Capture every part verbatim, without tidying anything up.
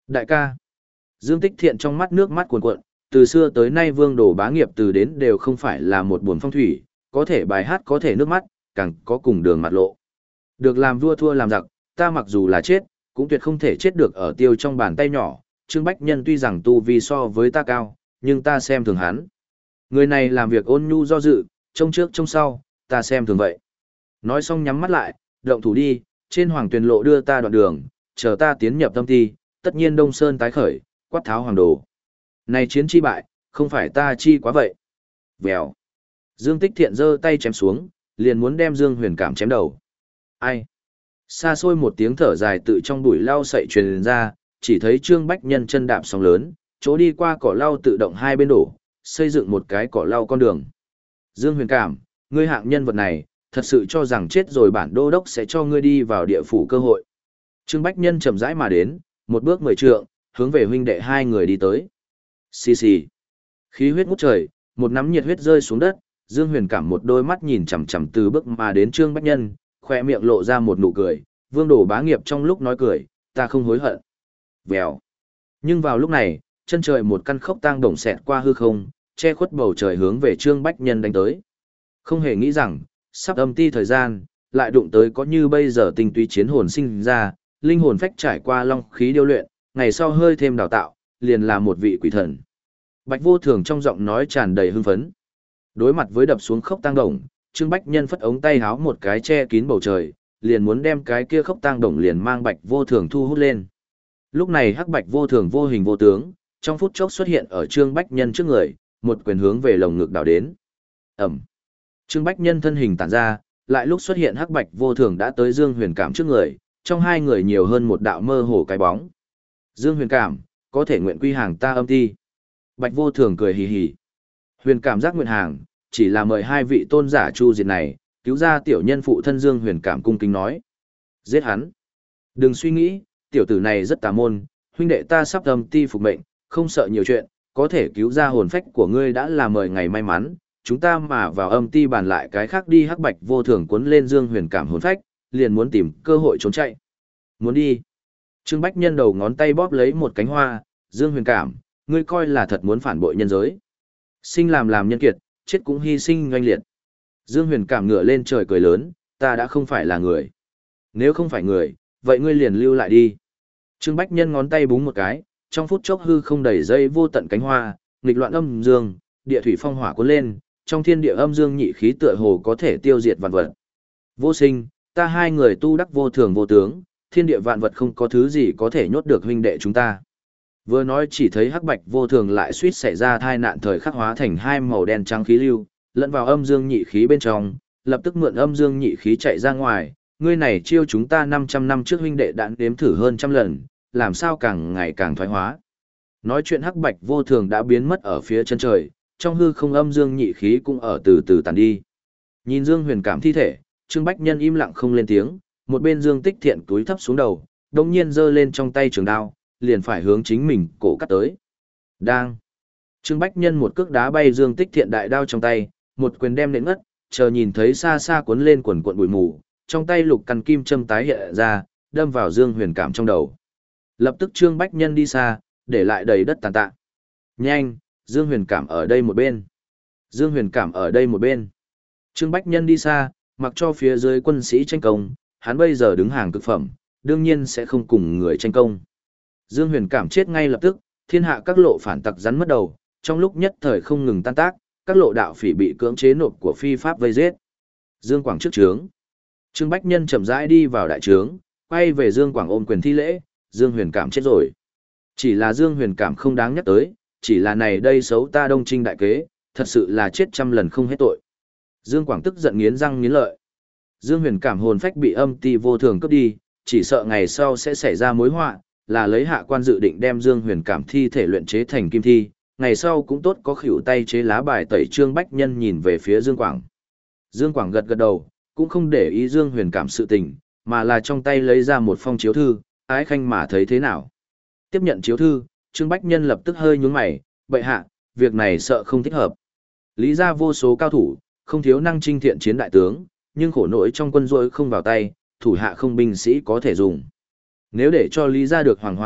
Đại ca. Dương Tích Thiện trong mắt nước mắt cuồn cuộn, từ xưa tới nay Vương Đồ bá nghiệp từ đến đều không phải là một buồn phong thủy, có thể bài hát có thể nước mắt, càng có cùng đường mặt lộ. Được làm vua thua làm giặc, ta mặc dù là chết, cũng tuyệt không thể chết được ở tiêu trong bàn tay nhỏ. Trương Bách Nhân tuy rằng tu vi so với ta cao, nhưng ta xem thường hắn. Người này làm việc ôn nhu do dự, trông trước trông sau, ta xem thường vậy. Nói xong nhắm mắt lại, động thủ đi, trên hoàng tuyền lộ đưa ta đoạn đường, chờ ta tiến nhập tâm ti, tất nhiên Đông Sơn tái khởi, quát tháo hoàng đồ. Này chiến chi bại, không phải ta chi quá vậy. Vèo. Dương Tích Thiện giơ tay chém xuống, liền muốn đem Dương Huyền Cảm chém đầu. Ai? Xa xôi một tiếng thở dài tự trong bụi lau sậy truyền ra, chỉ thấy Trương Bách Nhân chân đạp sóng lớn, chỗ đi qua cỏ lau tự động hai bên đổ, xây dựng một cái cỏ lau con đường. Dương Huyền Cảm, ngươi hạng nhân vật này, thật sự cho rằng chết rồi bản đô đốc sẽ cho ngươi đi vào địa phủ cơ hội. Trương Bách Nhân chậm rãi mà đến, một bước mười trượng, hướng về huynh đệ hai người đi tới. Xì xì. Khí huyết ngút trời, một nắm nhiệt huyết rơi xuống đất, Dương Huyền Cảm một đôi mắt nhìn chằm chằm từ bước mà đến Trương Bách Nhân, khỏe miệng lộ ra một nụ cười, Vương Đồ bá nghiệp trong lúc nói cười, ta không hối hận. Vèo. Nhưng vào lúc này, chân trời một căn khốc tang đồng xẹt qua hư không, che khuất bầu trời hướng về Trương Bách Nhân đánh tới. Không hề nghĩ rằng, sắp âm ti thời gian, lại đụng tới có như bây giờ tinh túy chiến hồn sinh ra, linh hồn phách trải qua long khí điêu luyện, ngày sau hơi thêm đào tạo, liền là một vị quỷ thần. Bạch Vô Thường trong giọng nói tràn đầy hưng phấn. Đối mặt với đập xuống khốc tang đồng, Trương Bách Nhân phất ống tay háo một cái che kín bầu trời, liền muốn đem cái kia khốc tang đồng liền mang Bạch Vô Thường thu hút lên. Lúc này hắc Bạch Vô Thường vô hình vô tướng, trong phút chốc xuất hiện ở Trương Bách Nhân trước người, một quyền hướng về lồng ngực đảo đến. Ẩm. Trương Bách Nhân thân hình tản ra, lại lúc xuất hiện hắc Bạch Vô Thường đã tới Dương Huyền Cảm trước người, trong hai người nhiều hơn một đạo mơ hồ cái bóng. Dương Huyền Cảm, có thể nguyện quy hàng ta âm ti. Bạch Vô Thường cười hì hì. Huyền Cảm giác nguyện hàng, chỉ là mời hai vị tôn giả chu diệt này, cứu ra tiểu nhân phụ thân Dương Huyền Cảm cung kính nói. Giết hắn. Đừng suy nghĩ, tiểu tử này rất tà môn, huynh đệ ta sắp âm ti phục mệnh, không sợ nhiều chuyện, có thể cứu ra hồn phách của ngươi đã là mời ngày may mắn, chúng ta mà vào âm ti bàn lại cái khác đi. Hắc Bạch Vô Thường cuốn lên Dương Huyền Cảm hồn phách, liền muốn tìm cơ hội trốn chạy. Muốn đi. Trương Bách Nhân đầu ngón tay bóp lấy một cánh hoa, Dương Huyền Cảm, ngươi coi là thật muốn phản bội nhân giới. Sinh làm làm nhân kiệt, chết cũng hy sinh oanh liệt. Dương Huyền Cảm ngửa lên trời cười lớn, ta đã không phải là người. Nếu không phải người, vậy ngươi liền lưu lại đi. Trương Bách Nhân ngón tay búng một cái, trong phút chốc hư không đầy dây vô tận cánh hoa, nghịch loạn âm dương, địa thủy phong hỏa cuốn lên, trong thiên địa âm dương nhị khí tựa hồ có thể tiêu diệt vạn vật. Vô sinh, ta hai người tu đắc vô thường vô tướng, thiên địa vạn vật không có thứ gì có thể nhốt được huynh đệ chúng ta. Vừa nói chỉ thấy hắc Bạch Vô Thường lại suýt xảy ra tai nạn thời khắc hóa thành hai màu đen trắng khí lưu, lẫn vào âm dương nhị khí bên trong, lập tức mượn âm dương nhị khí chạy ra ngoài, ngươi này chiêu chúng ta năm trăm năm trước huynh đệ đã đếm thử hơn trăm lần, làm sao càng ngày càng thoái hóa. Nói chuyện hắc Bạch Vô Thường đã biến mất ở phía chân trời, trong hư không âm dương nhị khí cũng ở từ từ tàn đi. Nhìn Dương Huyền Cảm thi thể, Trương Bách Nhân im lặng không lên tiếng, một bên Dương Tích Thiện túi thấp xuống đầu, đồng nhiên giơ lên trong tay trường đao, liền phải hướng chính mình cổ cắt tới. Đang. Trương Bách Nhân một cước đá bay Dương Tích Thiện đại đao trong tay, một quyền đem nện ngất, chờ nhìn thấy xa xa cuốn lên quần cuộn bụi mù, trong tay lục căn kim châm tái hiện ra, đâm vào Dương Huyền Cảm trong đầu. Lập tức Trương Bách Nhân đi xa, để lại đầy đất tàn tạ. Nhanh, Dương Huyền Cảm ở đây một bên. Dương Huyền Cảm ở đây một bên. Trương Bách Nhân đi xa, mặc cho phía dưới quân sĩ tranh công, hắn bây giờ đứng hàng cực phẩm, đương nhiên sẽ không cùng người tranh công. Dương Huyền Cảm chết ngay lập tức, thiên hạ các lộ phản tặc rắn mất đầu, trong lúc nhất thời không ngừng tan tác, các lộ đạo phỉ bị cưỡng chế nộp của phi pháp vây giết. Dương Quảng trước trướng. Trương Bách Nhân chậm rãi đi vào đại trướng, quay về Dương Quảng ôm quyền thi lễ, Dương Huyền Cảm chết rồi. Chỉ là Dương Huyền Cảm không đáng nhắc tới, chỉ là này đây xấu ta Đông Trinh đại kế, thật sự là chết trăm lần không hết tội. Dương Quảng tức giận nghiến răng nghiến lợi. Dương Huyền Cảm hồn phách bị âm ti vô thường cướp đi, chỉ sợ ngày sau sẽ xảy ra mối họa, là lấy hạ quan dự định đem Dương Huyền Cảm thi thể luyện chế thành kim thi, ngày sau cũng tốt có khỉu tay chế lá bài tẩy. Trương Bách Nhân nhìn về phía Dương Quảng. Dương Quảng gật gật đầu, cũng không để ý Dương Huyền Cảm sự tình, mà là trong tay lấy ra một phong chiếu thư, ái khanh mà thấy thế nào. Tiếp nhận chiếu thư, Trương Bách Nhân lập tức hơi nhún mày, bệ hạ, việc này sợ không thích hợp. Lý ra vô số cao thủ, không thiếu năng trinh thiện chiến đại tướng, nhưng khổ nỗi trong quân đội không vào tay, thủ hạ không binh sĩ có thể dùng. Nếu để cho Lý ra được hoàng hóa quận,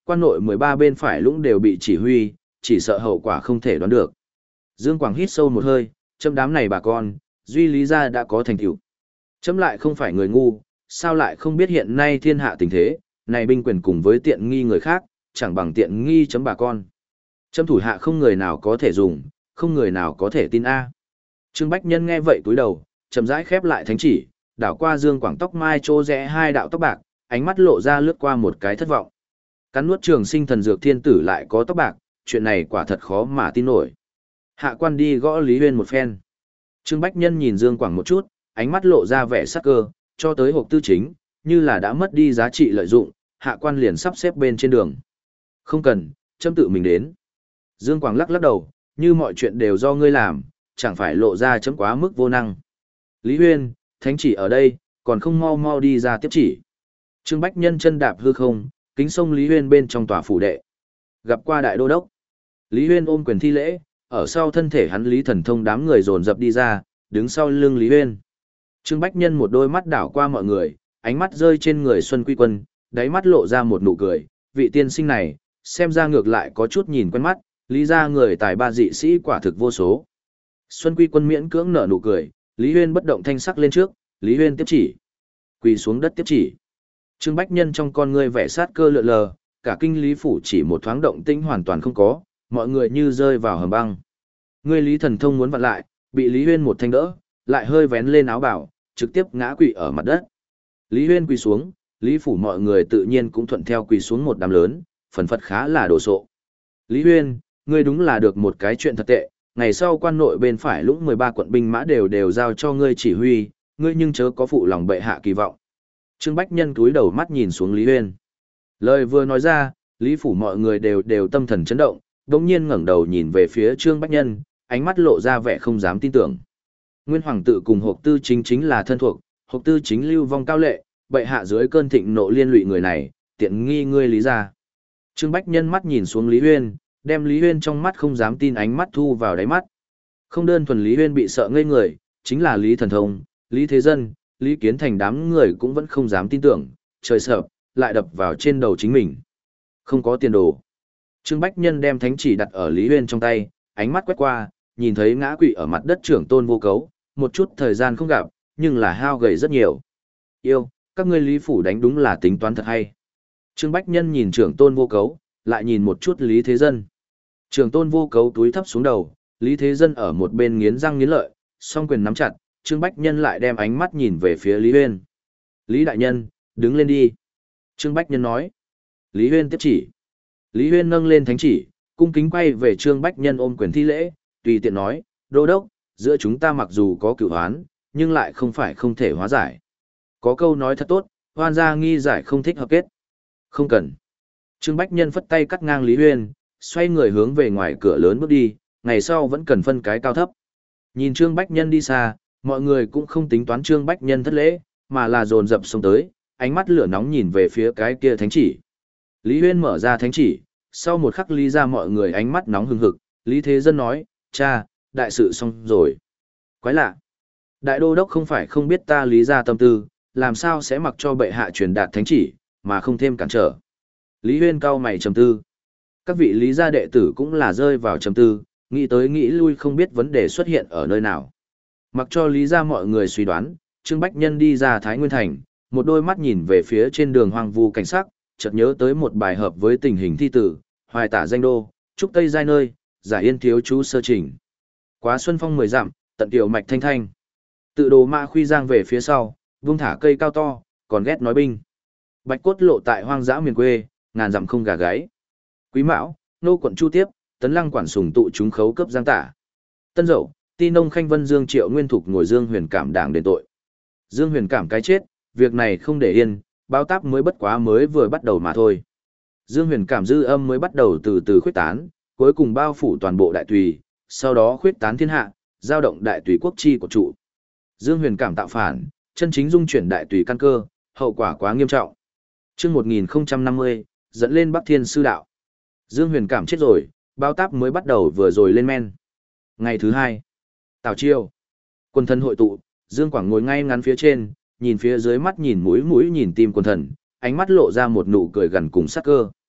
quan nội mười ba bên phải lũng đều bị chỉ huy, chỉ sợ hậu quả không thể đoán được. Dương Quảng hít sâu một hơi, châm đám này bà con, duy lý gia đã có thành tựu. Châm lại không phải người ngu, sao lại không biết hiện nay thiên hạ tình thế, này binh quyền cùng với tiện nghi người khác, chẳng bằng tiện nghi chấm bà con. Châm thủ hạ không người nào có thể dùng, không người nào có thể tin a. Trương Bách Nhân nghe vậy túi đầu, chậm rãi khép lại thánh chỉ, đảo qua Dương Quảng tóc mai trô rẽ hai đạo tóc bạc, ánh mắt lộ ra lướt qua một cái thất vọng. Cắn nuốt trường sinh thần dược thiên tử lại có tóc bạc, chuyện này quả thật khó mà tin nổi. Hạ quan đi gõ Lý Huyên một phen. Trương Bách Nhân nhìn Dương Quảng một chút, ánh mắt lộ ra vẻ sắc cơ, cho tới hộp tư chính, như là đã mất đi giá trị lợi dụng, hạ quan liền sắp xếp bên trên đường. Không cần, châm tự mình đến. Dương Quảng lắc lắc đầu, như mọi chuyện đều do ngươi làm, chẳng phải lộ ra chấm quá mức vô năng. Lý Huyên, thánh chỉ ở đây, còn không mau mau đi ra tiếp chỉ. Trương Bách Nhân chân đạp hư không, kính sông Lý Huyên bên trong tòa phủ đệ. Gặp qua đại đô đốc. Lý Huyên ôm quyền thi lễ, ở sau thân thể hắn Lý Thần Thông đám người dồn dập đi ra, đứng sau lưng Lý Huyên. Trương Bách Nhân một đôi mắt đảo qua mọi người, ánh mắt rơi trên người Xuân Quy Quân, đáy mắt lộ ra một nụ cười, vị tiên sinh này, xem ra ngược lại có chút nhìn quen mắt, lý ra người tài ba dị sĩ quả thực vô số. Xuân Quy Quân miễn cưỡng nở nụ cười, Lý Huyên bất động thanh sắc lên trước, Lý Huyên tiếp chỉ. Quỳ xuống đất tiếp chỉ. Trương Bách Nhân trong con ngươi vẻ sát cơ lượn lờ, cả kinh lý phủ chỉ một thoáng động tĩnh hoàn toàn không có, mọi người như rơi vào hầm băng. Ngươi Lý Thần Thông muốn vặn lại, bị Lý Huyên một thanh đỡ, lại hơi vén lên áo bảo, trực tiếp ngã quỵ ở mặt đất. Lý Huyên quỳ xuống, lý phủ mọi người tự nhiên cũng thuận theo quỳ xuống một đám lớn, phần phật khá là đồ sộ. Lý Huyên, ngươi đúng là được một cái chuyện thật tệ, ngày sau quan nội bên phải lũng mười ba quận binh mã đều đều giao cho ngươi chỉ huy, ngươi nhưng chớ có phụ lòng bệ hạ kỳ vọng. Trương Bách Nhân cúi đầu mắt nhìn xuống Lý Huyên. Lời vừa nói ra, lý phủ mọi người đều đều tâm thần chấn động, đống nhiên ngẩng đầu nhìn về phía Trương Bách Nhân, ánh mắt lộ ra vẻ không dám tin tưởng. Nguyên hoàng tự cùng Hộp Tư Chính chính là thân thuộc, Hộp Tư Chính lưu vong cao lệ, bệ hạ dưới cơn thịnh nộ liên lụy người này, tiện nghi ngươi Lý gia. Trương Bách Nhân mắt nhìn xuống Lý Huyên, đem Lý Huyên trong mắt không dám tin ánh mắt thu vào đáy mắt. Không đơn thuần Lý Huyên bị sợ ngây người, chính là Lý Thần Thông, Lý Thế Dân, Lý Kiến Thành đám người cũng vẫn không dám tin tưởng, trời sợ, lại đập vào trên đầu chính mình. Không có tiền đồ. Trương Bách Nhân đem thánh chỉ đặt ở Lý Huyên trong tay, ánh mắt quét qua, nhìn thấy ngã quỵ ở mặt đất trưởng tôn vô cấu, một chút thời gian không gặp, nhưng là hao gầy rất nhiều. Yêu, các ngươi Lý phủ đánh đúng là tính toán thật hay. Trương Bách Nhân nhìn trưởng tôn vô cấu, lại nhìn một chút Lý Thế Dân. Trưởng tôn vô cấu túi thấp xuống đầu, Lý Thế Dân ở một bên nghiến răng nghiến lợi, song quyền nắm chặt, Trương Bách Nhân lại đem ánh mắt nhìn về phía Lý Huyên. Lý Đại Nhân, đứng lên đi. Trương Bách Nhân nói. Lý Huyên tiếp chỉ. Lý Huyên nâng lên thánh chỉ, cung kính quay về Trương Bách Nhân ôm quyền thi lễ, tùy tiện nói, đô đốc, giữa chúng ta mặc dù có cửu hoán, nhưng lại không phải không thể hóa giải. Có câu nói thật tốt, hoan gia nghi giải không thích hợp kết. Không cần. Trương Bách Nhân phất tay cắt ngang Lý Huyên, xoay người hướng về ngoài cửa lớn bước đi, ngày sau vẫn cần phân cái cao thấp. Nhìn Trương Bách Nhân đi xa, mọi người cũng không tính toán Trương Bách Nhân thất lễ, mà là dồn dập xông tới, ánh mắt lửa nóng nhìn về phía cái kia thánh chỉ. Lý Huyên mở ra thánh chỉ, sau một khắc Lý ra mọi người ánh mắt nóng hừng hực, Lý Thế Dân nói, cha, đại sự xong rồi. Quái lạ. Đại đô đốc không phải không biết ta Lý ra tâm tư, làm sao sẽ mặc cho bệ hạ truyền đạt thánh chỉ, mà không thêm cản trở. Lý Huyên cau mày trầm tư. Các vị Lý gia đệ tử cũng là rơi vào trầm tư, nghĩ tới nghĩ lui không biết vấn đề xuất hiện ở nơi nào. Mặc cho Lý gia mọi người suy đoán, Trương Bách Nhân đi ra Thái Nguyên Thành, một đôi mắt nhìn về phía trên đường hoang vu cảnh sắc, chợt nhớ tới một bài hợp với tình hình thi tử, hoài tả danh đô, trúc tây giai nơi, giải yên thiếu chú sơ trình. Quá xuân phong mười dặm, tận tiểu mạch thanh thanh. Tự đồ mã khuy giang về phía sau, vung thả cây cao to, còn ghét nói binh. Bạch cốt lộ tại hoang dã miền quê, ngàn dặm không gà gáy. Quý Mão, nô quận Chu Tiếp, tấn lăng quản sùng tụ chúng khấu cấp giang tả. Tân Dậu, ti nông khanh vân Dương Triệu Nguyên Thục ngồi Dương Huyền Cảm đảng đền tội. Dương Huyền Cảm cái chết, việc này không để yên, báo táp mới bất quá mới vừa bắt đầu mà thôi. Dương Huyền Cảm dư âm mới bắt đầu từ từ khuyết tán, cuối cùng bao phủ toàn bộ đại tùy, sau đó khuyết tán thiên hạ, giao động đại tùy quốc chi của trụ. Dương Huyền Cảm tạo phản, chân chính dung chuyển đại tùy căn cơ, hậu quả quá nghiêm trọng. Chương một nghìn không trăm năm mươi, dẫn lên Bắc Thiên sư đạo. Dương Huyền Cảm chết rồi, bao táp mới bắt đầu vừa rồi lên men. Ngày thứ hai, Tào Chiêu, quân thần hội tụ, Dương Quảng ngồi ngay ngắn phía trên, nhìn phía dưới mắt nhìn mũi mũi nhìn tim quân thần, ánh mắt lộ ra một nụ cười gần cùng sắc cơ.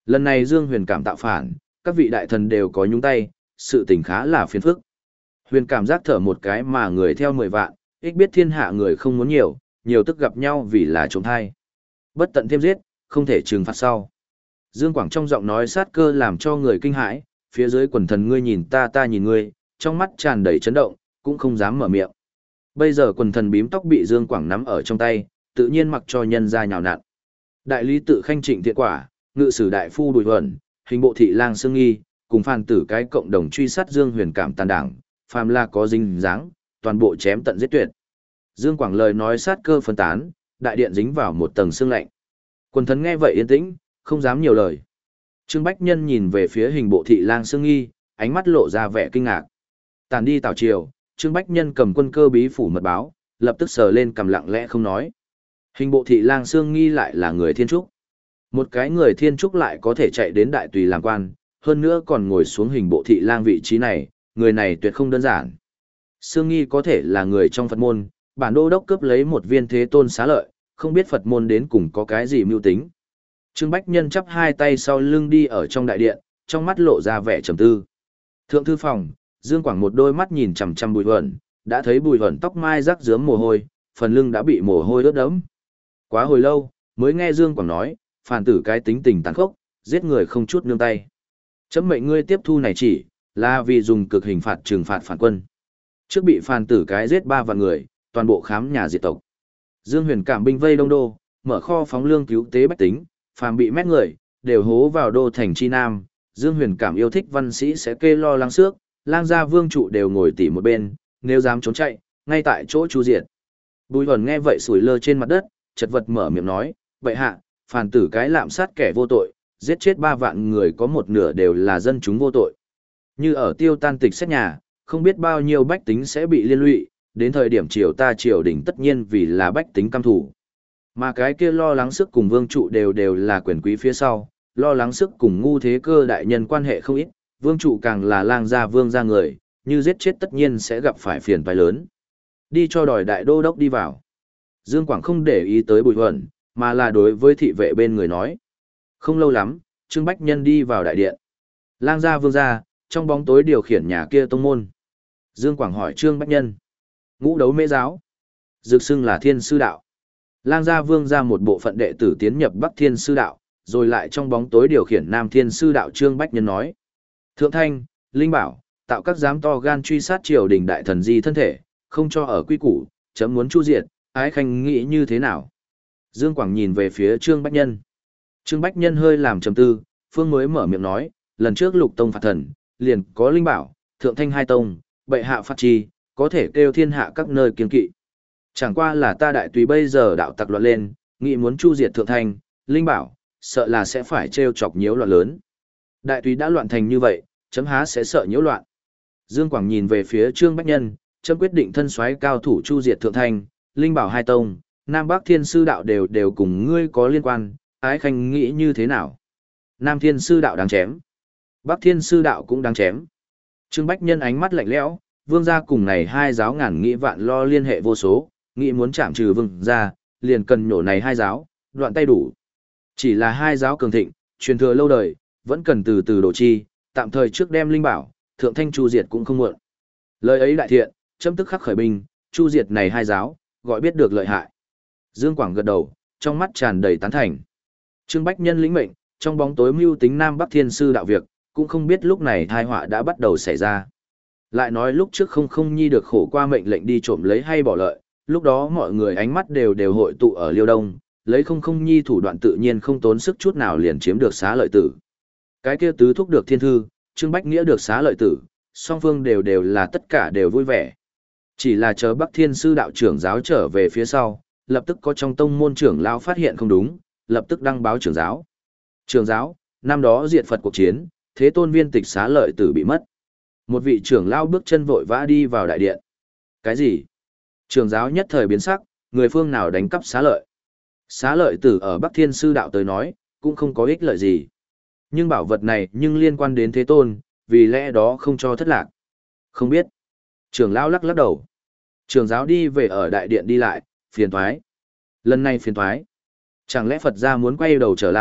Lần này Dương Huyền cảm tạo phản, các vị đại thần đều có nhúng tay, sự tình khá là phiền phức. Huyền cảm giác thở một cái mà người theo mười vạn, ích biết thiên hạ người không muốn nhiều, nhiều tức gặp nhau vì là trộm thai. Bất tận thêm giết, không thể trừng phạt sau. Dương Quảng trong giọng nói sát cơ làm cho người kinh hãi, phía dưới quần thần ngươi nhìn ta ta nhìn ngươi, trong mắt tràn đầy chấn động, cũng không dám mở miệng. Bây giờ quần thần bím tóc bị Dương Quảng nắm ở trong tay, tự nhiên mặc cho nhân ra nhào nặn. Đại lý tự khanh trịnh thiện quả, ngự sử đại phu Bùi Huẩn, hình bộ thị lang Sương Nghi, cùng phàn tử cái cộng đồng truy sát Dương Huyền cảm tàn đảng, phàm là có dính dáng, toàn bộ chém tận giết tuyệt. Dương Quảng lời nói sát cơ phân tán, đại điện dính vào một tầng sương lạnh. Quần thần nghe vậy yên tĩnh, không dám nhiều lời. Trương Bách Nhân nhìn về phía hình bộ thị lang Sương Nghi, ánh mắt lộ ra vẻ kinh ngạc. Tàn đi tảo triều, Trương Bách Nhân cầm quân cơ bí phủ mật báo, lập tức sờ lên cầm lặng lẽ không nói. Hình bộ thị lang Sương Nghi lại là người thiên trúc. Một cái người thiên trúc lại có thể chạy đến đại tùy làm quan, hơn nữa còn ngồi xuống hình bộ thị lang vị trí này, người này tuyệt không đơn giản. Sương Nghi có thể là người trong Phật môn, bản đô đốc cướp lấy một viên thế tôn xá lợi, không biết Phật môn đến cùng có cái gì mưu tính. Trương Bách Nhân chắp hai tay sau lưng đi ở trong đại điện, trong mắt lộ ra vẻ trầm tư. Thượng thư phòng, Dương Quảng một đôi mắt nhìn chằm chằm Bùi Huẩn, đã thấy Bùi Huẩn tóc mai rắc rướm mồ hôi, phần lưng đã bị mồ hôi ướt đẫm. Quá hồi lâu, mới nghe Dương Quảng nói, phản tử cái tính tình tàn khốc, giết người không chút nương tay. Chấm mệnh ngươi tiếp thu này chỉ, là vì dùng cực hình phạt trừng phạt phản quân. Trước bị phản tử cái giết ba vạn người, toàn bộ khám nhà diệt tộc. Dương Huyền cảm binh vây đông đô, mở kho phóng lương cứu tế bách tính, phàm bị mét người, đều hố vào đô thành chi nam. Dương Huyền cảm yêu thích văn sĩ sẽ kê lo lắng xước, lang gia vương trụ đều ngồi tỉ một bên, nếu dám trốn chạy, ngay tại chỗ chu diệt. Bùi Huẩn nghe vậy sủi lơ trên mặt đất, chật vật mở miệng nói, vậy hạ, phản tử cái lạm sát kẻ vô tội, giết chết ba vạn người có một nửa đều là dân chúng vô tội. Như ở tiêu tan tịch xét nhà, không biết bao nhiêu bách tính sẽ bị liên lụy, đến thời điểm triều ta triều đình tất nhiên vì là bách tính căm thủ. Mà cái kia lo lắng sức cùng vương trụ đều đều là quyền quý phía sau, lo lắng sức cùng ngu thế cơ đại nhân quan hệ không ít, vương trụ càng là lang gia vương gia người, như giết chết tất nhiên sẽ gặp phải phiền toái lớn. Đi cho đòi đại đô đốc đi vào. Dương Quảng không để ý tới Bùi Huẩn, mà là đối với thị vệ bên người nói. Không lâu lắm, Trương Bách Nhân đi vào đại điện. Lang gia vương gia, trong bóng tối điều khiển nhà kia tông môn. Dương Quảng hỏi Trương Bách Nhân. Ngũ đấu mễ giáo. Dược xưng là thiên sư đạo. Lang gia vương gia một bộ phận đệ tử tiến nhập Bắc Thiên sư đạo, rồi lại trong bóng tối điều khiển Nam Thiên sư đạo. Trương Bách Nhân nói. Thượng Thanh, Linh Bảo, tạo các giám to gan truy sát triều đình đại thần di thân thể, không cho ở quy củ, chấm muốn chu diệt, ái khanh nghĩ như thế nào? Dương Quảng nhìn về phía Trương Bách Nhân. Trương Bách Nhân hơi làm trầm tư, phương mới mở miệng nói, lần trước lục tông phạt thần, liền có Linh Bảo, Thượng Thanh hai tông, bệ hạ phạt chi, có thể kêu thiên hạ các nơi kiên kỵ. Chẳng qua là ta đại tùy bây giờ đạo tặc loạn lên, nghĩ muốn chu diệt Thượng Thanh, Linh Bảo, sợ là sẽ phải trêu chọc nhiễu loạn lớn. Đại tùy đã loạn thành như vậy, chấm há sẽ sợ nhiễu loạn. Dương Quảng nhìn về phía Trương Bách Nhân, chấm quyết định thân soái cao thủ chu diệt Thượng Thanh, Linh Bảo hai tông, Nam Bắc Thiên sư đạo đều đều cùng ngươi có liên quan, ái khanh nghĩ như thế nào? Nam Thiên sư đạo đáng chém, Bắc Thiên sư đạo cũng đáng chém. Trương Bách Nhân ánh mắt lạnh lẽo, vương gia cùng này hai giáo ngàn nghĩ vạn lo liên hệ vô số, nghĩ muốn chạm trừ vương gia, liền cần nhổ này hai giáo, đoạn tay đủ. Chỉ là hai giáo cường thịnh, truyền thừa lâu đời, vẫn cần từ từ đổ chi, tạm thời trước đem Linh Bảo, Thượng Thanh chu diệt cũng không muộn. Lời ấy đại thiện, chấm tức khắc khởi binh, chu diệt này hai giáo, gọi biết được lợi hại. Dương Quảng gật đầu, trong mắt tràn đầy tán thành. Trương Bách Nhân lĩnh mệnh, trong bóng tối mưu tính Nam Bắc Thiên sư đạo việc, cũng không biết lúc này tai họa đã bắt đầu xảy ra. Lại nói lúc trước không không nhi được khổ qua mệnh lệnh đi trộm lấy hay bỏ lợi, lúc đó mọi người ánh mắt đều đều hội tụ ở Liêu Đông, lấy không không nhi thủ đoạn tự nhiên không tốn sức chút nào liền chiếm được xá lợi tử. Cái kia tứ thúc được thiên thư, Trương Bách Nghĩa được xá lợi tử, song phương đều đều là tất cả đều vui vẻ. Chỉ là chờ Bắc Thiên sư đạo trưởng giáo trở về phía sau, lập tức có trong tông môn trưởng lão phát hiện không đúng, lập tức đăng báo trưởng giáo. Trưởng giáo, năm đó diệt Phật cuộc chiến, thế tôn viên tịch xá lợi tử bị mất. Một vị trưởng lão bước chân vội vã đi vào đại điện. Cái gì? Trưởng giáo nhất thời biến sắc, người phương nào đánh cắp xá lợi? Xá lợi tử ở Bắc Thiên sư đạo tới nói, cũng không có ích lợi gì. Nhưng bảo vật này nhưng liên quan đến thế tôn, vì lẽ đó không cho thất lạc. Không biết. Trưởng lão lắc lắc đầu. Trưởng giáo đi về ở đại điện đi lại, phiền thoái. Lần này phiền thoái. Chẳng lẽ Phật gia muốn quay đầu trở lại,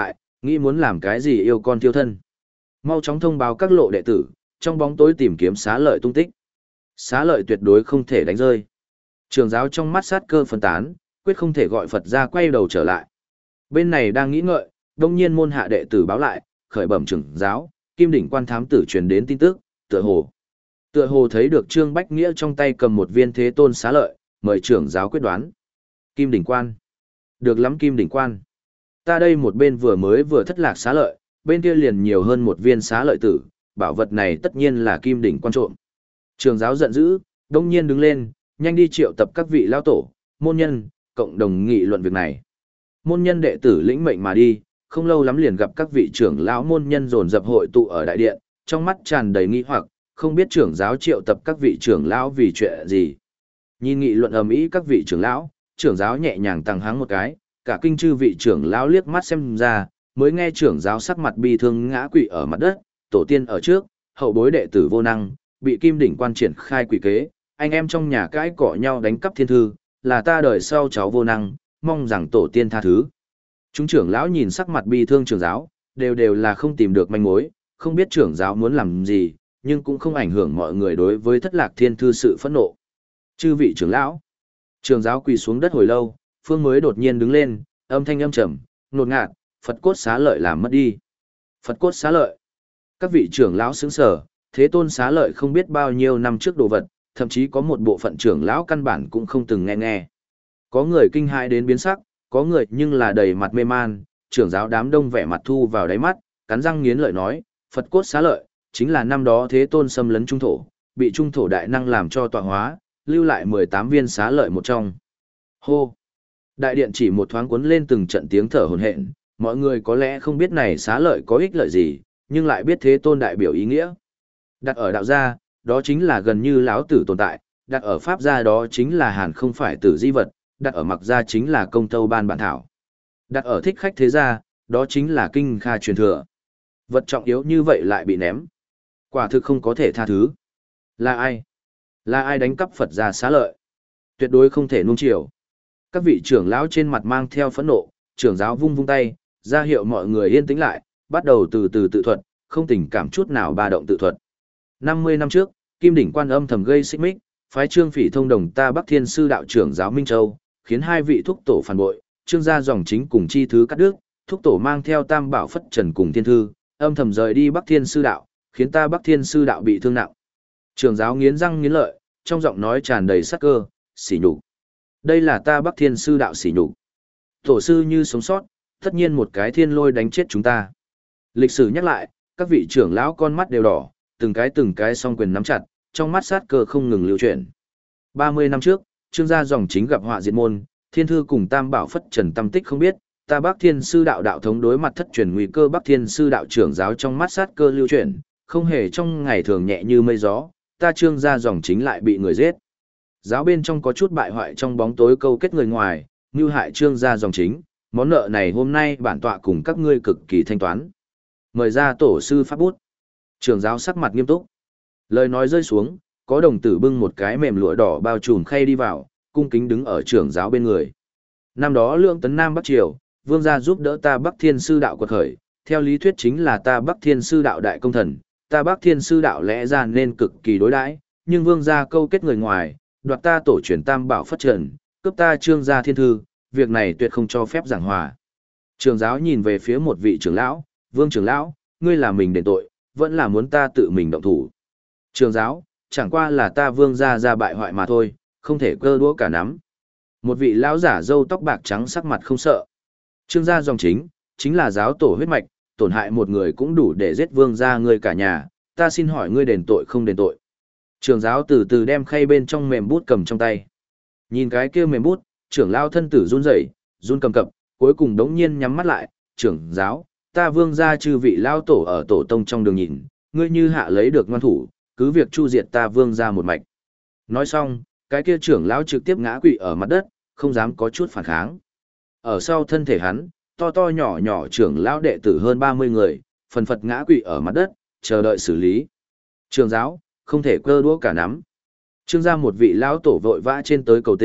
Nghĩ muốn làm cái gì yêu con tiêu thân. Mau chóng thông báo các lộ đệ tử, trong bóng tối tìm kiếm xá lợi tung tích. Xá lợi tuyệt đối không thể đánh rơi. Trường giáo trong mắt sát cơ phân tán, quyết không thể gọi Phật ra quay đầu trở lại. Bên này đang nghĩ ngợi, đông nhiên môn hạ đệ tử báo lại, khởi bẩm trưởng giáo, Kim đỉnh quan thám tử truyền đến tin tức, tựa hồ. Tựa hồ thấy được Trương Bách Nghĩa trong tay cầm một viên thế tôn xá lợi, mời trưởng giáo quyết đoán. Kim đỉnh quan. Được lắm Kim đỉnh quan. Ta đây một bên vừa mới vừa thất lạc xá lợi, bên kia liền nhiều hơn một viên xá lợi tử, bảo vật này tất nhiên là Kim đỉnh quan trộm. Trường giáo giận dữ, đông nhiên đứng lên, nhanh đi triệu tập các vị lao tổ, môn nhân, cộng đồng nghị luận việc này. Môn nhân đệ tử lĩnh mệnh mà đi, không lâu lắm liền gặp các vị trưởng lão môn nhân dồn dập hội tụ ở đại điện, trong mắt tràn đầy nghi hoặc, không biết trưởng giáo triệu tập các vị trưởng lão vì chuyện gì. Nhìn nghị luận ầm ĩ các vị trưởng lão, trưởng giáo nhẹ nhàng tăng háng một cái, cả kinh chư vị trưởng lão liếc mắt xem ra, mới nghe trưởng giáo sắc mặt bi thương ngã quỵ ở mặt đất, tổ tiên ở trước, hậu bối đệ tử vô năng, bị Kim đỉnh quan triển khai quỷ kế, anh em trong nhà cãi cọ nhau đánh cắp thiên thư, là ta đời sau cháu vô năng, mong rằng tổ tiên tha thứ. Chúng trưởng lão nhìn sắc mặt bi thương trưởng giáo, đều đều là không tìm được manh mối, không biết trưởng giáo muốn làm gì, nhưng cũng không ảnh hưởng mọi người đối với thất lạc thiên thư sự phẫn nộ. Chư vị trưởng lão, trưởng giáo quỳ xuống đất hồi lâu, phương mới đột nhiên đứng lên, âm thanh âm trầm, nột ngạt, Phật cốt xá lợi làm mất đi. Phật cốt xá lợi. Các vị trưởng lão sững sờ, thế tôn xá lợi không biết bao nhiêu năm trước đồ vật, thậm chí có một bộ phận trưởng lão căn bản cũng không từng nghe nghe. Có người kinh hãi đến biến sắc, có người nhưng là đầy mặt mê man, trưởng giáo đám đông vẻ mặt thu vào đáy mắt, cắn răng nghiến lợi nói, Phật cốt xá lợi, chính là năm đó thế tôn xâm lấn trung thổ, bị trung thổ đại năng làm cho tọa hóa, lưu lại mười tám viên xá lợi một trong. Hô! Đại điện chỉ một thoáng cuốn lên từng trận tiếng thở hổn hển, mọi người có lẽ không biết này xá lợi có ích lợi gì, nhưng lại biết thế tôn đại biểu ý nghĩa. Đặt ở đạo gia, đó chính là gần như lão tử tồn tại, đặt ở pháp gia đó chính là hàn không phải tử di vật, đặt ở mặc gia chính là công tâu ban bản thảo. Đặt ở thích khách thế gia, đó chính là kinh kha truyền thừa. Vật trọng yếu như vậy lại bị ném. Quả thực không có thể tha thứ. Là ai? Là ai đánh cắp Phật gia xá lợi? Tuyệt đối không thể nuông chiều. Các vị trưởng lão trên mặt mang theo phẫn nộ, trưởng giáo vung vung tay, ra hiệu mọi người yên tĩnh lại, bắt đầu từ từ tự thuật, không tình cảm chút nào ba động tự thuật. năm mươi năm trước, Kim đỉnh quan âm thầm gây xích mích, phái Trương Phỉ thông đồng ta Bắc Thiên sư đạo trưởng giáo Minh Châu, khiến hai vị thúc tổ phản bội, Trương gia dòng chính cùng chi thứ cắt đứt, thúc tổ mang theo Tam Bảo Phất Trần cùng thiên thư, âm thầm rời đi Bắc Thiên sư đạo, khiến ta Bắc Thiên sư đạo bị thương nặng. Trưởng giáo nghiến răng nghiến lợi, trong giọng nói tràn đầy sát cơ, sỉ nhục. Đây là ta Bắc Thiên sư đạo sỉ nhục. Tổ sư như sống sót, tất nhiên một cái thiên lôi đánh chết chúng ta. Lịch sử nhắc lại, các vị trưởng lão con mắt đều đỏ, từng cái từng cái song quyền nắm chặt, trong mắt sát cơ không ngừng lưu chuyển. ba mươi năm trước, Trương gia dòng chính gặp họa diệt môn, thiên thư cùng Tam Bảo Phất Trần tâm tích không biết, ta Bắc Thiên sư đạo đạo thống đối mặt thất truyền nguy cơ, Bắc Thiên sư đạo trưởng giáo trong mắt sát cơ lưu chuyển, không hề trong ngày thường nhẹ như mây gió, ta Trương gia dòng chính lại bị người giết. Giáo bên trong có chút bại hoại trong bóng tối câu kết người ngoài, mưu hại Trương gia dòng chính, món nợ này hôm nay bản tọa cùng các ngươi cực kỳ thanh toán. Mời ra tổ sư pháp bút. Trưởng giáo sắc mặt nghiêm túc. Lời nói rơi xuống, có đồng tử bưng một cái mềm lụa đỏ bao trùm khay đi vào, cung kính đứng ở trưởng giáo bên người. Năm đó Lượng Tấn Nam Bắc Triều, vương gia giúp đỡ ta Bắc Thiên sư đạo quật khởi, theo lý thuyết chính là ta Bắc Thiên sư đạo đại công thần, ta Bắc Thiên sư đạo lẽ ra nên cực kỳ đối đãi, nhưng vương gia câu kết người ngoài, đoạt ta tổ truyền Tam Bảo Phất Trần, cướp ta Trương gia thiên thư, việc này tuyệt không cho phép giảng hòa. Trưởng giáo nhìn về phía một vị trưởng lão, Vương trưởng lão, ngươi là mình đền tội, vẫn là muốn ta tự mình động thủ. Trưởng giáo, chẳng qua là ta Vương gia gia bại hoại mà thôi, không thể cơ đũa cả nắm. Một vị lão giả râu tóc bạc trắng sắc mặt không sợ. Trương gia dòng chính, chính là giáo tổ huyết mạch, tổn hại một người cũng đủ để giết Vương gia ngươi cả nhà, ta xin hỏi ngươi đền tội không đền tội. Trưởng giáo từ từ đem khay bên trong mềm bút cầm trong tay. Nhìn cái kia mềm bút, trưởng lão thân tử run rẩy, run cầm cập, cuối cùng đống nhiên nhắm mắt lại, trưởng giáo, ta Vương gia chư vị lao tổ ở tổ tông trong đường nhìn, ngươi như hạ lấy được ngoan thủ, cứ việc chu diệt ta Vương gia một mạch. Nói xong, cái kia trưởng lão trực tiếp ngã quỵ ở mặt đất, không dám có chút phản kháng. Ở sau thân thể hắn, to to nhỏ nhỏ trưởng lão đệ tử hơn ba mươi người, phần phật ngã quỵ ở mặt đất, chờ đợi xử lý. Trưởng giáo, không thể cơ đũa cả nắm. Trương gia một vị lão tổ vội vã trên tới cầu tình,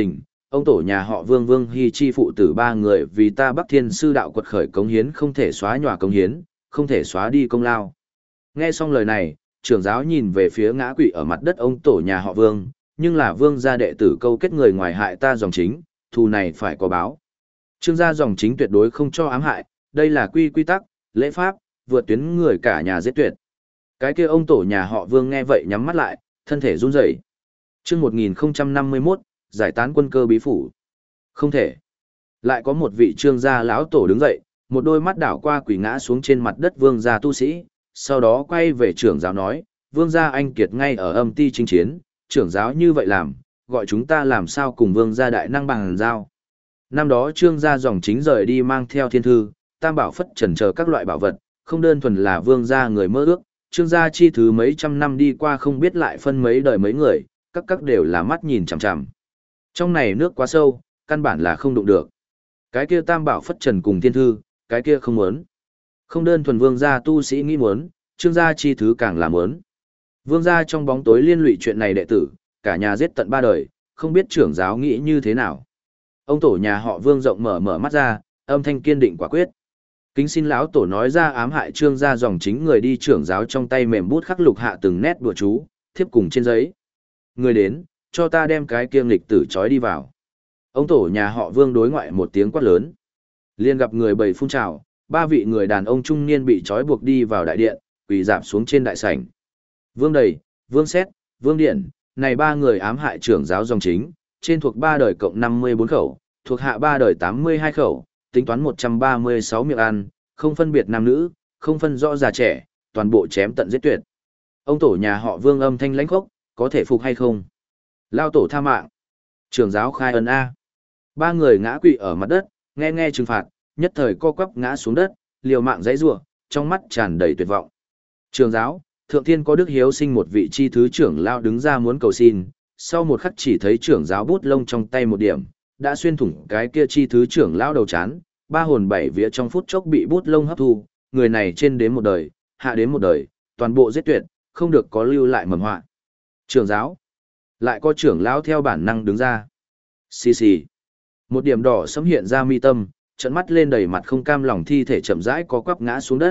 ông tổ nhà họ Vương Vương Hy chi phụ tử ba người vì ta Bắc Thiên Sư đạo quật khởi cống hiến không thể xóa nhòa cống hiến, không thể xóa đi công lao. Nghe xong lời này, trưởng giáo nhìn về phía ngã quỵ ở mặt đất ông tổ nhà họ Vương, nhưng là Vương gia đệ tử câu kết người ngoài hại ta dòng chính, thù này phải có báo. Trương gia dòng chính tuyệt đối không cho ám hại, đây là quy quy tắc, lễ pháp, vượt tuyến người cả nhà giết tuyệt. Cái kia ông tổ nhà họ Vương nghe vậy nhắm mắt lại, thân thể run rẩy. Chương một nghìn không trăm năm mươi mốt, giải tán quân cơ bí phủ. Không thể. Lại có một vị Trương gia lão tổ đứng dậy, một đôi mắt đảo qua quỳ ngã xuống trên mặt đất Vương gia tu sĩ, sau đó quay về trưởng giáo nói, Vương gia anh kiệt ngay ở âm ti chinh chiến, trưởng giáo như vậy làm, gọi chúng ta làm sao cùng Vương gia đại năng bằng giao. Năm đó Trương gia dòng chính rời đi mang theo thiên thư, tam bảo phất trần chờ các loại bảo vật, không đơn thuần là Vương gia người mơ ước, Trương gia chi thứ mấy trăm năm đi qua không biết lại phân mấy đời mấy người, các các đều là mắt nhìn chằm chằm. Trong này nước quá sâu, căn bản là không đụng được. Cái kia tam bảo phất trần cùng thiên thư, cái kia không muốn. Không đơn thuần Vương gia tu sĩ nghĩ muốn, Trương gia chi thứ càng là muốn. Vương gia trong bóng tối liên lụy chuyện này đệ tử, cả nhà giết tận ba đời, không biết trưởng giáo nghĩ như thế nào. Ông tổ nhà họ Vương rộng mở mở mắt ra, âm thanh kiên định quả quyết. Kính xin lão tổ nói ra ám hại Trương gia dòng chính người đi, trưởng giáo trong tay mềm bút khắc lục hạ từng nét đùa chú, thiếp cùng trên giấy. Người đến, cho ta đem cái kiêng lịch tử trói đi vào. Ông tổ nhà họ Vương đối ngoại một tiếng quát lớn. Liên gặp người bầy phun trào, ba vị người đàn ông trung niên bị trói buộc đi vào đại điện, quỳ rạp xuống trên đại sảnh. Vương Đầy, Vương Xét, Vương Điện, này ba người ám hại trưởng giáo dòng chính, trên thuộc ba đời cộng năm mươi bốn khẩu, thuộc hạ ba đời tám mươi hai khẩu, tính toán một trăm ba mươi sáu miệng ăn, không phân biệt nam nữ, không phân rõ già trẻ, toàn bộ chém tận giết tuyệt. Ông tổ nhà họ Vương âm thanh lãnh khốc, có thể phục hay không? Lao tổ tha mạng. Trưởng giáo khai ân A. Ba người ngã quỵ ở mặt đất, nghe nghe trừng phạt, nhất thời co quắp ngã xuống đất, liều mạng giãy giụa, trong mắt tràn đầy tuyệt vọng. Trưởng giáo, thượng thiên có đức hiếu sinh một vị chi thứ trưởng lao đứng ra muốn cầu xin, sau một khắc chỉ thấy trưởng giáo bút lông trong tay một điểm, đã xuyên thủng cái kia chi thứ trưởng lao đầu chán, ba hồn bảy vía trong phút chốc bị bút lông hấp thu, người này trên đến một đời, hạ đến một đời, toàn bộ giết tuyệt, không được có lưu lại mầm họa. Trưởng giáo, lại có trưởng lão theo bản năng đứng ra. Xì xì. Một điểm đỏ sẫm hiện ra mi tâm, trợn mắt lên đầy mặt không cam lòng, thi thể chậm rãi có quắp ngã xuống đất.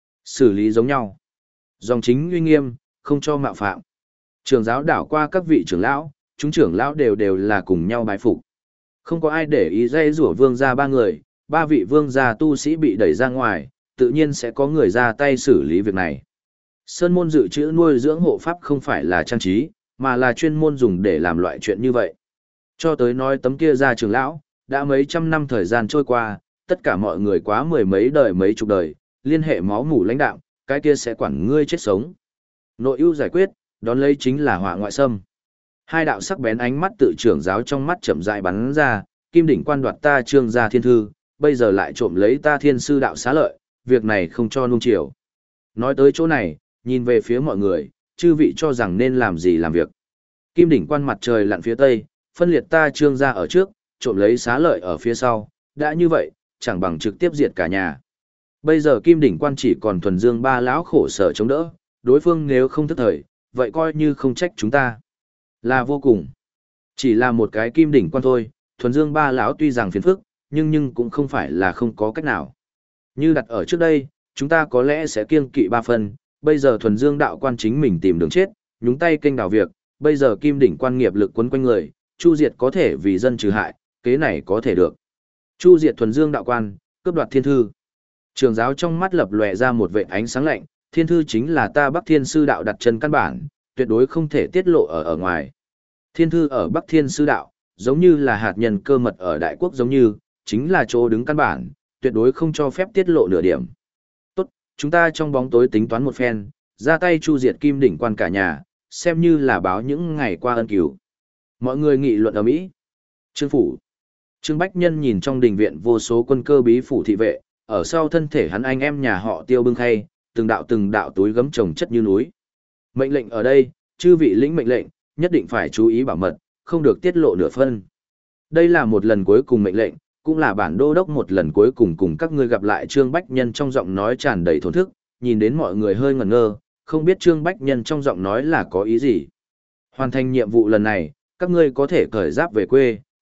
Xử lý giống nhau. Dòng chính uy nghiêm, không cho mạo phạm. Trưởng giáo đảo qua các vị trưởng lão, chúng trưởng lão đều đều là cùng nhau bái phục. Không có ai để ý dây rủa Vương gia ba người, ba vị vương gia tu sĩ bị đẩy ra ngoài, tự nhiên sẽ có người ra tay xử lý việc này. Sơn môn dự trữ nuôi dưỡng hộ pháp không phải là trang trí, mà là chuyên môn dùng để làm loại chuyện như vậy. Cho tới nói tấm kia ra trưởng lão, đã mấy trăm năm thời gian trôi qua, tất cả mọi người quá mười mấy đời mấy chục đời, liên hệ máu mủ lãnh đạo, cái kia sẽ quản ngươi chết sống. Nội ưu giải quyết, đón lấy chính là họa ngoại xâm. Hai đạo sắc bén ánh mắt tự trưởng giáo trong mắt chậm rãi bắn ra, kim đỉnh quan đoạt ta Trương gia thiên thư, bây giờ lại trộm lấy ta thiên sư đạo xá lợi, việc này không cho nuông chiều. Nói tới chỗ này, nhìn về phía mọi người, chư vị cho rằng nên làm gì làm việc. Kim đỉnh quan mặt trời lặn phía tây, phân liệt ta Trương gia ở trước, trộm lấy xá lợi ở phía sau, đã như vậy, chẳng bằng trực tiếp diệt cả nhà. Bây giờ kim đỉnh quan chỉ còn thuần dương ba lão khổ sở chống đỡ, đối phương nếu không thức thời, vậy coi như không trách chúng ta. Là vô cùng. Chỉ là một cái kim đỉnh quan thôi, thuần dương ba lão tuy rằng phiền phức, nhưng nhưng cũng không phải là không có cách nào. Như đặt ở trước đây, chúng ta có lẽ sẽ kiêng kỵ ba phần, bây giờ thuần dương đạo quan chính mình tìm đường chết, nhúng tay kênh đào việc, bây giờ kim đỉnh quan nghiệp lực quấn quanh người, chu diệt có thể vì dân trừ hại, kế này có thể được. Chu diệt thuần dương đạo quan, cướp đoạt thiên thư. Trường giáo trong mắt lập lòe ra một vệt ánh sáng lạnh, thiên thư chính là ta Bắc Thiên Sư đạo đặt chân căn bản, tuyệt đối không thể tiết lộ ở ở ngoài. Thiên thư ở Bắc Thiên Sư đạo, giống như là hạt nhân cơ mật ở đại quốc giống như, chính là chỗ đứng căn bản, tuyệt đối không cho phép tiết lộ nửa điểm. Tốt, chúng ta trong bóng tối tính toán một phen, ra tay chu diệt kim đỉnh quan cả nhà, xem như là báo những ngày qua ân cứu. Mọi người nghị luận ở Mỹ. Trương phủ. Trương Bách Nhân nhìn trong đình viện vô số quân cơ bí phủ thị vệ, ở sau thân thể hắn anh em nhà họ Tiêu bưng khay, từng đạo từng đạo túi gấm chồng chất như núi. Mệnh lệnh ở đây, chư vị lĩnh mệnh lệnh, nhất định phải chú ý bảo mật, không được tiết lộ nửa phân. Đây là một lần cuối cùng mệnh lệnh, cũng là bản đô đốc một lần cuối cùng cùng các ngươi gặp lại. Trương Bách Nhân trong giọng nói tràn đầy thổn thức, nhìn đến mọi người hơi ngẩn ngơ, không biết Trương Bách Nhân trong giọng nói là có ý gì. Hoàn thành nhiệm vụ lần này, các ngươi có thể cởi giáp về quê,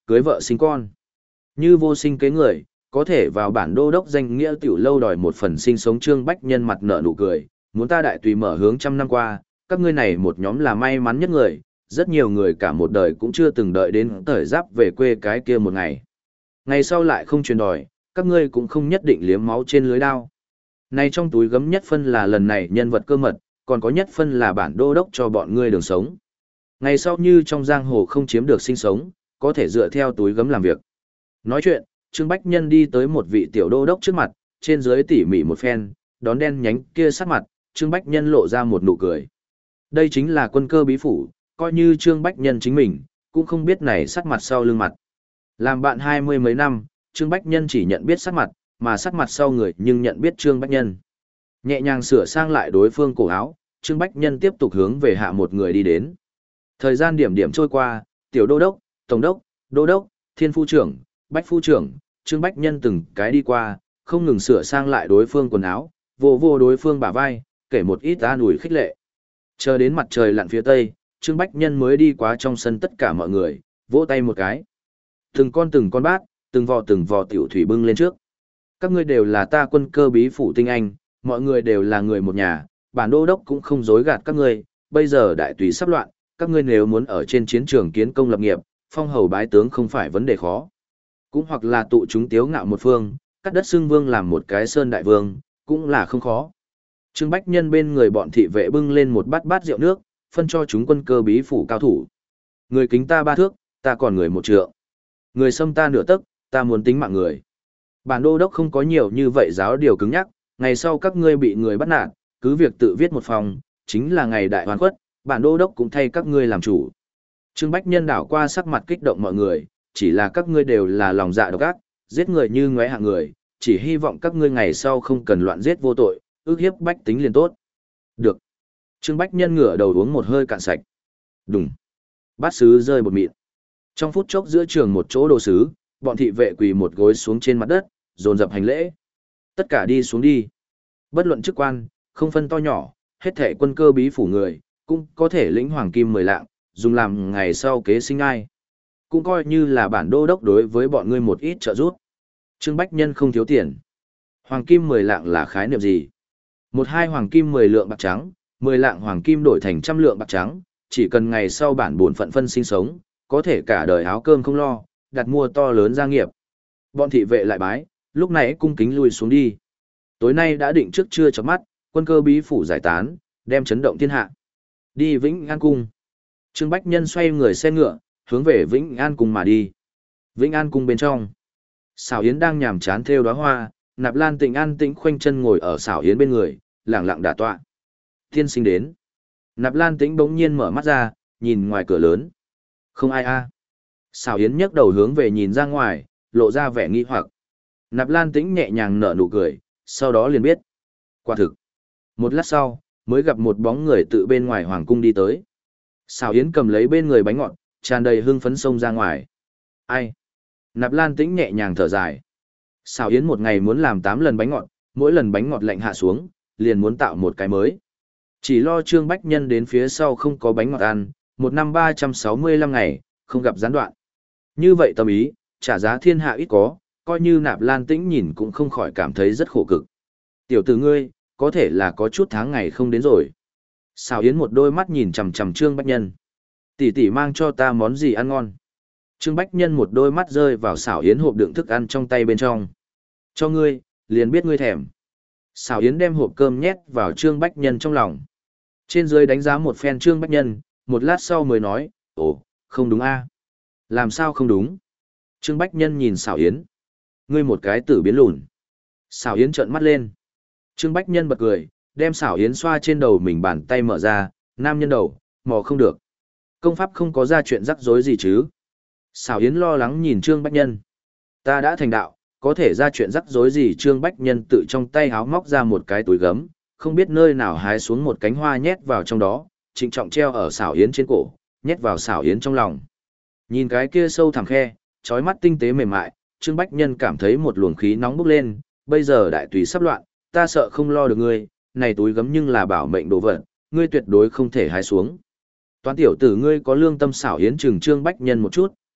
cưới vợ sinh con. Như vô sinh kế người, có thể vào bản đô đốc danh nghĩa tiểu lâu đòi một phần sinh sống. Trương Bách Nhân mặt nở nụ cười, muốn ta đại tùy mở hướng trăm năm qua, các ngươi này một nhóm là may mắn nhất người, rất nhiều người cả một đời cũng chưa từng đợi đến thời giáp về quê cái kia một ngày. Ngày sau lại không truyền đòi, các ngươi cũng không nhất định liếm máu trên lưới đao. Này trong túi gấm nhất phân là lần này nhân vật cơ mật, còn có nhất phân là bản đô đốc cho bọn ngươi đường sống. Ngày sau như trong giang hồ không chiếm được sinh sống, có thể dựa theo túi gấm làm việc. Nói chuyện, Trương Bách Nhân đi tới một vị tiểu đô đốc trước mặt, trên dưới tỉ mỉ một phen, đón đen nhánh kia sát mặt, Trương Bách Nhân lộ ra một nụ cười. Đây chính là quân cơ bí phủ, coi như Trương Bách Nhân chính mình, cũng không biết này sát mặt sau lưng mặt. Làm bạn hai mươi mấy năm, Trương Bách Nhân chỉ nhận biết sát mặt, mà sát mặt sau người nhưng nhận biết Trương Bách Nhân. Nhẹ nhàng sửa sang lại đối phương cổ áo, Trương Bách Nhân tiếp tục hướng về hạ một người đi đến. Thời gian điểm điểm trôi qua, tiểu đô đốc, tổng đốc, đô đốc, thiên phu trưởng, bách phu trưởng, Trương Bách Nhân từng cái đi qua, không ngừng sửa sang lại đối phương quần áo, vô vô đối phương bả vai, kể một ít an ủi khích lệ. Chờ đến mặt trời lặn phía tây, Trương Bách Nhân mới đi qua trong sân tất cả mọi người, vỗ tay một cái. Từng con từng con bát, từng vò từng vò tiểu thủy bưng lên trước. Các ngươi đều là ta quân cơ bí phủ tinh anh, mọi người đều là người một nhà, bản đô đốc cũng không dối gạt các ngươi, bây giờ đại tùy sắp loạn, các ngươi nếu muốn ở trên chiến trường kiến công lập nghiệp, phong hầu bái tướng không phải vấn đề khó. Cũng hoặc là tụ chúng tiếu ngạo một phương, cắt đất xưng vương làm một cái sơn đại vương, cũng là không khó. Trương Bách Nhân bên người bọn thị vệ bưng lên một bát bát rượu nước, phân cho chúng quân cơ bí phủ cao thủ. Người kính ta ba thước, ta còn người một trượng. Người xâm ta nửa tấc, ta muốn tính mạng người. Bản đô đốc không có nhiều như vậy giáo điều cứng nhắc, ngày sau các ngươi bị người bắt nạt, cứ việc tự viết một phòng, chính là ngày đại hoàn khuất, bản đô đốc cũng thay các ngươi làm chủ. Trương Bách Nhân đảo qua sắc mặt kích động mọi người, chỉ là các ngươi đều là lòng dạ độc ác, giết người như ngoé hạng người, chỉ hy vọng các ngươi ngày sau không cần loạn giết vô tội, ước hiếp bách tính liền tốt. Được. Trương Bách Nhân ngửa đầu uống một hơi cạn sạch. Đùng. Bát sứ rơi bột mịn. Trong phút chốc giữa trường một chỗ đồ sứ, bọn thị vệ quỳ một gối xuống trên mặt đất, dồn dập hành lễ. Tất cả đi xuống đi. Bất luận chức quan, không phân to nhỏ, hết thảy quân cơ bí phủ người, cũng có thể lĩnh hoàng kim mười lạng, dùng làm ngày sau kế sinh ai. Cũng coi như là bản đô đốc đối với bọn ngươi một ít trợ giúp. Trương Bách Nhân không thiếu tiền. Hoàng kim mười lạng là khái niệm gì? Một hai hoàng kim mười lượng bạc trắng, mười lạng hoàng kim đổi thành trăm lượng bạc trắng, chỉ cần ngày sau bản bổn phận phân sinh sống, có thể cả đời áo cơm không lo, đặt mua to lớn gia nghiệp. Bọn thị vệ lại bái, lúc này cung kính lui xuống đi. Tối nay đã định trước trưa chớp mắt, quân cơ bí phủ giải tán, đem chấn động thiên hạ. Đi Vĩnh An cung. Trương Bách Nhân xoay người xe ngựa, hướng về Vĩnh An cung mà đi. Vĩnh An cung bên trong, Xảo Yến đang nhàm chán thêu đóa hoa, Nạp Lan Tịnh an tĩnh khoanh chân ngồi ở Xảo Yến bên người, lặng lặng đả tọa. Tiên sinh đến. Nạp Lan Tĩnh bỗng nhiên mở mắt ra, nhìn ngoài cửa lớn. Không ai a. Xảo Yến nhấc đầu hướng về nhìn ra ngoài, lộ ra vẻ nghi hoặc. Nạp Lan Tĩnh nhẹ nhàng nở nụ cười, sau đó liền biết. Quả thực. Một lát sau, mới gặp một bóng người tự bên ngoài hoàng cung đi tới. Xảo Yến cầm lấy bên người bánh ngọt, tràn đầy hương phấn xông ra ngoài. Ai? Nạp Lan Tĩnh nhẹ nhàng thở dài. Xảo Yến một ngày muốn làm tám lần bánh ngọt, mỗi lần bánh ngọt lạnh hạ xuống, liền muốn tạo một cái mới. Chỉ lo Trương Bách Nhân đến phía sau không có bánh ngọt ăn, một năm ba trăm sáu mươi lăm ngày, không gặp gián đoạn. Như vậy tâm ý, trả giá thiên hạ ít có, coi như Nạp Lan Tĩnh nhìn cũng không khỏi cảm thấy rất khổ cực. Tiểu tử ngươi, có thể là có chút tháng ngày không đến rồi. Xảo Yến một đôi mắt nhìn chằm chằm Trương Bách Nhân. Tỷ tỷ mang cho ta món gì ăn ngon. Trương Bách Nhân một đôi mắt rơi vào Xảo Yến hộp đựng thức ăn trong tay bên trong. Cho ngươi, liền biết ngươi thèm. Xảo Yến đem hộp cơm nhét vào Trương Bách Nhân trong lòng. Trên dưới đánh giá một phen Trương Bách Nhân, một lát sau mới nói, ồ, không đúng a. Làm sao không đúng? Trương Bách Nhân nhìn Xảo Yến. Ngươi một cái tử biến lùn. Xảo Yến trợn mắt lên. Trương Bách Nhân bật cười, đem Xảo Yến xoa trên đầu mình bàn tay mở ra, nam nhân đầu, mò không được. Công pháp không có ra chuyện rắc rối gì chứ? Xảo Yến lo lắng nhìn Trương Bách Nhân. Ta đã thành đạo, có thể ra chuyện rắc rối gì? Trương Bách Nhân tự trong tay háo móc ra một cái túi gấm, không biết nơi nào hái xuống một cánh hoa nhét vào trong đó, trịnh trọng treo ở Xảo Yến trên cổ, nhét vào Xảo Yến trong lòng. Nhìn cái kia sâu thẳm khe, trói mắt tinh tế mềm mại, Trương Bách Nhân cảm thấy một luồng khí nóng bốc lên, bây giờ đại tùy sắp loạn, ta sợ không lo được ngươi, này túi gấm nhưng là bảo mệnh đồ vật, ngươi tuyệt đối không thể hái xuống. Toán tiểu tử ngươi có lương tâm. Xảo Yến chừng Trương Bách Nhân một chút,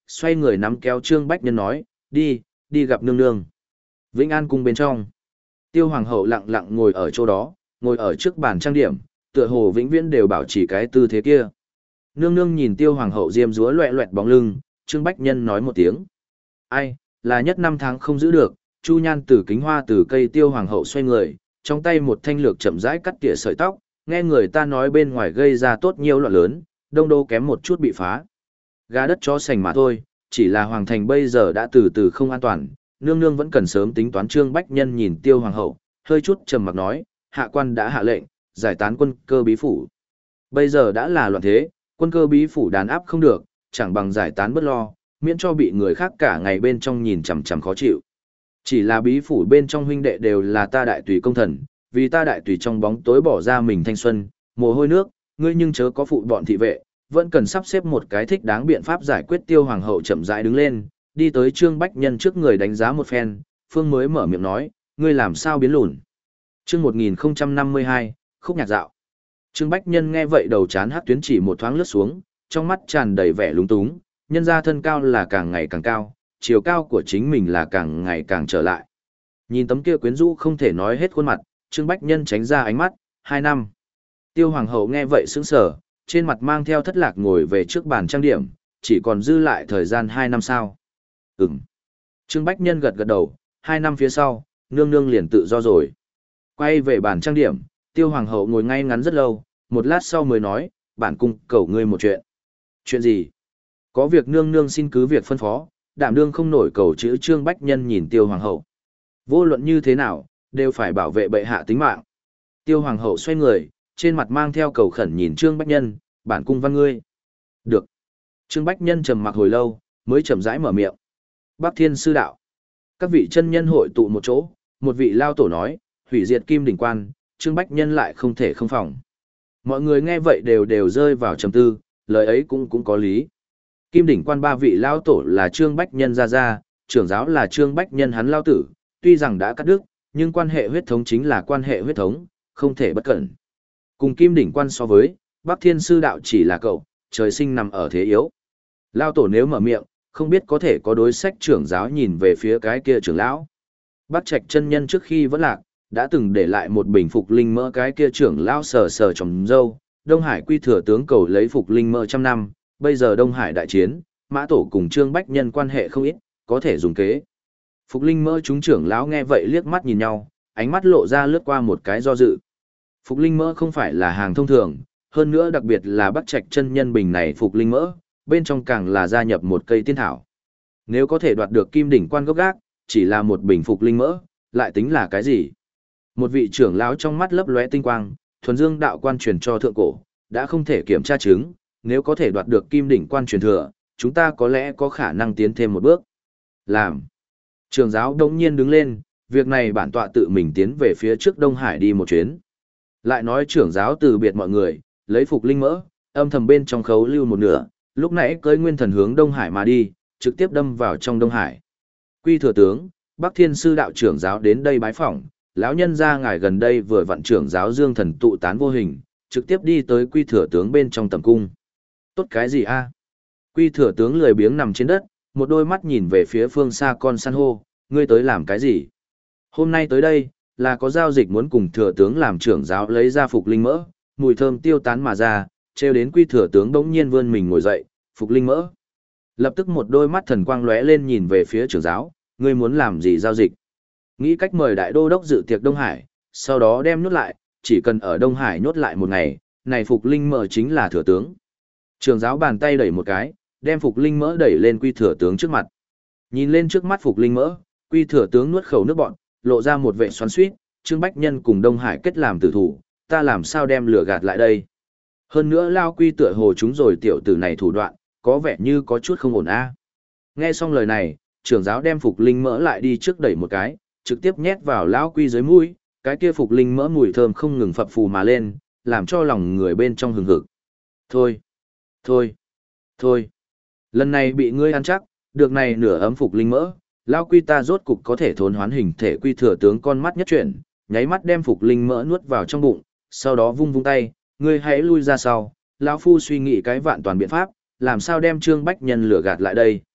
xoay người nắm kéo Trương Bách Nhân nói, đi, đi gặp nương nương. Vĩnh An cung bên trong, Tiêu Hoàng hậu lặng lặng ngồi ở chỗ đó, ngồi ở trước bàn trang điểm, tựa hồ vĩnh viễn đều bảo trì cái tư thế kia. Nương nương nhìn Tiêu Hoàng hậu diêm dúa loẹ loẹt bóng lưng, Trương Bách Nhân nói một tiếng. Ai, là nhất năm tháng không giữ được, Chu Nhan từ kính hoa từ cây. Tiêu Hoàng hậu xoay người, trong tay một thanh lược chậm rãi cắt tỉa sợi tóc, nghe người ta nói bên ngoài gây ra tốt nhiều loạn lớn, đông đô kém một chút bị phá. Gà đất chó sành mà thôi, chỉ là hoàng thành bây giờ đã từ từ không an toàn, nương nương vẫn cần sớm tính toán. Trương Bách Nhân nhìn Tiêu Hoàng hậu, hơi chút trầm mặc nói, hạ quan đã hạ lệnh, giải tán quân cơ bí phủ. Bây giờ đã là loạn thế, quân cơ bí phủ đàn áp không được, chẳng bằng giải tán bất lo, miễn cho bị người khác cả ngày bên trong nhìn chằm chằm khó chịu. Chỉ là bí phủ bên trong huynh đệ đều là ta đại tùy công thần, vì ta đại tùy trong bóng tối bỏ ra mình thanh xuân, mồ hôi nước, ngươi nhưng chớ có phụ bọn thị vệ, vẫn cần sắp xếp một cái thích đáng biện pháp giải quyết. Tiêu Hoàng hậu chậm rãi đứng lên, đi tới Trương Bách Nhân trước người đánh giá một phen, phương mới mở miệng nói, ngươi làm sao biến lùn. Chương một nghìn không trăm năm mươi hai, khúc nhạc dạo. Trương Bách Nhân nghe vậy đầu chán hát tuyến chỉ một thoáng lướt xuống, trong mắt tràn đầy vẻ lúng túng, nhân ra thân cao là càng ngày càng cao, chiều cao của chính mình là càng ngày càng trở lại. Nhìn tấm kia quyến rũ không thể nói hết khuôn mặt, Trương Bách Nhân tránh ra ánh mắt, hai năm. Tiêu Hoàng hậu nghe vậy sững sờ, trên mặt mang theo thất lạc ngồi về trước bàn trang điểm, chỉ còn dư lại thời gian hai năm sao. Ừm. Trương Bách Nhân gật gật đầu, hai năm phía sau, nương nương liền tự do rồi. Quay về bàn trang điểm, Tiêu Hoàng hậu ngồi ngay ngắn rất lâu, một lát sau mới nói, bản cung cầu ngươi một chuyện. Chuyện gì? Có việc nương nương xin cứ việc phân phó, đảm đương không nổi cầu chữ. Trương Bách Nhân nhìn Tiêu Hoàng hậu. Vô luận như thế nào, đều phải bảo vệ bệ hạ tính mạng. Tiêu Hoàng hậu xoay người, trên mặt mang theo cầu khẩn nhìn Trương Bách Nhân, bản cung văn ngươi. Được. Trương Bách Nhân trầm mặc hồi lâu, mới chậm rãi mở miệng. Bắc Thiên sư đạo. Các vị chân nhân hội tụ một chỗ, một vị lao tổ nói, hủy diệt Kim Đỉnh Quan, Trương Bách Nhân lại không thể không phòng. Mọi người nghe vậy đều đều rơi vào trầm tư, lời ấy cũng cũng có lý. Kim Đỉnh Quan ba vị lao tổ là Trương Bách Nhân gia gia, trưởng giáo là Trương Bách Nhân hắn lao tử, tuy rằng đã cắt đứt, nhưng quan hệ huyết thống chính là quan hệ huyết thống, không thể bất cẩn. Cùng Kim Đỉnh Quan so với, Bắc Thiên sư đạo chỉ là cậu, trời sinh nằm ở thế yếu. Lao tổ nếu mở miệng, không biết có thể có đối sách. Trưởng giáo nhìn về phía cái kia trưởng lão. Bắc Trạch chân nhân trước khi vẫn lạc, đã từng để lại một bình phục linh mỡ. Cái kia trưởng lão sờ sờ trồng dâu, Đông Hải quy thừa tướng cầu lấy phục linh mỡ trăm năm, bây giờ Đông Hải đại chiến, Mã Tổ cùng Trương Bách Nhân quan hệ không ít, có thể dùng kế. Phục linh mỡ chúng trưởng lão nghe vậy liếc mắt nhìn nhau, ánh mắt lộ ra lướt qua một cái do dự. Phục linh mỡ không phải là hàng thông thường, hơn nữa đặc biệt là Bắc Trạch chân nhân bình này phục linh mỡ, bên trong càng là gia nhập một cây tiên thảo. Nếu có thể đoạt được Kim Đỉnh Quan gốc gác, chỉ là một bình phục linh mỡ, lại tính là cái gì? Một vị trưởng lão trong mắt lấp lóe tinh quang, thuần dương đạo quan truyền cho thượng cổ, đã không thể kiểm tra chứng, nếu có thể đoạt được Kim Đỉnh Quan truyền thừa, chúng ta có lẽ có khả năng tiến thêm một bước. Làm. Trưởng giáo đống nhiên đứng lên, việc này bản tọa tự mình tiến về phía trước Đông Hải đi một chuyến. Lại nói trưởng giáo từ biệt mọi người, lấy phục linh mỡ, âm thầm bên trong khấu lưu một nửa, lúc nãy cưỡi nguyên thần hướng Đông Hải mà đi, trực tiếp đâm vào trong Đông Hải. Quy thừa tướng, Bắc Thiên sư đạo trưởng giáo đến đây bái phỏng, lão nhân gia ngài gần đây vừa vặn trưởng giáo Dương Thần tụ tán vô hình, trực tiếp đi tới Quy thừa tướng bên trong tầm cung. Tốt cái gì a? Quy thừa tướng lười biếng nằm trên đất, một đôi mắt nhìn về phía phương xa con san hô, ngươi tới làm cái gì? Hôm nay tới đây, là có giao dịch muốn cùng thừa tướng làm trưởng giáo lấy ra phục linh mỡ, mùi thơm tiêu tán mà ra, treo đến Quy thừa tướng bỗng nhiên vươn mình ngồi dậy, phục linh mỡ. Lập tức một đôi mắt thần quang lóe lên nhìn về phía trưởng giáo, ngươi muốn làm gì giao dịch? Nghĩ cách mời đại đô đốc dự tiệc Đông Hải, sau đó đem nhốt lại, chỉ cần ở Đông Hải nhốt lại một ngày, này phục linh mỡ chính là thừa tướng. Trưởng giáo bàn tay đẩy một cái, đem phục linh mỡ đẩy lên Quy thừa tướng trước mặt. Nhìn lên trước mắt phục linh mỡ, Quy thừa tướng nuốt khẩu nước bọt, lộ ra một vẻ xoắn xuýt, Trương Bách Nhân cùng Đông Hải kết làm tử thủ, ta làm sao đem lửa gạt lại đây? Hơn nữa lao Quy tựa hồ chúng rồi tiểu tử này thủ đoạn, có vẻ như có chút không ổn a. Nghe xong lời này, trưởng giáo đem phục linh mỡ lại đi trước đẩy một cái, trực tiếp nhét vào lão Quy dưới mũi, cái kia phục linh mỡ mùi thơm không ngừng phập phù mà lên, làm cho lòng người bên trong hừng hực. Thôi, thôi, thôi. Lần này bị ngươi ăn chắc, được này nửa ấm phục linh mỡ, lão Quy ta rốt cục có thể thốn hoán hình thể. Quy thừa tướng con mắt nhất chuyển, nháy mắt đem phục linh mỡ nuốt vào trong bụng, sau đó vung vung tay, ngươi hãy lui ra sau, lão phu suy nghĩ cái vạn toàn biện pháp, làm sao đem Trương Bách Nhân lừa gạt lại đây.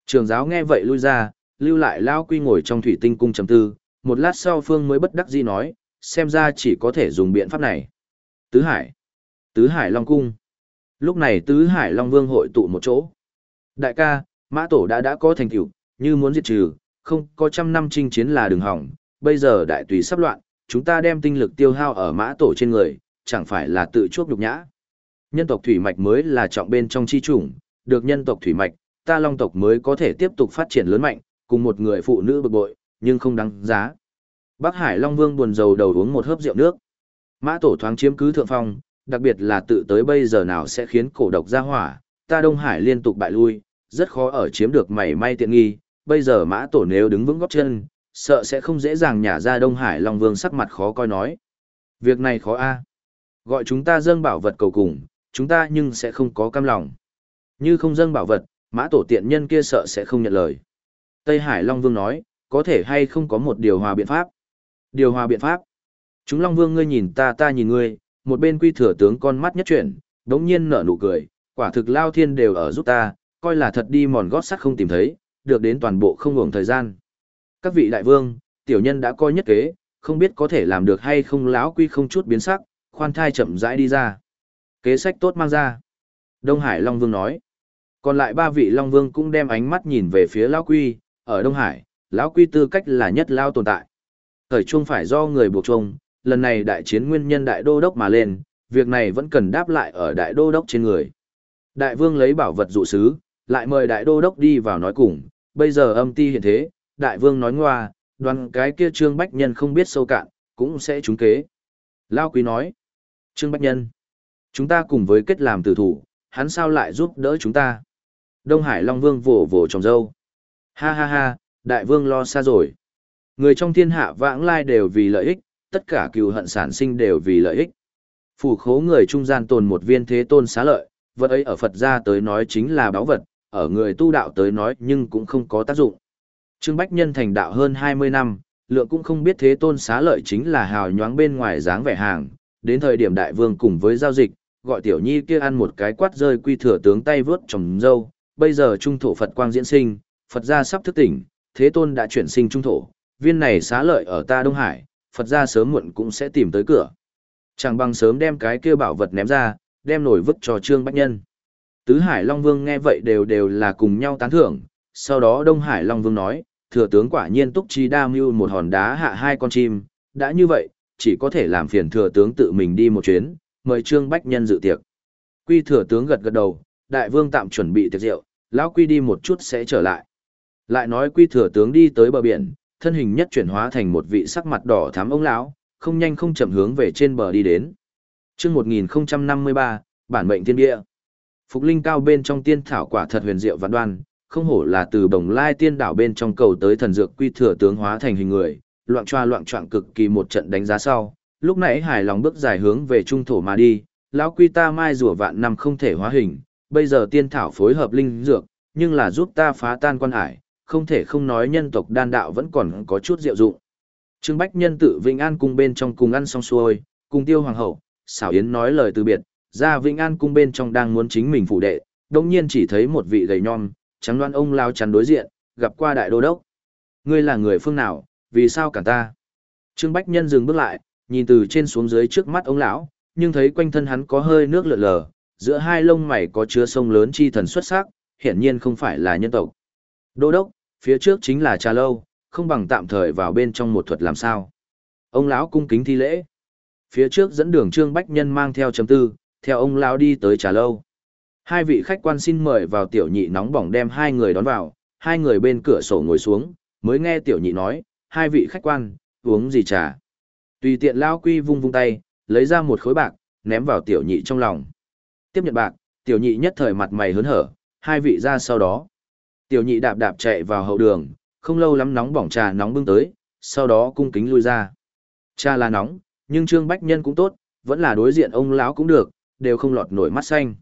Trường giáo nghe vậy lui ra, lưu lại Lao Quy ngồi trong thủy tinh cung chấm tư, một lát sau Phương mới bất đắc dĩ nói, xem ra chỉ có thể dùng biện pháp này. Tứ Hải. Tứ Hải Long Cung. Lúc này Tứ Hải Long Vương hội tụ một chỗ. Đại ca, Mã Tổ đã đã có thành tựu, như muốn diệt trừ, không có trăm năm chinh chiến là đường hỏng, bây giờ đại tùy sắp loạn, chúng ta đem tinh lực tiêu hao ở Mã Tổ trên người, chẳng phải là tự chuốc nhục nhã. Nhân tộc thủy mạch mới là trọng bên trong chi chủng, được nhân tộc thủy mạch, ta Long tộc mới có thể tiếp tục phát triển lớn mạnh, cùng một người phụ nữ bực bội, nhưng không đáng giá. Bắc Hải Long Vương buồn rầu đầu uống một hớp rượu nước. Mã Tổ thoáng chiếm cứ thượng phong, đặc biệt là tự tới bây giờ nào sẽ khiến cổ độc ra hỏa, ta Đông Hải liên tục bại lui, rất khó ở chiếm được mảy may tiện nghi, bây giờ Mã Tổ nếu đứng vững gót chân, sợ sẽ không dễ dàng nhả ra. Đông Hải Long Vương sắc mặt khó coi nói. Việc này khó a. Gọi chúng ta dâng bảo vật cầu cùng, chúng ta nhưng sẽ không có cam lòng. Như không dâng bảo vật, Mã Tổ tiện nhân kia sợ sẽ không nhận lời. Tây Hải Long Vương nói, có thể hay không có một điều hòa biện pháp. Điều hòa biện pháp. Chúng Long Vương ngươi nhìn ta ta nhìn ngươi, một bên Quy Thừa tướng con mắt nhất chuyển, đống nhiên nở nụ cười, quả thực Lao Thiên đều ở giúp ta, coi là thật đi mòn gót sắt không tìm thấy, được đến toàn bộ không hưởng thời gian. Các vị đại vương, tiểu nhân đã coi nhất kế, không biết có thể làm được hay không. Lão Quy không chút biến sắc, khoan thai chậm rãi đi ra. Kế sách tốt mang ra. Đông Hải Long Vương nói. Còn lại ba vị Long Vương cũng đem ánh mắt nhìn về phía Lão Quy, ở Đông Hải, Lão Quy tư cách là nhất lao tồn tại. Thời chuông phải do người buộc chuông, lần này đại chiến nguyên nhân đại đô đốc mà lên, việc này vẫn cần đáp lại ở đại đô đốc trên người. Đại vương lấy bảo vật dụ sứ, lại mời đại đô đốc đi vào nói cùng, bây giờ âm ti hiện thế, đại vương nói ngoa, đoàn cái kia Trương Bách Nhân không biết sâu cạn, cũng sẽ trúng kế. Lao Quý nói, Trương Bách Nhân, chúng ta cùng với kết làm tử thủ, hắn sao lại giúp đỡ chúng ta? Đông Hải Long Vương vỗ vỗ tròng dâu. Ha ha ha, đại vương lo xa rồi. Người trong thiên hạ vãng lai đều vì lợi ích, tất cả cừu hận sản sinh đều vì lợi ích. Phủ khố người trung gian tồn một viên thế tôn xá lợi, vật ấy ở Phật gia tới nói chính là báu vật, ở người tu đạo tới nói nhưng cũng không có tác dụng. Trương Bách Nhân thành đạo hơn hai mươi năm, lượng cũng không biết thế tôn xá lợi chính là hào nhoáng bên ngoài dáng vẻ hàng, đến thời điểm đại vương cùng với giao dịch, gọi tiểu nhi kia ăn một cái quát rơi Quy Thừa tướng tay vướt trồng dâu, bây giờ trung thổ Phật quang diễn sinh, Phật gia sắp thức tỉnh, thế tôn đã chuyển sinh trung thổ, viên này xá lợi ở ta Đông Hải, Phật gia sớm muộn cũng sẽ tìm tới cửa. Chẳng bằng sớm đem cái kia bảo vật ném ra, đem nổi vứt cho Trương Bách Nhân. Tứ Hải Long Vương nghe vậy đều đều là cùng nhau tán thưởng, sau đó Đông Hải Long Vương nói, thừa tướng quả nhiên túc trí đa mưu một hòn đá hạ hai con chim, đã như vậy, chỉ có thể làm phiền thừa tướng tự mình đi một chuyến, mời Trương Bách Nhân dự tiệc. Quy thừa tướng gật gật đầu, đại vương tạm chuẩn bị tiệc rượu, lão Quy đi một chút sẽ trở lại. Lại nói Quy thừa tướng đi tới bờ biển, thân hình nhất chuyển hóa thành một vị sắc mặt đỏ thắm ông lão, không nhanh không chậm hướng về trên bờ đi đến. Chương một nghìn không trăm năm mươi ba, bản mệnh thiên địa. Phục linh cao bên trong tiên thảo quả thật huyền diệu vạn đoan, không hổ là từ Bồng Lai tiên đảo bên trong cầu tới thần dược. Quy thừa tướng hóa thành hình người, loạn choa loạn choạng cực kỳ một trận đánh giá sau, lúc nãy hài lòng bước dài hướng về trung thổ mà đi. Lão Quy ta mai rùa vạn năm không thể hóa hình, bây giờ tiên thảo phối hợp linh dược, nhưng là giúp ta phá tan quan hải, không thể không nói nhân tộc đan đạo vẫn còn có chút diệu dụng. Trương Bách Nhân tự Vĩnh An cung bên trong cùng ăn xong xuôi, cùng Tiêu Hoàng hậu, Xảo Yến nói lời từ biệt, ra Vĩnh An cung bên trong đang muốn chính mình phụ đệ, đồng nhiên chỉ thấy một vị gầy nhom, trắng đoan ông lao chắn đối diện, gặp qua đại đô đốc. Ngươi là người phương nào, vì sao cản ta? Trương Bách Nhân dừng bước lại, nhìn từ trên xuống dưới trước mắt ông lão, nhưng thấy quanh thân hắn có hơi nước lượn lờ, giữa hai lông mày có chứa sông lớn chi thần xuất sắc, hiển nhiên không phải là nhân tộc. Đô đốc, phía trước chính là trà lâu, không bằng tạm thời vào bên trong một thuật làm sao? Ông lão cung kính thi lễ. Phía trước dẫn đường Trương Bách Nhân mang theo chấm tư, theo ông lão đi tới trà lâu. Hai vị khách quan xin mời vào. Tiểu nhị nóng bỏng đem hai người đón vào, hai người bên cửa sổ ngồi xuống, mới nghe tiểu nhị nói, hai vị khách quan, uống gì trà? Tùy tiện lão Quy vung vung tay, lấy ra một khối bạc, ném vào tiểu nhị trong lòng. Tiếp nhận bạc, tiểu nhị nhất thời mặt mày hớn hở, hai vị ra sau đó. Tiểu nhị đạp đạp chạy vào hậu đường, không lâu lắm nóng bỏng trà nóng bưng tới, sau đó cung kính lui ra. Trà là nóng, nhưng Trương Bách Nhân cũng tốt, vẫn là đối diện ông lão cũng được, đều không lọt nổi mắt xanh.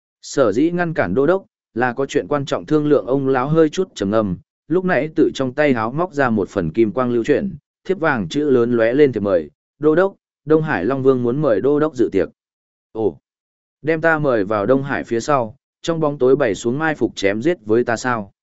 Sở dĩ ngăn cản đô đốc, là có chuyện quan trọng thương lượng. Ông lão hơi chút trầm ngâm, lúc nãy tự trong tay háo móc ra một phần kim quang lưu chuyển, thiếp vàng chữ lớn lóe lên thiệp mời, đô đốc, Đông Hải Long Vương muốn mời đô đốc dự tiệc. Ồ, đem ta mời vào Đông Hải phía sau, trong bóng tối bày xuống mai phục chém giết với ta sao?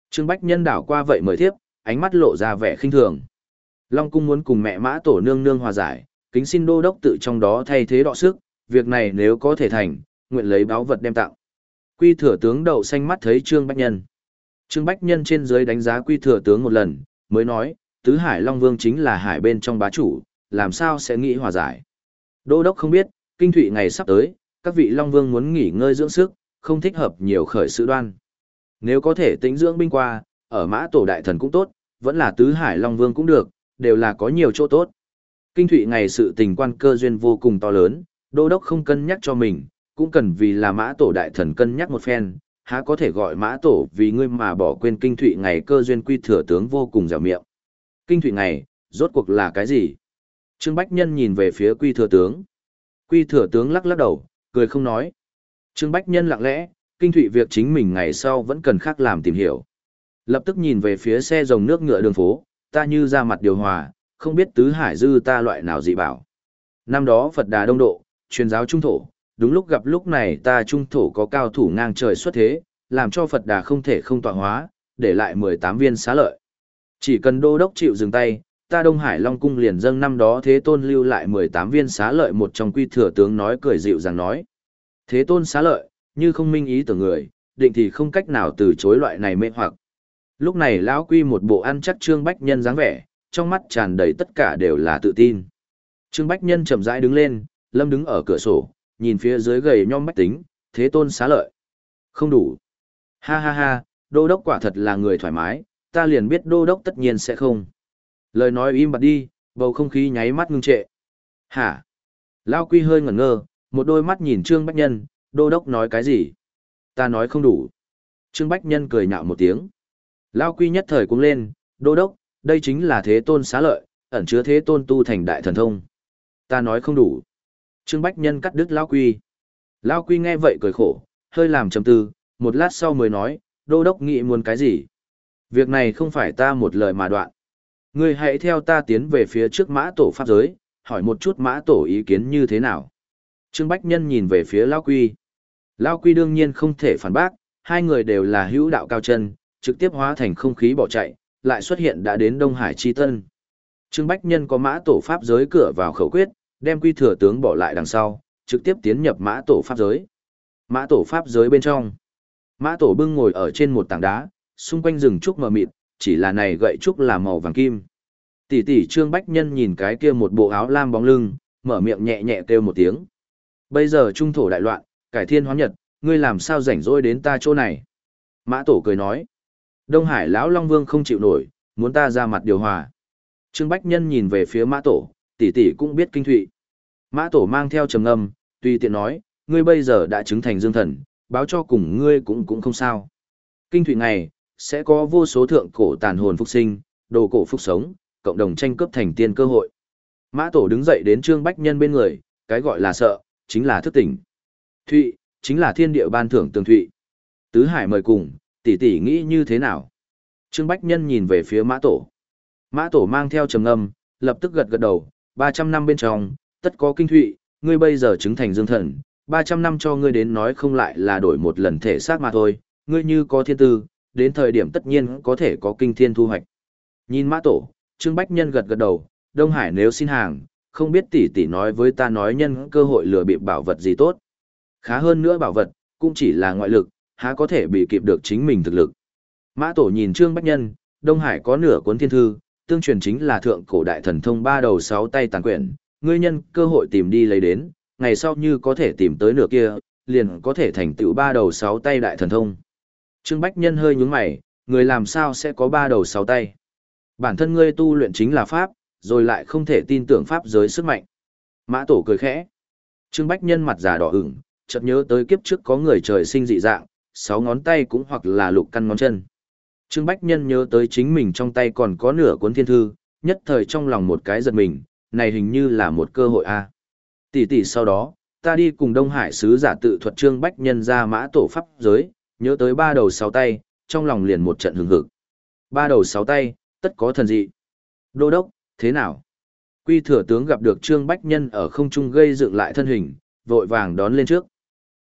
Trương Bách Nhân đảo qua vậy mời thiếp, ánh mắt lộ ra vẻ khinh thường. Long cung muốn cùng mẹ Mã Tổ nương nương hòa giải, kính xin đô đốc tự trong đó thay thế đọ sức, việc này nếu có thể thành, nguyện lấy báu vật đem tặng. Quy thừa tướng đậu xanh mắt thấy Trương Bách Nhân. Trương Bách Nhân trên dưới đánh giá Quy thừa tướng một lần, mới nói, Tứ Hải Long Vương chính là hải bên trong bá chủ, làm sao sẽ nghĩ hòa giải. Đô đốc không biết, kinh thụy ngày sắp tới, các vị Long Vương muốn nghỉ ngơi dưỡng sức, không thích hợp nhiều khởi sự đoan. Nếu có thể tĩnh dưỡng binh qua, ở Mã Tổ đại thần cũng tốt, vẫn là Tứ Hải Long Vương cũng được, đều là có nhiều chỗ tốt. Kinh thụy ngày sự tình quan cơ duyên vô cùng to lớn, đô đốc không cân nhắc cho mình, cũng cần vì là Mã Tổ đại thần cân nhắc một phen, há có thể gọi Mã Tổ vì ngươi mà bỏ quên kinh thụy ngày cơ duyên. Quy thừa tướng vô cùng dẻo miệng. Kinh thụy ngày, rốt cuộc là cái gì? Trương Bách Nhân nhìn về phía Quy thừa tướng. Quy thừa tướng lắc lắc đầu, cười không nói. Trương Bách Nhân lặng lẽ, kinh thụy việc chính mình ngày sau vẫn cần khác làm tìm hiểu. Lập tức nhìn về phía xe rồng nước ngựa đường phố, ta như ra mặt điều hòa, không biết tứ hải dư ta loại nào dị bảo. Năm đó Phật Đà đông độ, truyền giáo trung thổ, đúng lúc gặp lúc này ta trung thổ có cao thủ ngang trời xuất thế, làm cho Phật Đà không thể không tọa hóa, để lại mười tám viên xá lợi. Chỉ cần đô đốc chịu dừng tay, ta Đông Hải Long Cung liền dâng năm đó Thế Tôn lưu lại mười tám viên xá lợi. Một trong Quy thừa tướng nói cười dịu dàng nói. Thế Tôn xá lợi, như không minh ý tưởng người, định thì không cách nào từ chối loại này mê hoặc. Lúc này lão Quy một bộ ăn chắc Trương Bách Nhân dáng vẻ, trong mắt tràn đầy tất cả đều là tự tin. Trương Bách Nhân chậm rãi đứng lên, Lâm đứng ở cửa sổ, nhìn phía dưới gầy nhom Bách Tính, Thế Tôn xá lợi. Không đủ. Ha ha ha, đô đốc quả thật là người thoải mái, ta liền biết đô đốc tất nhiên sẽ không. Lời nói im bặt đi, bầu không khí nháy mắt ngưng trệ. Hả? Lao Quy hơi ngẩn ngơ, một đôi mắt nhìn Trương Bách Nhân, đô đốc nói cái gì? Ta nói không đủ. Trương Bách Nhân cười nhạo một tiếng. Lao Quy nhất thời cũng lên, đô đốc, đây chính là Thế Tôn xá lợi, ẩn chứa Thế Tôn tu thành đại thần thông. Ta nói không đủ. Trương Bách Nhân cắt đứt Lao Quy. Lao Quy nghe vậy cười khổ, hơi làm trầm tư, một lát sau mới nói, đô đốc nghĩ muốn cái gì? Việc này không phải ta một lời mà đoạn. Ngươi hãy theo ta tiến về phía trước Mã Tổ pháp giới, hỏi một chút Mã Tổ ý kiến như thế nào. Trương Bách Nhân nhìn về phía Lao Quy. Lao Quy đương nhiên không thể phản bác, hai người đều là hữu đạo cao chân, trực tiếp hóa thành không khí bỏ chạy, lại xuất hiện đã đến Đông Hải Chi Tân. Trương Bách Nhân có Mã Tổ pháp giới cửa vào khẩu quyết, đem Quy thừa tướng bỏ lại đằng sau, trực tiếp tiến nhập Mã Tổ pháp giới. Mã Tổ pháp giới bên trong. Mã Tổ bưng ngồi ở trên một tảng đá, xung quanh rừng trúc mờ mịt, chỉ là này gậy trúc là màu vàng kim. Tỷ tỷ Trương Bách Nhân nhìn cái kia một bộ áo lam bóng lưng, mở miệng nhẹ nhẹ kêu một tiếng. Bây giờ trung thổ đại loạn, cải thiên hóa nhật, ngươi làm sao rảnh rỗi đến ta chỗ này? Mã Tổ cười nói. Đông Hải lão Long Vương không chịu nổi, muốn ta ra mặt điều hòa. Trương Bách Nhân nhìn về phía Mã Tổ, tỷ tỷ cũng biết kinh thụy. Mã Tổ mang theo trầm ngâm, tùy tiện nói, ngươi bây giờ đã chứng thành dương thần, báo cho cùng ngươi cũng cũng không sao. Kinh thụy ngày, sẽ có vô số thượng cổ tàn hồn phục sinh, đồ cổ phục sống, cộng đồng tranh cướp thành tiên cơ hội. Mã Tổ đứng dậy đến Trương Bách Nhân bên người, cái gọi là sợ, chính là thức tỉnh. Thụy, chính là thiên địa ban thưởng tường thụy. Tứ Hải mời cùng, tỷ tỷ nghĩ như thế nào? Trương Bách Nhân nhìn về phía Mã Tổ. Mã Tổ mang theo trầm ngâm, lập tức gật gật đầu, ba trăm năm bên trong, tất có kinh thụy, ngươi bây giờ chứng thành dương thần, ba trăm năm cho ngươi đến nói không lại là đổi một lần thể xác mà thôi, ngươi như có thiên tư, đến thời điểm tất nhiên có thể có kinh thiên thu hoạch. Nhìn Mã Tổ, Trương Bách Nhân gật gật đầu, Đông Hải nếu xin hàng, không biết tỷ tỷ nói với ta nói nhân cơ hội lừa bịp bảo vật gì tốt. Khá hơn nữa bảo vật, cũng chỉ là ngoại lực, há có thể bị kịp được chính mình thực lực. Mã Tổ nhìn Trương Bách Nhân, Đông Hải có nửa cuốn thiên thư, tương truyền chính là thượng cổ đại thần thông ba đầu sáu tay tàn quyển, ngươi nhân cơ hội tìm đi lấy đến, ngày sau như có thể tìm tới nửa kia, liền có thể thành tựu ba đầu sáu tay đại thần thông. Trương Bách Nhân hơi nhướng mày, người làm sao sẽ có ba đầu sáu tay? Bản thân ngươi tu luyện chính là pháp, rồi lại không thể tin tưởng pháp giới sức mạnh. Mã Tổ cười khẽ. Trương Bách Nhân mặt già đỏ ửng, chợt nhớ tới kiếp trước có người trời sinh dị dạng, sáu ngón tay cũng hoặc là lục căn ngón chân. Trương Bách Nhân nhớ tới chính mình trong tay còn có nửa cuốn thiên thư, nhất thời trong lòng một cái giật mình, này hình như là một cơ hội a. Tỷ tỷ sau đó, ta đi cùng Đông Hải sứ giả tự thuật Trương Bách Nhân ra Mã Tổ pháp giới, nhớ tới ba đầu sáu tay, trong lòng liền một trận hừng hực. Ba đầu sáu tay, tất có thần dị. Đô đốc, thế nào? Quy thừa tướng gặp được Trương Bách Nhân ở không trung gây dựng lại thân hình, vội vàng đón lên trước.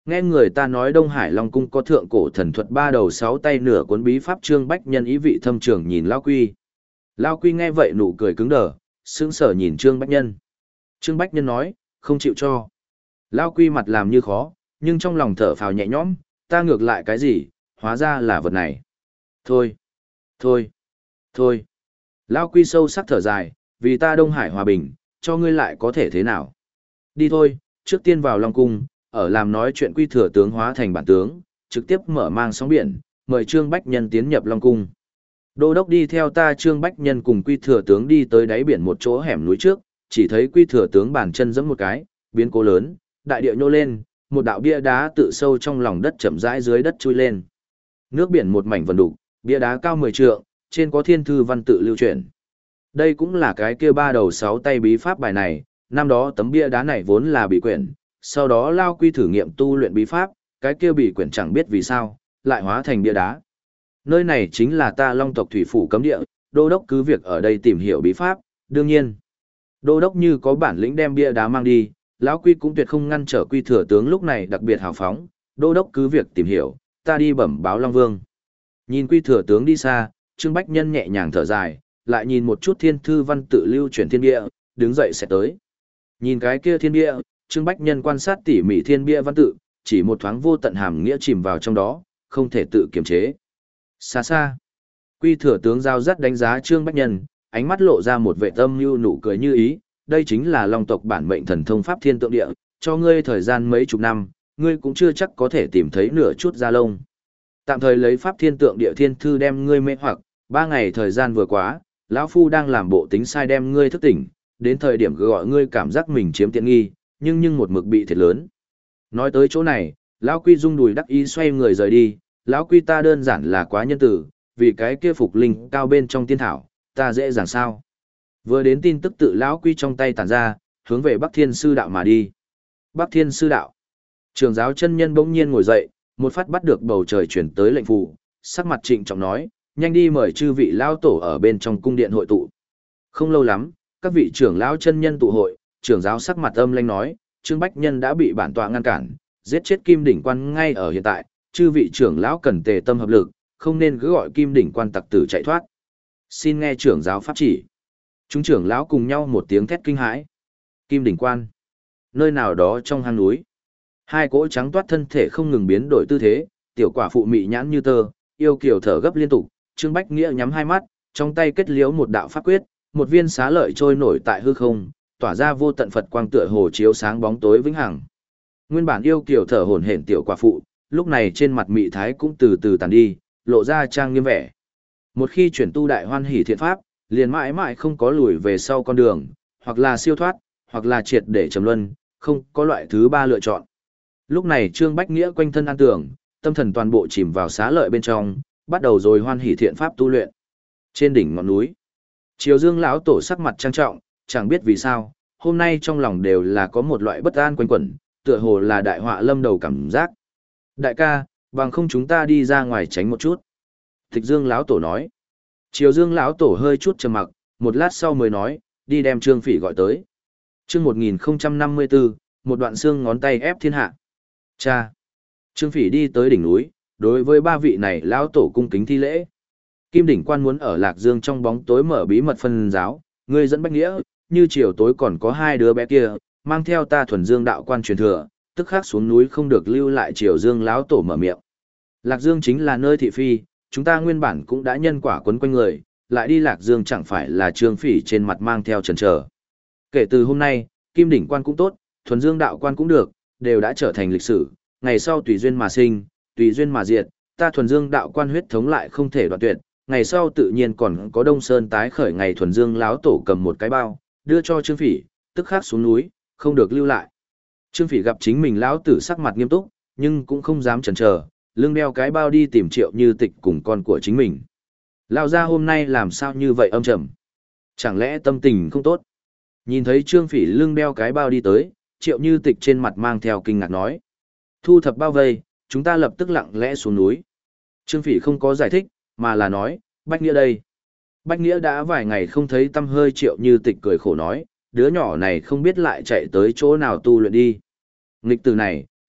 Nghe người ta nói Đông Hải Long Cung có thượng cổ thần thuật ba đầu sáu tay nửa cuốn bí pháp Trương Bách Nhân ý vị thâm trường nhìn Lao Quy. Lao Quy nghe vậy nụ cười cứng đờ, sững sờ nhìn Trương Bách Nhân. Trương Bách Nhân nói, không chịu cho. Lao Quy mặt làm như khó, nhưng trong lòng thở phào nhẹ nhõm, ta ngược lại cái gì, hóa ra là vật này. Thôi, thôi, thôi. Lao Quy sâu sắc thở dài, vì ta Đông Hải hòa bình, cho ngươi lại có thể thế nào. Đi thôi, trước tiên vào Long Cung, ở làm nói chuyện Quy thừa tướng hóa thành bản tướng, trực tiếp mở mang sóng biển, mời Trương Bách Nhân tiến nhập Long Cung. Đô đốc đi theo ta Trương Bách Nhân cùng Quy thừa tướng đi tới đáy biển một chỗ hẻm núi trước, chỉ thấy Quy thừa tướng bàn chân giẫm một cái, biến cố lớn, đại địa nhô lên, một đạo bia đá tự sâu trong lòng đất chậm rãi dưới đất chui lên. Nước biển một mảnh vần đục, bia đá cao mười trượng, trên có thiên thư văn tự lưu truyền. Đây cũng là cái kia ba đầu sáu tay bí pháp bài này, năm đó tấm bia đá này vốn là bị quyển, sau đó Lao Quy thử nghiệm tu luyện bí pháp, cái kia bị quyển chẳng biết vì sao, lại hóa thành bia đá. Nơi này chính là ta Long tộc thủy phủ cấm địa, đô đốc cứ việc ở đây tìm hiểu bí pháp, đương nhiên. Đô đốc như có bản lĩnh đem bia đá mang đi, lão Quy cũng tuyệt không ngăn trở Quy thừa tướng lúc này đặc biệt hào phóng, đô đốc cứ việc tìm hiểu, ta đi bẩm báo Long Vương. Nhìn Quy thừa tướng đi xa, Trương Bách Nhân nhẹ nhàng thở dài, lại nhìn một chút thiên thư văn tự lưu chuyển thiên địa, đứng dậy sẽ tới. Nhìn cái kia thiên địa, Trương Bách Nhân quan sát tỉ mỉ thiên bia văn tự, chỉ một thoáng vô tận hàm nghĩa chìm vào trong đó, không thể tự kiềm chế. Xa xa, Quy thừa tướng giao dắt đánh giá Trương Bách Nhân, ánh mắt lộ ra một vẻ tâm nhu nụ cười như ý, đây chính là Long tộc bản mệnh thần thông pháp thiên tượng địa, cho ngươi thời gian mấy chục năm, ngươi cũng chưa chắc có thể tìm thấy nửa chút da lông. Tạm thời lấy pháp thiên tượng địa thiên thư đem ngươi mê hoặc, ba ngày thời gian vừa quá, lão phu đang làm bộ tính sai đem ngươi thức tỉnh, đến thời điểm gọi ngươi cảm giác mình chiếm tiện nghi, nhưng nhưng một mực bị thiệt lớn. Nói tới chỗ này, lão Quy rung đùi đắc ý xoay người rời đi, lão Quy ta đơn giản là quá nhân tử, vì cái kia phục linh cao bên trong tiên thảo, ta dễ dàng sao? Vừa đến tin tức tự lão Quy trong tay tản ra, hướng về Bắc Thiên sư đạo mà đi. Bắc Thiên sư đạo. Trường giáo chân nhân bỗng nhiên ngồi dậy, một phát bắt được bầu trời chuyển tới lệnh phù, sắc mặt trịnh trọng nói, nhanh đi mời chư vị lão tổ ở bên trong cung điện hội tụ. Không lâu lắm, các vị trưởng lão chân nhân tụ hội, trưởng giáo sắc mặt âm lãnh nói, Trương Bách Nhân đã bị bản tọa ngăn cản, giết chết Kim đỉnh quan ngay ở hiện tại, chư vị trưởng lão cần tề tâm hợp lực, không nên cứ gọi Kim đỉnh quan tặc tử chạy thoát. Xin nghe trưởng giáo pháp chỉ. Chúng trưởng lão cùng nhau một tiếng thét kinh hãi. Kim đỉnh quan, nơi nào đó trong hang núi. Hai cỗ trắng toát thân thể không ngừng biến đổi tư thế, tiểu quả phụ mị nhãn như tơ, yêu kiều thở gấp liên tục, Trương Bách Nghĩa nhắm hai mắt, trong tay kết liễu một đạo pháp quyết, một viên xá lợi trôi nổi tại hư không, tỏa ra vô tận Phật quang tựa hồ chiếu sáng bóng tối vĩnh hằng. Nguyên bản yêu kiều thở hổn hển tiểu quả phụ, lúc này trên mặt mị thái cũng từ từ tàn đi, lộ ra trang nghiêm vẻ. Một khi chuyển tu đại hoan hỷ thiện pháp, liền mãi mãi không có lùi về sau con đường, hoặc là siêu thoát, hoặc là triệt để trầm luân, không có loại thứ ba lựa chọn. Lúc này Trương Bách Nghĩa quanh thân an tưởng, tâm thần toàn bộ chìm vào xá lợi bên trong, bắt đầu rồi hoan hỷ thiện pháp tu luyện. Trên đỉnh ngọn núi, Triều Dương lão tổ sắc mặt trang trọng, chẳng biết vì sao, hôm nay trong lòng đều là có một loại bất an quanh quẩn, tựa hồ là đại họa lâm đầu cảm giác. Đại ca, bằng không chúng ta đi ra ngoài tránh một chút. Tịch Dương lão tổ nói. Triều Dương lão tổ hơi chút trầm mặc, một lát sau mới nói, đi đem Trương Phỉ gọi tới. Chương một nghìn không trăm năm mươi tư, một đoạn xương ngón tay ép thiên hạ. Cha. Trương Phỉ đi tới đỉnh núi, đối với ba vị này lão tổ cung kính thi lễ. Kim đỉnh quan muốn ở Lạc Dương trong bóng tối mở bí mật phân giáo, ngươi dẫn Bách Nghĩa, như chiều tối còn có hai đứa bé kia, mang theo ta thuần dương đạo quan truyền thừa, tức khắc xuống núi không được lưu lại Triều Dương lão tổ mở miệng. Lạc Dương chính là nơi thị phi, chúng ta nguyên bản cũng đã nhân quả quấn quanh người, lại đi Lạc Dương chẳng phải là Trương Phỉ trên mặt mang theo chần chờ. Kể từ hôm nay, Kim đỉnh quan cũng tốt, thuần dương đạo quan cũng được, đều đã trở thành lịch sử, ngày sau tùy duyên mà sinh, tùy duyên mà diệt, ta thuần dương đạo quan huyết thống lại không thể đoạn tuyệt, ngày sau tự nhiên còn có Đông Sơn tái khởi ngày thuần dương lão tổ cầm một cái bao, đưa cho Trương Phỉ, tức khắc xuống núi, không được lưu lại. Trương Phỉ gặp chính mình lão tử sắc mặt nghiêm túc, nhưng cũng không dám chần chờ, lưng đeo cái bao đi tìm Triệu Như Tịch cùng con của chính mình. Lão gia hôm nay làm sao như vậy âm trầm? Chẳng lẽ tâm tình không tốt? Nhìn thấy Trương Phỉ lưng đeo cái bao đi tới, Triệu Như Tịch trên mặt mang theo kinh ngạc nói: "Thu thập bao vây, chúng ta lập tức lặng lẽ xuống núi." Trương Phỉ không có giải thích, mà là nói: "Bách Nghĩa đây." Bách Nghĩa đã vài ngày không thấy tâm hơi, Triệu Như Tịch cười khổ nói: "Đứa nhỏ này không biết lại chạy tới chỗ nào tu luyện đi. Nghịch từ này,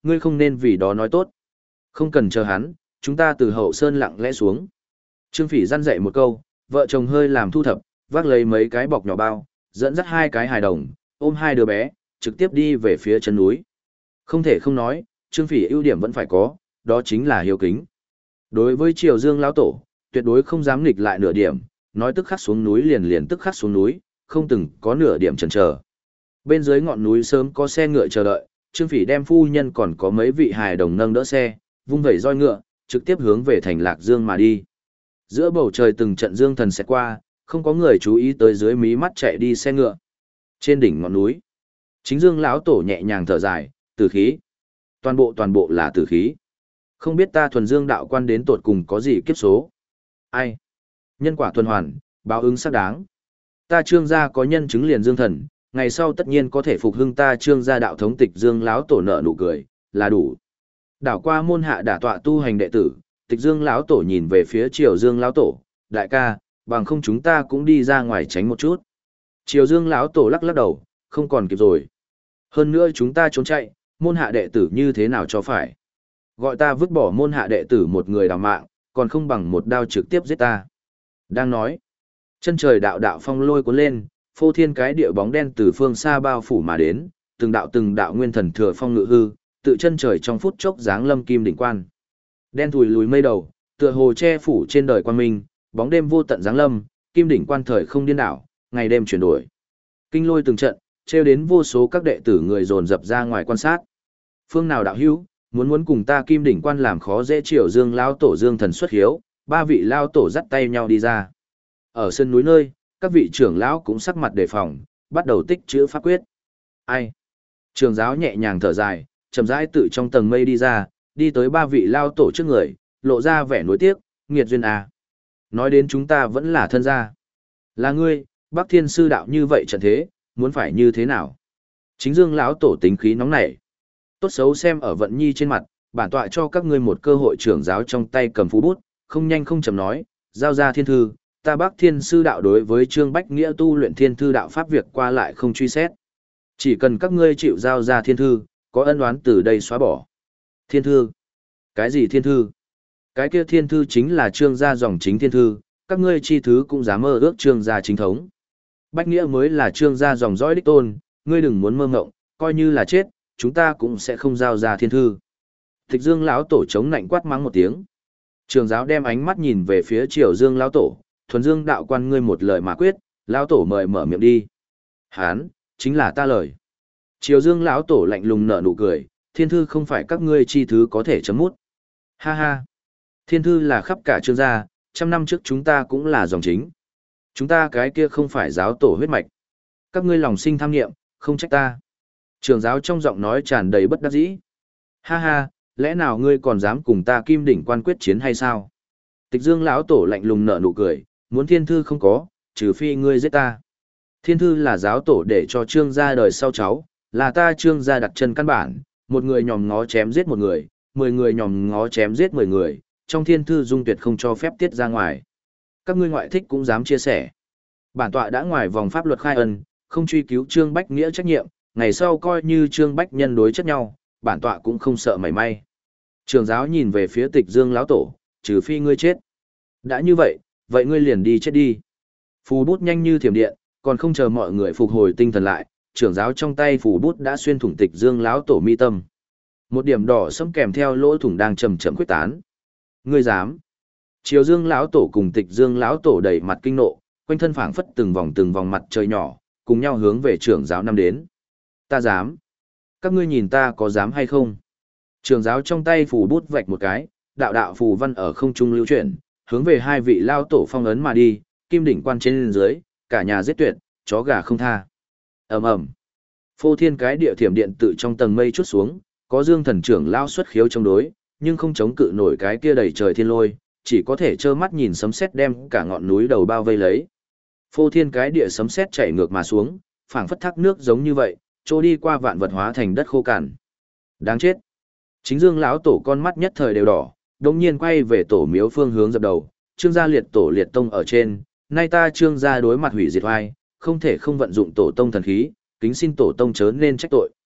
ngươi không nên vì đó nói tốt. Không cần chờ hắn, chúng ta từ hậu sơn lặng lẽ xuống. Trương Phỉ răn dạy một câu, vợ chồng hơi làm thu thập, vác lấy mấy cái bọc nhỏ bao, dẫn dắt hai cái hài đồng, ôm hai đứa bé, trực tiếp đi về phía chân núi. Không thể không nói, Trương Phỉ ưu điểm vẫn phải có, đó chính là hiếu kính. Đối với Triều Dương lão tổ, tuyệt đối không dám nghịch lại nửa điểm, nói tức khắc xuống núi liền liền tức khắc xuống núi, không từng có nửa điểm chần chờ. Bên dưới ngọn núi sớm có xe ngựa chờ đợi, Trương Phỉ đem phu nhân còn có mấy vị hài đồng nâng đỡ xe, vung vẩy roi ngựa, trực tiếp hướng về thành Lạc Dương mà đi. Giữa bầu trời từng trận dương thần xẹt qua, không có người chú ý tới dưới mí mắt chạy đi xe ngựa. Trên đỉnh ngọn núi, Chính Dương lão tổ nhẹ nhàng thở dài, tử khí. Toàn bộ toàn bộ là tử khí. Không biết ta thuần dương đạo quan đến tột cùng có gì kiếp số. Ai? Nhân quả tuần hoàn, báo ứng xác đáng. Ta Trương gia có nhân chứng liền dương thần, ngày sau tất nhiên có thể phục hưng ta Trương gia đạo thống. Tịch Dương lão tổ nợ nụ cười, là đủ. Đảo qua môn hạ đả tọa tu hành đệ tử, Tịch Dương lão tổ nhìn về phía Triều Dương lão tổ, đại ca, bằng không chúng ta cũng đi ra ngoài tránh một chút. Triều Dương lão tổ lắc lắc đầu, không còn kịp rồi. Hơn nữa chúng ta trốn chạy, môn hạ đệ tử như thế nào cho phải. Gọi ta vứt bỏ môn hạ đệ tử một người đào mạng, còn không bằng một đao trực tiếp giết ta. Đang nói, chân trời đạo đạo phong lôi cuốn lên, phô thiên cái địa bóng đen từ phương xa bao phủ mà đến, từng đạo từng đạo nguyên thần thừa phong ngự hư, tự chân trời trong phút chốc giáng lâm kim đỉnh quan. Đen thùi lùi mây đầu, tựa hồ che phủ trên đời quan minh, bóng đêm vô tận giáng lâm, kim đỉnh quan thời không điên đảo, ngày đêm chuyển đổi. Kinh lôi từng trận, treo đến vô số các đệ tử người dồn dập ra ngoài quan sát. Phương nào đạo hữu, muốn muốn cùng ta kim đỉnh quan làm khó dễ. Triều Dương lão tổ Dương thần xuất hiếu, ba vị lao tổ dắt tay nhau đi ra. Ở sân núi nơi, các vị trưởng lão cũng sắc mặt đề phòng, bắt đầu tích chữ pháp quyết. Ai? Trường giáo nhẹ nhàng thở dài, chậm rãi tự trong tầng mây đi ra, đi tới ba vị lao tổ trước người, lộ ra vẻ nuối tiếc, nghiệt duyên à. Nói đến chúng ta vẫn là thân gia. Là ngươi, Bắc Thiên sư đạo như vậy trận thế, muốn phải như thế nào? Chính Dương lão tổ tính khí nóng nảy. Tốt xấu xem ở Vận Nhi trên mặt, bản tọa cho các ngươi một cơ hội. Trưởng giáo trong tay cầm phú bút, không nhanh không chậm nói, giao ra thiên thư, ta Bắc Thiên sư đạo đối với Trương Bách Nghĩa tu luyện thiên thư đạo pháp việc qua lại không truy xét. Chỉ cần các ngươi chịu giao ra thiên thư, có ân oán từ đây xóa bỏ. Thiên thư? Cái gì thiên thư? Cái kia thiên thư chính là Trương gia dòng chính thiên thư, các ngươi chi thứ cũng dám mơ ước Trương gia chính thống. Bách Nghĩa mới là Trương gia dòng dõi đích tôn, ngươi đừng muốn mơ ngộng, coi như là chết, chúng ta cũng sẽ không giao ra thiên thư. Tịch Dương lão tổ chống nạnh quát mắng một tiếng. Trường giáo đem ánh mắt nhìn về phía Triều Dương lão tổ, thuần dương đạo quan ngươi một lời mà quyết, lão tổ mời mở miệng đi. Hán, chính là ta lời. Triều Dương lão tổ lạnh lùng nở nụ cười, thiên thư không phải các ngươi chi thứ có thể chấm mút. Ha ha, thiên thư là khắp cả Trương gia, trăm năm trước chúng ta cũng là dòng chính. Chúng ta cái kia không phải giáo tổ huyết mạch. Các ngươi lòng sinh tham nghiệm, không trách ta. Trường giáo trong giọng nói tràn đầy bất đắc dĩ. Ha ha, lẽ nào ngươi còn dám cùng ta kim đỉnh quan quyết chiến hay sao? Tịch Dương lão tổ lạnh lùng nở nụ cười, muốn thiên thư không có, trừ phi ngươi giết ta. Thiên thư là giáo tổ để cho Trương gia đời sau cháu, là ta Trương gia đặt chân căn bản, một người nhòm ngó chém giết một người, mười người nhòm ngó chém giết mười người, trong thiên thư dung tuyệt không cho phép tiết ra ngoài. Các ngươi ngoại thích cũng dám chia sẻ. Bản tọa đã ngoài vòng pháp luật khai ân, không truy cứu Trương Bách Nghĩa trách nhiệm, ngày sau coi như Trương Bách nhân đối chất nhau, bản tọa cũng không sợ mảy may. Trường giáo nhìn về phía Tịch Dương lão tổ, trừ phi ngươi chết. Đã như vậy, vậy ngươi liền đi chết đi. Phù bút nhanh như thiểm điện, còn không chờ mọi người phục hồi tinh thần lại, trưởng giáo trong tay phù bút đã xuyên thủng Tịch Dương lão tổ mi tâm. Một điểm đỏ sẫm kèm theo lỗ thủng đang chậm chậm khuếch tán. Ngươi dám? Triều Dương lão tổ cùng Tịch Dương lão tổ đầy mặt kinh nộ, quanh thân phảng phất từng vòng từng vòng mặt trời nhỏ, cùng nhau hướng về trưởng giáo năm đến. Ta dám. Các ngươi nhìn ta có dám hay không? Trưởng giáo trong tay phù bút vạch một cái, đạo đạo phù văn ở không trung lưu chuyển, hướng về hai vị lao tổ phong ấn mà đi, kim đỉnh quan trên dưới, cả nhà giết tuyệt, chó gà không tha. Ầm ầm. Phô thiên cái địa thiểm điện tự trong tầng mây chút xuống, có Dương thần trưởng lao xuất khiếu chống đối, nhưng không chống cự nổi cái kia đầy trời thiên lôi, chỉ có thể trơ mắt nhìn sấm sét đem cả ngọn núi đầu bao vây lấy. Phô thiên cái địa sấm sét chảy ngược mà xuống, phảng phất thác nước giống như vậy, trôi đi qua vạn vật hóa thành đất khô cằn. Đáng chết. Chính Dương lão tổ con mắt nhất thời đều đỏ, đột nhiên quay về tổ miếu phương hướng dập đầu, Trương gia liệt tổ liệt tông ở trên, nay ta Trương gia đối mặt hủy diệt oai, không thể không vận dụng tổ tông thần khí, kính xin tổ tông chớ nên trách tội.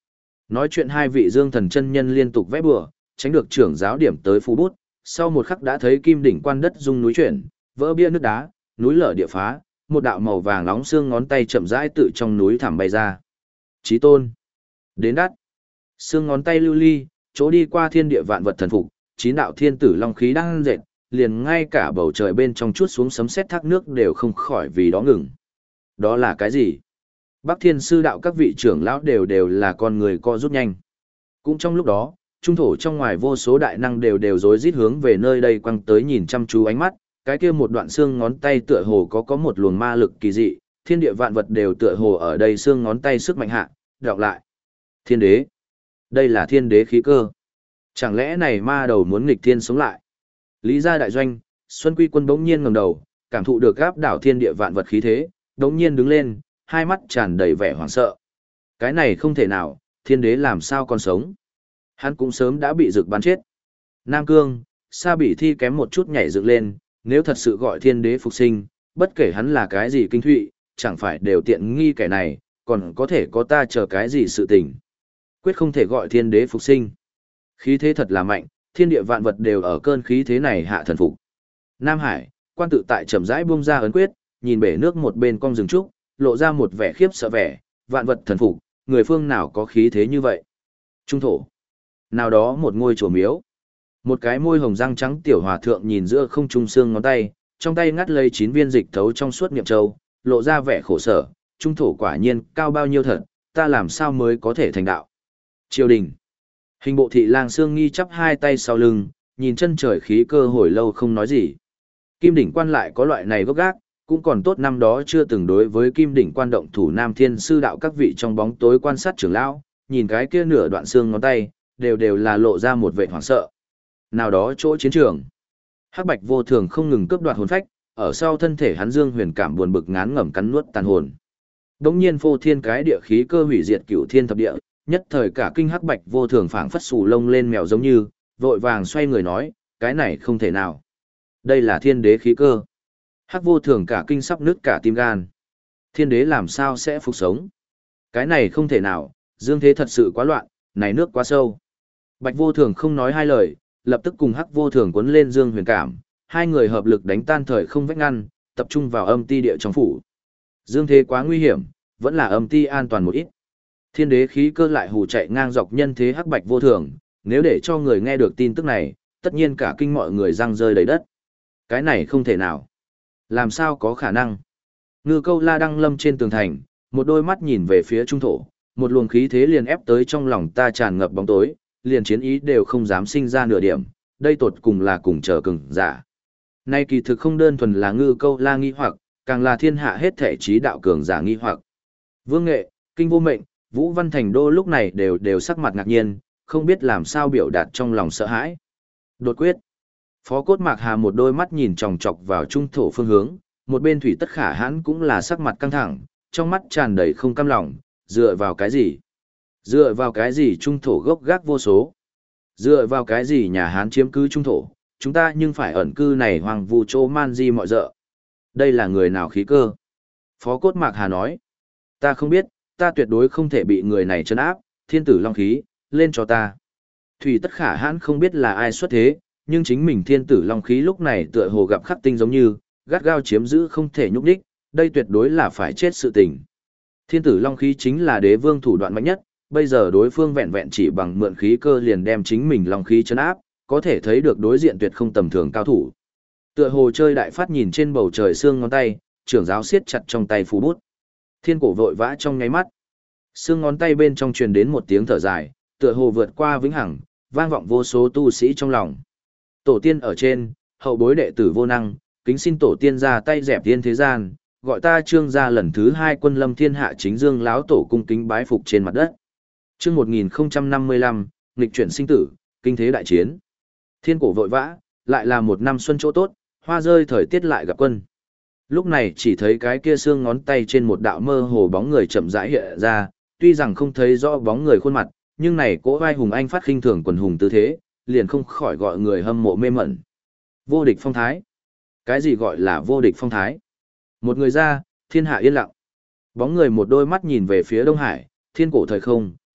Nói chuyện hai vị Dương Thần chân nhân liên tục vẽ bừa, tránh được trưởng giáo điểm tới phù bút, sau một khắc đã thấy kim đỉnh quan đất rung núi chuyển, vỡ bia nước đá, núi lở địa phá, một đạo màu vàng nóng xương ngón tay chậm rãi tự trong núi thẳm bay ra. Chí tôn, đến đắt. Xương ngón tay lưu ly, chỗ đi qua thiên địa vạn vật thần phục, chín đạo thiên tử long khí đang dệt, liền ngay cả bầu trời bên trong chuốt xuống sấm sét thác nước đều không khỏi vì đó ngừng. Đó là cái gì? Bắc Thiên sư đạo các vị trưởng lão đều đều là con người co rút nhanh. Cũng trong lúc đó, trung thổ trong ngoài vô số đại năng đều đều rối rít hướng về nơi đây quăng tới nhìn chăm chú ánh mắt, cái kia một đoạn xương ngón tay tựa hồ có có một luồng ma lực kỳ dị, thiên địa vạn vật đều tựa hồ ở đây xương ngón tay sức mạnh hạ, đọc lại. Thiên đế. Đây là thiên đế khí cơ. Chẳng lẽ này ma đầu muốn nghịch thiên sống lại? Lý gia đại doanh, Xuân Quy Quân bỗng nhiên ngẩng đầu, cảm thụ được áp đảo thiên địa vạn vật khí thế, bỗng nhiên đứng lên, hai mắt tràn đầy vẻ hoảng sợ. Cái này không thể nào, thiên đế làm sao còn sống? Hắn cũng sớm đã bị rực bắn chết. Nam Cương, Sa Bỉ Thi kém một chút nhảy dựng lên, nếu thật sự gọi thiên đế phục sinh, bất kể hắn là cái gì kinh thụy, chẳng phải đều tiện nghi kẻ này, còn có thể có ta chờ cái gì sự tình. Quyết không thể gọi thiên đế phục sinh. Khí thế thật là mạnh, thiên địa vạn vật đều ở cơn khí thế này hạ thần phục. Nam Hải, quan tự tại chậm rãi buông ra ấn quyết, nhìn bể nước một bên cong rừng trúc, lộ ra một vẻ khiếp sợ vẻ, vạn vật thần phục, người phương nào có khí thế như vậy? Trung thổ. Nào đó một ngôi chùa miếu. Một cái môi hồng răng trắng tiểu hòa thượng nhìn giữa không trung xương ngón tay, trong tay ngắt lấy chín viên dịch thấu trong suốt niệm châu, lộ ra vẻ khổ sở, trung thổ quả nhiên cao bao nhiêu thật, ta làm sao mới có thể thành đạo. Triều đình. Hình bộ thị lang xương nghi chắp hai tay sau lưng, nhìn chân trời khí cơ hồi lâu không nói gì. Kim đỉnh quan lại có loại này gốc gác, cũng còn tốt năm đó chưa từng đối với kim đỉnh quan động thủ Nam Thiên sư đạo các vị trong bóng tối quan sát trưởng lão, nhìn cái kia nửa đoạn xương ngón tay, đều đều là lộ ra một vẻ hoảng sợ. Nào đó chỗ chiến trường, Hắc Bạch vô thường không ngừng cướp đoạt hồn phách, ở sau thân thể hắn Dương Huyền cảm buồn bực ngán ngẩm cắn nuốt tàn hồn. Đống nhiên phô thiên cái địa khí cơ hủy diệt cửu thiên thập địa, nhất thời cả kinh Hắc Bạch vô thường phảng phất sù lông lên mèo giống như, vội vàng xoay người nói, cái này không thể nào. Đây là thiên đế khí cơ. Hắc vô thường cả kinh sắp nứt cả tim gan. Thiên đế làm sao sẽ phục sống? Cái này không thể nào, dương thế thật sự quá loạn, này nước quá sâu. Bạch vô thường không nói hai lời, lập tức cùng Hắc vô thường cuốn lên Dương Huyền cảm, hai người hợp lực đánh tan thời không vách ngăn, tập trung vào âm ti địa trong phủ. Dương thế quá nguy hiểm, vẫn là âm ti an toàn một ít. Thiên đế khí cơ lại hù chạy ngang dọc nhân thế Hắc Bạch vô thường, nếu để cho người nghe được tin tức này, tất nhiên cả kinh mọi người răng rơi đầy đất. Cái này không thể nào. Làm sao có khả năng? Ngư Câu La đang lâm trên tường thành, một đôi mắt nhìn về phía trung thổ, một luồng khí thế liền ép tới trong lòng ta tràn ngập bóng tối, liền chiến ý đều không dám sinh ra nửa điểm, đây tột cùng là cùng chờ cường giả. Nay kỳ thực không đơn thuần là Ngư Câu La nghi hoặc, càng là thiên hạ hết thể trí đạo cường giả nghi hoặc. Vương Nghệ, Kinh Vô Mệnh, Vũ Văn Thành Đô lúc này đều đều sắc mặt ngạc nhiên, không biết làm sao biểu đạt trong lòng sợ hãi. Đột quyết. Phó Cốt Mạc Hà một đôi mắt nhìn chòng chọc vào trung thổ phương hướng, một bên Thủy Tất Khả Hãn cũng là sắc mặt căng thẳng, trong mắt tràn đầy không cam lòng, dựa vào cái gì? Dựa vào cái gì trung thổ gốc gác vô số? Dựa vào cái gì nhà Hán chiếm cứ trung thổ, chúng ta nhưng phải ẩn cư này hoàng vu chỗ man di mọi dợ. Đây là người nào khí cơ? Phó Cốt Mạc Hà nói, ta không biết, ta tuyệt đối không thể bị người này trấn áp, thiên tử long khí, lên cho ta. Thủy Tất Khả Hãn không biết là ai xuất thế, nhưng chính mình thiên tử long khí lúc này tựa hồ gặp khắc tinh giống như, gắt gao chiếm giữ không thể nhúc đích, đây tuyệt đối là phải chết sự tình. Thiên tử long khí chính là đế vương thủ đoạn mạnh nhất, bây giờ đối phương vẹn vẹn chỉ bằng mượn khí cơ liền đem chính mình long khí chấn áp, có thể thấy được đối diện tuyệt không tầm thường cao thủ. Tựa hồ chơi đại phát nhìn trên bầu trời xương ngón tay, trưởng giáo siết chặt trong tay phù bút. Thiên cổ vội vã trong nháy mắt. Xương ngón tay bên trong truyền đến một tiếng thở dài, tựa hồ vượt qua vĩnh hằng, vang vọng vô số tu sĩ trong lòng. Tổ tiên ở trên, hậu bối đệ tử vô năng, kính xin tổ tiên ra tay dẹp tiên thế gian, gọi ta Trương gia lần thứ hai quân lâm thiên hạ chính dương láo tổ cung kính bái phục trên mặt đất. Chương một nghìn năm mươi lăm, nghịch chuyển sinh tử, kinh thế đại chiến. Thiên cổ vội vã, lại là một năm xuân chỗ tốt, hoa rơi thời tiết lại gặp quân. Lúc này chỉ thấy cái kia xương ngón tay trên một đạo mơ hồ bóng người chậm rãi hiện ra, tuy rằng không thấy rõ bóng người khuôn mặt, nhưng này cỗ vai hùng anh phát khinh thường quần hùng tư thế, liền không khỏi gọi người hâm mộ mê mẩn. Vô địch phong thái. Cái gì gọi là vô địch phong thái? Một người ra, thiên hạ yên lặng. Bóng người một đôi mắt nhìn về phía Đông Hải, thiên cổ thời không,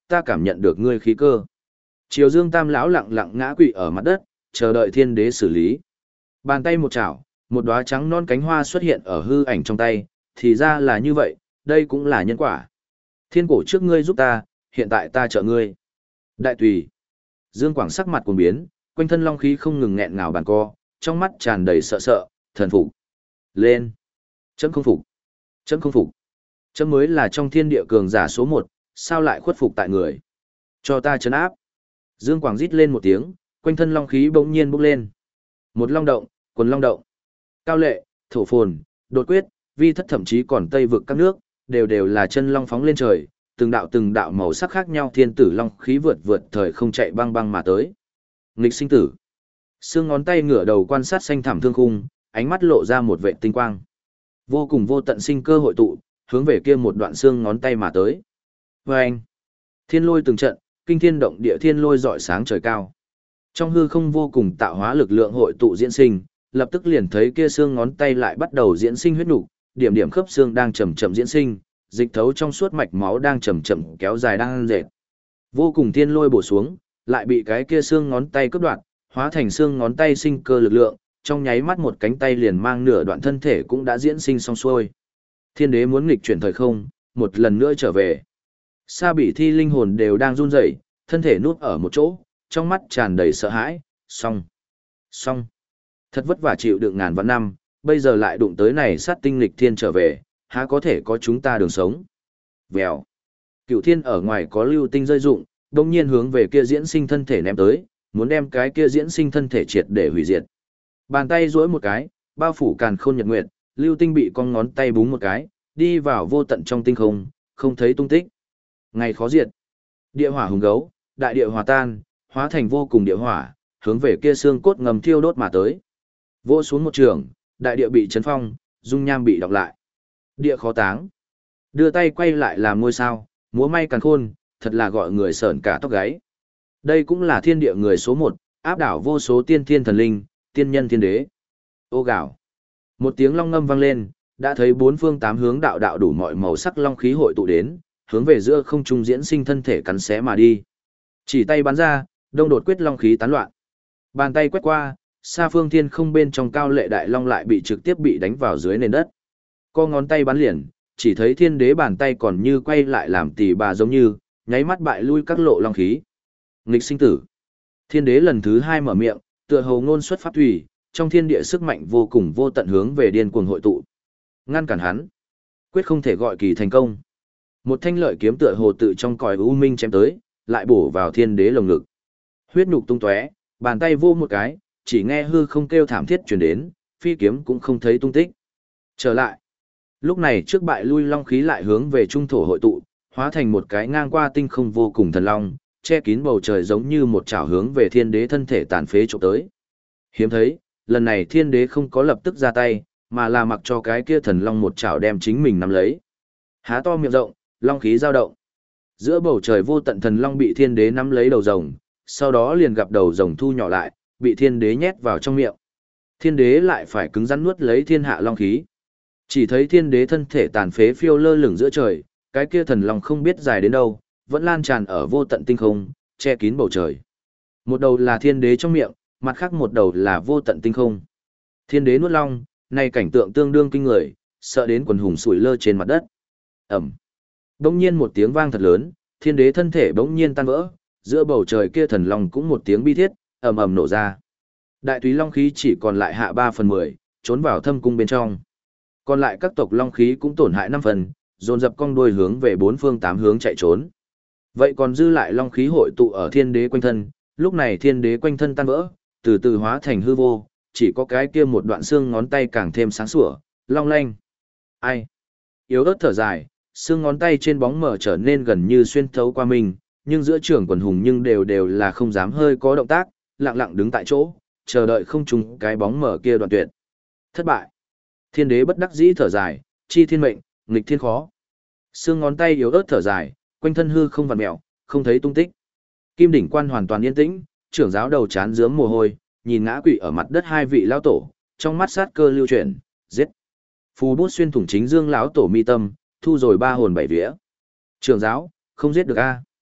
ta cảm nhận được ngươi khí cơ. Triều Dương Tam lão lặng lặng ngã quỵ ở mặt đất, chờ đợi thiên đế xử lý. Bàn tay một chảo, một đóa trắng non cánh hoa xuất hiện ở hư ảnh trong tay, thì ra là như vậy, đây cũng là nhân quả. Thiên cổ trước ngươi giúp ta, hiện tại ta trợ ngươi. Đại tùy. Dương Quảng sắc mặt cuồng biến, quanh thân long khí không ngừng nghẹn ngào bàn co, trong mắt tràn đầy sợ sợ, thần phục. Lên. Chấm không phục. Chấm không phục. Chấm mới là trong thiên địa cường giả số một, sao lại khuất phục tại người. Cho ta trấn áp. Dương Quảng rít lên một tiếng, quanh thân long khí bỗng nhiên bốc lên. Một long động, quần long động. Cao lệ, thổ phồn, đột quyết, vi thất thậm chí còn tây vực các nước, đều đều là chân long phóng lên trời, từng đạo từng đạo màu sắc khác nhau thiên tử long khí vượt vượt thời không chạy băng băng mà tới. Nghịch sinh tử. Xương ngón tay ngửa đầu quan sát xanh thẳm thương khung, ánh mắt lộ ra một vệ tinh quang. Vô cùng vô tận sinh cơ hội tụ, hướng về kia một đoạn xương ngón tay mà tới. Và anh, thiên lôi từng trận, kinh thiên động địa thiên lôi rọi sáng trời cao. Trong hư không vô cùng tạo hóa lực lượng hội tụ diễn sinh, lập tức liền thấy kia xương ngón tay lại bắt đầu diễn sinh huyết nục, điểm điểm khớp xương đang chậm chậm diễn sinh, dịch thấu trong suốt mạch máu đang chậm chậm kéo dài đang dệt. Vô cùng thiên lôi bổ xuống, lại bị cái kia xương ngón tay cướp đoạt, hóa thành xương ngón tay sinh cơ lực lượng, trong nháy mắt một cánh tay liền mang nửa đoạn thân thể cũng đã diễn sinh xong xuôi. Thiên đế muốn nghịch chuyển thời không, một lần nữa trở về. Sa Bỉ Thi linh hồn đều đang run rẩy, thân thể nuốt ở một chỗ, trong mắt tràn đầy sợ hãi, xong, xong. Thật vất vả chịu đựng ngàn vạn năm, bây giờ lại đụng tới này sát tinh lịch thiên trở về, há có thể có chúng ta đường sống. Vèo. Cựu thiên ở ngoài có lưu tinh rơi rụng, đồng nhiên hướng về kia diễn sinh thân thể ném tới, muốn đem cái kia diễn sinh thân thể triệt để hủy diệt. Bàn tay duỗi một cái, bao phủ càn khôn nhật nguyệt, lưu tinh bị con ngón tay búng một cái, đi vào vô tận trong tinh không, không thấy tung tích. Ngày khó diệt. Địa hỏa hùng gấu, đại địa hòa tan, hóa thành vô cùng địa hỏa, hướng về kia xương cốt ngầm thiêu đốt mà tới. Vỗ xuống một trường, đại địa bị chấn phong, dung nham bị đọc lại. Địa khó táng. Đưa tay quay lại làm ngôi sao, múa may càn khôn, thật là gọi người sởn cả tóc gáy. Đây cũng là thiên địa người số một, áp đảo vô số tiên thiên thần linh, tiên nhân thiên đế. Ô gạo. Một tiếng long ngâm vang lên, đã thấy bốn phương tám hướng đạo đạo đủ mọi màu sắc long khí hội tụ đến, hướng về giữa không trung diễn sinh thân thể cắn xé mà đi. Chỉ tay bắn ra, đông đột quyết long khí tán loạn. Bàn tay quét qua, xa phương thiên không bên trong cao lệ đại long lại bị trực tiếp bị đánh vào dưới nền đất. Co ngón tay bắn liền, chỉ thấy thiên đế bàn tay còn như quay lại làm tỉ bà giống như, nháy mắt bại lui các lộ long khí. Nghịch sinh tử. Thiên đế lần thứ hai mở miệng, tựa hồ ngôn xuất pháp thủy, trong thiên địa sức mạnh vô cùng vô tận hướng về điên cuồng hội tụ. Ngăn cản hắn, quyết không thể gọi kỳ thành công. Một thanh lợi kiếm tựa hồ tự trong còi u minh chém tới, lại bổ vào thiên đế lồng ngực. Huyết nhục tung tóe, bàn tay vô một cái, chỉ nghe hư không kêu thảm thiết truyền đến, phi kiếm cũng không thấy tung tích. Trở lại. Lúc này trước bại lui long khí lại hướng về trung thổ hội tụ, hóa thành một cái ngang qua tinh không vô cùng thần long, che kín bầu trời giống như một chảo hướng về thiên đế thân thể tàn phế chụp tới. Hiếm thấy, lần này thiên đế không có lập tức ra tay, mà là mặc cho cái kia thần long một chảo đem chính mình nắm lấy. Há to miệng rộng, long khí dao động. Giữa bầu trời vô tận thần long bị thiên đế nắm lấy đầu rồng, sau đó liền gặp đầu rồng thu nhỏ lại, bị thiên đế nhét vào trong miệng. Thiên đế lại phải cứng rắn nuốt lấy thiên hạ long khí. Chỉ thấy thiên đế thân thể tàn phế phiêu lơ lửng giữa trời, cái kia thần long không biết dài đến đâu, vẫn lan tràn ở vô tận tinh không, che kín bầu trời. Một đầu là thiên đế trong miệng, mặt khác một đầu là vô tận tinh không. Thiên đế nuốt long, này cảnh tượng tương đương kinh người, sợ đến quần hùng sủi lơ trên mặt đất. Ẩm. Bỗng nhiên một tiếng vang thật lớn, thiên đế thân thể bỗng nhiên tan vỡ, giữa bầu trời kia thần long cũng một tiếng bi thiết, ầm ầm nổ ra. Đại túy long khí chỉ còn lại hạ ba phần mười, trốn vào thâm cung bên trong. Còn lại các tộc long khí cũng tổn hại năm phần, dồn dập cong đuôi hướng về bốn phương tám hướng chạy trốn. Vậy còn dư lại long khí hội tụ ở thiên đế quanh thân, lúc này thiên đế quanh thân tan vỡ, từ từ hóa thành hư vô, chỉ có cái kia một đoạn xương ngón tay càng thêm sáng sủa, long lanh. Ai? Yếu ớt thở dài, xương ngón tay trên bóng mở trở nên gần như xuyên thấu qua mình, nhưng giữa trường quần hùng nhưng đều đều là không dám hơi có động tác, lặng lặng đứng tại chỗ, chờ đợi không trùng cái bóng mở kia đoạn tuyệt. Thất bại. Thiên đế bất đắc dĩ thở dài, chi thiên mệnh, nghịch thiên khó. Xương ngón tay yếu ớt thở dài, quanh thân hư không vặn mèo, không thấy tung tích. Kim đỉnh quan hoàn toàn yên tĩnh, trưởng giáo đầu chán rướm mồ hôi, nhìn ngã quỵ ở mặt đất hai vị lão tổ, trong mắt sát cơ lưu chuyển, giết. Phù bút xuyên thủng chính dương lão tổ mi tâm, thu rồi ba hồn bảy vía. Trưởng giáo, không giết được a.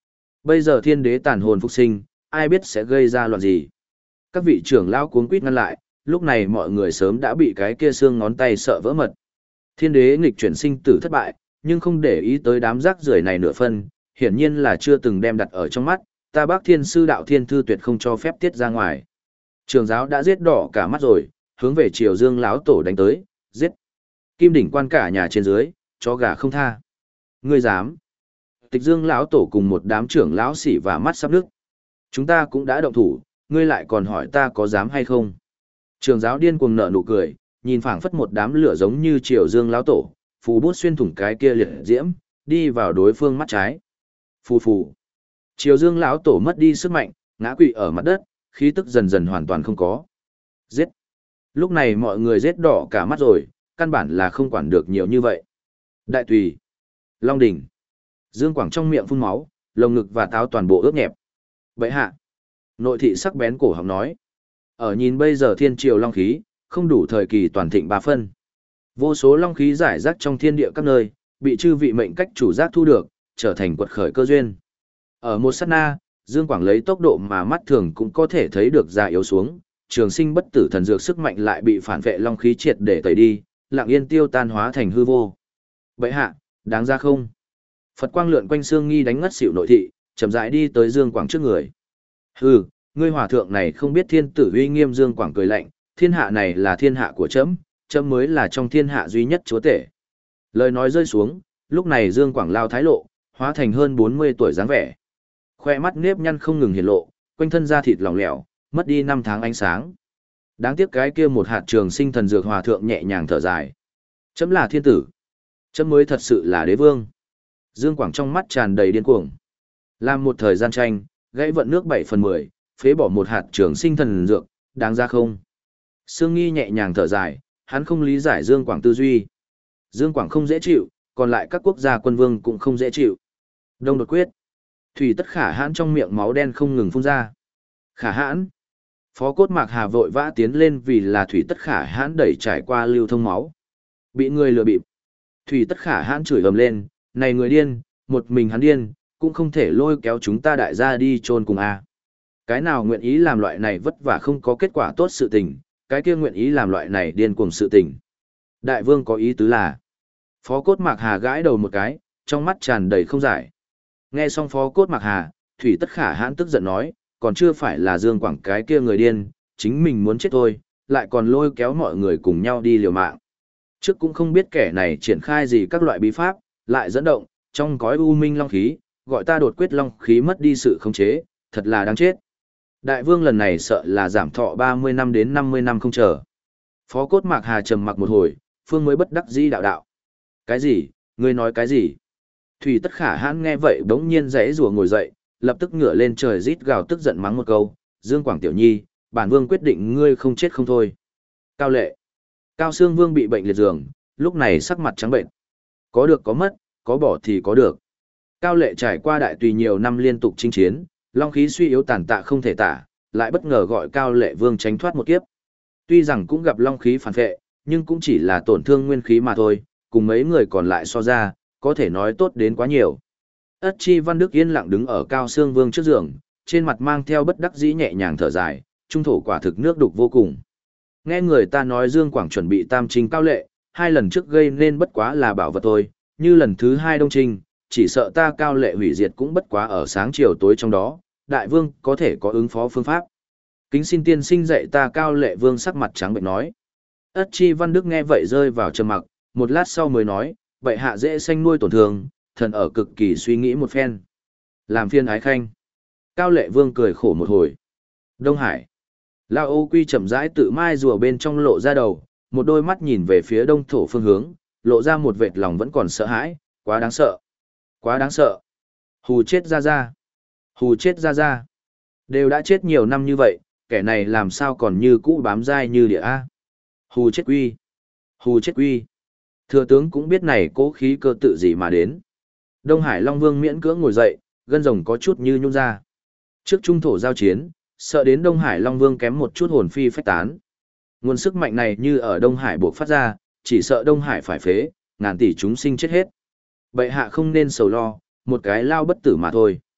Bây giờ thiên đế tàn hồn phục sinh, ai biết sẽ gây ra loạn gì. Các vị trưởng lão cuống quýt ngăn lại, lúc này mọi người sớm đã bị cái kia xương ngón tay sợ vỡ mật. Thiên đế nghịch chuyển sinh tử thất bại, nhưng không để ý tới đám rác rưởi này nửa phân, hiển nhiên là chưa từng đem đặt ở trong mắt, ta bác thiên sư đạo thiên thư tuyệt không cho phép tiết ra ngoài. Trường giáo đã giết đỏ cả mắt rồi, hướng về Triều Dương lão tổ đánh tới, giết. Kim đỉnh quan cả nhà trên dưới, chó gà không tha. Ngươi dám? Tịch Dương lão tổ cùng một đám trưởng lão xỉ và mắt sắp nước. Chúng ta cũng đã động thủ, ngươi lại còn hỏi ta có dám hay không? Trường giáo điên cuồng nở nụ cười, nhìn phảng phất một đám lửa giống như Triều Dương lão tổ, phù bút xuyên thủng cái kia liệt diễm, đi vào đối phương mắt trái. Phù phù. Triều Dương lão tổ mất đi sức mạnh, ngã quỵ ở mặt đất, khí tức dần dần hoàn toàn không có. Giết. Lúc này mọi người giết đỏ cả mắt rồi, căn bản là không quản được nhiều như vậy. Đại tùy. Long đỉnh. Dương Quảng trong miệng phun máu, lồng ngực và táo toàn bộ ướt nhẹp. Bệ hạ. Nội thị sắc bén cổ họng nói. Ở nhìn bây giờ thiên triều long khí, không đủ thời kỳ toàn thịnh ba phân. Vô số long khí giải rác trong thiên địa các nơi, bị chư vị mệnh cách chủ giác thu được, trở thành quật khởi cơ duyên. Ở một sát na, Dương Quảng lấy tốc độ mà mắt thường cũng có thể thấy được già yếu xuống, trường sinh bất tử thần dược sức mạnh lại bị phản vệ long khí triệt để tẩy đi, lặng yên tiêu tan hóa thành hư vô. Bệ hạ, đáng ra không? Phật quang lượn quanh xương nghi đánh ngất xỉu nội thị, chậm rãi đi tới Dương Quảng trước người. Hừ, ngươi hòa thượng này không biết thiên tử uy nghiêm. Dương Quảng cười lạnh, thiên hạ này là thiên hạ của trẫm, trẫm mới là trong thiên hạ duy nhất chúa tể. Lời nói rơi xuống, lúc này Dương Quảng lao thái lộ, hóa thành hơn bốn mươi tuổi dáng vẻ. Khoe mắt nếp nhăn không ngừng hiển lộ, quanh thân da thịt lỏng lẻo, mất đi năm tháng ánh sáng. Đáng tiếc cái kia một hạt trường sinh thần dược hòa thượng nhẹ nhàng thở dài. Chấm là thiên tử. Chấm mới thật sự là đế vương. Dương Quảng trong mắt tràn đầy điên cuồng. Làm một thời gian tranh, gãy vận nước bảy phần mười, phế bỏ một hạt trường sinh thần dược, đáng ra không? Sương Nghi nhẹ nhàng thở dài, hắn không lý giải Dương Quảng tư duy. Dương Quảng không dễ chịu, còn lại các quốc gia quân vương cũng không dễ chịu. Đông đột quyết. Thủy Tất Khả Hãn trong miệng máu đen không ngừng phun ra. Khả Hãn. Phó Cốt Mạc Hà vội vã tiến lên vì là Thủy Tất Khả Hãn đẩy trải qua lưu thông máu. Bị người lừa bịp. Thủy Tất Khả Hãn chửi ầm lên, này người điên, một mình hắn điên, cũng không thể lôi kéo chúng ta đại gia đi chôn cùng a. Cái nào nguyện ý làm loại này vất vả không có kết quả tốt sự tình, cái kia nguyện ý làm loại này điên cuồng sự tình. Đại vương có ý tứ là. Phó Cốt Mạc Hà gãi đầu một cái, trong mắt tràn đầy không giải. Nghe xong Phó Cốt Mạc Hà, Thủy Tất Khả Hãn tức giận nói, còn chưa phải là Dương Quảng cái kia người điên, chính mình muốn chết thôi, lại còn lôi kéo mọi người cùng nhau đi liều mạng. Trước cũng không biết kẻ này triển khai gì các loại bí pháp, lại dẫn động, trong cõi u minh long khí, gọi ta đột quyết long khí mất đi sự khống chế, thật là đáng chết. Đại vương lần này sợ là giảm thọ ba mươi năm đến năm mươi năm không chờ. Phó Cốt Mạc Hà trầm mặc một hồi, phương mới bất đắc dĩ đạo đạo. Cái gì, ngươi nói cái gì? Thủy Tất Khả Hãn nghe vậy bỗng nhiên rẽ rùa ngồi dậy, lập tức ngửa lên trời rít gào tức giận mắng một câu, Dương Quảng tiểu nhi, bản vương quyết định ngươi không chết không thôi. Cao Lệ. Cao Xương Vương bị bệnh liệt giường, lúc này sắc mặt trắng bệnh. Có được có mất, có bỏ thì có được. Cao Lệ trải qua đại tùy nhiều năm liên tục chinh chiến, long khí suy yếu tàn tạ không thể tả, lại bất ngờ gọi Cao Lệ Vương tránh thoát một kiếp. Tuy rằng cũng gặp long khí phản vệ, nhưng cũng chỉ là tổn thương nguyên khí mà thôi, cùng mấy người còn lại so ra, có thể nói tốt đến quá nhiều. Ất Chi Văn Đức yên lặng đứng ở Cao Xương Vương trước giường, trên mặt mang theo bất đắc dĩ nhẹ nhàng thở dài, trung thổ quả thực nước đục vô cùng. Nghe người ta nói Dương Quảng chuẩn bị tam trinh Cao Lệ, hai lần trước gây nên bất quá là bảo vật thôi, như lần thứ hai đông trinh, chỉ sợ ta Cao Lệ hủy diệt cũng bất quá ở sáng chiều tối trong đó, đại vương có thể có ứng phó phương pháp. Kính xin tiên sinh dạy ta. Cao Lệ Vương sắc mặt trắng bệnh nói. Ất Chi Văn Đức nghe vậy rơi vào trầm mặc, một lát sau mới nói, vậy hạ dễ sanh nuôi tổn thương, thần ở cực kỳ suy nghĩ một phen. Làm phiên ái khanh. Cao Lệ Vương cười khổ một hồi. Đông Hải. Lao Ô Quy chậm rãi tự mai rùa bên trong lộ ra đầu, một đôi mắt nhìn về phía đông thổ phương hướng, lộ ra một vệt lòng vẫn còn sợ hãi, quá đáng sợ. Quá đáng sợ. Hù chết ra ra. Hù chết ra ra. Đều đã chết nhiều năm như vậy, kẻ này làm sao còn như cũ bám dai như địa A. Hù chết quy. Hù chết quy. Thừa tướng cũng biết này cố khí cơ tự gì mà đến. Đông Hải Long Vương miễn cưỡng ngồi dậy, gân rồng có chút như nhún ra. Trước trung thổ giao chiến, sợ đến Đông Hải Long Vương kém một chút hồn phi phách tán. Nguồn sức mạnh này như ở Đông Hải buộc phát ra, chỉ sợ Đông Hải phải phế, ngàn tỷ chúng sinh chết hết. Bệ hạ không nên sầu lo, một cái lao bất tử mà thôi.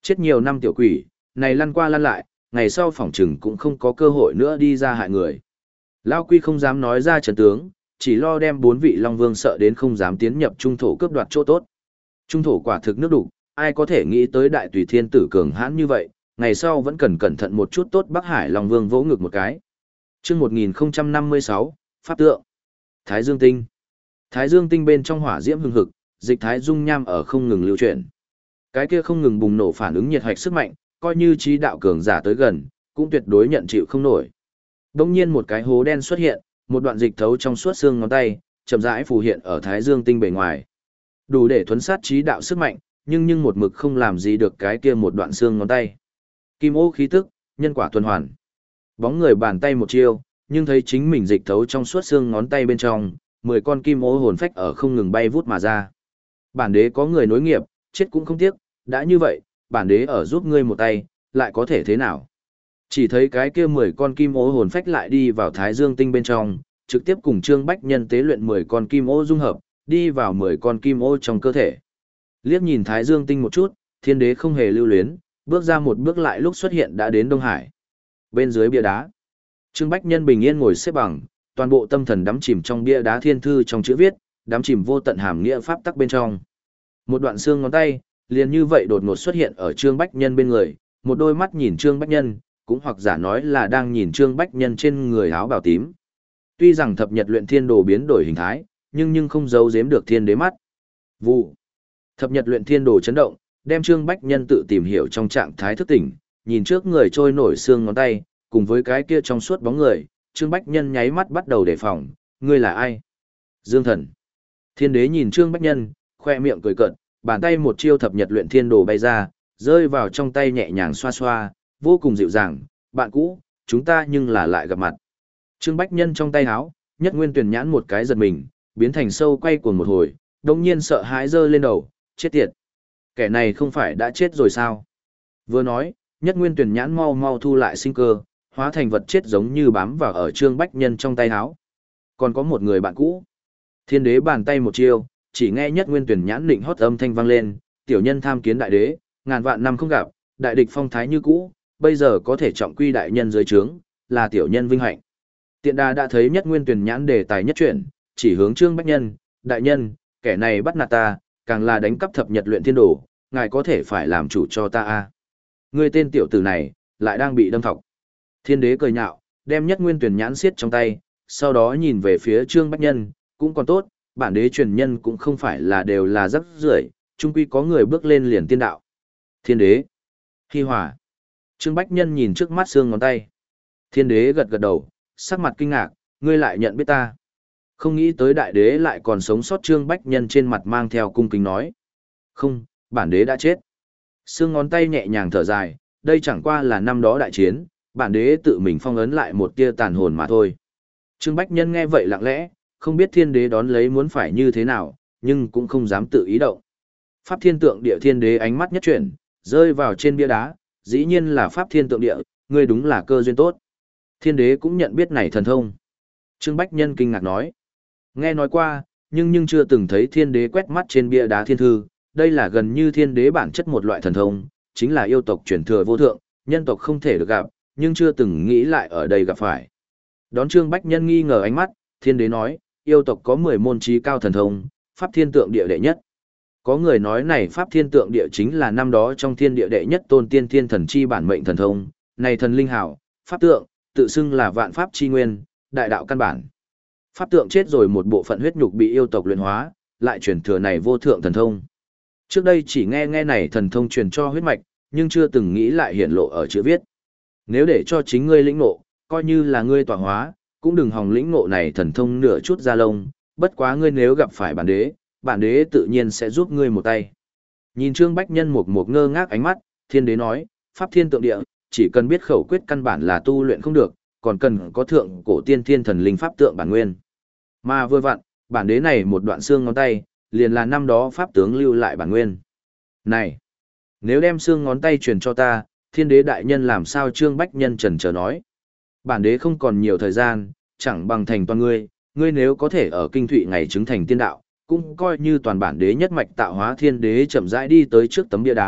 Chết nhiều năm tiểu quỷ, này lăn qua lăn lại, ngày sau phỏng chừng cũng không có cơ hội nữa đi ra hại người. Lao Quy không dám nói ra trận tướng, chỉ lo đem bốn vị Long Vương sợ đến không dám tiến nhập trung thổ cướp đoạt chỗ tốt. Trung thổ quả thực nước đục, ai có thể nghĩ tới đại tùy thiên tử cường hãn như vậy, ngày sau vẫn cần cẩn thận một chút tốt. Bắc Hải Long Vương vỗ ngực một cái. Chương một nghìn không trăm năm mươi sáu, Pháp tượng. Thái Dương Tinh. Thái Dương Tinh bên trong hỏa diễm hừng hực, dịch thái dung nham ở không ngừng lưu chuyển. Cái kia không ngừng bùng nổ phản ứng nhiệt hạch sức mạnh, coi như trí đạo cường giả tới gần, cũng tuyệt đối nhận chịu không nổi. Đông nhiên một cái hố đen xuất hiện, một đoạn dịch thấu trong suốt xương ngón tay, chậm rãi phù hiện ở Thái Dương Tinh bề ngoài. Đủ để thuấn sát trí đạo sức mạnh, nhưng nhưng một mực không làm gì được cái kia một đoạn xương ngón tay. Kim ô khí tức, nhân quả tuần hoàn. Bóng người bàn tay một chiêu, nhưng thấy chính mình dịch thấu trong suốt xương ngón tay bên trong, mười con kim ô hồn phách ở không ngừng bay vút mà ra. Bản đế có người nối nghiệp, chết cũng không tiếc, đã như vậy, bản đế ở giúp ngươi một tay, lại có thể thế nào? Chỉ thấy cái kia mười con kim ô hồn phách lại đi vào Thái Dương Tinh bên trong, trực tiếp cùng Trương Bách Nhân tế luyện mười con kim ô dung hợp, đi vào mười con kim ô trong cơ thể. Liếc nhìn Thái Dương Tinh một chút, Thiên Đế không hề lưu luyến, bước ra một bước lại lúc xuất hiện đã đến Đông Hải. Bên dưới bia đá, Trương Bách Nhân bình yên ngồi xếp bằng, toàn bộ tâm thần đắm chìm trong bia đá thiên thư trong chữ viết, đắm chìm vô tận hàm nghĩa pháp tắc bên trong. Một đoạn xương ngón tay, liền như vậy đột ngột xuất hiện ở Trương Bách Nhân bên người, một đôi mắt nhìn Trương Bách Nhân, cũng hoặc giả nói là đang nhìn Trương Bách Nhân trên người áo bào tím. Tuy rằng thập nhật luyện thiên đồ biến đổi hình thái, nhưng nhưng không giấu giếm được Thiên Đế mắt. Vụ. Thập nhật luyện thiên đồ chấn động, đem Trương Bách Nhân tự tìm hiểu trong trạng thái thức tỉnh, nhìn trước người trôi nổi xương ngón tay, cùng với cái kia trong suốt bóng người, Trương Bách Nhân nháy mắt bắt đầu đề phòng, ngươi là ai? Dương Thần. Thiên Đế nhìn Trương Bách Nhân, khoe miệng cười cợt, bàn tay một chiêu thập nhật luyện thiên đồ bay ra, rơi vào trong tay nhẹ nhàng xoa xoa, vô cùng dịu dàng, bạn cũ, chúng ta nhưng là lại gặp mặt. Trương Bách Nhân trong tay háo, nhất nguyên tuyển nhãn một cái giật mình, biến thành sâu quay cuồng một hồi, đồng nhiên sợ hãi giơ lên đầu, chết tiệt. Kẻ này không phải đã chết rồi sao? Vừa nói, nhất nguyên tuyển nhãn mau mau thu lại sinh cơ, hóa thành vật chết giống như bám vào ở Trương Bách Nhân trong tay háo. Còn có một người bạn cũ. Thiên Đế bàn tay một chiêu, chỉ nghe nhất nguyên tuyển nhãn định hót âm thanh vang lên, tiểu nhân tham kiến đại đế, ngàn vạn năm không gặp, đại địch phong thái như cũ, bây giờ có thể trọng quy đại nhân dưới trướng, là tiểu nhân vinh hạnh. Tiện đà đã thấy nhất nguyên tuyển nhãn đề tài nhất chuyển, chỉ hướng Trương Bách Nhân, đại nhân, kẻ này bắt nạt ta, càng là đánh cắp thập nhật luyện thiên đồ, ngài có thể phải làm chủ cho ta a. Người tên tiểu tử này, lại đang bị đâm thọc. Thiên Đế cười nhạo, đem nhất nguyên tuyển nhãn siết trong tay, sau đó nhìn về phía Trương Bách Nhân, cũng còn tốt, bản đế truyền nhân cũng không phải là đều là rắc rưởi, chung quy có người bước lên liền tiên đạo. Thiên Đế. Hi Hòa. Trương Bách Nhân nhìn trước mắt xương ngón tay. Thiên Đế gật gật đầu, sắc mặt kinh ngạc, ngươi lại nhận biết ta. Không nghĩ tới đại đế lại còn sống sót. Trương Bách Nhân trên mặt mang theo cung kính nói. Không, bản đế đã chết. Xương ngón tay nhẹ nhàng thở dài, đây chẳng qua là năm đó đại chiến, bản đế tự mình phong ấn lại một tia tàn hồn mà thôi. Trương Bách Nhân nghe vậy lặng lẽ, không biết Thiên Đế đón lấy muốn phải như thế nào, nhưng cũng không dám tự ý động. Pháp Thiên Tượng Địa Thiên Đế ánh mắt nhất chuyển, rơi vào trên bia đá, dĩ nhiên là Pháp Thiên Tượng Địa, ngươi đúng là cơ duyên tốt. Thiên Đế cũng nhận biết này thần thông. Trương Bách Nhân kinh ngạc nói. Nghe nói qua, nhưng nhưng chưa từng thấy Thiên Đế quét mắt trên bia đá thiên thư, đây là gần như Thiên Đế bản chất một loại thần thông, chính là yêu tộc truyền thừa vô thượng, nhân tộc không thể được gặp, nhưng chưa từng nghĩ lại ở đây gặp phải. Đón Trương Bách Nhân nghi ngờ ánh mắt, Thiên Đế nói, yêu tộc có mười môn trí cao thần thông, Pháp Thiên Tượng Địa đệ nhất. Có người nói này Pháp Thiên Tượng Địa chính là năm đó trong thiên địa đệ nhất tôn tiên thiên thần chi bản mệnh thần thông, này thần linh hảo, Pháp Tượng, tự xưng là vạn Pháp chi nguyên, đại đạo căn bản. Pháp Tượng chết rồi một bộ phận huyết nhục bị yêu tộc luyện hóa, lại truyền thừa này vô thượng thần thông. Trước đây chỉ nghe nghe này thần thông truyền cho huyết mạch, nhưng chưa từng nghĩ lại hiển lộ ở chữ viết. Nếu để cho chính ngươi lĩnh ngộ, coi như là ngươi tọa hóa, cũng đừng hòng lĩnh ngộ này thần thông nửa chút ra lông, bất quá ngươi nếu gặp phải bản đế, bản đế tự nhiên sẽ giúp ngươi một tay. Nhìn Trương Bách Nhân một một ngơ ngác ánh mắt, Thiên Đế nói, Pháp Thiên Tượng Địa, chỉ cần biết khẩu quyết căn bản là tu luyện không được, còn cần có thượng cổ tiên thiên thần linh pháp tượng bản nguyên. Mà vừa vặn, bản đế này một đoạn xương ngón tay, liền là năm đó pháp tướng lưu lại bản nguyên. Này, nếu đem xương ngón tay truyền cho ta, Thiên Đế đại nhân làm sao? Trương Bách Nhân chần chờ nói. Bản đế không còn nhiều thời gian, chẳng bằng thành toàn ngươi, ngươi nếu có thể ở kinh thụy ngày chứng thành tiên đạo, cũng coi như toàn bản đế nhất mạch tạo hóa. Thiên Đế chậm rãi đi tới trước tấm bia đá,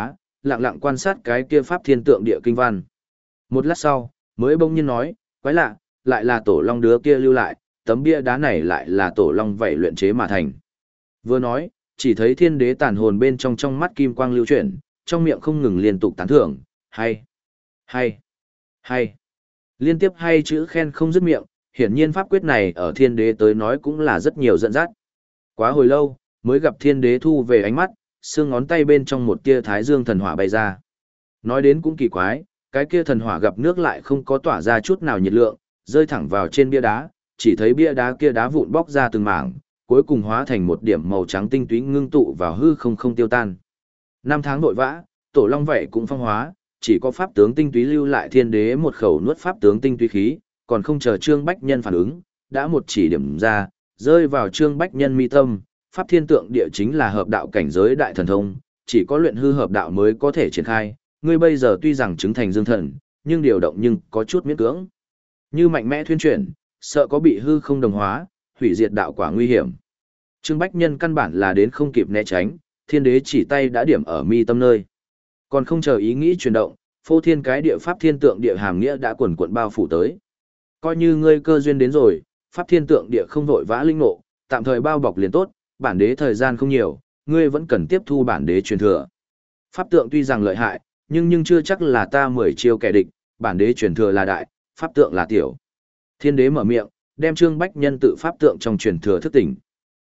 lặng lặng quan sát cái kia pháp thiên tượng địa kinh văn. Một lát sau, mới bỗng nhiên nói, quái lạ, lại là tổ long đứa kia lưu lại, tấm bia đá này lại là tổ long vậy luyện chế mà thành. Vừa nói, chỉ thấy thiên đế tàn hồn bên trong trong mắt kim quang lưu chuyển, trong miệng không ngừng liên tục tán thưởng, hay, hay, hay. Liên tiếp hay chữ khen không dứt miệng, hiển nhiên pháp quyết này ở thiên đế tới nói cũng là rất nhiều dẫn dắt. Quá hồi lâu, mới gặp thiên đế thu về ánh mắt, xương ngón tay bên trong một tia thái dương thần hỏa bay ra. Nói đến cũng kỳ quái, cái kia thần hỏa gặp nước lại không có tỏa ra chút nào nhiệt lượng, rơi thẳng vào trên bia đá, chỉ thấy bia đá kia đá vụn bóc ra từng mảng, cuối cùng hóa thành một điểm màu trắng tinh túy ngưng tụ vào hư không không tiêu tan. Năm tháng nội vã, tổ long vậy cũng phong hóa, chỉ có pháp tướng tinh túy lưu lại thiên đế một khẩu nuốt pháp tướng tinh túy khí, còn không chờ Trương Bách Nhân phản ứng, đã một chỉ điểm ra, rơi vào Trương Bách Nhân mi tâm, pháp thiên tượng địa chính là hợp đạo cảnh giới đại thần thông, chỉ có luyện hư hợp đạo mới có thể triển khai, ngươi bây giờ tuy rằng chứng thành dương thần, nhưng điều động nhưng có chút miễn cưỡng. Như mạnh mẽ thuyên chuyển, sợ có bị hư không đồng hóa, hủy diệt đạo quả nguy hiểm. Trương Bách Nhân căn bản là đến không kịp né tránh, thiên đế chỉ tay đã điểm ở mi tâm nơi. Còn không chờ ý nghĩ chuyển động, phô thiên cái địa pháp thiên tượng địa hàm nghĩa đã quần quận bao phủ tới. Coi như ngươi cơ duyên đến rồi, pháp thiên tượng địa không vội vã linh nộ, tạm thời bao bọc liền tốt, bản đế thời gian không nhiều, ngươi vẫn cần tiếp thu bản đế truyền thừa. Pháp tượng tuy rằng lợi hại, nhưng nhưng chưa chắc là ta mười chiêu kẻ địch, bản đế truyền thừa là đại, pháp tượng là tiểu. Thiên đế mở miệng, đem Trương Bách Nhân tự pháp tượng trong truyền thừa thức tỉnh.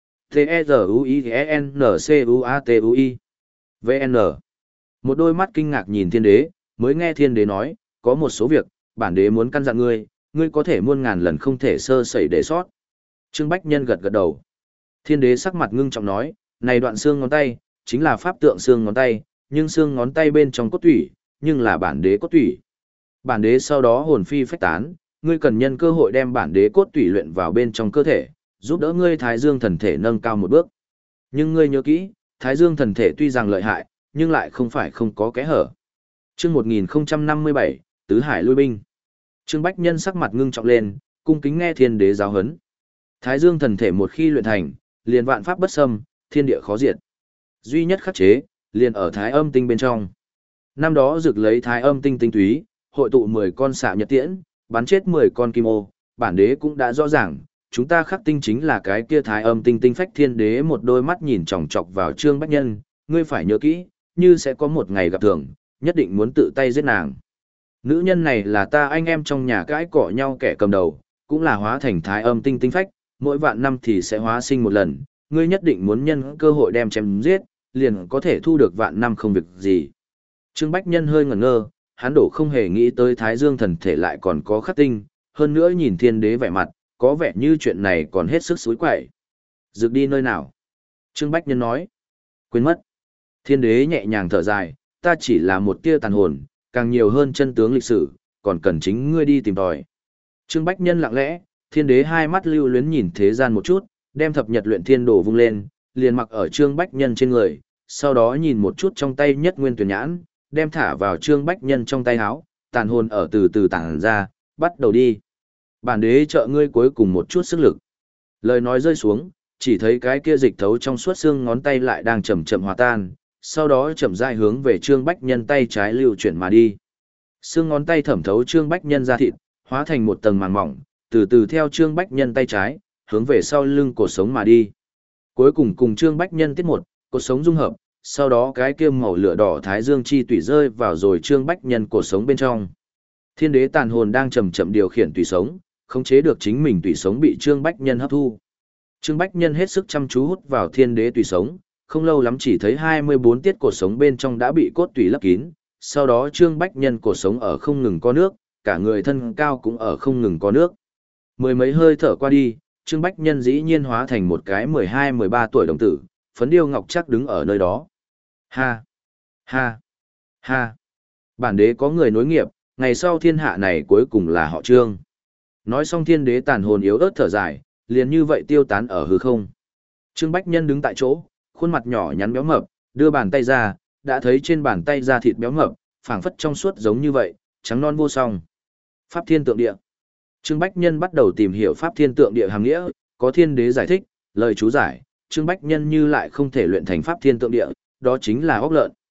T-E-Z-U-I-E-N-C-U-A-T-U-I V N Một đôi mắt kinh ngạc nhìn thiên đế, mới nghe thiên đế nói, có một số việc, bản đế muốn căn dặn ngươi, ngươi có thể muôn ngàn lần không thể sơ sẩy để sót. Trương Bách Nhân gật gật đầu. Thiên đế sắc mặt ngưng trọng nói, này đoạn xương ngón tay, chính là pháp tượng xương ngón tay, nhưng xương ngón tay bên trong cốt tủy, nhưng là bản đế cốt tủy. Bản đế sau đó hồn phi phách tán, ngươi cần nhân cơ hội đem bản đế cốt tủy luyện vào bên trong cơ thể, giúp đỡ ngươi Thái Dương thần thể nâng cao một bước. Nhưng ngươi nhớ kỹ, Thái Dương thần thể tuy rằng lợi hại, nhưng lại không phải không có kẽ hở. Chương một nghìn năm mươi bảy, Tứ Hải lui binh. Trương Bách Nhân sắc mặt ngưng trọng lên, cung kính nghe thiên đế giáo huấn. Thái Dương thần thể một khi luyện thành, liền vạn pháp bất xâm, thiên địa khó diệt. Duy nhất khắc chế, liền ở Thái Âm tinh bên trong. Năm đó rực lấy Thái Âm tinh tinh túy, hội tụ mười con xạ nhật tiễn, bắn chết mười con kim ô, bản đế cũng đã rõ ràng, chúng ta khắc tinh chính là cái kia Thái Âm tinh tinh phách. Thiên đế một đôi mắt nhìn chòng chọc vào Trương Bách Nhân, ngươi phải nhớ kỹ, như sẽ có một ngày gặp thường, nhất định muốn tự tay giết nàng. Nữ nhân này là ta anh em trong nhà cãi cọ nhau kẻ cầm đầu, cũng là hóa thành Thái Âm tinh tinh phách, mỗi vạn năm thì sẽ hóa sinh một lần, ngươi nhất định muốn nhân cơ hội đem chém giết, liền có thể thu được vạn năm không việc gì. Trương Bách Nhân hơi ngẩn ngơ, hắn đổ không hề nghĩ tới Thái Dương thần thể lại còn có khắc tinh, hơn nữa nhìn thiên đế vẻ mặt, có vẻ như chuyện này còn hết sức xối quậy. Dược đi nơi nào? Trương Bách Nhân nói. Quên mất. Thiên đế nhẹ nhàng thở dài, ta chỉ là một tia tàn hồn, càng nhiều hơn chân tướng lịch sử, còn cần chính ngươi đi tìm tòi. Trương Bách Nhân lặng lẽ, thiên đế hai mắt lưu luyến nhìn thế gian một chút, đem thập nhật luyện thiên đồ vung lên, liền mặc ở Trương Bách Nhân trên người, sau đó nhìn một chút trong tay nhất nguyên tuyển nhãn, đem thả vào Trương Bách Nhân trong tay áo, tàn hồn ở từ từ tản ra, bắt đầu đi. Bản đế trợ ngươi cuối cùng một chút sức lực. Lời nói rơi xuống, chỉ thấy cái kia dịch thấu trong suốt xương ngón tay lại đang chậm chậm hòa tan, sau đó chậm rãi hướng về Trương Bách Nhân tay trái lưu chuyển mà đi. Xương ngón tay thẩm thấu Trương Bách Nhân ra thịt, hóa thành một tầng màng mỏng, từ từ theo Trương Bách Nhân tay trái, hướng về sau lưng cột sống mà đi. Cuối cùng cùng Trương Bách Nhân tiết một, cột sống dung hợp, sau đó cái kia màu lửa đỏ thái dương chi tủy rơi vào rồi Trương Bách Nhân cột sống bên trong. Thiên đế tàn hồn đang chậm chậm điều khiển tủy sống, khống chế được chính mình tủy sống bị Trương Bách Nhân hấp thu. Trương Bách Nhân hết sức chăm chú hút vào thiên đế tủy sống, không lâu lắm chỉ thấy hai mươi bốn tiết cột sống bên trong đã bị cốt tủy lấp kín, sau đó Trương Bách Nhân cột sống ở không ngừng có nước, cả người thân cao cũng ở không ngừng có nước. Mười mấy hơi thở qua đi, Trương Bách Nhân dĩ nhiên hóa thành một cái mười hai mười ba tuổi đồng tử, phấn điêu ngọc chắc đứng ở nơi đó. Ha! Ha! Ha! Bản đế có người nối nghiệp, ngày sau thiên hạ này cuối cùng là họ Trương. Nói xong thiên đế tàn hồn yếu ớt thở dài, liền như vậy tiêu tán ở hư không. Trương Bách Nhân đứng tại chỗ, khuôn mặt nhỏ nhắn béo mập, đưa bàn tay ra, đã thấy trên bàn tay da thịt béo mập, phảng phất trong suốt giống như vậy, trắng non vô song. Pháp thiên tượng địa. Trương Bách Nhân bắt đầu tìm hiểu pháp thiên tượng địa hàm nghĩa, có thiên đế giải thích, lời chú giải, Trương Bách Nhân như lại không thể luyện thành pháp thiên tượng địa, đó chính là óc lợn.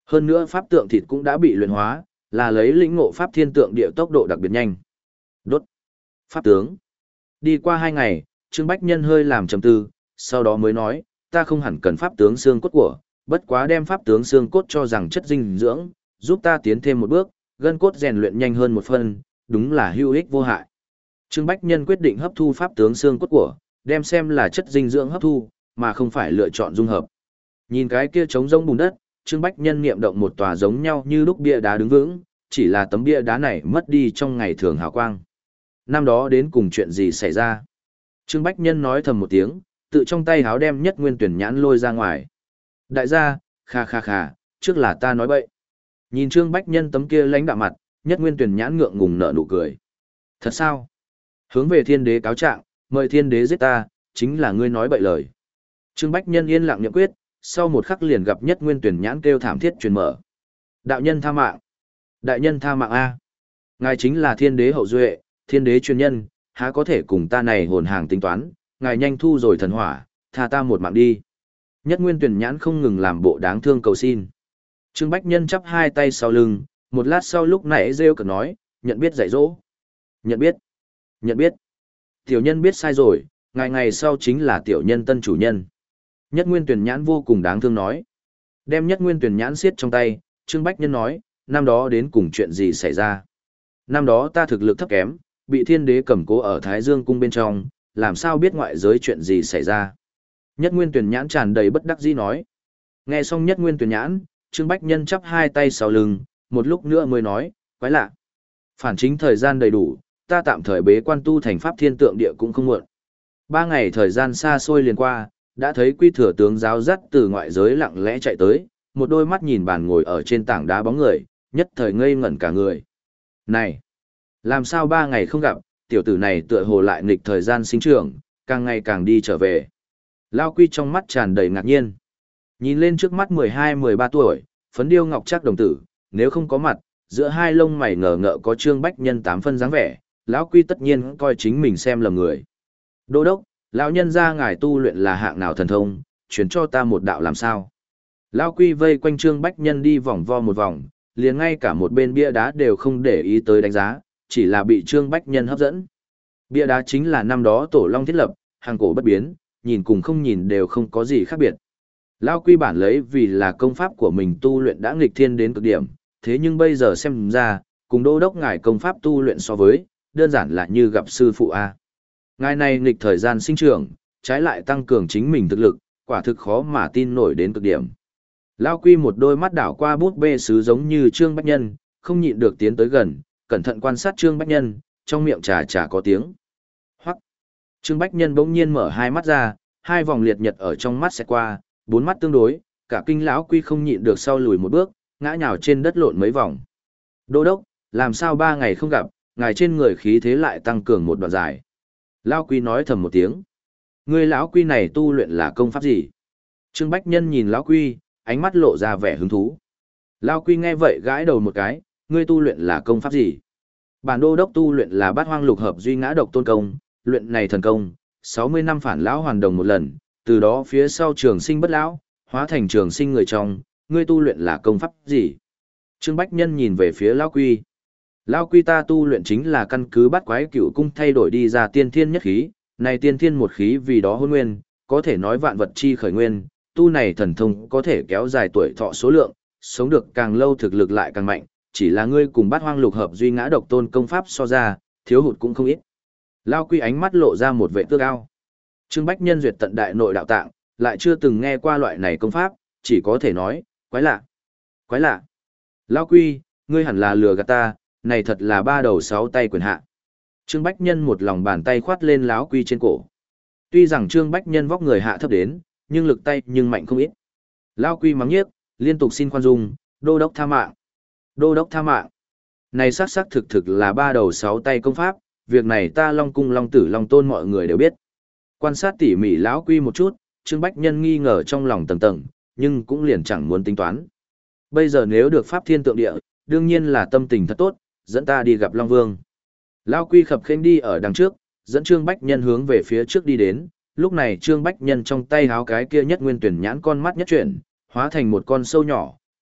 Hơn nữa pháp tượng thịt cũng đã bị luyện hóa, là lấy lĩnh ngộ pháp thiên tượng địa tốc độ đặc biệt nhanh. Đốt. Pháp tướng. Đi qua hai ngày, Trương Bách Nhân hơi làm trầm tư, sau đó mới nói, ta không hẳn cần pháp tướng xương cốt của, bất quá đem pháp tướng xương cốt cho rằng chất dinh dưỡng, giúp ta tiến thêm một bước, gân cốt rèn luyện nhanh hơn một phần, đúng là hữu ích vô hại. Trương Bách Nhân quyết định hấp thu pháp tướng xương cốt của, đem xem là chất dinh dưỡng hấp thu, mà không phải lựa chọn dung hợp. Nhìn cái kia trống rỗng bùn đất, Trương Bách Nhân niệm động một tòa giống nhau như lúc bia đá đứng vững, chỉ là tấm bia đá này mất đi trong ngày thường hào quang. Năm đó đến cùng chuyện gì xảy ra? Trương Bách Nhân nói thầm một tiếng, tự trong tay háo đem Nhất Nguyên Tuyển nhãn lôi ra ngoài. Đại gia, kha kha kha, trước là ta nói bậy. Nhìn Trương Bách Nhân tấm kia lãnh đạm mặt, Nhất Nguyên Tuyển nhãn ngượng ngùng nở nụ cười. Thật sao? Hướng về thiên đế cáo trạng, mời thiên đế giết ta, chính là ngươi nói bậy lời. Trương Bách Nhân yên lặng niệm quyết, sau một khắc liền gặp Nhất Nguyên Tuyển nhãn kêu thảm thiết truyền mở. Đạo nhân tha mạng. Đại nhân tha mạng A. Ngài chính là thiên đế hậu duệ, thiên đế chuyên nhân, há có thể cùng ta này hồn hàng tính toán, ngài nhanh thu rồi thần hỏa, tha ta một mạng đi. Nhất Nguyên Tuyển nhãn không ngừng làm bộ đáng thương cầu xin. Trương Bách Nhân chắp hai tay sau lưng, một lát sau lúc nãy rêu cực nói, nhận biết dạy dỗ. Nhận biết. Nhận biết. Tiểu nhân biết sai rồi, ngày ngày sau chính là tiểu nhân tân chủ nhân. Nhất Nguyên Tuyển nhãn vô cùng đáng thương nói. Đem Nhất Nguyên Tuyển nhãn siết trong tay, Trương Bách Nhân nói, năm đó đến cùng chuyện gì xảy ra. Năm đó ta thực lực thấp kém, bị thiên đế cầm cố ở Thái Dương cung bên trong, làm sao biết ngoại giới chuyện gì xảy ra. Nhất Nguyên Tuyển nhãn tràn đầy bất đắc dĩ nói. Nghe xong Nhất Nguyên Tuyển nhãn, Trương Bách Nhân chắp hai tay sau lưng, một lúc nữa mới nói, quái lạ. Phản chính thời gian đầy đủ, ta tạm thời bế quan tu thành pháp thiên tượng địa cũng không muộn. Ba ngày thời gian xa xôi liền qua, đã thấy Quy Thừa tướng giáo dắt từ ngoại giới lặng lẽ chạy tới, một đôi mắt nhìn bàn ngồi ở trên tảng đá bóng người, nhất thời ngây ngẩn cả người. Này, làm sao ba ngày không gặp, tiểu tử này tựa hồ lại nghịch thời gian sinh trưởng, càng ngày càng đi trở về. Lao Quy trong mắt tràn đầy ngạc nhiên. Nhìn lên trước mắt mười hai mười ba tuổi, phấn điêu ngọc chắc đồng tử, nếu không có mặt, giữa hai lông mày ngờ ngợ có Trương Bách Nhân tám phân dáng vẻ, lão Quy tất nhiên coi chính mình xem lầm người. Đô đốc, lão nhân gia ngài tu luyện là hạng nào thần thông, truyền cho ta một đạo làm sao? Lão Quy vây quanh Trương Bách Nhân đi vòng vo một vòng, liền ngay cả một bên bia đá đều không để ý tới đánh giá, chỉ là bị Trương Bách Nhân hấp dẫn. Bia đá chính là năm đó Tổ Long thiết lập, hàng cổ bất biến, nhìn cùng không nhìn đều không có gì khác biệt. Lão Quy bản lấy vì là công pháp của mình tu luyện đã nghịch thiên đến cực điểm, thế nhưng bây giờ xem ra, cùng đô đốc ngài công pháp tu luyện so với, đơn giản là như gặp sư phụ A. Ngài này nghịch thời gian sinh trưởng, trái lại tăng cường chính mình thực lực, quả thực khó mà tin nổi đến cực điểm. Lão Quy một đôi mắt đảo qua bút bê sứ giống như Trương Bách Nhân, không nhịn được tiến tới gần, cẩn thận quan sát Trương Bách Nhân, trong miệng trà trà có tiếng. Hoắc. Trương Bách Nhân bỗng nhiên mở hai mắt ra, hai vòng liệt nhật ở trong mắt sẽ qua, bốn mắt tương đối, cả kinh lão Quy không nhịn được sau lùi một bước, ngã nhào trên đất lộn mấy vòng. Đô đốc, làm sao ba ngày không gặp, ngài trên người khí thế lại tăng cường một đoạn dài. Lão Quy nói thầm một tiếng. Người lão Quy này tu luyện là công pháp gì? Trương Bách Nhân nhìn lão Quy, ánh mắt lộ ra vẻ hứng thú. Lão Quy nghe vậy gãi đầu một cái, ngươi tu luyện là công pháp gì? Bản đô đốc tu luyện là Bát Hoang Lục Hợp Duy Ngã Độc Tôn Công, luyện này thần công, sáu mươi năm phản lão hoàn đồng một lần, từ đó phía sau trường sinh bất lão, hóa thành trường sinh người trong, ngươi tu luyện là công pháp gì? Trương Bách Nhân nhìn về phía Lão Quy. Lão Quy ta tu luyện chính là căn cứ Bát Quái Cửu Cung thay đổi đi ra tiên thiên nhất khí, này tiên thiên một khí vì đó hôn nguyên, có thể nói vạn vật chi khởi nguyên, tu này thần thông có thể kéo dài tuổi thọ số lượng, sống được càng lâu thực lực lại càng mạnh, chỉ là ngươi cùng Bát Hoang Lục Hợp Duy Ngã Độc Tôn công pháp so ra, thiếu hụt cũng không ít. Lão Quy ánh mắt lộ ra một vẻ tước ao. Trương Bách Nhân duyệt tận đại nội đạo tạng, lại chưa từng nghe qua loại này công pháp, chỉ có thể nói, quái lạ, quái lạ. Lão Quy, ngươi hẳn là lừa gạt ta, này thật là ba đầu sáu tay quyền hạ. Trương Bách Nhân một lòng bàn tay khoát lên Lão Quy trên cổ. Tuy rằng Trương Bách Nhân vóc người hạ thấp đến, nhưng lực tay nhưng mạnh không ít. Lão Quy mắng nhiếc, liên tục xin khoan dung, đô đốc tha mạng. Đô đốc tha mạng. Này xác xác thực thực là ba đầu sáu tay công pháp, việc này ta Long Cung Long Tử Long Tôn mọi người đều biết. Quan sát tỉ mỉ Lão Quy một chút, Trương Bách Nhân nghi ngờ trong lòng tầng tầng, nhưng cũng liền chẳng muốn tính toán. Bây giờ nếu được pháp thiên tượng địa, đương nhiên là tâm tình thật tốt, dẫn ta đi gặp Long Vương. Lão Quy khập khênh đi ở đằng trước, dẫn Trương Bách Nhân hướng về phía trước đi đến, lúc này Trương Bách Nhân trong tay háo cái kia Nhất Nguyên Tuyển nhãn con mắt nhất chuyển, hóa thành một con sâu nhỏ,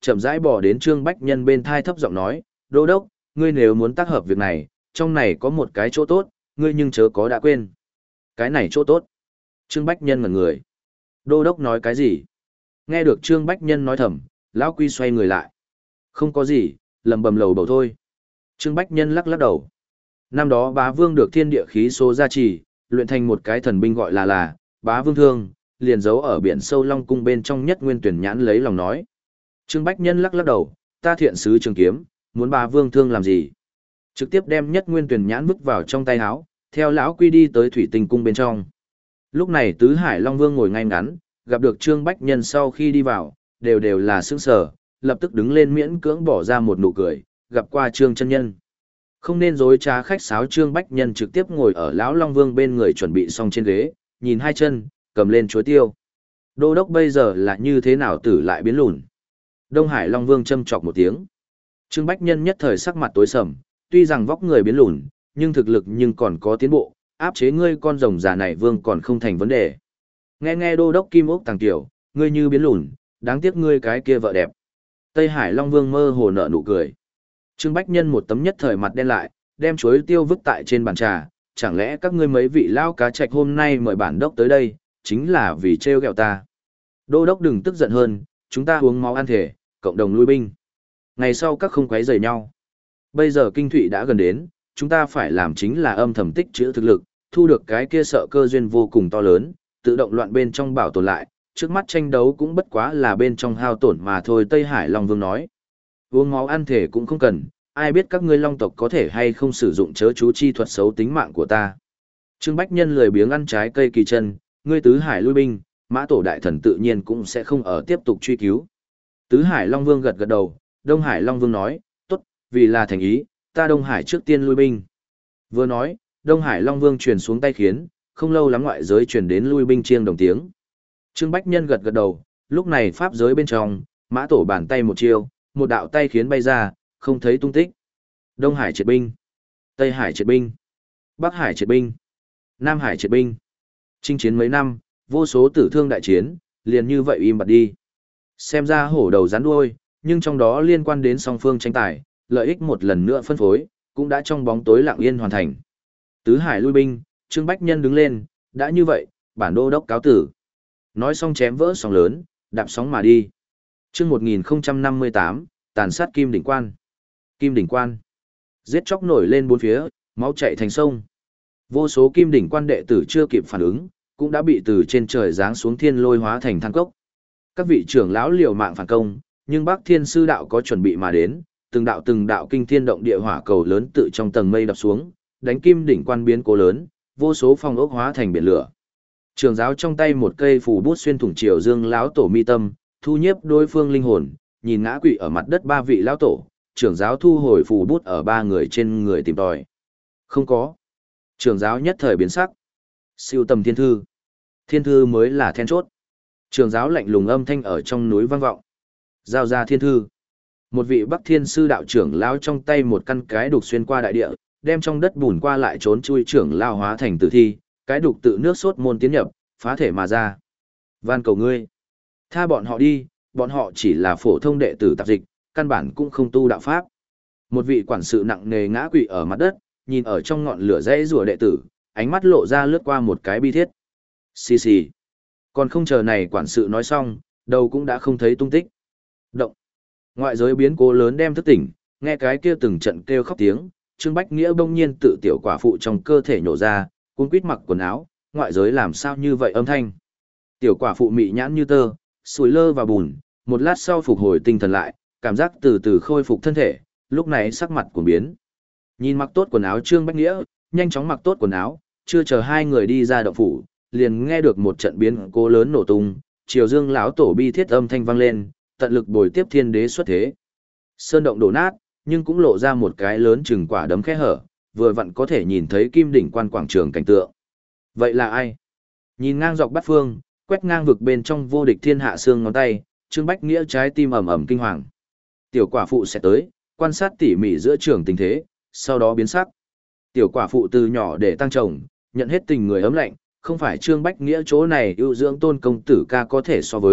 chậm rãi bỏ đến Trương Bách Nhân bên thai thấp giọng nói, đô đốc, ngươi nếu muốn tác hợp việc này, trong này có một cái chỗ tốt, ngươi nhưng chớ có đã quên. Cái này chỗ tốt. Trương Bách Nhân ngẩn người. Đô đốc nói cái gì? Nghe được Trương Bách Nhân nói thầm, lão Quy xoay người lại. Không có gì, lầm bầm lầu bầu thôi. Trương Bách Nhân lắc lắc đầu. Năm đó bá vương được thiên địa khí số gia trì, luyện thành một cái thần binh gọi là là, bá vương thương, liền giấu ở biển sâu Long Cung bên trong nhất nguyên tuyển nhãn lấy lòng nói. Trương Bách Nhân lắc lắc đầu, ta thiện sứ trường kiếm, muốn bá vương thương làm gì? Trực tiếp đem nhất nguyên tuyển nhãn vứt vào trong tay áo, theo lão Quy đi tới thủy tinh cung bên trong. Lúc này Tứ Hải Long Vương ngồi ngay ngắn, gặp được Trương Bách Nhân sau khi đi vào, đều đều là sững sờ, lập tức đứng lên miễn cưỡng bỏ ra một nụ cười, gặp qua Trương chân nhân. Không nên dối trá khách sáo, Trương Bách Nhân trực tiếp ngồi ở lão Long Vương bên người chuẩn bị xong trên ghế, nhìn hai chân, cầm lên chuối tiêu. Đô đốc bây giờ là như thế nào tử lại biến lùn? Đông Hải Long Vương châm chọc một tiếng. Trương Bách Nhân nhất thời sắc mặt tối sầm, tuy rằng vóc người biến lùn, nhưng thực lực nhưng còn có tiến bộ, áp chế ngươi con rồng già này vương còn không thành vấn đề. Nghe nghe đô đốc Kim Ốc Tàng Tiểu, ngươi như biến lùn, đáng tiếc ngươi cái kia vợ đẹp. Tây Hải Long Vương mơ hồ nở nụ cười. Trương Bách Nhân một tấm nhất thời mặt đen lại, đem chuối tiêu vứt tại trên bàn trà, chẳng lẽ các ngươi mấy vị lao cá trạch hôm nay mời bản đốc tới đây, chính là vì trêu ghẹo ta. Đô đốc đừng tức giận hơn, chúng ta uống máu ăn thể, cộng đồng lui binh. Ngày sau các không quấy rầy nhau. Bây giờ kinh thụy đã gần đến, chúng ta phải làm chính là âm thầm tích trữ thực lực, thu được cái kia sợ cơ duyên vô cùng to lớn, tự động loạn bên trong bảo tồn lại, trước mắt tranh đấu cũng bất quá là bên trong hao tổn mà thôi. Tây Hải Long Vương nói, uống máu ăn thể cũng không cần, ai biết các ngươi long tộc có thể hay không sử dụng chớ chú chi thuật xấu tính mạng của ta. Trương Bách Nhân lười biếng ăn trái cây kỳ chân, ngươi Tứ Hải lui binh, Mã Tổ đại thần tự nhiên cũng sẽ không ở tiếp tục truy cứu. Tứ Hải Long Vương gật gật đầu, Đông Hải Long Vương nói, tốt, vì là thành ý, ta Đông Hải trước tiên lui binh. Vừa nói, Đông Hải Long Vương truyền xuống tay khiến, không lâu lắm ngoại giới truyền đến lui binh chiêng đồng tiếng. Trương Bách Nhân gật gật đầu, lúc này pháp giới bên trong, Mã Tổ bàn tay một chiêu, một đạo tay khiến bay ra, không thấy tung tích. Đông Hải triệt binh, Tây Hải triệt binh, Bắc Hải triệt binh, Nam Hải triệt binh. Chinh chiến mấy năm, vô số tử thương đại chiến, liền như vậy im bặt đi. Xem ra hổ đầu rắn đuôi, nhưng trong đó liên quan đến song phương tranh tài, lợi ích một lần nữa phân phối, cũng đã trong bóng tối lặng yên hoàn thành. Tứ Hải lui binh, Trương Bách Nhân đứng lên, đã như vậy, bản đô đốc cáo tử. Nói xong chém vỡ sóng lớn, đạp sóng mà đi. Chương một nghìn không trăm năm mươi tám, tàn sát Kim Đỉnh Quan. Kim Đỉnh Quan. Giết chóc nổi lên bốn phía, máu chảy thành sông. Vô số Kim Đỉnh Quan đệ tử chưa kịp phản ứng, cũng đã bị từ trên trời giáng xuống thiên lôi hóa thành than cốc. Các vị trưởng lão liều mạng phản công, nhưng Bắc Thiên Sư đạo có chuẩn bị mà đến, từng đạo từng đạo kinh thiên động địa hỏa cầu lớn tự trong tầng mây đập xuống, đánh Kim Đỉnh Quan biến cố lớn, vô số phong ốc hóa thành biển lửa. Trường giáo trong tay một cây phù bút xuyên thủng Triều Dương lão tổ mi tâm, thu nhiếp đối phương linh hồn, nhìn ngã quỵ ở mặt đất ba vị lão tổ, trưởng giáo thu hồi phù bút ở ba người trên người tìm tòi. Không có. Trưởng giáo nhất thời biến sắc. Siêu tầm thiên thư. Thiên thư mới là then chốt. Trưởng giáo lạnh lùng âm thanh ở trong núi vang vọng. Giao ra thiên thư. Một vị Bắc Thiên Sư đạo trưởng lão trong tay một căn cái đục xuyên qua đại địa, đem trong đất bùn qua lại trốn chui trưởng lão hóa thành tử thi, cái đục tự nước sốt môn tiến nhập, phá thể mà ra. Van cầu ngươi, tha bọn họ đi, bọn họ chỉ là phổ thông đệ tử tạp dịch, căn bản cũng không tu đạo pháp. Một vị quản sự nặng nề ngã quỵ ở mặt đất, nhìn ở trong ngọn lửa dãy rùa đệ tử, ánh mắt lộ ra lướt qua một cái bi thiết. Xì xì. Còn không chờ này quản sự nói xong, đầu cũng đã không thấy tung tích. Động. Ngoại giới biến cố lớn đem thức tỉnh, nghe cái kia từng trận kêu khóc tiếng, Trương Bách Nghĩa bỗng nhiên tự tiểu quả phụ trong cơ thể nhổ ra, cuống quýt mặc quần áo, ngoại giới làm sao như vậy âm thanh. Tiểu quả phụ mị nhãn như tơ, sùi lơ vào bùn, một lát sau phục hồi tinh thần lại, cảm giác từ từ khôi phục thân thể, lúc này sắc mặt của biến. Nhìn mặc tốt quần áo Trương Bách Nghĩa, nhanh chóng mặc tốt quần áo, chưa chờ hai người đi ra động phủ, liền nghe được một trận biến cố lớn nổ tung, Triều Dương lão tổ bi thiết âm thanh vang lên, tận lực bồi tiếp thiên đế xuất thế. Sơn động đổ nát, nhưng cũng lộ ra một cái lớn chừng quả đấm khe hở, vừa vặn có thể nhìn thấy Kim Đỉnh Quan quảng trường cảnh tượng. Vậy là ai? Nhìn ngang dọc bát phương, quét ngang vực bên trong vô địch thiên hạ xương ngón tay, Trương Bách Nghĩa trái tim ầm ầm kinh hoàng. Tiểu quả phụ sẽ tới, quan sát tỉ mỉ giữa trường tình thế, sau đó biến sắc. Tiểu quả phụ từ nhỏ để tăng chồng, nhận hết tình người ấm lạnh, không phải Trương Bách Nghĩa chỗ này ưu dưỡng tôn công tử ca có thể so với,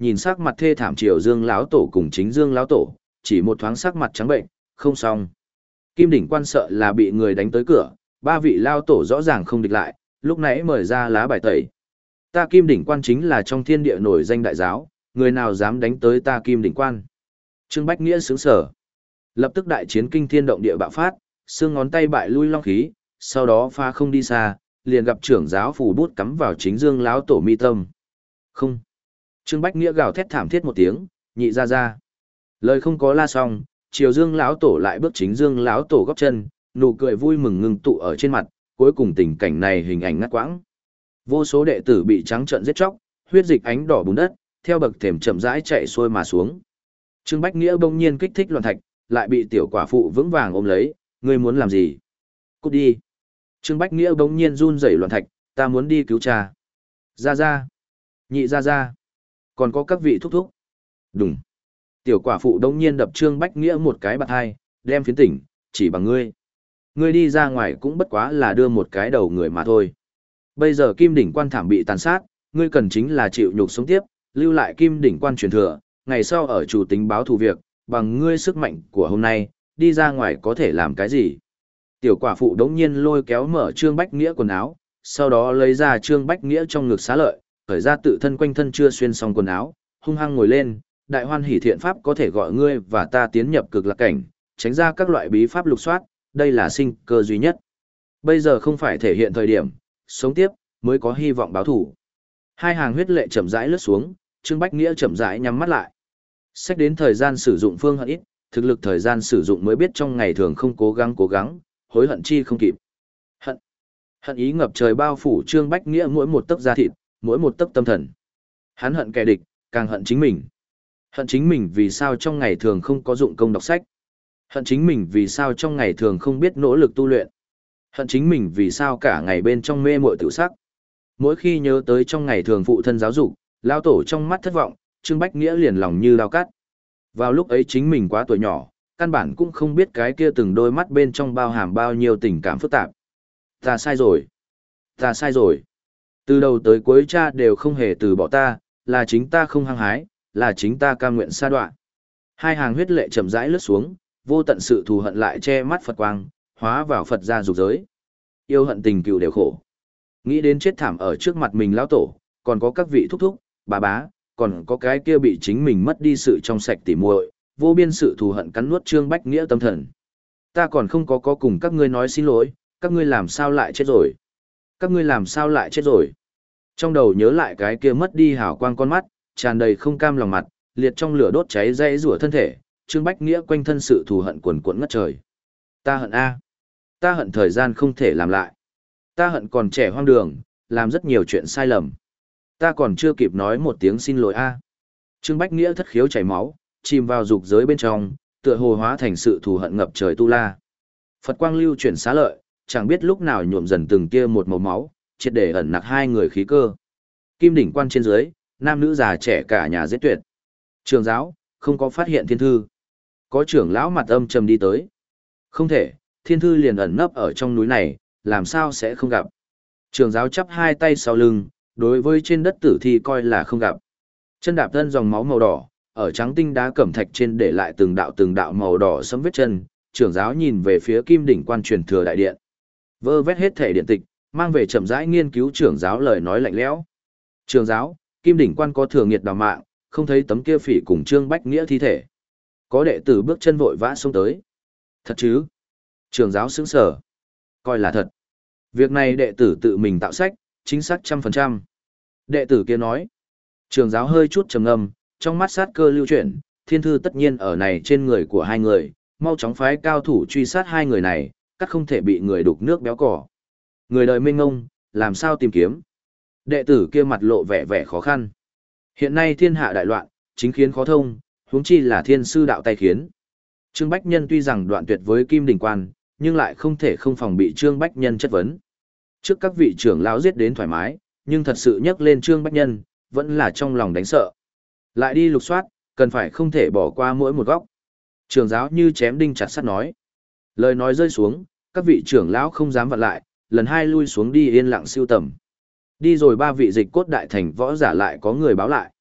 nhìn sắc mặt thê thảm Triều Dương lão tổ cùng Chính Dương lão tổ, chỉ một thoáng sắc mặt trắng bệnh, không xong. Kim đỉnh quan sợ là bị người đánh tới cửa, ba vị lao tổ rõ ràng không địch lại, lúc nãy mời ra lá bài tẩy. Ta Kim đỉnh quan chính là trong thiên địa nổi danh đại giáo, người nào dám đánh tới ta Kim đỉnh quan. Trương Bách Nghĩa sướng sở. Lập tức đại chiến kinh thiên động địa bạo phát, xương ngón tay bại lui long khí, sau đó pha không đi xa, liền gặp trưởng giáo phủ bút cắm vào Chính Dương lão tổ mi tâm. Không. Trương Bách Nghĩa gào thét thảm thiết một tiếng, nhị ra ra. Lời không có la xong, Triều Dương lão tổ lại bước Chính Dương lão tổ góp chân, nụ cười vui mừng ngưng tụ ở trên mặt, cuối cùng tình cảnh này hình ảnh ngắt quãng. Vô số đệ tử bị trắng trợn giết chóc, huyết dịch ánh đỏ bùn đất, theo bậc thềm chậm rãi chạy xuôi mà xuống. Trương Bách Nghĩa bỗng nhiên kích thích loạn thạch, lại bị tiểu quả phụ vững vàng ôm lấy, ngươi muốn làm gì? Cút đi. Trương Bách Nghĩa bỗng nhiên run rẩy loạn thạch, ta muốn đi cứu cha. Ra ra. Nhị ra ra. Còn có các vị thúc thúc. Đùng. Tiểu quả phụ bỗng nhiên đập Trương Bách Nghĩa một cái bạt hai, đem phiến tỉnh, chỉ bằng ngươi. Ngươi đi ra ngoài cũng bất quá là đưa một cái đầu người mà thôi. Bây giờ Kim đỉnh quan thảm bị tàn sát, ngươi cần chính là chịu nhục sống tiếp, lưu lại Kim đỉnh quan truyền thừa, ngày sau ở chủ tính báo thù việc, bằng ngươi sức mạnh của hôm nay, đi ra ngoài có thể làm cái gì. Tiểu quả phụ đống nhiên lôi kéo mở Trương Bách Nghĩa quần áo, sau đó lấy ra Trương Bách Nghĩa trong ngực xá lợi, khởi ra tự thân quanh thân chưa xuyên xong quần áo, hung hăng ngồi lên, đại hoan hỷ thiện pháp có thể gọi ngươi và ta tiến nhập cực lạc cảnh, tránh ra các loại bí pháp lục soát, đây là sinh cơ duy nhất. Bây giờ không phải thể hiện thời điểm, sống tiếp, mới có hy vọng báo thủ. Hai hàng huyết lệ chậm rãi lướt xuống, Trương Bách Nghĩa chậm rãi nhắm mắt lại. Xét đến thời gian sử dụng phương hận ít, thực lực thời gian sử dụng mới biết trong ngày thường không cố gắng cố gắng, hối hận chi không kịp. Hận. Hận ý ngập trời bao phủ Trương Bách Nghĩa mỗi một tấc da thịt, mỗi một tấc tâm thần. Hắn hận kẻ địch, càng hận chính mình. Hận chính mình vì sao trong ngày thường không có dụng công đọc sách. Hận chính mình vì sao trong ngày thường không biết nỗ lực tu luyện. Hận chính mình vì sao cả ngày bên trong mê muội tiểu sắc. Mỗi khi nhớ tới trong ngày thường phụ thân giáo dục, lao tổ trong mắt thất vọng, Trương Bách Nghĩa liền lòng như lao cắt. Vào lúc ấy chính mình quá tuổi nhỏ, căn bản cũng không biết cái kia từng đôi mắt bên trong bao hàm bao nhiêu tình cảm phức tạp. Ta sai rồi. Ta sai rồi. Từ đầu tới cuối cha đều không hề từ bỏ ta, là chính ta không hăng hái, là chính ta cam nguyện sa đoạn. Hai hàng huyết lệ chậm rãi lướt xuống, vô tận sự thù hận lại che mắt Phật quang, hóa vào Phật gia dục giới. Yêu hận tình cựu đều khổ. Nghĩ đến chết thảm ở trước mặt mình lão tổ, còn có các vị thúc thúc, bà bá, còn có cái kia bị chính mình mất đi sự trong sạch tỉ muội, vô biên sự thù hận cắn nuốt Trương Bách Nghĩa tâm thần. Ta còn không có có cùng các ngươi nói xin lỗi, các ngươi làm sao lại chết rồi? Các ngươi làm sao lại chết rồi? Trong đầu nhớ lại cái kia mất đi hào quang con mắt, tràn đầy không cam lòng mặt, liệt trong lửa đốt cháy dây rủa thân thể, Trương Bách Nghĩa quanh thân sự thù hận cuồn cuộn ngất trời. Ta hận a, ta hận thời gian không thể làm lại. Ta hận còn trẻ hoang đường, làm rất nhiều chuyện sai lầm. Ta còn chưa kịp nói một tiếng xin lỗi a. Trương Bách Nghĩa thất khiếu chảy máu, chìm vào dục giới bên trong, tựa hồ hóa thành sự thù hận ngập trời tu la. Phật quang lưu chuyển xá lợi, chẳng biết lúc nào nhuộm dần từng tia một màu máu, triệt để ẩn nặc hai người khí cơ. Kim đỉnh quan trên dưới, nam nữ già trẻ cả nhà giết tuyệt. Trường giáo, không có phát hiện thiên thư. Có trưởng lão mặt âm trầm đi tới. Không thể, thiên thư liền ẩn nấp ở trong núi này, làm sao sẽ không gặp. Trường giáo chắp hai tay sau lưng, đối với trên đất tử thi coi là không gặp. Chân đạp thân dòng máu màu đỏ, ở trắng tinh đá cẩm thạch trên để lại từng đạo từng đạo màu đỏ sẫm vết chân, trưởng giáo nhìn về phía kim đỉnh quan truyền thừa đại điện. Vơ vét hết thể điện tịch, mang về chậm rãi nghiên cứu trưởng giáo lời nói lạnh lẽo. Trưởng giáo, kim đỉnh quan có thừa nghiệt đào mạng, không thấy tấm kia phỉ cùng Trương Bách Nghĩa thi thể. Có đệ tử bước chân vội vã xông tới. Thật chứ? Trưởng giáo sững sờ. Coi là thật. Việc này đệ tử tự mình tạo sách, chính xác trăm phần trăm. Đệ tử kia nói. Trưởng giáo hơi chút trầm ngâm, trong mắt sát cơ lưu chuyển, thiên thư tất nhiên ở này trên người của hai người, mau chóng phái cao thủ truy sát hai người này, cắt không thể bị người đục nước béo cỏ. Người đời mênh ngông, làm sao tìm kiếm? Đệ tử kia mặt lộ vẻ vẻ khó khăn. Hiện nay thiên hạ đại loạn, chính khiến khó thông, huống chi là thiên sư đạo tay khiến. Trương Bách Nhân tuy rằng đoạn tuyệt với Kim Đỉnh Quan, nhưng lại không thể không phòng bị Trương Bách Nhân chất vấn. Trước các vị trưởng lão giết đến thoải mái, nhưng thật sự nhắc lên Trương Bách Nhân, vẫn là trong lòng đánh sợ. Lại đi lục soát, cần phải không thể bỏ qua mỗi một góc. Trưởng giáo như chém đinh chặt sắt nói. Lời nói rơi xuống, các vị trưởng lão không dám vặn lại, lần hai lui xuống đi yên lặng siêu tầm. Đi rồi ba vị dịch cốt đại thành võ giả lại có người báo lại.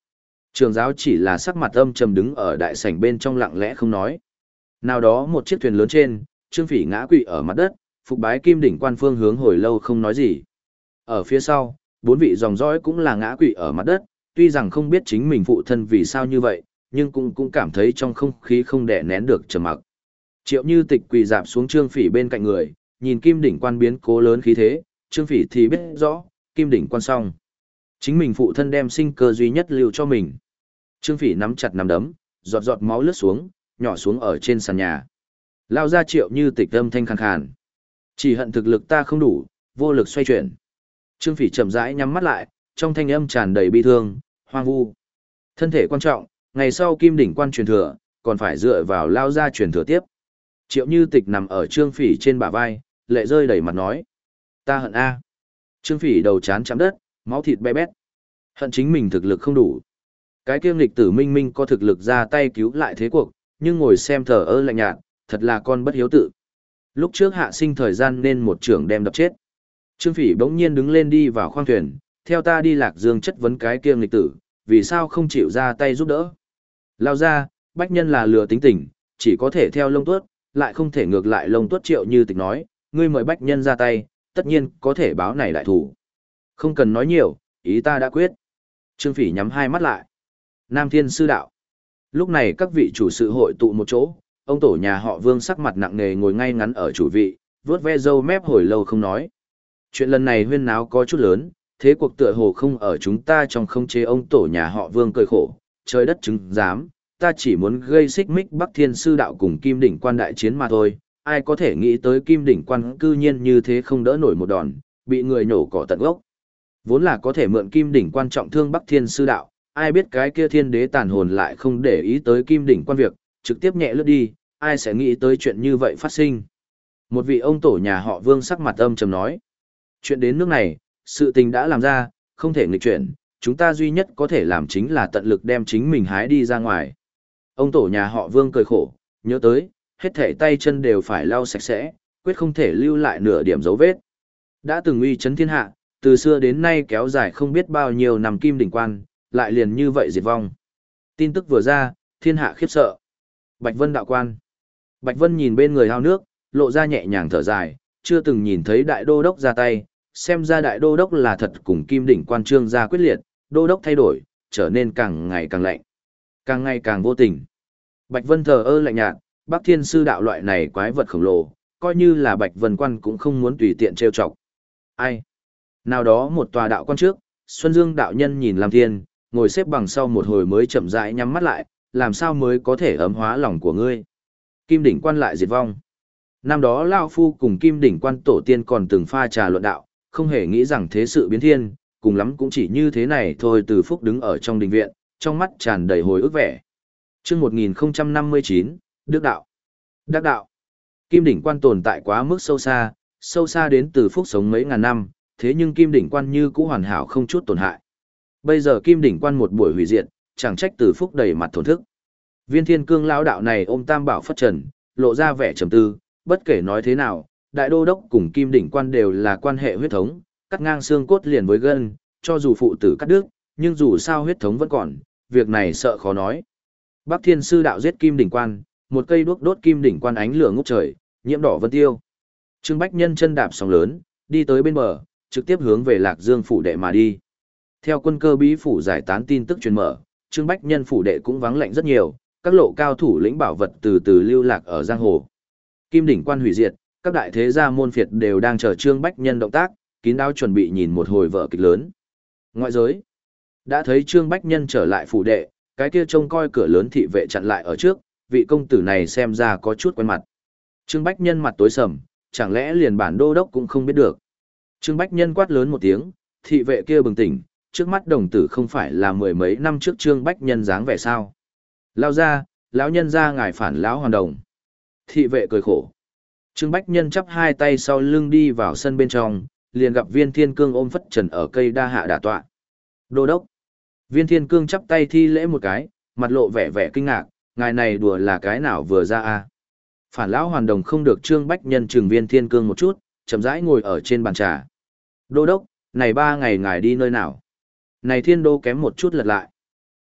Trường giáo chỉ là sắc mặt âm trầm đứng ở đại sảnh bên trong lặng lẽ không nói. Nào đó một chiếc thuyền lớn trên, Trương Phỉ ngã quỵ ở mặt đất, phục bái kim đỉnh quan phương hướng hồi lâu không nói gì. Ở phía sau, bốn vị dòng dõi cũng là ngã quỵ ở mặt đất, tuy rằng không biết chính mình phụ thân vì sao như vậy, nhưng cũng cũng cảm thấy trong không khí không đè nén được trầm mặc. Triệu Như Tịch quỳ dạp xuống Trương Phỉ bên cạnh người, nhìn kim đỉnh quan biến cố lớn khí thế, Trương Phỉ thì biết rõ, kim đỉnh quan xong. Chính mình phụ thân đem sinh cơ duy nhất lưu cho mình. Trương Phỉ nắm chặt nắm đấm, giọt giọt máu lướt xuống, nhỏ xuống ở trên sàn nhà. Lao ra Triệu Như Tịch âm thanh khàn khàn. Chỉ hận thực lực ta không đủ, vô lực xoay chuyển. Trương Phỉ chậm rãi nhắm mắt lại, trong thanh âm tràn đầy bi thương, hoang vu. Thân thể quan trọng, ngày sau kim đỉnh quan truyền thừa, còn phải dựa vào Lao ra truyền thừa tiếp. Triệu Như Tịch nằm ở Trương Phỉ trên bả vai, lệ rơi đầy mặt nói. Ta hận A. Trương Phỉ đầu chán chạm đất, máu thịt be bét. Hận chính mình thực lực không đủ. Cái kiêm lịch tử minh minh có thực lực ra tay cứu lại thế cuộc, nhưng ngồi xem thờ ơ lạnh nhạt, thật là con bất hiếu tự. Lúc trước hạ sinh thời gian nên một trưởng đem đập chết. Trương Phỉ bỗng nhiên đứng lên đi vào khoang thuyền, theo ta đi Lạc Dương chất vấn cái kiêm lịch tử, vì sao không chịu ra tay giúp đỡ. Lao ra, bách nhân là lừa tính tình, chỉ có thể theo lông tuốt, lại không thể ngược lại lông tuốt. Triệu Như Tịch nói, ngươi mời bách nhân ra tay, tất nhiên có thể báo này đại thủ. Không cần nói nhiều, ý ta đã quyết. Trương Phỉ nhắm hai mắt lại. Nam Thiên Sư Đạo. Lúc này các vị chủ sự hội tụ một chỗ, ông tổ nhà họ Vương sắc mặt nặng nề ngồi ngay ngắn ở chủ vị, vuốt ve râu mép hồi lâu không nói. Chuyện lần này huyên náo có chút lớn, thế cuộc tựa hồ không ở chúng ta trong không chế. Ông tổ nhà họ Vương cười khổ, trời đất chứng giám, ta chỉ muốn gây xích mích Bắc Thiên Sư Đạo cùng Kim Đỉnh Quan đại chiến mà thôi. Ai có thể nghĩ tới Kim Đỉnh Quan cư nhiên như thế không đỡ nổi một đòn, bị người nổ cỏ tận gốc. Vốn là có thể mượn Kim Đỉnh Quan trọng thương Bắc Thiên Sư Đạo, ai biết cái kia thiên đế tàn hồn lại không để ý tới Kim Đỉnh Quan việc, trực tiếp nhẹ lướt đi, ai sẽ nghĩ tới chuyện như vậy phát sinh. Một vị ông tổ nhà họ Vương sắc mặt âm trầm nói. Chuyện đến nước này, sự tình đã làm ra, không thể nghịch chuyển, chúng ta duy nhất có thể làm chính là tận lực đem chính mình hái đi ra ngoài. Ông tổ nhà họ Vương cười khổ, nhớ tới, hết thể tay chân đều phải lau sạch sẽ, quyết không thể lưu lại nửa điểm dấu vết. Đã từng uy chấn thiên hạ, từ xưa đến nay kéo dài không biết bao nhiêu năm Kim Đỉnh Quan, lại liền như vậy diệt vong. Tin tức vừa ra, thiên hạ khiếp sợ. Bạch Vân đạo quan. Bạch Vân nhìn bên người ao nước, lộ ra nhẹ nhàng thở dài, chưa từng nhìn thấy đại đô đốc ra tay, xem ra đại đô đốc là thật cùng Kim Đỉnh Quan trương gia quyết liệt, đô đốc thay đổi, trở nên càng ngày càng lạnh, càng ngày càng vô tình. Bạch Vân thờ ơ lạnh nhạt, Bắc Thiên Sư Đạo loại này quái vật khổng lồ, coi như là Bạch Vân Quan cũng không muốn tùy tiện trêu chọc. Ai? Nào đó một tòa đạo quan trước, Xuân Dương đạo nhân nhìn Lam Thiên, ngồi xếp bằng sau một hồi mới chậm rãi nhắm mắt lại, làm sao mới có thể ấm hóa lòng của ngươi. Kim Đỉnh Quan lại diệt vong. Năm đó Lao Phu cùng Kim Đỉnh Quan tổ tiên còn từng pha trà luận đạo, không hề nghĩ rằng thế sự biến thiên, cùng lắm cũng chỉ như thế này thôi. Từ Phúc đứng ở trong đình viện, trong mắt tràn đầy hồi ức vẻ. Chương một nghìn năm mươi chín, Đức Đạo. Đắc Đạo. Kim Đỉnh Quan tồn tại quá mức sâu xa, sâu xa đến Từ Phúc sống mấy ngàn năm, thế nhưng Kim Đỉnh Quan như cũ hoàn hảo không chút tổn hại. Bây giờ Kim Đỉnh Quan một buổi hủy diệt, chẳng trách Từ Phúc đầy mặt thổn thức. Viên Thiên Cương lão đạo này ôm Tam Bảo phất trần, lộ ra vẻ trầm tư, bất kể nói thế nào, đại đô đốc cùng Kim Đỉnh Quan đều là quan hệ huyết thống, cắt ngang xương cốt liền với gân, cho dù phụ tử cắt đứt, nhưng dù sao huyết thống vẫn còn, việc này sợ khó nói. Bắc Thiên Sư Đạo giết Kim Đỉnh Quan, một cây đuốc đốt Kim Đỉnh Quan ánh lửa ngút trời, nhiễm đỏ vân tiêu. Trương Bách Nhân chân đạp sóng lớn, đi tới bên bờ, trực tiếp hướng về Lạc Dương phủ đệ mà đi. Theo quân cơ bí phủ giải tán tin tức truyền mở, Trương Bách Nhân phủ đệ cũng vắng lạnh rất nhiều, các lộ cao thủ lĩnh bảo vật từ từ lưu lạc ở giang hồ. Kim Đỉnh Quan hủy diệt, các đại thế gia môn phiệt đều đang chờ Trương Bách Nhân động tác, kín đáo chuẩn bị nhìn một hồi vở kịch lớn. Ngoại giới đã thấy Trương Bách Nhân trở lại phủ đệ, cái kia trông coi cửa lớn thị vệ chặn lại ở trước, vị công tử này xem ra có chút quen mặt. Trương Bách Nhân mặt tối sầm, chẳng lẽ liền bản đô đốc cũng không biết được. Trương Bách Nhân quát lớn một tiếng, thị vệ kia bừng tỉnh, trước mắt đồng tử không phải là mười mấy năm trước Trương Bách Nhân dáng vẻ sao. Lao ra, lão nhân ra ngài phản lão hoàn đồng. Thị vệ cười khổ. Trương Bách Nhân chắp hai tay sau lưng đi vào sân bên trong, liền gặp Viên Thiên Cương ôm phất trần ở cây đa hạ đả tọa. Đô đốc. Viên Thiên Cương chắp tay thi lễ một cái, mặt lộ vẻ vẻ kinh ngạc, ngài này đùa là cái nào vừa ra a? Phản lão hoàn đồng không được. Trương Bách Nhân chừng Viên Thiên Cương một chút, chậm rãi ngồi ở trên bàn trà. Đô đốc, này ba ngày ngài đi nơi nào? Này thiên đô kém một chút lật lại.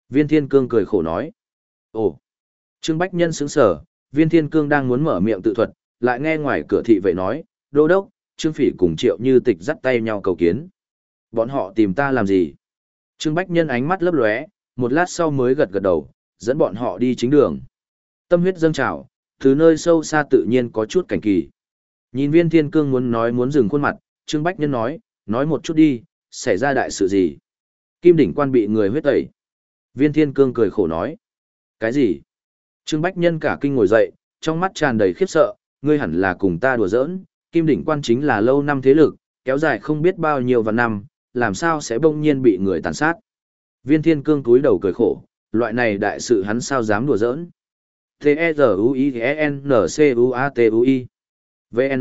Viên Thiên Cương cười khổ nói. Ồ. Trương Bách Nhân sững sờ, Viên Thiên Cương đang muốn mở miệng tự thuật, lại nghe ngoài cửa thị vệ nói, đô đốc, Trương Phỉ cùng Triệu Như Tịch dắt tay nhau cầu kiến. Bọn họ tìm ta làm gì? Trương Bách Nhân ánh mắt lấp lóe, một lát sau mới gật gật đầu, dẫn bọn họ đi chính đường. Tâm huyết dâng trào, từ nơi sâu xa tự nhiên có chút cảnh kỳ. Nhìn Viên Thiên Cương muốn nói muốn dừng khuôn mặt, Trương Bách Nhân nói, nói một chút đi, xảy ra đại sự gì? Kim đỉnh quan bị người huyết tẩy. Viên Thiên Cương cười khổ nói. Cái gì? Trương Bách Nhân cả kinh ngồi dậy, trong mắt tràn đầy khiếp sợ, ngươi hẳn là cùng ta đùa giỡn, Kim đỉnh quan chính là lâu năm thế lực, kéo dài không biết bao nhiêu vạn năm, làm sao sẽ bỗng nhiên bị người tàn sát. Viên Thiên Cương cúi đầu cười khổ, loại này đại sự hắn sao dám đùa giỡn. T-E-Z-U-I-N-C-U-A-T-U-I vê en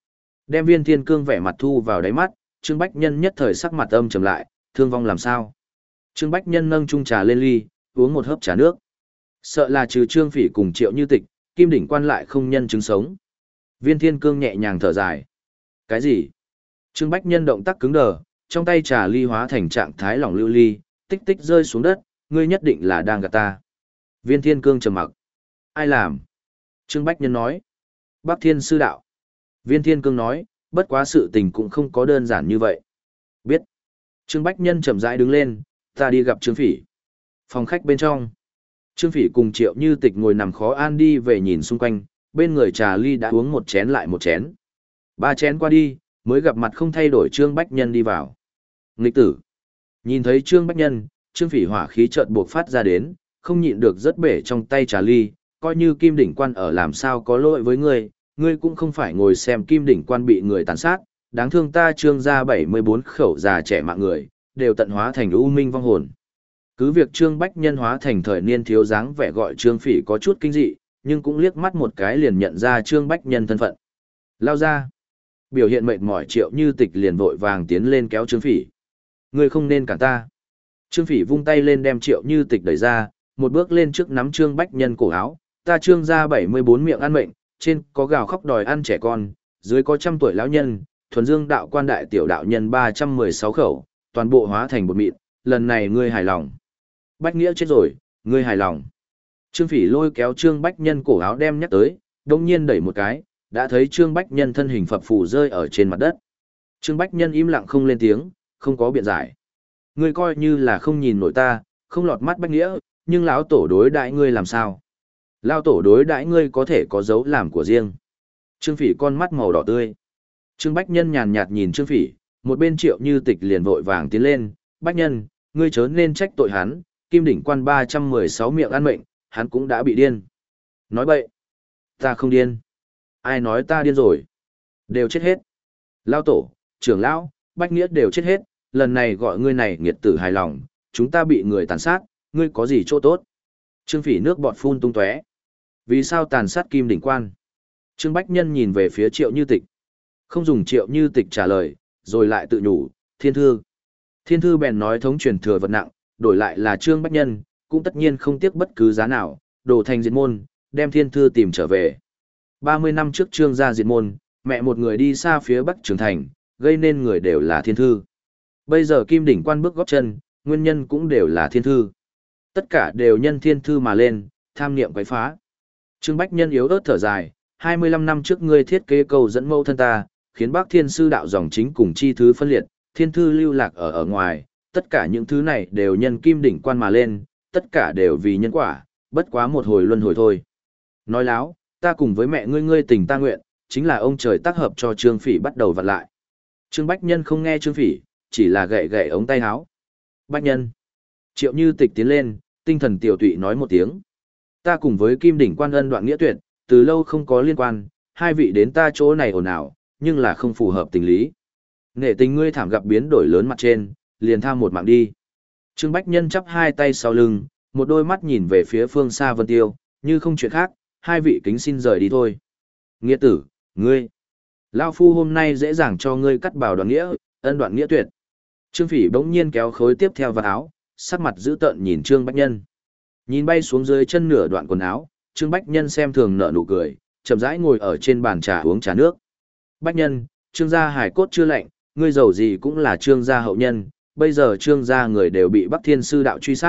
Đem Viên Thiên Cương vẻ mặt thu vào đáy mắt, Trương Bách Nhân nhất thời sắc mặt âm trầm lại, thương vong làm sao. Trương Bách Nhân nâng chung trà lên ly, uống một hớp trà nước. Sợ là trừ Trương Phỉ cùng Triệu Như Tịch, Kim đỉnh quan lại không nhân chứng sống. Viên Thiên Cương nhẹ nhàng thở dài. Cái gì? Trương Bách Nhân động tác cứng đờ, trong tay trà ly hóa thành trạng thái lỏng lưu ly, tích tích rơi xuống đất, ngươi nhất định là đang gạt ta. Viên Thiên Cương trầm mặc. Ai làm? Trương Bách Nhân nói. Bắc Thiên sư đạo. Viên Thiên Cương nói, bất quá sự tình cũng không có đơn giản như vậy. Biết. Trương Bách Nhân chậm rãi đứng lên, ta đi gặp Trương Phỉ. Phòng khách bên trong. Trương Phỉ cùng Triệu Như Tịch ngồi nằm khó an đi về nhìn xung quanh, bên người trà ly đã uống một chén lại một chén. Ba chén qua đi, mới gặp mặt không thay đổi Trương Bách Nhân đi vào. Nghịch tử. Nhìn thấy Trương Bách Nhân, Trương Phỉ hỏa khí chợt buộc phát ra đến, không nhịn được rất bể trong tay trà ly, coi như Kim đỉnh quan ở làm sao có lỗi với ngươi, ngươi cũng không phải ngồi xem Kim đỉnh quan bị người tàn sát, đáng thương ta Trương gia bảy mươi bốn khẩu già trẻ mạng người, đều tận hóa thành u minh vong hồn. Cứ việc Trương Bách Nhân hóa thành thời niên thiếu dáng vẻ gọi Trương Phỉ có chút kinh dị, nhưng cũng liếc mắt một cái liền nhận ra Trương Bách Nhân thân phận. Lao ra. Biểu hiện mệt mỏi Triệu Như Tịch liền vội vàng tiến lên kéo Trương Phỉ. Ngươi không nên cản ta. Trương Phỉ vung tay lên đem Triệu Như Tịch đẩy ra, một bước lên trước nắm Trương Bách Nhân cổ áo, ta Trương gia bảy mươi bốn miệng ăn mệnh, trên có gào khóc đòi ăn trẻ con, dưới có trăm tuổi lão nhân, thuần dương đạo quan đại tiểu đạo nhân ba trăm mười sáu khẩu, toàn bộ hóa thành bột mịn, lần này ngươi hài lòng. Bách Nghĩa chết rồi, ngươi hài lòng. Trương Phỉ lôi kéo Trương Bách Nhân cổ áo đem nhắc tới, đồng nhiên đẩy một cái, đã thấy Trương Bách Nhân thân hình phập phù rơi ở trên mặt đất. Trương Bách Nhân im lặng không lên tiếng, không có biện giải. Ngươi coi như là không nhìn nổi ta, không lọt mắt Bách Nghĩa, nhưng lão tổ đối đãi ngươi làm sao? Lão tổ đối đãi ngươi có thể có dấu làm của riêng. Trương Phỉ con mắt màu đỏ tươi. Trương Bách Nhân nhàn nhạt nhìn Trương Phỉ, một bên Triệu Như Tịch liền vội vàng tiến lên, Bách Nhân, ngươi chớ nên trách tội hắn, Kim đỉnh quan ba trăm mười sáu miệng ăn mệnh, hắn cũng đã bị điên. Nói bậy. Ta không điên. Ai nói ta điên rồi? Đều chết hết. Lão tổ, trưởng lão, Bách Nghĩa đều chết hết, lần này gọi ngươi này nghiệt tử hài lòng, chúng ta bị người tàn sát, ngươi có gì chỗ tốt? Trương Phỉ nước bọt phun tung tóe. Vì sao tàn sát Kim đỉnh quan? Trương Bách Nhân nhìn về phía Triệu Như Tịch. Không dùng Triệu Như Tịch trả lời, rồi lại tự nhủ, Thiên Thư. Thiên Thư bèn nói thống truyền thừa vật nặng, đổi lại là Trương Bách Nhân, cũng tất nhiên không tiếc bất cứ giá nào, đổ thành diệt môn, đem Thiên Thư tìm trở về. ba mươi năm trước Trương gia diệt môn, mẹ một người đi xa phía Bắc Trường Thành, gây nên người đều là Thiên Thư. Bây giờ Kim đỉnh quan bước góp chân, nguyên nhân cũng đều là Thiên Thư. Tất cả đều nhân Thiên Thư mà lên, tham niệm quấy phá. Trương Bách Nhân yếu ớt thở dài, hai mươi lăm năm trước ngươi thiết kế cầu dẫn mâu thân ta, khiến Bác Thiên sư đạo dòng chính cùng chi thứ phân liệt, Thiên Thư lưu lạc ở ở ngoài, tất cả những thứ này đều nhân Kim đỉnh quan mà lên, tất cả đều vì nhân quả, bất quá một hồi luân hồi thôi. Nói láo, ta cùng với mẹ ngươi ngươi tình ta nguyện, chính là ông trời tác hợp cho Trương Phỉ bắt đầu vặn lại. Trương Bách Nhân không nghe Trương Phỉ, chỉ là gậy gậy ống tay áo. Bách Nhân. Triệu Như Tịch tiến lên, tinh thần tiểu tụy nói một tiếng. Ta cùng với Kim đỉnh quan ân đoạn nghĩa tuyệt, từ lâu không có liên quan, hai vị đến ta chỗ này ồn ào, nhưng là không phù hợp tình lý. Nghệ tình ngươi thảm gặp biến đổi lớn mặt trên, liền tham một mạng đi. Trương Bách Nhân chắp hai tay sau lưng, một đôi mắt nhìn về phía phương xa Vân Tiêu, như không chuyện khác, hai vị kính xin rời đi thôi. Nghĩa tử, ngươi. Lao phu hôm nay dễ dàng cho ngươi cắt bảo đoạn nghĩa, ân đoạn nghĩa tuyệt. Trương Phỉ bỗng nhiên kéo khối tiếp theo vào áo, sắc mặt dữ tợn nhìn Trương Bách Nhân. Nhìn bay xuống dưới chân nửa đoạn quần áo, Trương Bách Nhân xem thường nở nụ cười, chậm rãi ngồi ở trên bàn trà uống trà nước. Bách Nhân, Trương gia hải cốt chưa lạnh, ngươi giàu gì cũng là Trương gia hậu nhân, bây giờ Trương gia người đều bị Bắc Thiên sư đạo truy sát,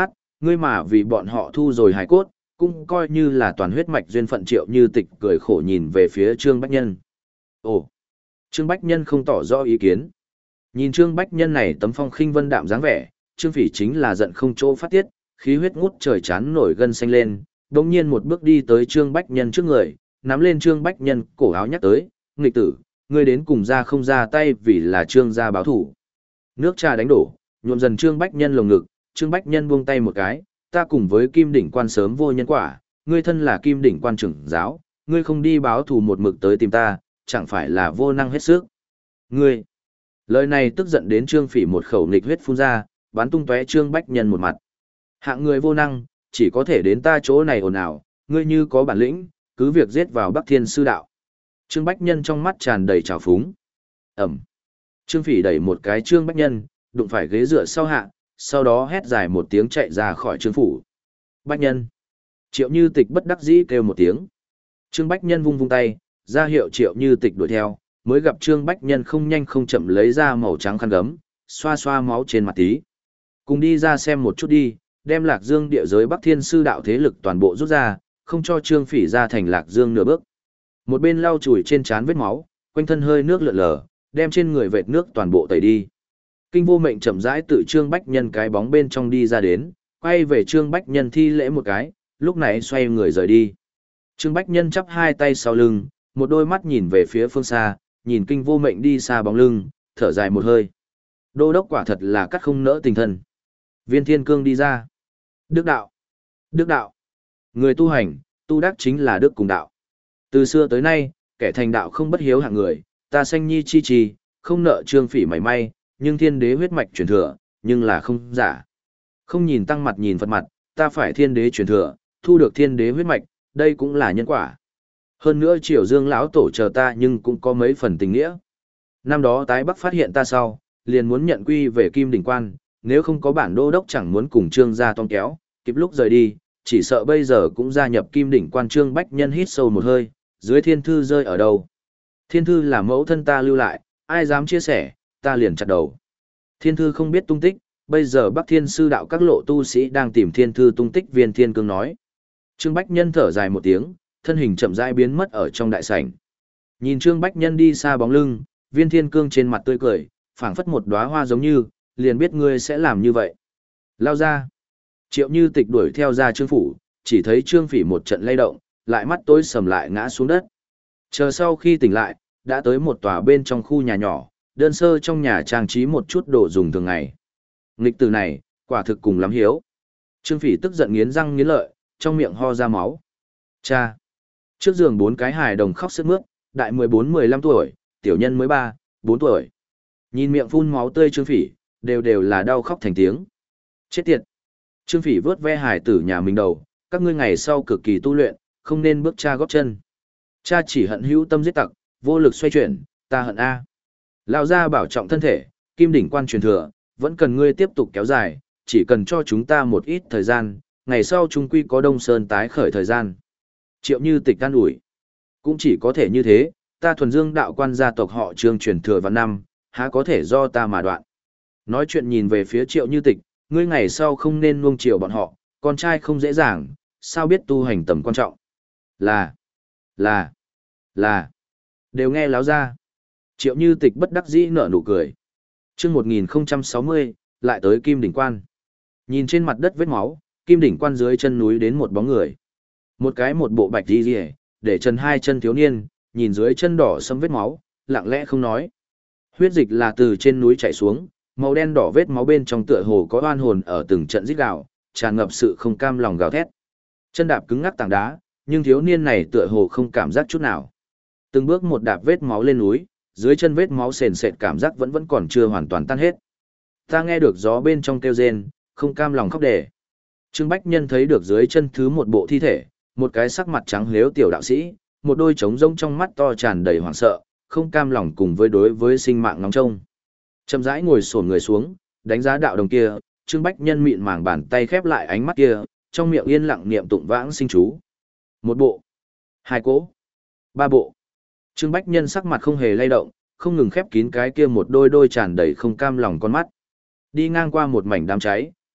ngươi mà vì bọn họ thu rồi hài cốt, cũng coi như là toàn huyết mạch duyên phận. Triệu Như Tịch cười khổ nhìn về phía Trương Bách Nhân. Ồ, Trương Bách Nhân không tỏ rõ ý kiến. Nhìn Trương Bách Nhân này tấm phong khinh vân đạm dáng vẻ, Trương Phỉ chính là giận không chỗ phát tiết, khí huyết ngút trời chán nổi gân xanh lên, đột nhiên một bước đi tới Trương Bách Nhân trước người, nắm lên Trương Bách Nhân cổ áo nhắc tới, nghịch tử, ngươi đến cùng ra không ra tay vì là Trương gia báo thủ. Nước trà đánh đổ, nhuộm dần Trương Bách Nhân lồng ngực, Trương Bách Nhân buông tay một cái, ta cùng với Kim Đỉnh Quan sớm vô nhân quả, ngươi thân là Kim Đỉnh Quan trưởng giáo, ngươi không đi báo thù một mực tới tìm ta, chẳng phải là vô năng hết sức. Ngươi! Lời này tức giận đến Trương Phỉ một khẩu nghịch huyết phun ra, bắn tung tóe Trương Bách Nhân một mặt. Hạng người vô năng, chỉ có thể đến ta chỗ này ồn ào, ngươi như có bản lĩnh, cứ việc giết vào Bắc Thiên sư đạo. Trương Bách Nhân trong mắt tràn đầy trào phúng. Ẩm. Trương Phỉ đẩy một cái Trương Bách Nhân, đụng phải ghế dựa sau hạ, sau đó hét dài một tiếng chạy ra khỏi Trương phủ. Bách Nhân. Triệu Như Tịch bất đắc dĩ kêu một tiếng. Trương Bách Nhân vung vung tay, ra hiệu Triệu Như Tịch đuổi theo, mới gặp Trương Bách Nhân không nhanh không chậm lấy ra màu trắng khăn gấm, xoa xoa máu trên mặt tí. Cùng đi ra xem một chút đi, đem Lạc Dương địa giới Bắc Thiên sư đạo thế lực toàn bộ rút ra, không cho Trương Phỉ ra thành Lạc Dương nửa bước. Một bên lau chùi trên trán vết máu, quanh thân hơi nước lượn lờ, đem trên người vệt nước toàn bộ tẩy đi. Kinh Vô Mệnh chậm rãi tự Trương Bách Nhân cái bóng bên trong đi ra đến, quay về Trương Bách Nhân thi lễ một cái, lúc này xoay người rời đi. Trương Bách Nhân chắp hai tay sau lưng, một đôi mắt nhìn về phía phương xa, nhìn Kinh Vô Mệnh đi xa bóng lưng, thở dài một hơi. Đô đốc quả thật là cắt không nỡ tình thân. Viên Thiên Cương đi ra. Đức đạo. Đức đạo. Người tu hành, tu đắc chính là đức cùng đạo. Từ xưa tới nay, kẻ thành đạo không bất hiếu hạng người, ta sanh nhi chi trì, không nợ Trương Phỉ mảy may, nhưng thiên đế huyết mạch truyền thừa, nhưng là không giả. Không nhìn tăng mặt nhìn Phật mặt, ta phải thiên đế truyền thừa, thu được thiên đế huyết mạch, đây cũng là nhân quả. Hơn nữa Triều Dương lão tổ chờ ta nhưng cũng có mấy phần tình nghĩa. Năm đó tái Bắc phát hiện ta sau, liền muốn nhận quy về Kim Đỉnh Quan, nếu không có bản đô đốc chẳng muốn cùng Trương gia tông kéo, kịp lúc rời đi, chỉ sợ bây giờ cũng gia nhập Kim Đỉnh Quan. Trương Bách Nhân hít sâu một hơi, dưới thiên thư rơi ở đâu? Thiên thư là mẫu thân ta lưu lại, ai dám chia sẻ, ta liền chặt đầu. Thiên thư không biết tung tích, bây giờ Bắc Thiên sư đạo các lộ tu sĩ đang tìm thiên thư tung tích. Viên Thiên Cương nói. Trương Bách Nhân thở dài một tiếng, thân hình chậm rãi biến mất ở trong đại sảnh. Nhìn Trương Bách Nhân đi xa bóng lưng, Viên Thiên Cương trên mặt tươi cười, phảng phất một đóa hoa giống như, liền biết ngươi sẽ làm như vậy. Lao ra. Triệu Như Tịch đuổi theo ra Trương phủ, chỉ thấy Trương Phỉ một trận lay động, lại mắt tối sầm lại ngã xuống đất. Chờ sau khi tỉnh lại, đã tới một tòa bên trong khu nhà nhỏ, đơn sơ trong nhà trang trí một chút đồ dùng thường ngày. Nghịch tử này, quả thực cùng lắm hiếu. Trương Phỉ tức giận nghiến răng nghiến lợi, trong miệng ho ra máu. Cha! Trước giường bốn cái hài đồng khóc sướt mướt, đại mười bốn mười lăm tuổi, tiểu nhân mới ba bốn tuổi. Nhìn miệng phun máu tươi Trương Phỉ, đều đều là đau khóc thành tiếng. Chết tiệt! Trương Phỉ vớt ve hài tử nhà mình đầu, các ngươi ngày sau cực kỳ tu luyện, không nên bước cha góp chân. Cha chỉ hận hữu tâm giết tặc, vô lực xoay chuyển, ta hận A. Lão gia bảo trọng thân thể, Kim Đỉnh Quan truyền thừa, vẫn cần ngươi tiếp tục kéo dài, chỉ cần cho chúng ta một ít thời gian, ngày sau chúng quy có Đông Sơn tái khởi thời gian. Triệu Như Tịch can ủi. Cũng chỉ có thể như thế, ta thuần dương đạo quan gia tộc họ Trương truyền thừa vào năm, há có thể do ta mà đoạn. Nói chuyện nhìn về phía Triệu Như Tịch, ngươi ngày sau không nên nuông chiều bọn họ, con trai không dễ dàng, sao biết tu hành tầm quan trọng. Là, là, là, đều nghe láo ra. Triệu Như Tịch bất đắc dĩ nở nụ cười. Chương một nghìn không trăm sáu mươi, lại tới Kim Đỉnh Quan. Nhìn trên mặt đất vết máu, Kim Đỉnh Quan dưới chân núi đến một bóng người. Một cái một bộ bạch y liễu, để chân hai chân thiếu niên, nhìn dưới chân đỏ sẫm vết máu, lặng lẽ không nói. Huyết dịch là từ trên núi chảy xuống, màu đen đỏ vết máu bên trong tựa hồ có oan hồn ở từng trận rít gào, tràn ngập sự không cam lòng gào thét. Chân đạp cứng ngắc tảng đá, nhưng thiếu niên này tựa hồ không cảm giác chút nào. Từng bước một đạp vết máu lên núi, dưới chân vết máu sền sệt cảm giác vẫn vẫn còn chưa hoàn toàn tan hết. Ta nghe được gió bên trong kêu rên, không cam lòng khóc để. Trương Bách Nhân thấy được dưới chân thứ một bộ thi thể, một cái sắc mặt trắng lếu tiểu đạo sĩ, một đôi trống rỗng trong mắt to tràn đầy hoảng sợ, không cam lòng cùng với đối với sinh mạng nóng trông. Chậm rãi ngồi xổm người xuống, đánh giá đạo đồng kia, Trương Bách Nhân mịn màng bàn tay khép lại ánh mắt kia, trong miệng yên lặng niệm tụng vãng sinh chú. Một bộ, hai cỗ, ba bộ. Trương Bách Nhân sắc mặt không hề lay động, không ngừng khép kín cái kia một đôi đôi tràn đầy không cam lòng con mắt. Đi ngang qua một mảnh đám cháy,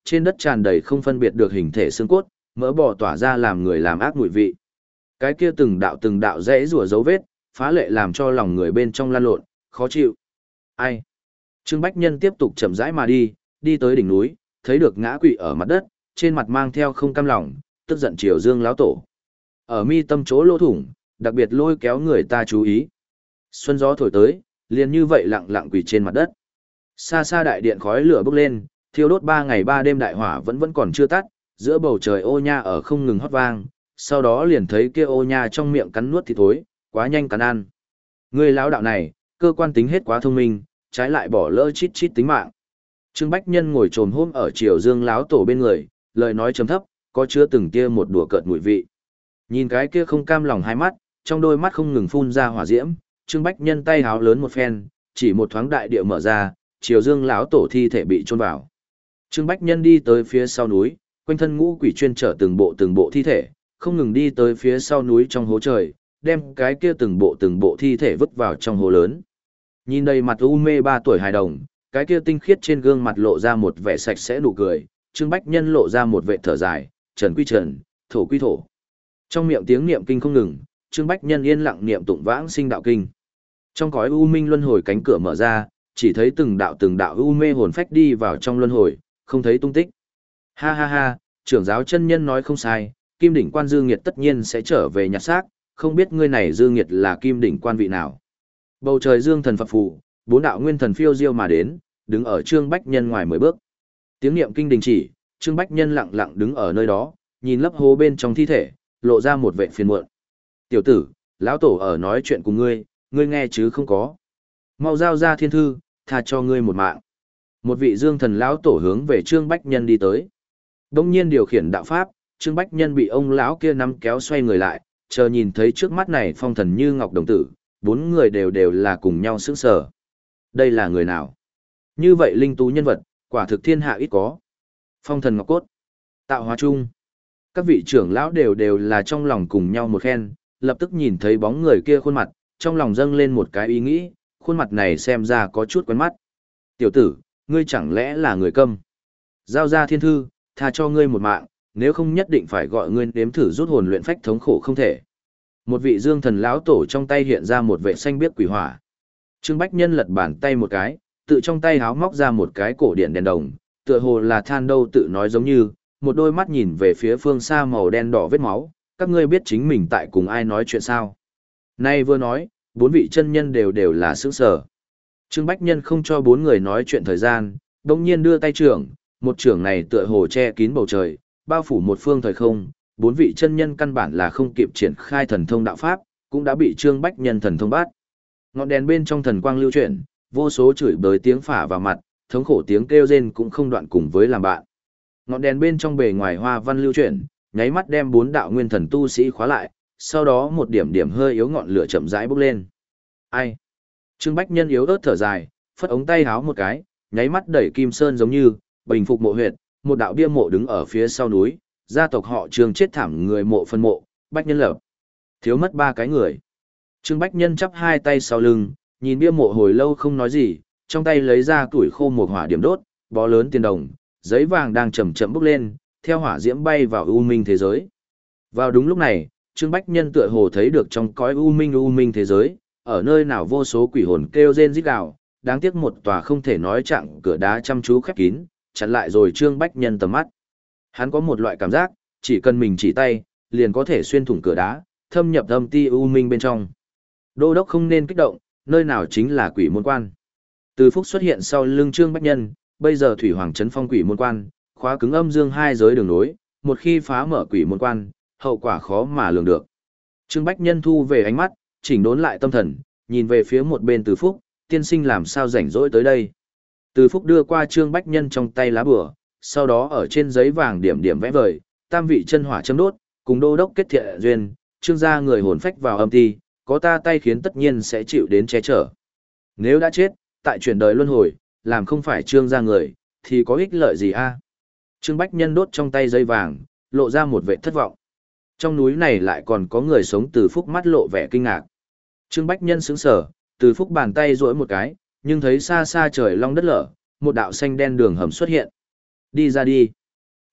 trên đất tràn đầy không phân biệt được hình thể xương cốt, mỡ bò tỏa ra làm người làm ác mùi vị. Cái kia từng đạo từng đạo rẽ rủa dấu vết, phá lệ làm cho lòng người bên trong lan lộn, khó chịu. Ai? Trương Bách Nhân tiếp tục chậm rãi mà đi, đi tới đỉnh núi, thấy được ngã quỵ ở mặt đất, trên mặt mang theo không cam lòng, tức giận Triều Dương lão tổ. Ở mi tâm chỗ lỗ thủng, đặc biệt lôi kéo người ta chú ý. Xuân gió thổi tới, liền như vậy lặng lặng quỳ trên mặt đất. Xa xa đại điện khói lửa bốc lên, thiêu đốt ba ngày ba đêm đại hỏa vẫn vẫn còn chưa tắt, giữa bầu trời ô nha ở không ngừng hót vang, sau đó liền thấy kia ô nha trong miệng cắn nuốt thì thối, quá nhanh cắn ăn. Người lão đạo này, cơ quan tính hết quá thông minh, trái lại bỏ lỡ chít chít tính mạng. Trương Bách Nhân ngồi trồm hôm ở Triều Dương lão tổ bên người, lời nói trầm thấp, có chứa từng tia một đùa cợt mùi vị. Nhìn cái kia không cam lòng hai mắt, trong đôi mắt không ngừng phun ra hỏa diễm, Trương Bách Nhân tay háo lớn một phen, chỉ một thoáng đại địa mở ra, Triều Dương lão tổ thi thể bị chôn vào. Trương Bách Nhân đi tới phía sau núi, quanh thân ngũ quỷ chuyên trở từng bộ từng bộ thi thể, không ngừng đi tới phía sau núi trong hố trời, đem cái kia từng bộ từng bộ thi thể vứt vào trong hố lớn. Nhìn đầy mặt u mê ba tuổi hài đồng, cái kia tinh khiết trên gương mặt lộ ra một vẻ sạch sẽ nụ cười, Trương Bách Nhân lộ ra một vẻ thở dài, trần quy trần, thổ quy thổ. Trong miệng tiếng niệm kinh không ngừng, Trương Bách Nhân yên lặng niệm tụng vãng sinh đạo kinh. Trong cõi u minh luân hồi cánh cửa mở ra, chỉ thấy từng đạo từng đạo u mê hồn phách đi vào trong luân hồi, không thấy tung tích. Ha ha ha, trưởng giáo chân nhân nói không sai, Kim đỉnh quan Dương Nghiệt tất nhiên sẽ trở về nhặt xác, không biết ngươi này Dương Nghiệt là Kim đỉnh quan vị nào. Bầu trời dương thần phập phù, bốn đạo nguyên thần phiêu diêu mà đến, đứng ở Trương Bách Nhân ngoài mười bước. Tiếng niệm kinh đình chỉ, Trương Bách Nhân lặng lặng đứng ở nơi đó, nhìn lấp hố bên trong thi thể, lộ ra một vẻ phiền muộn. Tiểu tử, lão tổ ở nói chuyện cùng ngươi, ngươi nghe chứ không có. Mau giao ra thiên thư, tha cho ngươi một mạng. Một vị dương thần lão tổ hướng về Trương Bách Nhân đi tới. Đông nhiên điều khiển đạo pháp, Trương Bách Nhân bị ông lão kia nắm kéo xoay người lại, chờ nhìn thấy trước mắt này phong thần như ngọc đồng tử, bốn người đều đều là cùng nhau sững sờ. Đây là người nào? Như vậy linh tú nhân vật, quả thực thiên hạ ít có. Phong thần ngọc cốt, tạo hóa chung. Các vị trưởng lão đều đều là trong lòng cùng nhau một khen, lập tức nhìn thấy bóng người kia khuôn mặt, trong lòng dâng lên một cái ý nghĩ, khuôn mặt này xem ra có chút quen mắt. Tiểu tử, ngươi chẳng lẽ là người câm? Giao ra thiên thư, tha cho ngươi một mạng, nếu không nhất định phải gọi ngươi nếm thử rút hồn luyện phách thống khổ không thể. Một vị dương thần lão tổ trong tay hiện ra một vệ xanh biếc quỷ hỏa. Trương Bách Nhân lật bàn tay một cái, tự trong tay háo móc ra một cái cổ điện đèn đồng, tựa hồ là than đâu tự nói giống như, một đôi mắt nhìn về phía phương xa màu đen đỏ vết máu, các ngươi biết chính mình tại cùng ai nói chuyện sao? Nay vừa nói, bốn vị chân nhân đều đều là sững sờ. Trương Bách Nhân không cho bốn người nói chuyện thời gian, đồng nhiên đưa tay trưởng, một trưởng này tựa hồ che kín bầu trời, bao phủ một phương thời không, bốn vị chân nhân căn bản là không kịp triển khai thần thông đạo pháp, cũng đã bị Trương Bách Nhân thần thông bắt. Ngọn đèn bên trong thần quang lưu chuyển, vô số chửi bới tiếng phả vào mặt, thống khổ tiếng kêu rên cũng không đoạn cùng với làm bạn. Ngọn đèn bên trong bề ngoài hoa văn lưu chuyển, nháy mắt đem bốn đạo nguyên thần tu sĩ khóa lại, sau đó một điểm điểm hơi yếu ngọn lửa chậm rãi bốc lên. Ai? Trương Bách Nhân yếu ớt thở dài, phất ống tay háo một cái, nháy mắt đẩy kim sơn giống như, bình phục mộ huyệt, một đạo bia mộ đứng ở phía sau núi, gia tộc họ Trương chết thảm người mộ phân mộ, Bách Nhân lập. Thiếu mất ba cái người. Trương Bách Nhân chắp hai tay sau lưng, nhìn bia mộ hồi lâu không nói gì, trong tay lấy ra củi khô một hỏa điểm đốt, bó lớn tiền đồng, giấy vàng đang chậm chậm bốc lên, theo hỏa diễm bay vào u minh thế giới. Vào đúng lúc này, Trương Bách Nhân tựa hồ thấy được trong cõi u minh u minh thế giới, ở nơi nào vô số quỷ hồn kêu rên rít gào, đáng tiếc một tòa không thể nói trạng cửa đá chăm chú khép kín, chặn lại rồi Trương Bách Nhân tầm mắt. Hắn có một loại cảm giác, chỉ cần mình chỉ tay, liền có thể xuyên thủng cửa đá, thâm nhập âm ti u minh bên trong. Đô đốc không nên kích động, nơi nào chính là quỷ môn quan. Từ Phúc xuất hiện sau lưng Trương Bách Nhân, bây giờ Thủy Hoàng trấn phong quỷ môn quan, khóa cứng âm dương hai giới đường nối, một khi phá mở quỷ môn quan, hậu quả khó mà lường được. Trương Bách Nhân thu về ánh mắt, chỉnh đốn lại tâm thần, nhìn về phía một bên Từ Phúc, tiên sinh làm sao rảnh rỗi tới đây. Từ Phúc đưa qua Trương Bách Nhân trong tay lá bùa, sau đó ở trên giấy vàng điểm điểm vẽ vời, tam vị chân hỏa châm đốt, cùng đô đốc kết thiện duyên, Trương gia người hồn phách vào âm ti, có ta tay khiến tất nhiên sẽ chịu đến che chở. Nếu đã chết, tại chuyển đời luân hồi, làm không phải Trương gia người, thì có ích lợi gì a? Trương Bách Nhân đốt trong tay dây vàng, lộ ra một vẻ thất vọng. Trong núi này lại còn có người sống. Từ Phúc mắt lộ vẻ kinh ngạc. Trương Bách Nhân sững sờ, Từ Phúc bàn tay duỗi một cái, nhưng thấy xa xa trời long đất lở, một đạo xanh đen đường hầm xuất hiện. Đi ra đi.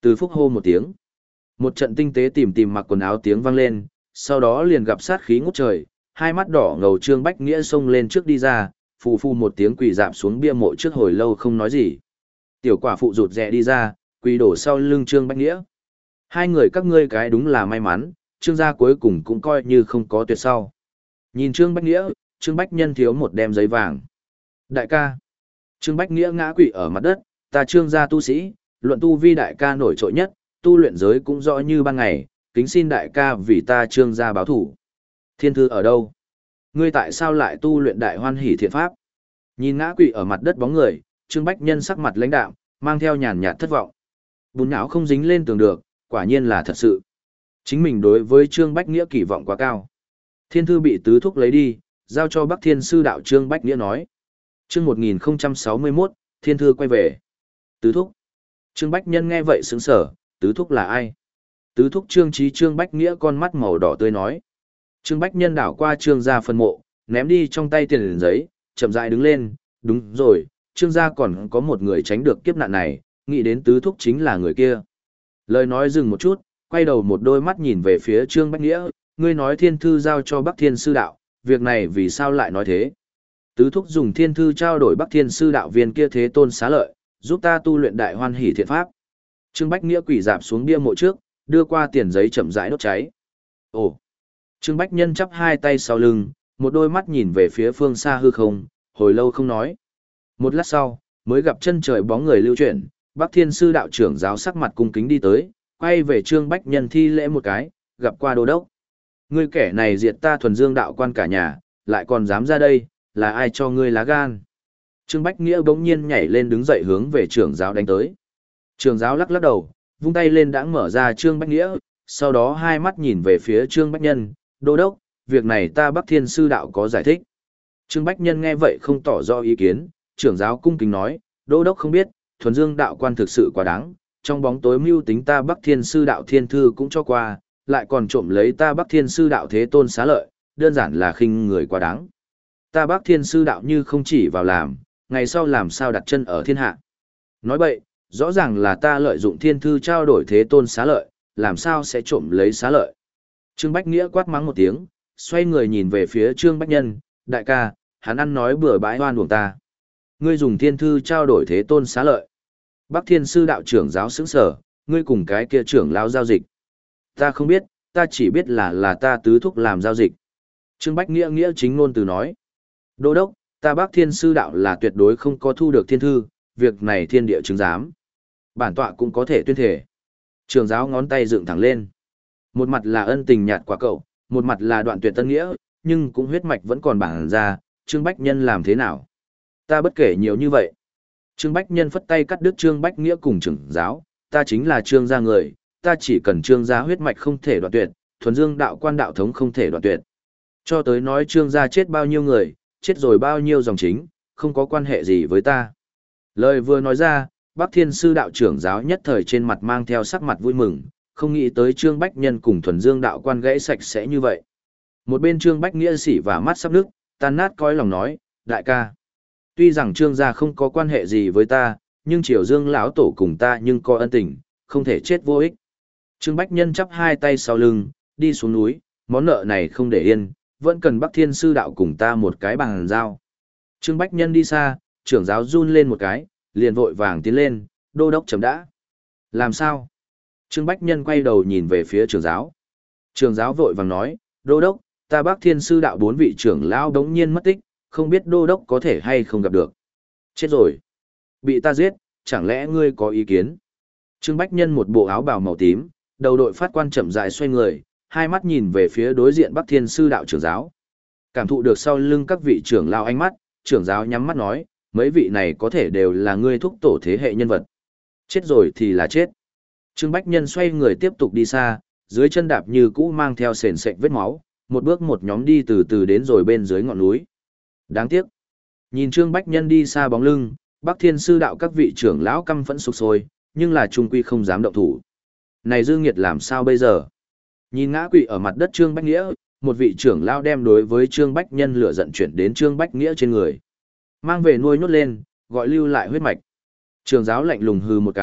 Từ Phúc hô một tiếng. Một trận tinh tế tìm tìm mặc quần áo tiếng vang lên, sau đó liền gặp sát khí ngút trời, hai mắt đỏ ngầu Trương Bách Nghĩa xông lên trước đi ra, phù phù một tiếng quỳ dạp xuống bia mộ trước hồi lâu không nói gì. Tiểu quả phụ rụt rè đi ra, quỳ đổ sau lưng Trương Bách Nghĩa. Hai người các ngươi cái đúng là may mắn, Trương gia cuối cùng cũng coi như không có tuyệt sau. Nhìn Trương Bách Nghĩa, Trương Bách Nhân thiếu một đem giấy vàng. Đại ca. Trương Bách Nghĩa ngã quỵ ở mặt đất, ta Trương gia tu sĩ, luận tu vi đại ca nổi trội nhất, tu luyện giới cũng rõ như ban ngày, kính xin đại ca vì ta Trương gia báo thủ. Thiên thư ở đâu? Ngươi tại sao lại tu luyện đại hoan hỷ thiện pháp? Nhìn ngã quỵ ở mặt đất bóng người, Trương Bách Nhân sắc mặt lãnh đạm, mang theo nhàn nhạt thất vọng. Bùn não không dính lên tường được, quả nhiên là thật sự. Chính mình đối với Trương Bách Nghĩa kỳ vọng quá cao. Thiên thư bị tứ thúc lấy đi, giao cho Bắc Thiên sư đạo Trương Bách Nghĩa nói. Chương một nghìn sáu mươi mốt, Thiên thư quay về. Tứ thúc. Trương Bách Nhân nghe vậy sững sờ, tứ thúc là ai? Tứ thúc Trương Chí Trương Bách Nghĩa con mắt màu đỏ tươi nói. Trương Bách Nhân đảo qua Trương gia phân mộ, ném đi trong tay tiền liền giấy, chậm rãi đứng lên, đúng rồi, Trương gia còn có một người tránh được kiếp nạn này, nghĩ đến tứ thúc chính là người kia. Lời nói dừng một chút, quay đầu một đôi mắt nhìn về phía Trương Bách Nghĩa, ngươi nói thiên thư giao cho Bắc Thiên sư đạo, việc này vì sao lại nói thế? Tứ thúc dùng thiên thư trao đổi Bắc Thiên sư đạo viên kia thế tôn xá lợi, giúp ta tu luyện đại hoan hỷ thiện pháp. Trương Bách Nghĩa quỳ dạp xuống bia mộ trước, đưa qua tiền giấy chậm rãi đốt cháy. Ồ! Trương Bách Nhân chắp hai tay sau lưng, một đôi mắt nhìn về phía phương xa hư không, hồi lâu không nói. Một lát sau, mới gặp chân trời bóng người lưu chuyển, Bắc Thiên sư đạo trưởng giáo sắc mặt cung kính đi tới, quay về Trương Bách Nhân thi lễ một cái, gặp qua đô đốc. Ngươi kẻ này diệt ta thuần dương đạo quan cả nhà, lại còn dám ra đây, là ai cho ngươi lá gan? Trương Bách Nghĩa bỗng nhiên nhảy lên đứng dậy hướng về trưởng giáo đánh tới. Trưởng giáo lắc lắc đầu, vung tay lên đã mở ra Trương Bách Nghĩa, sau đó hai mắt nhìn về phía Trương Bách Nhân, đô đốc, việc này ta Bắc Thiên sư đạo có giải thích. Trương Bách Nhân nghe vậy không tỏ rõ ý kiến, trưởng giáo cung kính nói, đô đốc không biết, thuần dương đạo quan thực sự quá đáng, trong bóng tối mưu tính ta Bắc Thiên sư đạo thiên thư cũng cho qua, lại còn trộm lấy ta Bắc Thiên sư đạo thế tôn xá lợi, đơn giản là khinh người quá đáng. Ta Bắc Thiên sư đạo như không chỉ vào làm, ngày sau làm sao đặt chân ở thiên hạ. Nói bậy, rõ ràng là ta lợi dụng thiên thư trao đổi thế tôn xá lợi, làm sao sẽ trộm lấy xá lợi. Trương Bách Nghĩa quát mắng một tiếng, xoay người nhìn về phía Trương Bách Nhân, đại ca, hắn ăn nói bừa bãi oan uổng ta. Ngươi dùng thiên thư trao đổi thế tôn xá lợi. Bắc Thiên sư đạo trưởng giáo sững sở, ngươi cùng cái kia trưởng lão giao dịch. Ta không biết, ta chỉ biết là là ta tứ thúc làm giao dịch. Trương Bách Nghĩa nghĩa chính ngôn từ nói. Đô đốc, ta Bắc Thiên sư đạo là tuyệt đối không có thu được thiên thư, việc này thiên địa chứng giám. Bản tọa cũng có thể tuyên thể. Trưởng giáo ngón tay dựng thẳng lên. Một mặt là ân tình nhạt quả cậu, một mặt là đoạn tuyệt tân nghĩa, nhưng cũng huyết mạch vẫn còn bản ra, Trương Bách Nhân làm thế nào? Ta bất kể nhiều như vậy. Trương Bách Nhân phất tay cắt đứt Trương Bách Nghĩa cùng trưởng giáo, ta chính là Trương gia người, ta chỉ cần Trương gia huyết mạch không thể đoạn tuyệt, thuần dương đạo quan đạo thống không thể đoạn tuyệt. Cho tới nói Trương gia chết bao nhiêu người, chết rồi bao nhiêu dòng chính, không có quan hệ gì với ta. Lời vừa nói ra, Bắc Thiên sư đạo trưởng giáo nhất thời trên mặt mang theo sắc mặt vui mừng, không nghĩ tới Trương Bách Nhân cùng thuần dương đạo quan gãy sạch sẽ như vậy. Một bên Trương Bách Nghĩa xỉ và mắt sắp nước, tan nát coi lòng nói, đại ca. Tuy rằng Trương gia không có quan hệ gì với ta, nhưng Triều Dương lão tổ cùng ta nhưng có ân tình, không thể chết vô ích. Trương Bách Nhân chắp hai tay sau lưng, đi xuống núi, món nợ này không để yên, vẫn cần Bắc Thiên sư đạo cùng ta một cái bằng giao. Trương Bách Nhân đi xa, trưởng giáo run lên một cái, liền vội vàng tiến lên, đô đốc chấm đã. Làm sao? Trương Bách Nhân quay đầu nhìn về phía trưởng giáo. Trưởng giáo vội vàng nói, đô đốc, ta Bắc Thiên sư đạo bốn vị trưởng lão đống nhiên mất tích, không biết đô đốc có thể hay không gặp được. Chết rồi. Bị ta giết, chẳng lẽ ngươi có ý kiến? Trương Bách Nhân một bộ áo bào màu tím, đầu đội phát quan chậm rãi xoay người, hai mắt nhìn về phía đối diện Bắc Thiên sư đạo trưởng giáo. Cảm thụ được sau lưng các vị trưởng lão ánh mắt, trưởng giáo nhắm mắt nói, mấy vị này có thể đều là ngươi thúc tổ thế hệ nhân vật. Chết rồi thì là chết. Trương Bách Nhân xoay người tiếp tục đi xa, dưới chân đạp như cũ mang theo sền sệt vết máu, một bước một nhóm đi từ từ đến rồi bên dưới ngọn núi. Đáng tiếc. Nhìn Trương Bách Nhân đi xa bóng lưng, Bắc Thiên sư đạo các vị trưởng lão căm phẫn sục sôi, nhưng là trung quy không dám động thủ. Này Dương Nghiệt làm sao bây giờ? Nhìn ngã quỵ ở mặt đất Trương Bách Nghĩa, một vị trưởng lão đem đối với Trương Bách Nhân lửa giận chuyển đến Trương Bách Nghĩa trên người. Mang về nuôi nhốt lên, gọi lưu lại huyết mạch. Trường giáo lạnh lùng hừ một cái,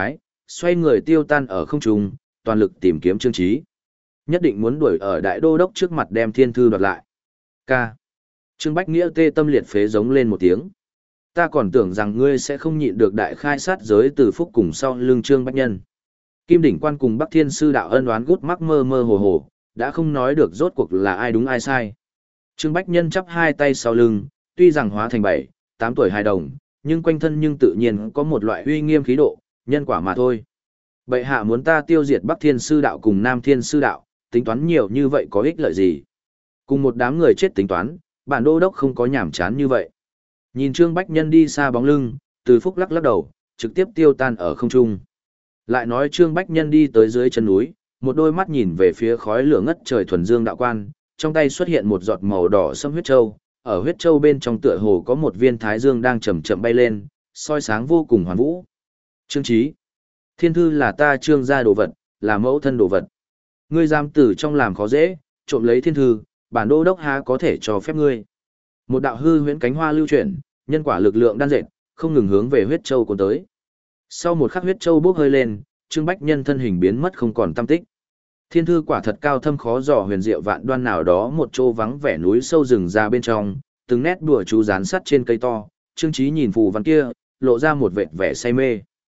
xoay người tiêu tan ở không trung, toàn lực tìm kiếm Trương Chí. Nhất định muốn đuổi ở đại đô đốc trước mặt đem thiên thư đoạt lại. Ca. Trương Bách Nghĩa tê tâm liệt phế giống lên một tiếng. Ta còn tưởng rằng ngươi sẽ không nhịn được đại khai sát giới từ phúc cùng sau lưng Trương Bách Nhân. Kim Đỉnh Quan cùng Bắc Thiên Sư đạo ân oán gút mắc mơ mơ hồ hồ, đã không nói được rốt cuộc là ai đúng ai sai. Trương Bách Nhân chắp hai tay sau lưng, tuy rằng hóa thành bảy, tám tuổi hài đồng, nhưng quanh thân nhưng tự nhiên có một loại uy nghiêm khí độ, nhân quả mà thôi. Bệ hạ muốn ta tiêu diệt Bắc Thiên Sư đạo cùng Nam Thiên Sư đạo, tính toán nhiều như vậy có ích lợi gì? Cùng một đám người chết tính toán, bản đô đốc không có nhảm chán như vậy. Nhìn Trương Bách Nhân đi xa bóng lưng, Từ Phúc lắc lắc đầu, trực tiếp tiêu tan ở không trung. Lại nói Trương Bách Nhân đi tới dưới chân núi, một đôi mắt nhìn về phía khói lửa ngất trời thuần dương đạo quan, trong tay xuất hiện một giọt màu đỏ sẫm huyết châu, ở huyết châu bên trong tựa hồ có một viên thái dương đang chậm chậm bay lên, soi sáng vô cùng hoàn vũ. Trương Chí, thiên thư là ta Trương gia đồ vật, là mẫu thân đồ vật. Ngươi giam tử trong làm khó dễ, trộm lấy thiên thư, bản đô đốc há có thể cho phép ngươi. Một đạo hư huyễn cánh hoa lưu chuyển, nhân quả lực lượng đan dệt, không ngừng hướng về huyết châu cuốn tới. Sau một khắc huyết châu bốc hơi lên, Trương Bách Nhân thân hình biến mất không còn tăm tích. Thiên thư quả thật cao thâm khó dò huyền diệu vạn đoan nào đó một chỗ vắng vẻ núi sâu rừng ra bên trong, từng nét đùa chú dán sắt trên cây to, Trương Chí nhìn phù văn kia, lộ ra một vệt vẻ say mê.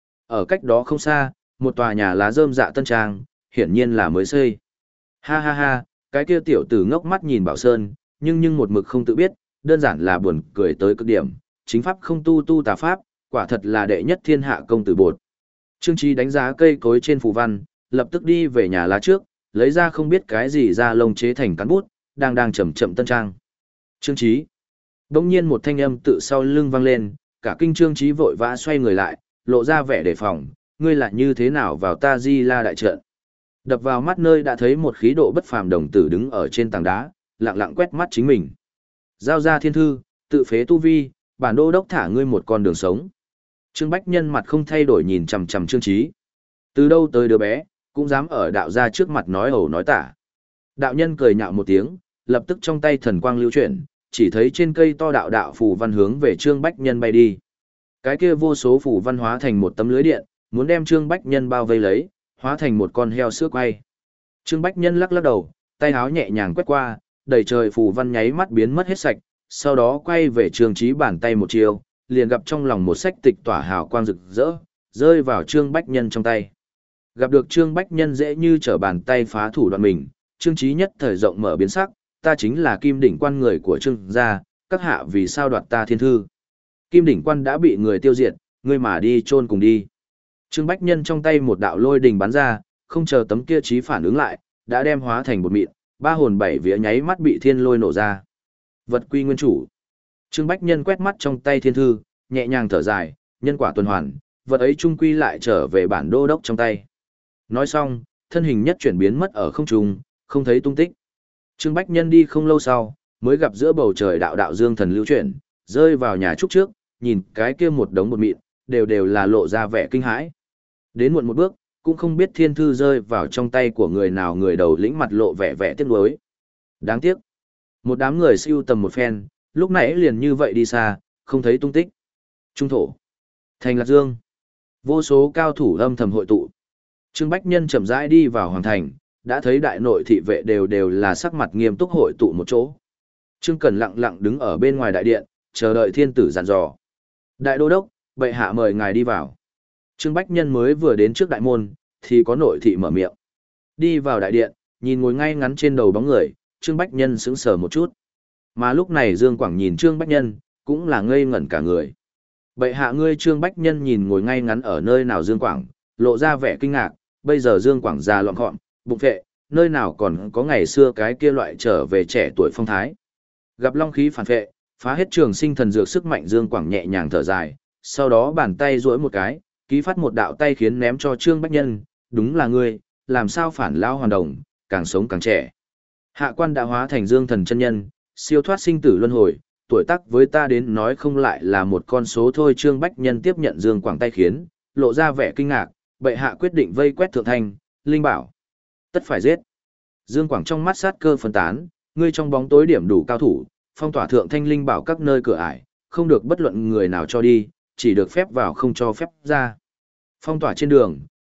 Ở cách đó không xa, một tòa nhà lá rơm dạ tân trang, hiển nhiên là mới xây. Ha ha ha, cái kia tiểu tử ngốc mắt nhìn Bảo Sơn, nhưng nhưng một mực không tự biết, đơn giản là buồn cười tới cực điểm, chính pháp không tu tu tà pháp, quả thật là đệ nhất thiên hạ công tử bột. Trương Chí đánh giá cây cối trên phù văn, lập tức đi về nhà lá trước, lấy ra không biết cái gì ra lông chế thành cán bút, đang đang chậm chậm tân trang. Trương Chí. Đống nhiên một thanh âm tự sau lưng vang lên, cả kinh Trương Chí vội vã xoay người lại, lộ ra vẻ đề phòng, ngươi là như thế nào vào ta Di La đại trận. Đập vào mắt nơi đã thấy một khí độ bất phàm đồng tử đứng ở trên tảng đá, lặng lặng quét mắt chính mình. Giao ra thiên thư, tự phế tu vi, bản đô đốc thả ngươi một con đường sống. Trương Bách Nhân mặt không thay đổi nhìn chằm chằm Trương Chí. Từ đâu tới đứa bé, cũng dám ở đạo gia trước mặt nói ẩu nói tả. Đạo nhân cười nhạo một tiếng, lập tức trong tay thần quang lưu chuyển, chỉ thấy trên cây to đạo đạo phù văn hướng về Trương Bách Nhân bay đi. Cái kia vô số phù văn hóa thành một tấm lưới điện, muốn đem Trương Bách Nhân bao vây lấy, hóa thành một con heo sữa quay. Trương Bách Nhân lắc lắc đầu, tay áo nhẹ nhàng quét qua, đầy trời phù văn nháy mắt biến mất hết sạch, sau đó quay về Trương Chí bàn tay một chiều, liền gặp trong lòng một sách tịch tỏa hào quang rực rỡ, rơi vào Trương Bách Nhân trong tay. Gặp được Trương Bách Nhân dễ như trở bàn tay phá thủ đoạn mình, Trương Chí nhất thời rộng mở biến sắc, ta chính là Kim Đỉnh Quan người của Trương gia, các hạ vì sao đoạt ta thiên thư? Kim Đỉnh Quan đã bị người tiêu diệt, ngươi mà đi chôn cùng đi. Trương Bách Nhân trong tay một đạo lôi đình bắn ra, không chờ tấm kia Chí phản ứng lại, đã đem hóa thành bột mịn, ba hồn bảy vía nháy mắt bị thiên lôi nổ ra. Vật quy nguyên chủ. Trương Bách Nhân quét mắt trong tay thiên thư, nhẹ nhàng thở dài, nhân quả tuần hoàn, vật ấy trung quy lại trở về bản đô đốc trong tay. Nói xong, thân hình nhất chuyển biến mất ở không trung, không thấy tung tích. Trương Bách Nhân đi không lâu sau, mới gặp giữa bầu trời đạo đạo dương thần lưu chuyển, rơi vào nhà trúc trước, nhìn cái kia một đống bột mịn, đều đều là lộ ra vẻ kinh hãi. Đến muộn một bước, cũng không biết thiên thư rơi vào trong tay của người nào, người đầu lĩnh mặt lộ vẻ vẻ tiếc nuối. Đáng tiếc. Một đám người siêu tầm một phen, lúc nãy liền như vậy đi xa, không thấy tung tích. Trung thổ. Thành Lạc Dương. Vô số cao thủ âm thầm hội tụ. Trương Bách Nhân chậm rãi đi vào hoàng thành, đã thấy đại nội thị vệ đều đều là sắc mặt nghiêm túc hội tụ một chỗ. Trương Cẩn lặng lặng đứng ở bên ngoài đại điện, chờ đợi thiên tử dặn dò. Đại đô đốc, bệ hạ mời ngài đi vào. Trương Bách Nhân mới vừa đến trước đại môn, thì có nội thị mở miệng. Đi vào đại điện, nhìn ngồi ngay ngắn trên đầu bóng người, Trương Bách Nhân sững sờ một chút. Mà lúc này Dương Quảng nhìn Trương Bách Nhân, cũng là ngây ngẩn cả người. Bệ hạ ngươi Trương Bách Nhân nhìn ngồi ngay ngắn ở nơi nào Dương Quảng, lộ ra vẻ kinh ngạc, bây giờ Dương Quảng già loạn gọn, bụng vệ, nơi nào còn có ngày xưa cái kia loại trở về trẻ tuổi phong thái. Gặp long khí phản vệ, phá hết trường sinh thần dược sức mạnh Dương Quảng nhẹ nhàng thở dài, sau đó bàn tay duỗi một cái, ký phát một đạo tay khiến ném cho Trương Bách Nhân, đúng là ngươi, làm sao phản lao hoàn đồng, càng sống càng trẻ. Hạ quan đã hóa thành Dương thần chân nhân, siêu thoát sinh tử luân hồi, tuổi tác với ta đến nói không lại là một con số thôi. Trương Bách Nhân tiếp nhận Dương Quảng tay khiến, lộ ra vẻ kinh ngạc, bệ hạ quyết định vây quét thượng thành, linh bảo. Tất phải giết. Dương Quảng trong mắt sát cơ phân tán, ngươi trong bóng tối điểm đủ cao thủ, phong tỏa thượng thanh linh bảo các nơi cửa ải, không được bất luận người nào cho đi, chỉ được phép vào không cho phép ra. Phong tỏa trên đường,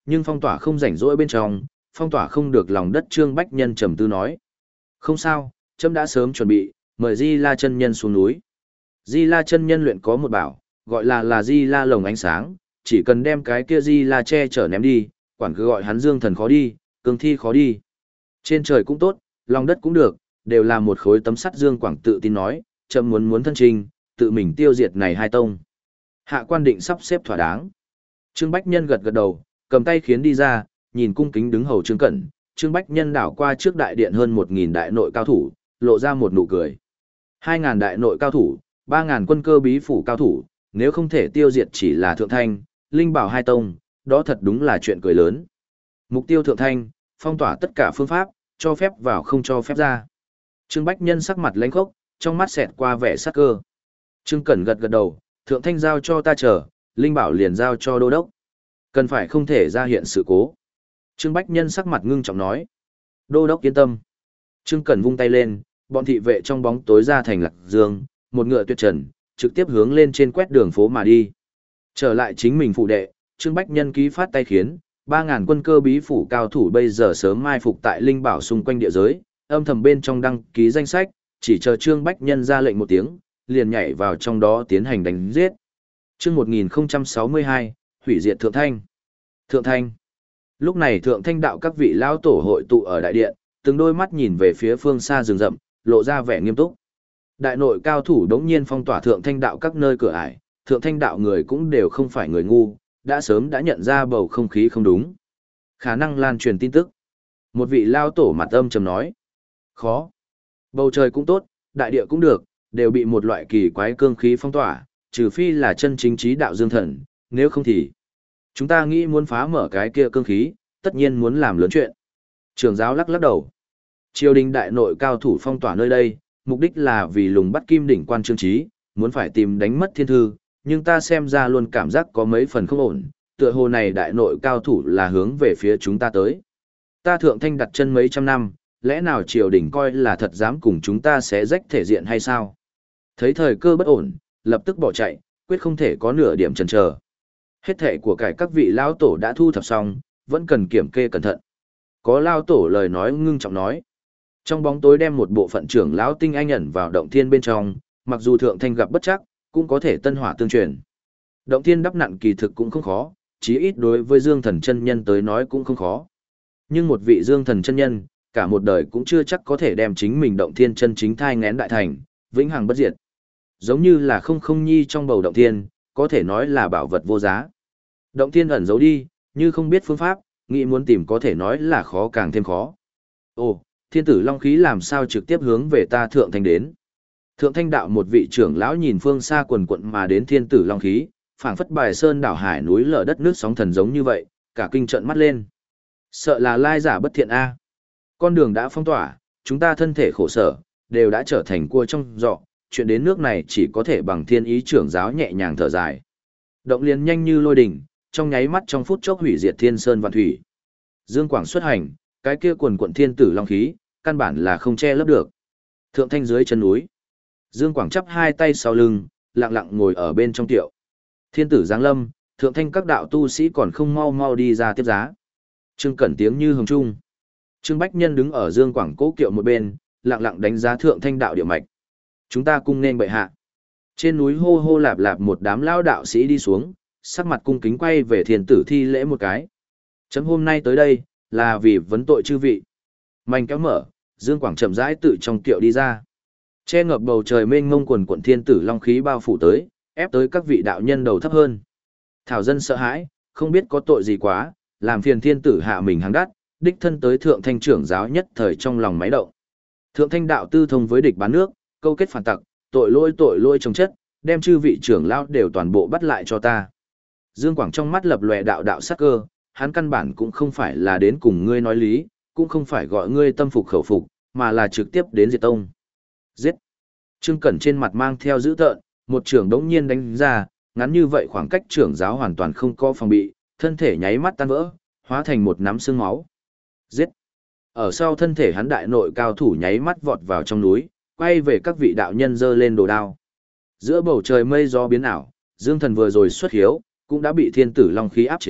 nhưng phong tỏa không rảnh rỗi bên trong, phong tỏa không được lòng đất. Trương Bách Nhân trầm tư nói. Không sao, trẫm đã sớm chuẩn bị, mời Di La chân nhân xuống núi. Di La chân nhân luyện có một bảo, gọi là là Di La lồng ánh sáng, chỉ cần đem cái kia Di La che chở ném đi, quản cứ gọi hắn dương thần khó đi, cương thi khó đi. Trên trời cũng tốt, lòng đất cũng được, đều là một khối tấm sắt. Dương Quảng tự tin nói, trẫm muốn muốn thân trình, tự mình tiêu diệt này hai tông. Hạ quan định sắp xếp thỏa đáng. Trương Bách Nhân gật gật đầu, cầm tay khiến đi ra, nhìn cung kính đứng hầu Trương Cẩn. Trương Bách Nhân đảo qua trước đại điện hơn một nghìn đại nội cao thủ, lộ ra một nụ cười. Hai ngàn đại nội cao thủ, ba ngàn quân cơ bí phủ cao thủ, nếu không thể tiêu diệt chỉ là Thượng Thanh, Linh Bảo hai tông, đó thật đúng là chuyện cười lớn. Mục tiêu Thượng Thanh, phong tỏa tất cả phương pháp, cho phép vào không cho phép ra. Trương Bách Nhân sắc mặt lãnh khốc, trong mắt xẹt qua vẻ sắc cơ. Trương Cẩn gật gật đầu, Thượng Thanh giao cho ta chờ, Linh Bảo liền giao cho đô đốc. Cần phải không thể ra hiện sự cố. Trương Bách Nhân sắc mặt ngưng trọng nói. Đô đốc yên tâm. Trương Cẩn vung tay lên, bọn thị vệ trong bóng tối ra thành Lạc Dương, một ngựa tuyệt trần, trực tiếp hướng lên trên quét đường phố mà đi. Trở lại chính mình phụ đệ, Trương Bách Nhân ký phát tay khiến, ba ngàn quân cơ bí phủ cao thủ bây giờ sớm mai phục tại Linh Bảo xung quanh địa giới, âm thầm bên trong đăng ký danh sách, chỉ chờ Trương Bách Nhân ra lệnh một tiếng, liền nhảy vào trong đó tiến hành đánh giết. Chương một nghìn không trăm sáu mươi hai, hủy diệt Thượng Thanh. Thượng Thanh. Lúc này Thượng Thanh đạo các vị lão tổ hội tụ ở đại điện, từng đôi mắt nhìn về phía phương xa rừng rậm, lộ ra vẻ nghiêm túc. Đại nội cao thủ đống nhiên phong tỏa Thượng Thanh đạo các nơi cửa ải, Thượng Thanh đạo người cũng đều không phải người ngu, đã sớm đã nhận ra bầu không khí không đúng. Khả năng lan truyền tin tức. Một vị lao tổ mặt âm trầm nói. Khó. Bầu trời cũng tốt, đại địa cũng được, đều bị một loại kỳ quái cương khí phong tỏa, trừ phi là chân chính trí đạo dương thần, nếu không thì chúng ta nghĩ muốn phá mở cái kia cương khí, tất nhiên muốn làm lớn chuyện. Trưởng giáo lắc lắc đầu. Triều đình đại nội cao thủ phong tỏa nơi đây, mục đích là vì lùng bắt kim đỉnh quan trương trí, muốn phải tìm đánh mất thiên thư, nhưng ta xem ra luôn cảm giác có mấy phần không ổn, tựa hồ này đại nội cao thủ là hướng về phía chúng ta tới. Ta Thượng Thanh đặt chân mấy trăm năm, lẽ nào triều đình coi là thật dám cùng chúng ta sẽ rách thể diện hay sao? Thấy thời cơ bất ổn, lập tức bỏ chạy, quyết không thể có nửa điểm chần chờ. Hết thệ của cải các vị lão tổ đã thu thập xong, vẫn cần kiểm kê cẩn thận. Có lão tổ lời nói ngưng trọng nói. Trong bóng tối đem một bộ phận trưởng lão tinh anh ẩn vào động thiên bên trong, mặc dù Thượng Thanh gặp bất chắc, cũng có thể tân hỏa tương truyền. Động thiên đắp nặn kỳ thực cũng không khó, chí ít đối với Dương Thần chân nhân tới nói cũng không khó. Nhưng một vị Dương Thần chân nhân, cả một đời cũng chưa chắc có thể đem chính mình động thiên chân chính thai ngén đại thành, vĩnh hằng bất diệt. Giống như là không không nhi trong bầu động thiên, có thể nói là bảo vật vô giá. Động thiên ẩn giấu đi, như không biết phương pháp, nghĩ muốn tìm có thể nói là khó càng thêm khó. Ồ, thiên tử long khí làm sao trực tiếp hướng về ta Thượng Thanh đến. Thượng Thanh đạo một vị trưởng lão nhìn phương xa quần quận mà đến thiên tử long khí, phảng phất bài sơn đảo hải núi lở đất nước sóng thần giống như vậy, cả kinh trợn mắt lên. Sợ là lai giả bất thiện a. Con đường đã phong tỏa, chúng ta thân thể khổ sở, đều đã trở thành cua trong giọ, chuyện đến nước này chỉ có thể bằng thiên ý trưởng giáo nhẹ nhàng thở dài. Động liền nhanh như lôi đình, trong nháy mắt trong phút chốc hủy diệt thiên sơn vạn thủy. Dương Quảng xuất hành, cái kia quần quận thiên tử long khí, căn bản là không che lấp được. Thượng Thanh dưới chân núi, Dương Quảng chắp hai tay sau lưng, lặng lặng ngồi ở bên trong tiệu. Thiên tử giáng lâm, Thượng Thanh các đạo tu sĩ còn không mau mau đi ra tiếp giá. Trương Cẩn tiếng như hồng trung. Trương Bách Nhân đứng ở Dương Quảng cố kiệu một bên, lặng lặng đánh giá Thượng Thanh đạo địa mạch. Chúng ta cung nên bệ hạ. Trên núi hô hô lạp lạp một đám lão đạo sĩ đi xuống, sắc mặt cung kính quay về thiên tử thi lễ một cái. Chấm hôm nay tới đây, là vì vấn tội chư vị. Mành kéo mở, Dương Quảng chậm rãi tự trong kiệu đi ra. Che ngập bầu trời mênh mông quần quận thiên tử long khí bao phủ tới, ép tới các vị đạo nhân đầu thấp hơn. Thảo dân sợ hãi, không biết có tội gì quá, làm phiền thiên tử hạ mình hàng đắt, đích thân tới Thượng Thanh trưởng giáo nhất thời trong lòng máy động. Thượng Thanh đạo tư thông với địch bán nước, câu kết phản tặc, tội lỗi tội lỗi trồng chất, đem chư vị trưởng lão đều toàn bộ bắt lại cho ta. Dương Quảng trong mắt lập lòe đạo đạo sắc cơ, hắn căn bản cũng không phải là đến cùng ngươi nói lý, cũng không phải gọi ngươi tâm phục khẩu phục, mà là trực tiếp đến diệt tông. Giết! Trương Cẩn trên mặt mang theo dữ tợn, một trưởng đống nhiên đánh ra, ngắn như vậy khoảng cách trưởng giáo hoàn toàn không có phòng bị, thân thể nháy mắt tan vỡ, hóa thành một nắm xương máu. Giết! Ở sau thân thể hắn đại nội cao thủ nháy mắt vọt vào trong núi, quay về các vị đạo nhân giơ lên đồ đao. Giữa bầu trời mây gió biến ảo, Dương Thần vừa rồi xuất hiếu, cũng đã bị thiên tử long khí áp chế,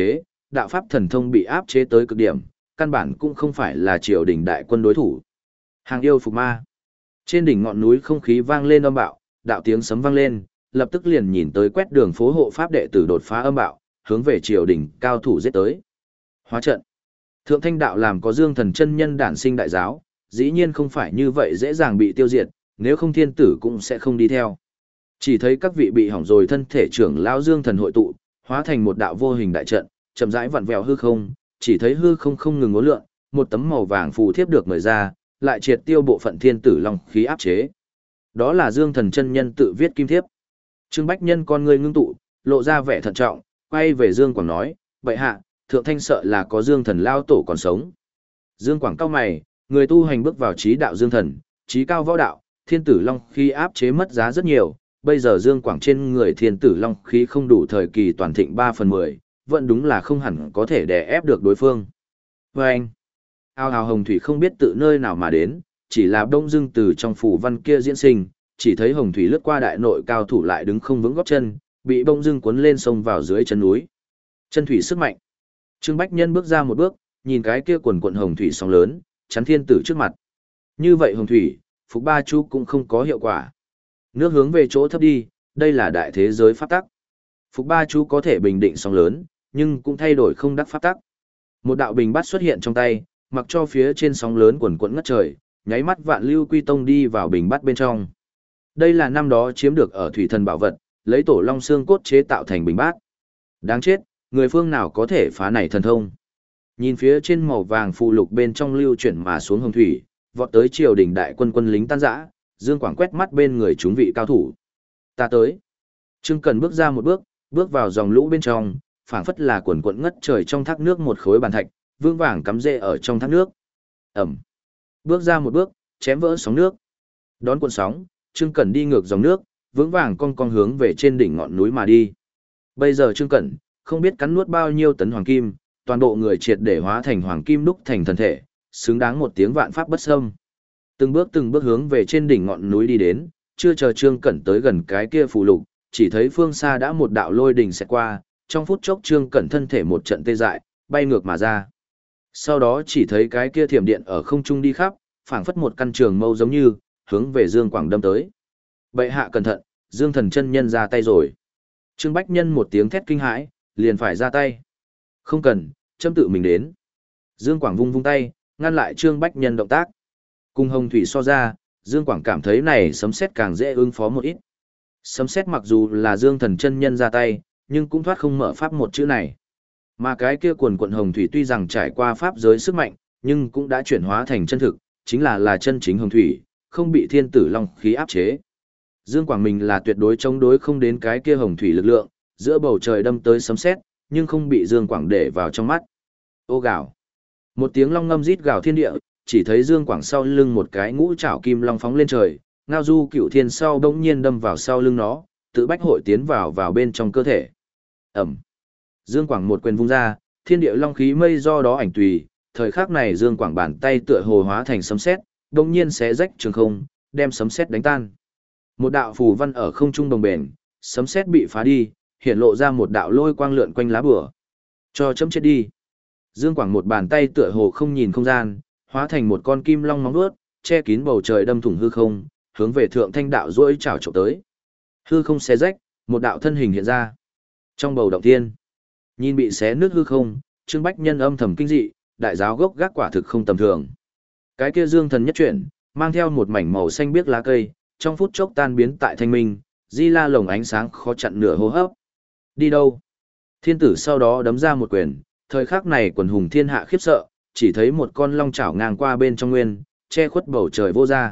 đạo pháp thần thông bị áp chế tới cực điểm, căn bản cũng không phải là triều đình đại quân đối thủ. Hàng yêu phục ma. Trên đỉnh ngọn núi không khí vang lên âm bạo, đạo tiếng sấm vang lên, lập tức liền nhìn tới quét đường phố hộ pháp đệ tử đột phá âm bạo, hướng về triều đình cao thủ giết tới. Hóa trận. Thượng Thanh đạo làm có Dương Thần chân nhân đản sinh đại giáo, dĩ nhiên không phải như vậy dễ dàng bị tiêu diệt, nếu không thiên tử cũng sẽ không đi theo. Chỉ thấy các vị bị hỏng rồi thân thể trưởng lão Dương Thần hội tụ, hóa thành một đạo vô hình đại trận, chậm rãi vặn vẹo hư không, chỉ thấy hư không không ngừng uốn lượn, một tấm màu vàng phù thiếp được mở ra, lại triệt tiêu bộ phận thiên tử long khí áp chế. Đó là Dương Thần chân nhân tự viết kim thiếp. Trương Bách Nhân con ngươi ngưng tụ, lộ ra vẻ thận trọng, quay về Dương Quảng nói, "Bệ hạ, Thượng Thanh sợ là có Dương Thần lao tổ còn sống." Dương Quảng cao mày, người tu hành bước vào trí đạo Dương Thần, trí cao võ đạo, thiên tử long khí áp chế mất giá rất nhiều, bây giờ Dương Quảng trên người thiên tử long khí không đủ thời kỳ toàn thịnh ba phần mười, vẫn đúng là không hẳn có thể đè ép được đối phương. Và anh, ao hào hồng thủy không biết tự nơi nào mà đến, chỉ là đông dưng từ trong phủ văn kia diễn sinh, chỉ thấy hồng thủy lướt qua đại nội cao thủ lại đứng không vững gót chân, bị bông dưng cuốn lên sông vào dưới chân núi. Chân thủy sức mạnh. Trương Bách Nhân bước ra một bước, nhìn cái kia quần quần hồng thủy sóng lớn, chắn thiên tử trước mặt. Như vậy hồng thủy, Phục Ba Chu cũng không có hiệu quả. Nước hướng về chỗ thấp đi, đây là đại thế giới pháp tắc. Phục Ba Chu có thể bình định sóng lớn, nhưng cũng thay đổi không đắc pháp tắc. Một đạo bình bát xuất hiện trong tay, mặc cho phía trên sóng lớn quần quần ngất trời, nháy mắt Vạn Lưu Quy Tông đi vào bình bát bên trong. Đây là năm đó chiếm được ở thủy thần bảo vật, lấy tổ long xương cốt chế tạo thành bình bát. Đáng chết, người phương nào có thể phá này thần thông. Nhìn phía trên màu vàng phù lục bên trong lưu chuyển mà xuống hồng thủy, vọt tới triều đình đại quân quân lính tan rã, Dương Quảng quét mắt bên người chúng vị cao thủ. Ta tới. Trương Cần bước ra một bước, bước vào dòng lũ bên trong, phảng phất là quần quần ngất trời trong thác nước một khối bàn thạch, vương vàng cắm rễ ở trong thác nước. Ẩm. Bước ra một bước, chém vỡ sóng nước. Đón cuộn sóng, Trương Cẩn đi ngược dòng nước, vững vàng cong cong hướng về trên đỉnh ngọn núi mà đi. Bây giờ Trương Cẩn, không biết cắn nuốt bao nhiêu tấn hoàng kim, toàn bộ người triệt để hóa thành hoàng kim đúc thành thân thể, xứng đáng một tiếng vạn pháp bất xâm. Từng bước từng bước hướng về trên đỉnh ngọn núi đi đến, chưa chờ Trương Cẩn tới gần cái kia phù lục, chỉ thấy phương xa đã một đạo lôi đỉnh xẹt qua, trong phút chốc Trương Cẩn thân thể một trận tê dại, bay ngược mà ra. Sau đó chỉ thấy cái kia thiểm điện ở không trung đi khắp, phảng phất một căn trường mâu giống như, hướng về Dương Quảng đâm tới. Bệ hạ cẩn thận, Dương Thần chân nhân ra tay rồi. Trương Bách Nhân một tiếng thét kinh hãi, liền phải ra tay. Không cần, châm tự mình đến. Dương Quảng vung vung tay, ngăn lại Trương Bách Nhân động tác. Cùng hồng thủy so ra, Dương Quảng cảm thấy này sấm sét càng dễ ứng phó một ít. Sấm sét mặc dù là Dương Thần chân nhân ra tay, nhưng cũng thoát không mở pháp một chữ này. Mà cái kia quần quần hồng thủy tuy rằng trải qua pháp giới sức mạnh, nhưng cũng đã chuyển hóa thành chân thực, chính là là chân chính hồng thủy, không bị thiên tử long khí áp chế. Dương Quảng mình là tuyệt đối chống đối không đến cái kia hồng thủy lực lượng, giữa bầu trời đâm tới sấm sét, nhưng không bị Dương Quảng để vào trong mắt. Ô gào. Một tiếng long ngâm rít gào thiên địa, chỉ thấy Dương Quảng sau lưng một cái ngũ trảo kim long phóng lên trời, ngao du cửu thiên sau bỗng nhiên đâm vào sau lưng nó, tự bách hội tiến vào vào bên trong cơ thể. Ẩm. Dương Quảng một quyền vung ra, thiên địa long khí mây do đó ảnh tùy, thời khắc này Dương Quảng bàn tay tựa hồ hóa thành sấm sét, bỗng nhiên xé rách trường không, đem sấm sét đánh tan. Một đạo phù văn ở không trung đồng bền, sấm sét bị phá đi, hiện lộ ra một đạo lôi quang lượn quanh lá bùa. Cho chấm chết đi. Dương Quảng một bàn tay tựa hồ không nhìn không gian, hóa thành một con kim long móng vuốt, che kín bầu trời đâm thủng hư không, hướng về Thượng Thanh đạo duỗi chảo chụp tới. Hư không xé rách, một đạo thân hình hiện ra. Trong bầu động thiên, nhìn bị xé nứt hư không, Trương Bách Nhân âm thầm kinh dị, đại giáo gốc gác quả thực không tầm thường. Cái kia Dương Thần nhất chuyển, mang theo một mảnh màu xanh biếc lá cây, trong phút chốc tan biến tại thanh minh, di la lồng ánh sáng khó chặn nửa hô hấp. Đi đâu? Thiên tử sau đó đấm ra một quyền, thời khắc này quần hùng thiên hạ khiếp sợ, chỉ thấy một con long chảo ngang qua bên trong nguyên, che khuất bầu trời vô ra.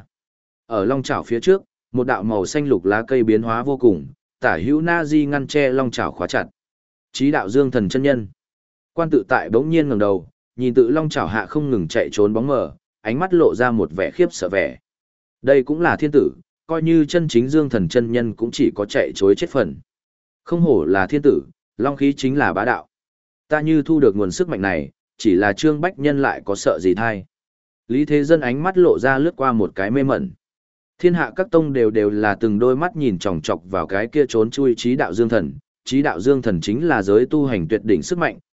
Ở long chảo phía trước, một đạo màu xanh lục lá cây biến hóa vô cùng, tả hữu na di ngăn che long chảo khóa chặt. Chí đạo Dương Thần chân nhân. Quan tự tại bỗng nhiên ngẩng đầu, nhìn tự long chảo hạ không ngừng chạy trốn bóng mờ, ánh mắt lộ ra một vẻ khiếp sợ vẻ. Đây cũng là thiên tử, coi như chân chính Dương Thần chân nhân cũng chỉ có chạy chối chết phần. Không hổ là thiên tử, long khí chính là bá đạo. Ta như thu được nguồn sức mạnh này, chỉ là Trương Bách Nhân lại có sợ gì thay. Lý Thế Dân ánh mắt lộ ra lướt qua một cái mê mẩn. Thiên hạ các tông đều đều là từng đôi mắt nhìn chòng chọc vào cái kia trốn chui trí đạo Dương Thần. Trí đạo Dương Thần chính là giới tu hành tuyệt đỉnh sức mạnh,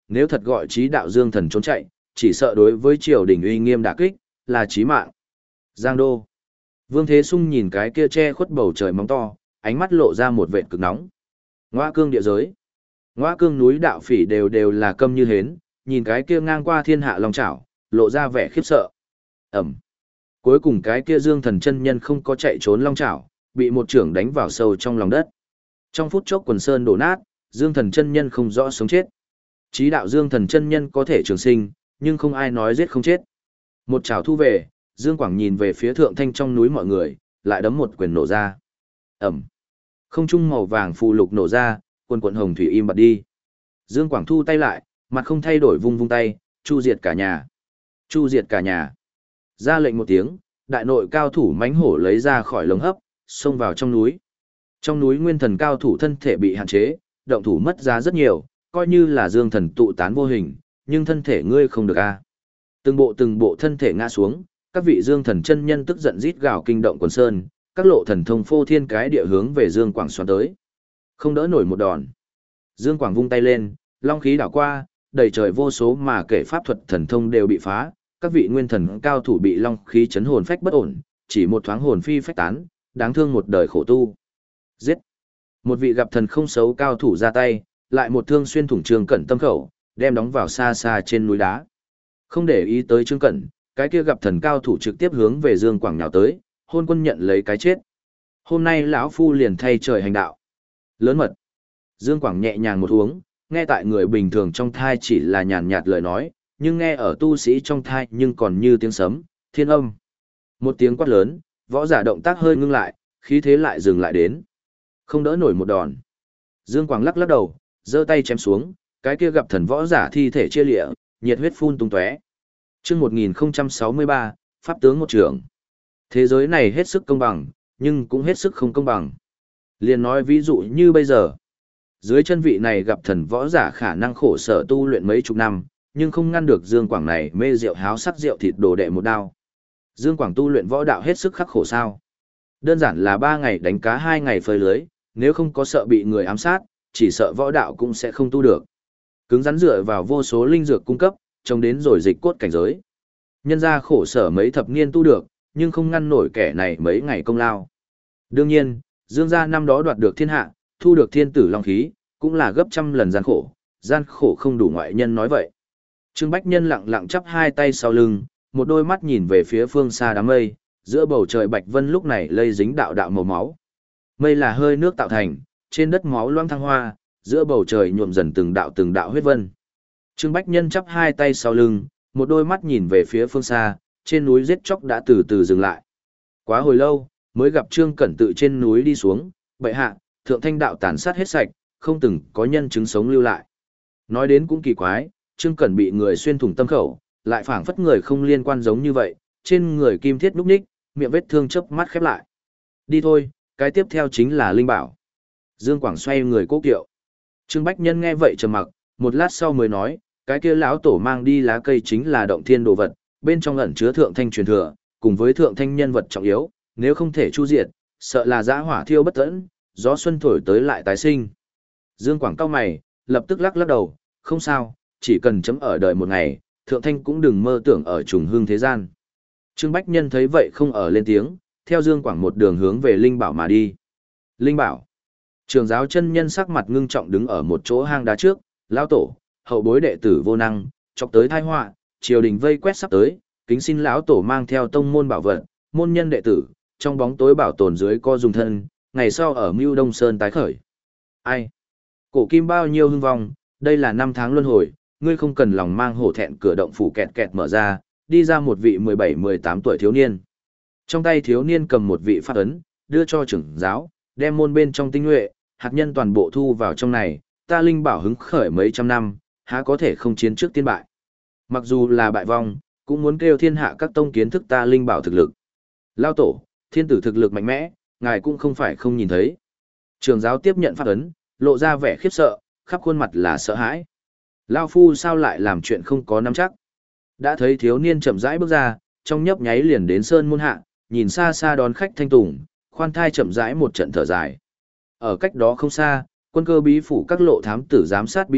nếu thật gọi trí đạo Dương Thần trốn chạy, chỉ sợ đối với triều đình uy nghiêm đả kích, là chí mạng. Giang Đô. Vương Thế Sung nhìn cái kia che khuất bầu trời móng to, ánh mắt lộ ra một vệt cực nóng. Ngoa cương địa giới. Ngoa cương núi đạo phỉ đều đều là câm như hến, nhìn cái kia ngang qua thiên hạ long chảo, lộ ra vẻ khiếp sợ. Ẩm. Cuối cùng cái kia Dương Thần chân nhân không có chạy trốn long chảo, bị một trưởng đánh vào sâu trong lòng đất. Trong phút chốc quần sơn đổ nát, Dương Thần chân nhân không rõ sống chết. Chí đạo Dương Thần chân nhân có thể trường sinh, nhưng không ai nói giết không chết. Một chảo thu về, Dương Quảng nhìn về phía thượng thanh trong núi mọi người, lại đấm một quyền nổ ra. Ẩm. Không trung màu vàng phù lục nổ ra, quần quần hồng thủy im bặt đi. Dương Quảng thu tay lại, mặt không thay đổi vung vung tay, chu diệt cả nhà. Chu diệt cả nhà. Ra lệnh một tiếng, đại nội cao thủ mãnh hổ lấy ra khỏi lồng hấp, xông vào trong núi. Trong núi nguyên thần cao thủ thân thể bị hạn chế, động thủ mất giá rất nhiều, coi như là Dương Thần tụ tán vô hình, nhưng thân thể ngươi không được a. Từng bộ từng bộ thân thể ngã xuống, các vị Dương Thần chân nhân tức giận rít gào kinh động quần sơn, các lộ thần thông phô thiên cái địa hướng về Dương Quảng xoắn tới. Không đỡ nổi một đòn. Dương Quảng vung tay lên, long khí đảo qua, đầy trời vô số mà kể pháp thuật thần thông đều bị phá, các vị nguyên thần cao thủ bị long khí chấn hồn phách bất ổn, chỉ một thoáng hồn phi phách tán, đáng thương một đời khổ tu. Giết. Một vị gặp thần không xấu cao thủ ra tay, lại một thương xuyên thủng Trương Cẩn tâm khẩu, đem đóng vào xa xa trên núi đá. Không để ý tới Trương Cẩn, cái kia gặp thần cao thủ trực tiếp hướng về Dương Quảng nhào tới, hôn quân nhận lấy cái chết. Hôm nay lão phu liền thay trời hành đạo. Lớn mật. Dương Quảng nhẹ nhàng một uống, nghe tại người bình thường trong thai chỉ là nhàn nhạt lời nói, nhưng nghe ở tu sĩ trong thai nhưng còn như tiếng sấm, thiên âm. Một tiếng quát lớn, võ giả động tác hơi ngưng lại, khí thế lại dừng lại đến. Không đỡ nổi một đòn. Dương Quảng lắc lắc đầu, giơ tay chém xuống, cái kia gặp thần võ giả thi thể chia lịa, nhiệt huyết phun tung tóe. Chương một nghìn không trăm sáu mươi ba, pháp tướng một trưởng. Thế giới này hết sức công bằng, nhưng cũng hết sức không công bằng. Liền nói ví dụ như bây giờ, dưới chân vị này gặp thần võ giả khả năng khổ sở tu luyện mấy chục năm, nhưng không ngăn được Dương Quảng này mê rượu háo sắc rượu thịt đồ đệ một đao. Dương Quảng tu luyện võ đạo hết sức khắc khổ sao? Đơn giản là ba ngày đánh cá hai ngày phơi lưới, nếu không có sợ bị người ám sát, chỉ sợ võ đạo cũng sẽ không tu được. Cứng rắn dựa vào vô số linh dược cung cấp, trông đến rồi dịch cốt cảnh giới. Nhân ra khổ sở mấy thập niên tu được, nhưng không ngăn nổi kẻ này mấy ngày công lao. Đương nhiên, Dương gia năm đó đoạt được thiên hạ, thu được thiên tử long khí, cũng là gấp trăm lần gian khổ, gian khổ không đủ ngoại nhân nói vậy. Trương Bách Nhân lặng lặng chắp hai tay sau lưng, một đôi mắt nhìn về phía phương xa đám mây, giữa bầu trời bạch vân lúc này lây dính đạo đạo màu máu. Mây là hơi nước tạo thành, trên đất máu loang thăng hoa, giữa bầu trời nhuộm dần từng đạo từng đạo huyết vân. Trương Bách Nhân chắp hai tay sau lưng, một đôi mắt nhìn về phía phương xa, trên núi giết chóc đã từ từ dừng lại. Quá hồi lâu, mới gặp Trương Cẩn tự trên núi đi xuống, bệ hạ, thượng thanh đạo tàn sát hết sạch, không từng có nhân chứng sống lưu lại. Nói đến cũng kỳ quái, Trương Cẩn bị người xuyên thủng tâm khẩu, lại phảng phất người không liên quan giống như vậy, trên người kim thiết núc ních, miệng vết thương chớp mắt khép lại. Đi thôi, cái tiếp theo chính là Linh Bảo. Dương Quảng xoay người cố kiệu. Trương Bách Nhân nghe vậy trầm mặc, một lát sau mới nói, cái kia lão tổ mang đi lá cây chính là động thiên đồ vật, bên trong ẩn chứa thượng thanh truyền thừa, cùng với thượng thanh nhân vật trọng yếu, nếu không thể chu diệt, sợ là dã hỏa thiêu bất tận, gió xuân thổi tới lại tái sinh. Dương Quảng cau mày, lập tức lắc lắc đầu, không sao, chỉ cần chấm ở đợi một ngày, thượng thanh cũng đừng mơ tưởng ở trùng hương thế gian. Trương Bách Nhân thấy vậy không ở lên tiếng, theo Dương Quảng một đường hướng về Linh Bảo mà đi. Linh Bảo. Trường giáo chân nhân sắc mặt ngưng trọng đứng ở một chỗ hang đá trước, lão tổ, hậu bối đệ tử vô năng, chọc tới tai họa, triều đình vây quét sắp tới, kính xin lão tổ mang theo tông môn bảo vật, môn nhân đệ tử, trong bóng tối bảo tồn dưới co dùng thân, ngày sau ở Mưu Đông Sơn tái khởi. Ai? Cổ kim bao nhiêu hưng vong, đây là năm tháng luân hồi, ngươi không cần lòng mang hổ thẹn, cửa động phủ kẹt kẹt mở ra, đi ra một vị mười bảy mười tám tuổi thiếu niên. Trong tay thiếu niên cầm một vị pháp ấn, đưa cho trưởng giáo, đem môn bên trong tinh nhuệ, hạt nhân toàn bộ thu vào trong này, ta Linh Bảo hứng khởi mấy trăm năm, há có thể không chiến trước tiên bại. Mặc dù là bại vong, cũng muốn kêu thiên hạ các tông kiến thức ta Linh Bảo thực lực. Lao tổ, thiên tử thực lực mạnh mẽ, ngài cũng không phải không nhìn thấy. Trường giáo tiếp nhận pháp ấn, lộ ra vẻ khiếp sợ, khắp khuôn mặt là sợ hãi. Lao phu sao lại làm chuyện không có nắm chắc. Đã thấy thiếu niên chậm rãi bước ra, trong nhấp nháy liền đến sơn môn hạ, nhìn xa xa đón khách thanh tùng, khoan thai chậm rãi một trận thở dài. Ở cách đó không xa, quân cơ bí phủ các lộ thám tử giám sát bí mật,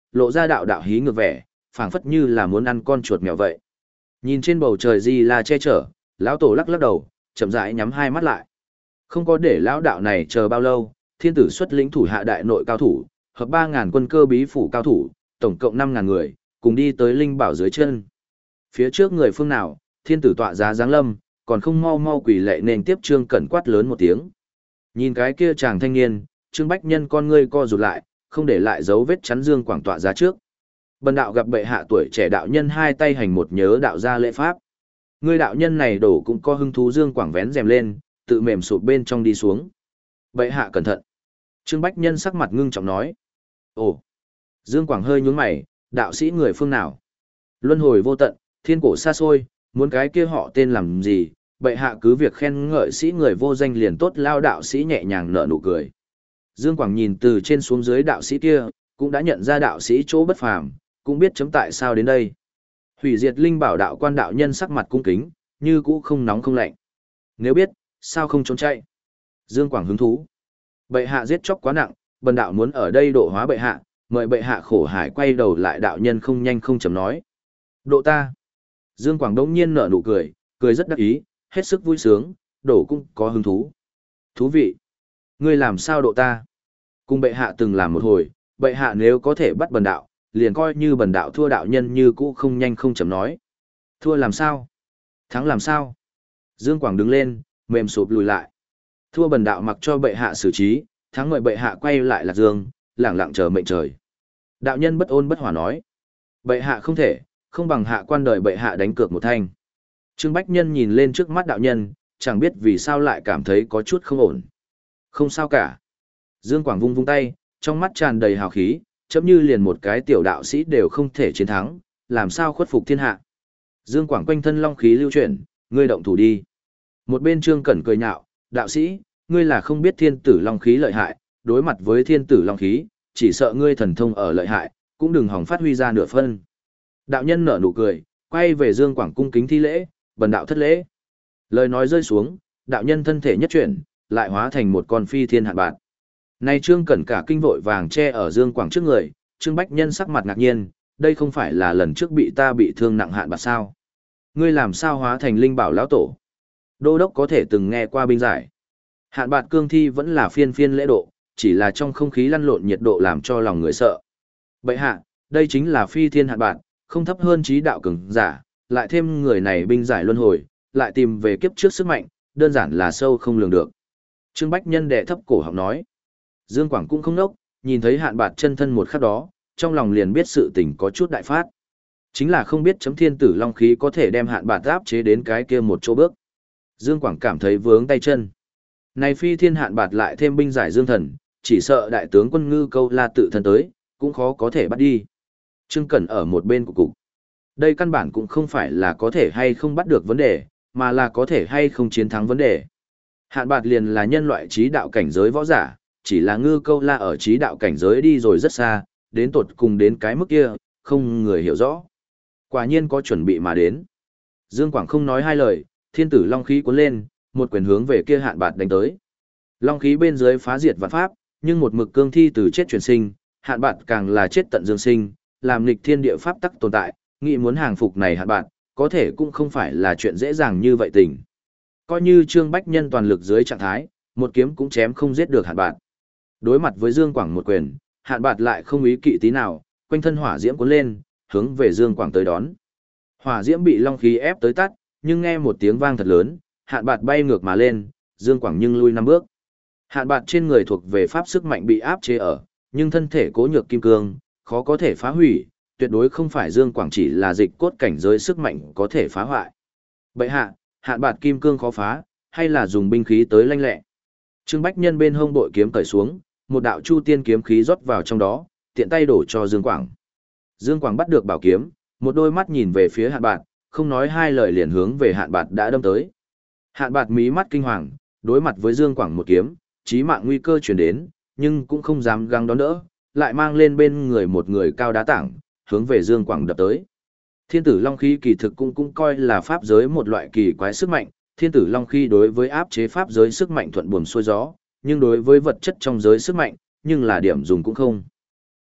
lộ ra đạo đạo hí ngược vẻ, phảng phất như là muốn ăn con chuột mèo vậy. Nhìn trên bầu trời Di La che chở, lão tổ lắc lắc đầu, chậm rãi nhắm hai mắt lại. Không có để lão đạo này chờ bao lâu, thiên tử xuất lĩnh thủ hạ đại nội cao thủ, hợp ba ngàn quân cơ bí phủ cao thủ, tổng cộng năm ngàn người, cùng đi tới linh bảo dưới chân. Phía trước người phương nào, thiên tử tọa giá giáng lâm, còn không mau mau quỳ lệ nên tiếp Trương Cẩn quát lớn một tiếng. Nhìn cái kia chàng thanh niên, Trương Bách Nhân con ngươi co rụt lại, không để lại dấu vết chắn Dương Quảng tọa giá trước. Bần đạo gặp bệ hạ tuổi trẻ đạo nhân hai tay hành một nhớ đạo gia lễ pháp. Ngươi đạo nhân này đổ cũng có hứng thú. Dương Quảng vén rèm lên, tự mềm sụp bên trong đi xuống. Bệ hạ cẩn thận. Trương Bách Nhân sắc mặt ngưng trọng nói. Ồ. Dương Quảng hơi nhướng mày, đạo sĩ người phương nào? Luân hồi vô tận, thiên cổ xa xôi, muốn cái kia họ tên làm gì? Bệ hạ cứ việc khen ngợi sĩ người vô danh liền tốt. Lao đạo sĩ nhẹ nhàng nở nụ cười. Dương Quảng nhìn từ trên xuống dưới đạo sĩ kia, cũng đã nhận ra đạo sĩ chỗ bất phàm, cũng biết chấm tại sao đến đây. Hủy diệt linh bảo đạo quan đạo nhân sắc mặt cung kính, như cũ không nóng không lạnh. Nếu biết, sao không trốn chạy? Dương Quảng hứng thú. Bệ hạ giết chóc quá nặng, bần đạo muốn ở đây độ hóa bệ hạ, mời bệ hạ khổ hải. Quay đầu lại đạo nhân không nhanh không chậm nói. Độ ta. Dương Quảng đống nhiên nở nụ cười, cười rất đắc ý, hết sức vui sướng, đổ cũng có hứng thú. Thú vị. Ngươi làm sao độ ta? Cùng bệ hạ từng làm một hồi, bệ hạ nếu có thể bắt bần đạo, liền coi như bần đạo thua. Đạo nhân như cũ không nhanh không chậm nói. Thua làm sao? Thắng làm sao? Dương Quảng đứng lên, mềm sụp lùi lại. Thua bần đạo mặc cho bệ hạ xử trí, thắng mời bệ hạ quay lại Lạc Dương, lẳng lặng chờ mệnh trời. Đạo nhân bất ôn bất hỏa nói. Bệ hạ không thể, không bằng hạ quan đời bệ hạ đánh cược một thanh. Trương Bách Nhân nhìn lên trước mắt đạo nhân, chẳng biết vì sao lại cảm thấy có chút không ổn. Không sao cả. Dương Quảng vung vung tay, trong mắt tràn đầy hào khí, chấm như liền một cái tiểu đạo sĩ đều không thể chiến thắng, làm sao khuất phục thiên hạ. Dương Quảng quanh thân long khí lưu chuyển, ngươi động thủ đi. Một bên Trương Cẩn cười nhạo, đạo sĩ, ngươi là không biết thiên tử long khí lợi hại, đối mặt với thiên tử long khí, chỉ sợ ngươi thần thông ở lợi hại, cũng đừng hòng phát huy ra nửa phân. Đạo nhân nở nụ cười, quay về Dương Quảng cung kính thi lễ, bần đạo thất lễ. Lời nói rơi xuống, đạo nhân thân thể nhất chuyển, lại hóa thành một con phi thiên hạn bạt. Này Trương Cẩn cả kinh vội vàng che ở Dương Quảng trước người, Trương Bách Nhân sắc mặt ngạc nhiên, đây không phải là lần trước bị ta bị thương nặng hạn bạt sao? Ngươi làm sao hóa thành linh bảo lão tổ? Đô đốc có thể từng nghe qua binh giải. Hạn bạt cương thi vẫn là phiên phiên lễ độ, chỉ là trong không khí lăn lộn nhiệt độ làm cho lòng người sợ. Bệ hạ, đây chính là phi thiên hạn bạt, không thấp hơn trí đạo cường giả, lại thêm người này binh giải luân hồi, lại tìm về kiếp trước sức mạnh, đơn giản là sâu không lường được. Trương Bách Nhân đệ thấp cổ họng nói. Dương Quảng cũng không nốc, nhìn thấy hạn bạt chân thân một khắc đó, trong lòng liền biết sự tình có chút đại phát. Chính là không biết chấm thiên tử long khí có thể đem hạn bạt áp chế đến cái kia một chỗ bước. Dương Quảng cảm thấy vướng tay chân. Này phi thiên hạn bạt lại thêm binh giải dương thần, chỉ sợ đại tướng quân Ngư Câu La tự thân tới, cũng khó có thể bắt đi. Trương Cẩn ở một bên của cục. Đây căn bản cũng không phải là có thể hay không bắt được vấn đề, mà là có thể hay không chiến thắng vấn đề. Hạn bạt liền là nhân loại trí đạo cảnh giới võ giả, chỉ là Ngư Câu La ở trí đạo cảnh giới đi rồi rất xa, đến tột cùng đến cái mức kia, không người hiểu rõ. Quả nhiên có chuẩn bị mà đến. Dương Quảng không nói hai lời, thiên tử long khí cuốn lên, một quyền hướng về kia hạn bạt đánh tới. Long khí bên dưới phá diệt vạn pháp, nhưng một mực cương thi từ chết chuyển sinh, hạn bạt càng là chết tận dương sinh, làm nghịch thiên địa pháp tắc tồn tại, nghĩ muốn hàng phục này hạn bạt, có thể cũng không phải là chuyện dễ dàng như vậy tình. Coi như Trương Bách Nhân toàn lực dưới trạng thái, một kiếm cũng chém không giết được hạn bạt. Đối mặt với Dương Quảng một quyền, hạn bạt lại không ý kỵ tí nào, quanh thân hỏa diễm cuốn lên, hướng về Dương Quảng tới đón. Hỏa diễm bị long khí ép tới tắt, nhưng nghe một tiếng vang thật lớn, hạn bạt bay ngược mà lên, Dương Quảng nhưng lui năm bước. Hạn bạt trên người thuộc về pháp sức mạnh bị áp chế ở, nhưng thân thể cố nhược kim cương, khó có thể phá hủy, tuyệt đối không phải Dương Quảng chỉ là dịch cốt cảnh giới sức mạnh có thể phá hoại. Bệ hạ, hạn bạt kim cương khó phá, hay là dùng binh khí tới lanh lẹ. Trương Bách Nhân bên hông bội kiếm cởi xuống, một đạo chu tiên kiếm khí rót vào trong đó, tiện tay đổ cho Dương Quảng. Dương Quảng bắt được bảo kiếm, một đôi mắt nhìn về phía hạn bạt, không nói hai lời liền hướng về hạn bạt đã đâm tới. Hạn bạt mí mắt kinh hoàng, đối mặt với Dương Quảng một kiếm, chí mạng nguy cơ chuyển đến, nhưng cũng không dám găng đón đỡ, lại mang lên bên người một người cao đá tảng, hướng về Dương Quảng đập tới. Thiên tử long khí kỳ thực cũng cũng coi là pháp giới một loại kỳ quái sức mạnh, thiên tử long khí đối với áp chế pháp giới sức mạnh thuận buồm xuôi gió, nhưng đối với vật chất trong giới sức mạnh, nhưng là điểm dùng cũng không.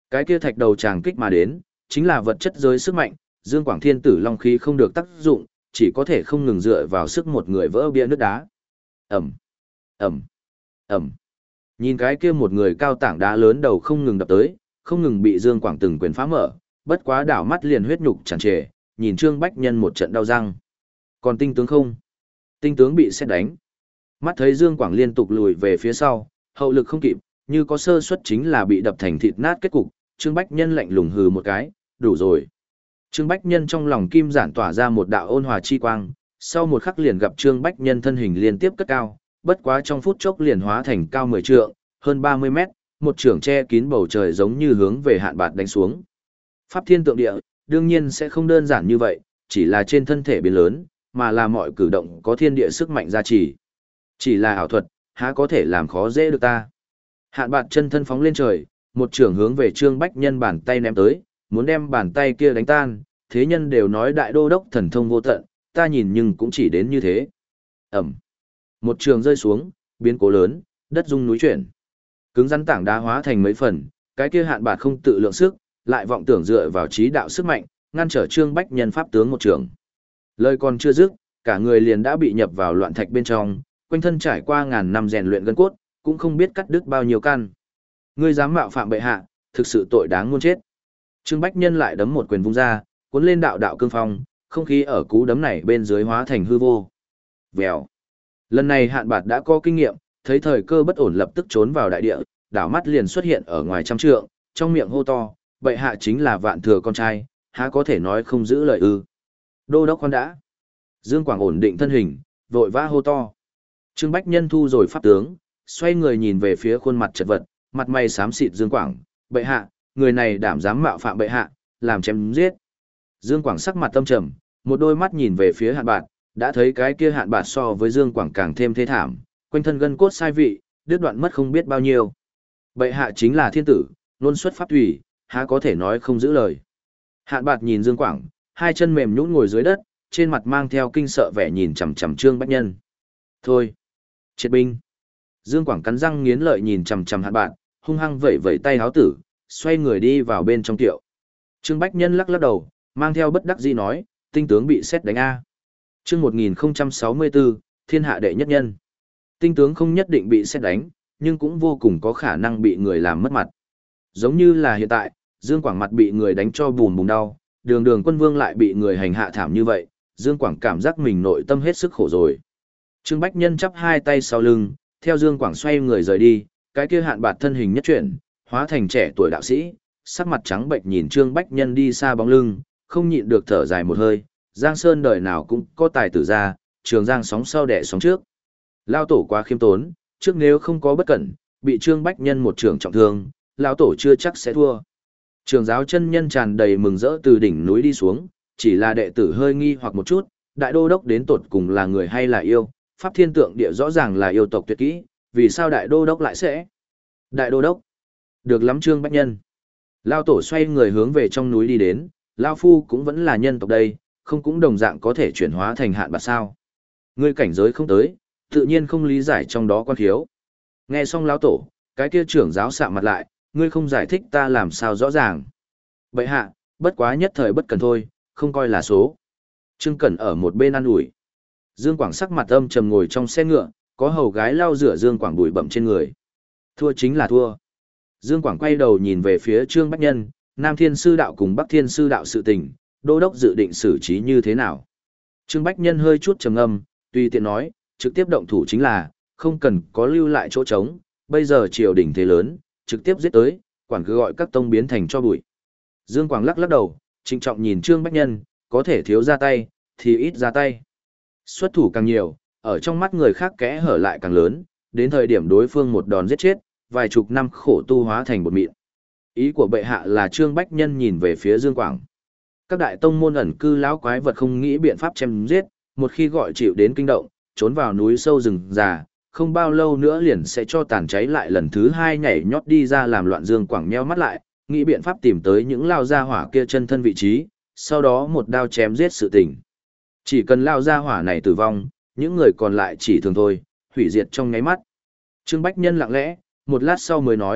Cái kia thạch đầu tràng kích mà đến, chính là vật chất giới sức mạnh, Dương Quảng Thiên Tử Long khí không được tác dụng, chỉ có thể không ngừng dựa vào sức một người vỡ bia nước đá. Ẩm, Ẩm, Ẩm. Nhìn cái kia một người cao tảng đá lớn đầu không ngừng đập tới, không ngừng bị Dương Quảng từng quyền phá mở, bất quá đảo mắt liền huyết nhục tràn trề, nhìn Trương Bách Nhân một trận đau răng. Còn tinh tướng không? Tinh tướng bị xét đánh. Mắt thấy Dương Quảng liên tục lùi về phía sau, hậu lực không kịp, như có sơ suất chính là bị đập thành thịt nát kết cục, Trương Bách Nhân lạnh lùng hừ một cái, đủ rồi. Trương Bách Nhân trong lòng kim giản tỏa ra một đạo ôn hòa chi quang, sau một khắc liền gặp Trương Bách Nhân thân hình liên tiếp cất cao, bất quá trong phút chốc liền hóa thành cao mười trượng, hơn ba mươi mét, một trường che kín bầu trời giống như hướng về hạn bạt đánh xuống. Pháp thiên tượng địa, đương nhiên sẽ không đơn giản như vậy, chỉ là trên thân thể biến lớn, mà là mọi cử động có thiên địa sức mạnh gia trì. Chỉ là ảo thuật, há có thể làm khó dễ được ta. Hạn bạt chân thân phóng lên trời, một trường hướng về Trương Bách Nhân bàn tay ném tới, muốn đem bàn tay kia đánh tan, thế nhân đều nói đại đô đốc thần thông vô tận, ta nhìn nhưng cũng chỉ đến như thế. Ẩm. Một trường rơi xuống, biến cố lớn, đất rung núi chuyển. Cứng rắn tảng đá hóa thành mấy phần, cái kia hạn bạt không tự lượng sức, lại vọng tưởng dựa vào trí đạo sức mạnh, ngăn trở Trương Bách Nhân pháp tướng một trường. Lời còn chưa dứt, cả người liền đã bị nhập vào loạn thạch bên trong, quanh thân trải qua ngàn năm rèn luyện gân cốt, cũng không biết cắt đứt bao nhiêu căn. Ngươi dám mạo phạm bệ hạ, thực sự tội đáng muôn chết. Trương Bách Nhân lại đấm một quyền vung ra, cuốn lên đạo đạo cương phong, không khí ở cú đấm này bên dưới hóa thành hư vô. Vèo. Lần này hạn bạt đã có kinh nghiệm, thấy thời cơ bất ổn lập tức trốn vào đại địa, đảo mắt liền xuất hiện ở ngoài trăm trượng, trong miệng hô to, bệ hạ chính là vạn thừa con trai, há có thể nói không giữ lời ư. Đô đốc khoan đã. Dương Quảng ổn định thân hình, vội vã hô to. Trương Bách Nhân thu rồi pháp tướng, xoay người nhìn về phía khuôn mặt chật vật, mặt mày xám xịt Dương Quảng, bệ hạ, người này đảm dám mạo phạm bệ hạ, làm chém giết. Dương Quảng sắc mặt tâm trầm, một đôi mắt nhìn về phía hạn bạt, đã thấy cái kia hạn bạt so với Dương Quảng càng thêm thê thảm, quanh thân gân cốt sai vị, đứt đoạn mất không biết bao nhiêu. Bệ hạ chính là thiên tử, luôn xuất pháp thủy, há có thể nói không giữ lời. Hạn bạt nhìn Dương Quảng, hai chân mềm nhũn ngồi dưới đất, trên mặt mang theo kinh sợ vẻ nhìn chằm chằm Trương Bách Nhân. Thôi, triệt binh. Dương Quảng cắn răng nghiến lợi nhìn chằm chằm hạn bạt, hung hăng vẩy vẩy tay háo tử, xoay người đi vào bên trong tiệu. Trương Bách Nhân lắc lắc đầu, mang theo bất đắc dĩ nói, tinh tướng bị xét đánh A. Chương một nghìn không trăm sáu mươi bốn, thiên hạ đệ nhất nhân. Tinh tướng không nhất định bị xét đánh, nhưng cũng vô cùng có khả năng bị người làm mất mặt. Giống như là hiện tại, Dương Quảng mặt bị người đánh cho bùn bùn đau, đường đường quân vương lại bị người hành hạ thảm như vậy, Dương Quảng cảm giác mình nội tâm hết sức khổ rồi. Trương Bách Nhân chắp hai tay sau lưng, theo Dương Quảng xoay người rời đi, cái kia hạn bạt thân hình nhất chuyển, hóa thành trẻ tuổi đạo sĩ, sắc mặt trắng bệnh nhìn Trương Bách Nhân đi xa bóng lưng, không nhịn được thở dài một hơi, Giang Sơn đời nào cũng có tài tử ra, trường Giang sóng sau đẻ sóng trước. Lao tổ quá khiêm tốn, trước nếu không có bất cẩn, bị Trương Bách Nhân một trường trọng thương, lão tổ chưa chắc sẽ thua. Trường giáo chân nhân tràn đầy mừng rỡ từ đỉnh núi đi xuống, chỉ là đệ tử hơi nghi hoặc một chút, đại đô đốc đến tột cùng là người hay là yêu, pháp thiên tượng địa rõ ràng là yêu tộc tuyệt kỹ, vì sao đại đô đốc lại sẽ? Đại đô đốc, được lắm Trương Bách Nhân. Lao tổ xoay người hướng về trong núi đi đến, Lao Phu cũng vẫn là nhân tộc đây, không cũng đồng dạng có thể chuyển hóa thành hạn bạt sao. Ngươi cảnh giới không tới, tự nhiên không lý giải trong đó quan khiếu. Nghe xong Lão tổ, cái kia trưởng giáo sạm mặt lại, ngươi không giải thích ta làm sao rõ ràng. Bậy hạ, bất quá nhất thời bất cần thôi, không coi là số. Trương Cẩn ở một bên ăn ủi. Dương Quảng sắc mặt âm trầm ngồi trong xe ngựa, có hầu gái lau rửa Dương Quảng bụi bặm trên người. Thua chính là thua. Dương Quảng quay đầu nhìn về phía Trương Bách Nhân, Nam Thiên Sư Đạo cùng Bắc Thiên Sư Đạo sự tình, đô đốc dự định xử trí như thế nào. Trương Bách Nhân hơi chút trầm ngâm, tùy tiện nói, trực tiếp động thủ chính là, không cần có lưu lại chỗ trống, bây giờ triều đình thế lớn, trực tiếp giết tới, quản cứ gọi các tông biến thành cho bụi. Dương Quảng lắc lắc đầu, trịnh trọng nhìn Trương Bách Nhân, có thể thiếu ra tay, thì ít ra tay. Xuất thủ càng nhiều, ở trong mắt người khác kẽ hở lại càng lớn, đến thời điểm đối phương một đòn giết chết, vài chục năm khổ tu hóa thành bột mịn. Ý của bệ hạ là Trương Bách Nhân nhìn về phía Dương Quảng. Các đại tông môn ẩn cư lão quái vật không nghĩ biện pháp chém giết, một khi gọi chịu đến kinh động, trốn vào núi sâu rừng già, không bao lâu nữa liền sẽ cho tàn cháy lại lần thứ hai nhảy nhót đi ra làm loạn. Dương Quảng nheo mắt lại, nghĩ biện pháp tìm tới những lao gia hỏa kia chân thân vị trí, sau đó một đao chém giết sự tình. Chỉ cần lao gia hỏa này tử vong, những người còn lại chỉ thường thôi, hủy diệt trong nháy mắt. Trương Bách Nhân lặng lẽ, một lát sau mới nói,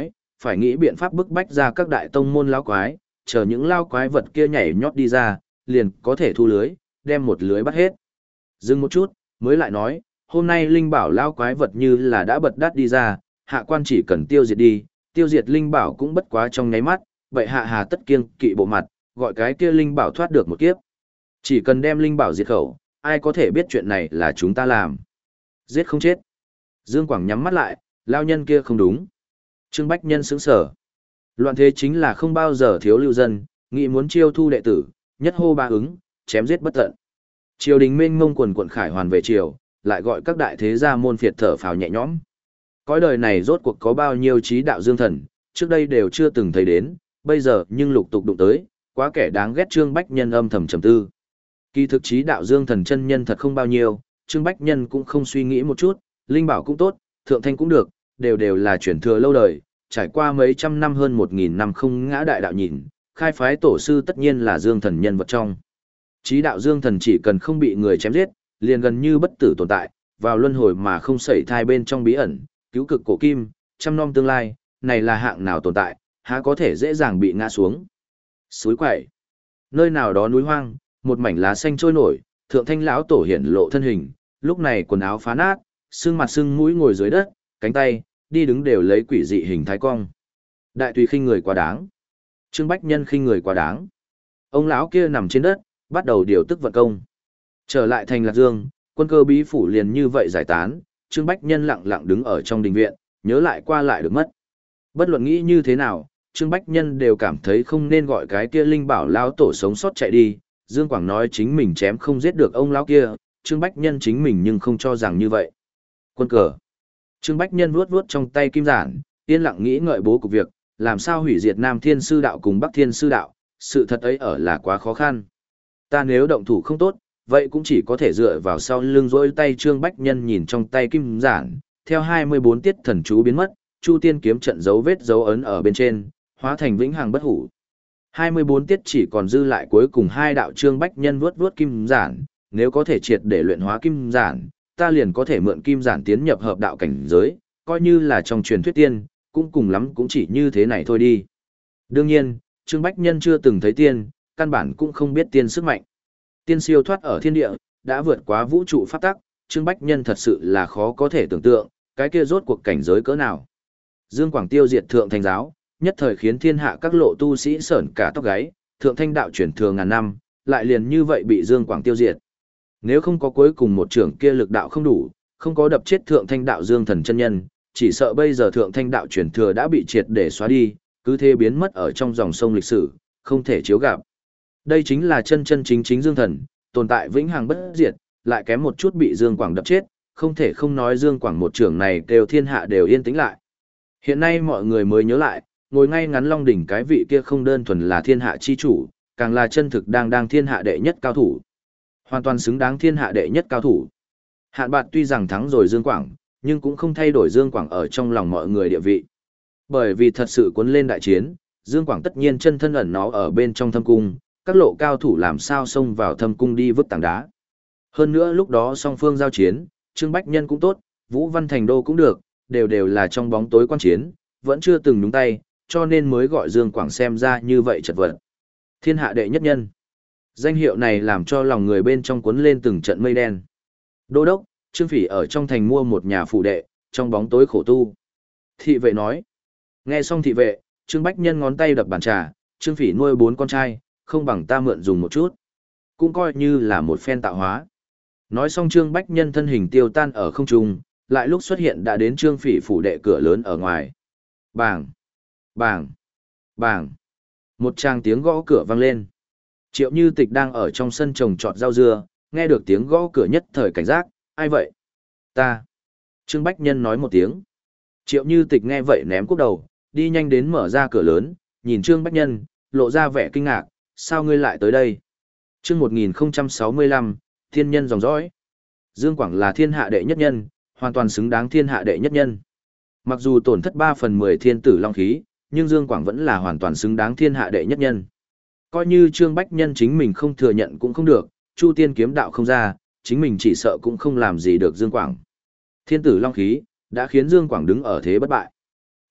phải nghĩ biện pháp bức bách ra các đại tông môn lão quái, chờ những lao quái vật kia nhảy nhót đi ra, liền có thể thu lưới, đem một lưới bắt hết. Dừng một chút, mới lại nói, hôm nay linh bảo lao quái vật như là đã bật đắt đi ra, hạ quan chỉ cần tiêu diệt đi, tiêu diệt linh bảo cũng bất quá trong nháy mắt, vậy hạ hà tất kiêng kỵ bộ mặt, gọi cái kia linh bảo thoát được một kiếp. Chỉ cần đem linh bảo diệt khẩu, ai có thể biết chuyện này là chúng ta làm. Giết không chết. Dương Quảng nhắm mắt lại, lao nhân kia không đúng. Trương Bách Nhân sững sở. Loạn thế chính là không bao giờ thiếu lưu dân, nghị muốn chiêu thu đệ tử, nhất hô ba ứng, chém giết bất tận. Triều đình mênh mông quần quận khải hoàn về triều, lại gọi các đại thế gia môn phiệt thở phào nhẹ nhõm. Cõi đời này rốt cuộc có bao nhiêu trí đạo dương thần, trước đây đều chưa từng thấy đến, bây giờ nhưng lục tục đụng tới, quá kẻ đáng ghét. Trương Bách Nhân âm thầm trầm tư. Kỳ thực trí đạo dương thần chân nhân thật không bao nhiêu, Trương Bách Nhân cũng không suy nghĩ một chút, linh bảo cũng tốt, thượng thanh cũng được, đều đều là truyền thừa lâu đời, trải qua mấy trăm năm hơn một nghìn năm không ngã đại đạo nhìn, khai phái tổ sư tất nhiên là dương thần nhân vật trong. Trí đạo dương thần chỉ cần không bị người chém giết, liền gần như bất tử tồn tại, vào luân hồi mà không sẩy thai bên trong bí ẩn, cứu cực cổ kim, trăm năm tương lai, này là hạng nào tồn tại, há có thể dễ dàng bị ngã xuống. Suối quẩy, nơi nào đó núi hoang, một mảnh lá xanh trôi nổi, thượng thanh lão tổ hiển lộ thân hình, lúc này quần áo phá nát, xương mặt xương mũi ngồi dưới đất, cánh tay, đi đứng đều lấy quỷ dị hình thái cong. Đại tùy khinh người quá đáng. Trương Bách Nhân khinh người quá đáng. Ông lão kia nằm trên đất, bắt đầu điều tức vận công. Trở lại thành Lạc Dương, quân cơ bí phủ liền như vậy giải tán, Trương Bách Nhân lặng lặng đứng ở trong đình viện, nhớ lại qua lại được mất. Bất luận nghĩ như thế nào, Trương Bách Nhân đều cảm thấy không nên gọi cái kia linh bảo lão tổ sống sót chạy đi. Dương Quảng nói chính mình chém không giết được ông lão kia, Trương Bách Nhân chính mình nhưng không cho rằng như vậy. Quân cờ. Trương Bách Nhân vuốt vuốt trong tay kim giản, yên lặng nghĩ ngợi bố cục việc, làm sao hủy diệt Nam Thiên Sư Đạo cùng Bắc Thiên Sư Đạo, sự thật ấy ở là quá khó khăn. Ta nếu động thủ không tốt, vậy cũng chỉ có thể dựa vào sau lưng rỗi tay. Trương Bách Nhân nhìn trong tay kim giản, theo hai mươi bốn tiết thần chú biến mất, Chu Tiên kiếm trận dấu vết dấu ấn ở bên trên, hóa thành vĩnh hằng bất hủ. hai mươi bốn tiết chỉ còn dư lại cuối cùng hai đạo. Trương Bách Nhân vuốt vuốt kim giản, nếu có thể triệt để luyện hóa kim giản, ta liền có thể mượn kim giản tiến nhập hợp đạo cảnh giới, coi như là trong truyền thuyết tiên, cũng cùng lắm cũng chỉ như thế này thôi đi. Đương nhiên, Trương Bách Nhân chưa từng thấy tiên, căn bản cũng không biết tiên sức mạnh. Tiên siêu thoát ở thiên địa, đã vượt quá vũ trụ pháp tắc, Trương Bách Nhân thật sự là khó có thể tưởng tượng, cái kia rốt cuộc cảnh giới cỡ nào. Dương Quảng tiêu diệt thượng thanh giáo, nhất thời khiến thiên hạ các lộ tu sĩ sởn cả tóc gáy, thượng thanh đạo truyền thừa ngàn năm, lại liền như vậy bị Dương Quảng tiêu diệt. Nếu không có cuối cùng một trưởng kia lực đạo không đủ, không có đập chết thượng thanh đạo Dương thần chân nhân, chỉ sợ bây giờ thượng thanh đạo truyền thừa đã bị triệt để xóa đi, cứ thế biến mất ở trong dòng sông lịch sử, không thể chiếu gặp. Đây chính là chân chân chính chính Dương thần, tồn tại vĩnh hằng bất diệt, lại kém một chút bị Dương Quảng đập chết, không thể không nói Dương Quảng một trưởng này kêu thiên hạ đều yên tĩnh lại. Hiện nay mọi người mới nhớ lại, ngồi ngay ngắn Long đỉnh cái vị kia không đơn thuần là thiên hạ chi chủ, càng là chân thực đang đang thiên hạ đệ nhất cao thủ. Hoàn toàn xứng đáng thiên hạ đệ nhất cao thủ. Hạn Bạt tuy rằng thắng rồi Dương Quảng, nhưng cũng không thay đổi Dương Quảng ở trong lòng mọi người địa vị. Bởi vì thật sự cuốn lên đại chiến, Dương Quảng tất nhiên chân thân ẩn nó ở bên trong thâm cung, các lộ cao thủ làm sao xông vào thâm cung đi vứt tảng đá. Hơn nữa lúc đó song phương giao chiến, Trương Bách Nhân cũng tốt, Vũ Văn Thành Đô cũng được, đều đều là trong bóng tối quan chiến, vẫn chưa từng nhúng tay, cho nên mới gọi Dương Quảng xem ra như vậy chật vật. Thiên hạ đệ nhất nhân. Danh hiệu này làm cho lòng người bên trong cuốn lên từng trận mây đen. Đô đốc, Trương Phỉ ở trong thành mua một nhà phụ đệ, trong bóng tối khổ tu. Thị vệ nói. Nghe xong thị vệ, Trương Bách Nhân ngón tay đập bàn trà, Trương Phỉ nuôi bốn con trai, không bằng ta mượn dùng một chút. Cũng coi như là một phen tạo hóa. Nói xong Trương Bách Nhân thân hình tiêu tan ở không trung, lại lúc xuất hiện đã đến Trương Phỉ phủ đệ cửa lớn ở ngoài. Bàng! Bàng! Bàng! Một tràng tiếng gõ cửa vang lên. Triệu Như Tịch đang ở trong sân trồng trọt rau dưa, nghe được tiếng gõ cửa nhất thời cảnh giác, ai vậy? Ta! Trương Bách Nhân nói một tiếng. Triệu Như Tịch nghe vậy ném cúp đầu, đi nhanh đến mở ra cửa lớn, nhìn Trương Bách Nhân, lộ ra vẻ kinh ngạc, sao ngươi lại tới đây? Chương một nghìn không trăm sáu mươi lăm, thiên nhân dòng dõi. Dương Quảng là thiên hạ đệ nhất nhân, hoàn toàn xứng đáng thiên hạ đệ nhất nhân. Mặc dù tổn thất ba phần mười thiên tử long khí, nhưng Dương Quảng vẫn là hoàn toàn xứng đáng thiên hạ đệ nhất nhân. Coi như Trương Bách Nhân chính mình không thừa nhận cũng không được, Chu Tiên kiếm đạo không ra, chính mình chỉ sợ cũng không làm gì được Dương Quảng. Thiên tử long khí đã khiến Dương Quảng đứng ở thế bất bại.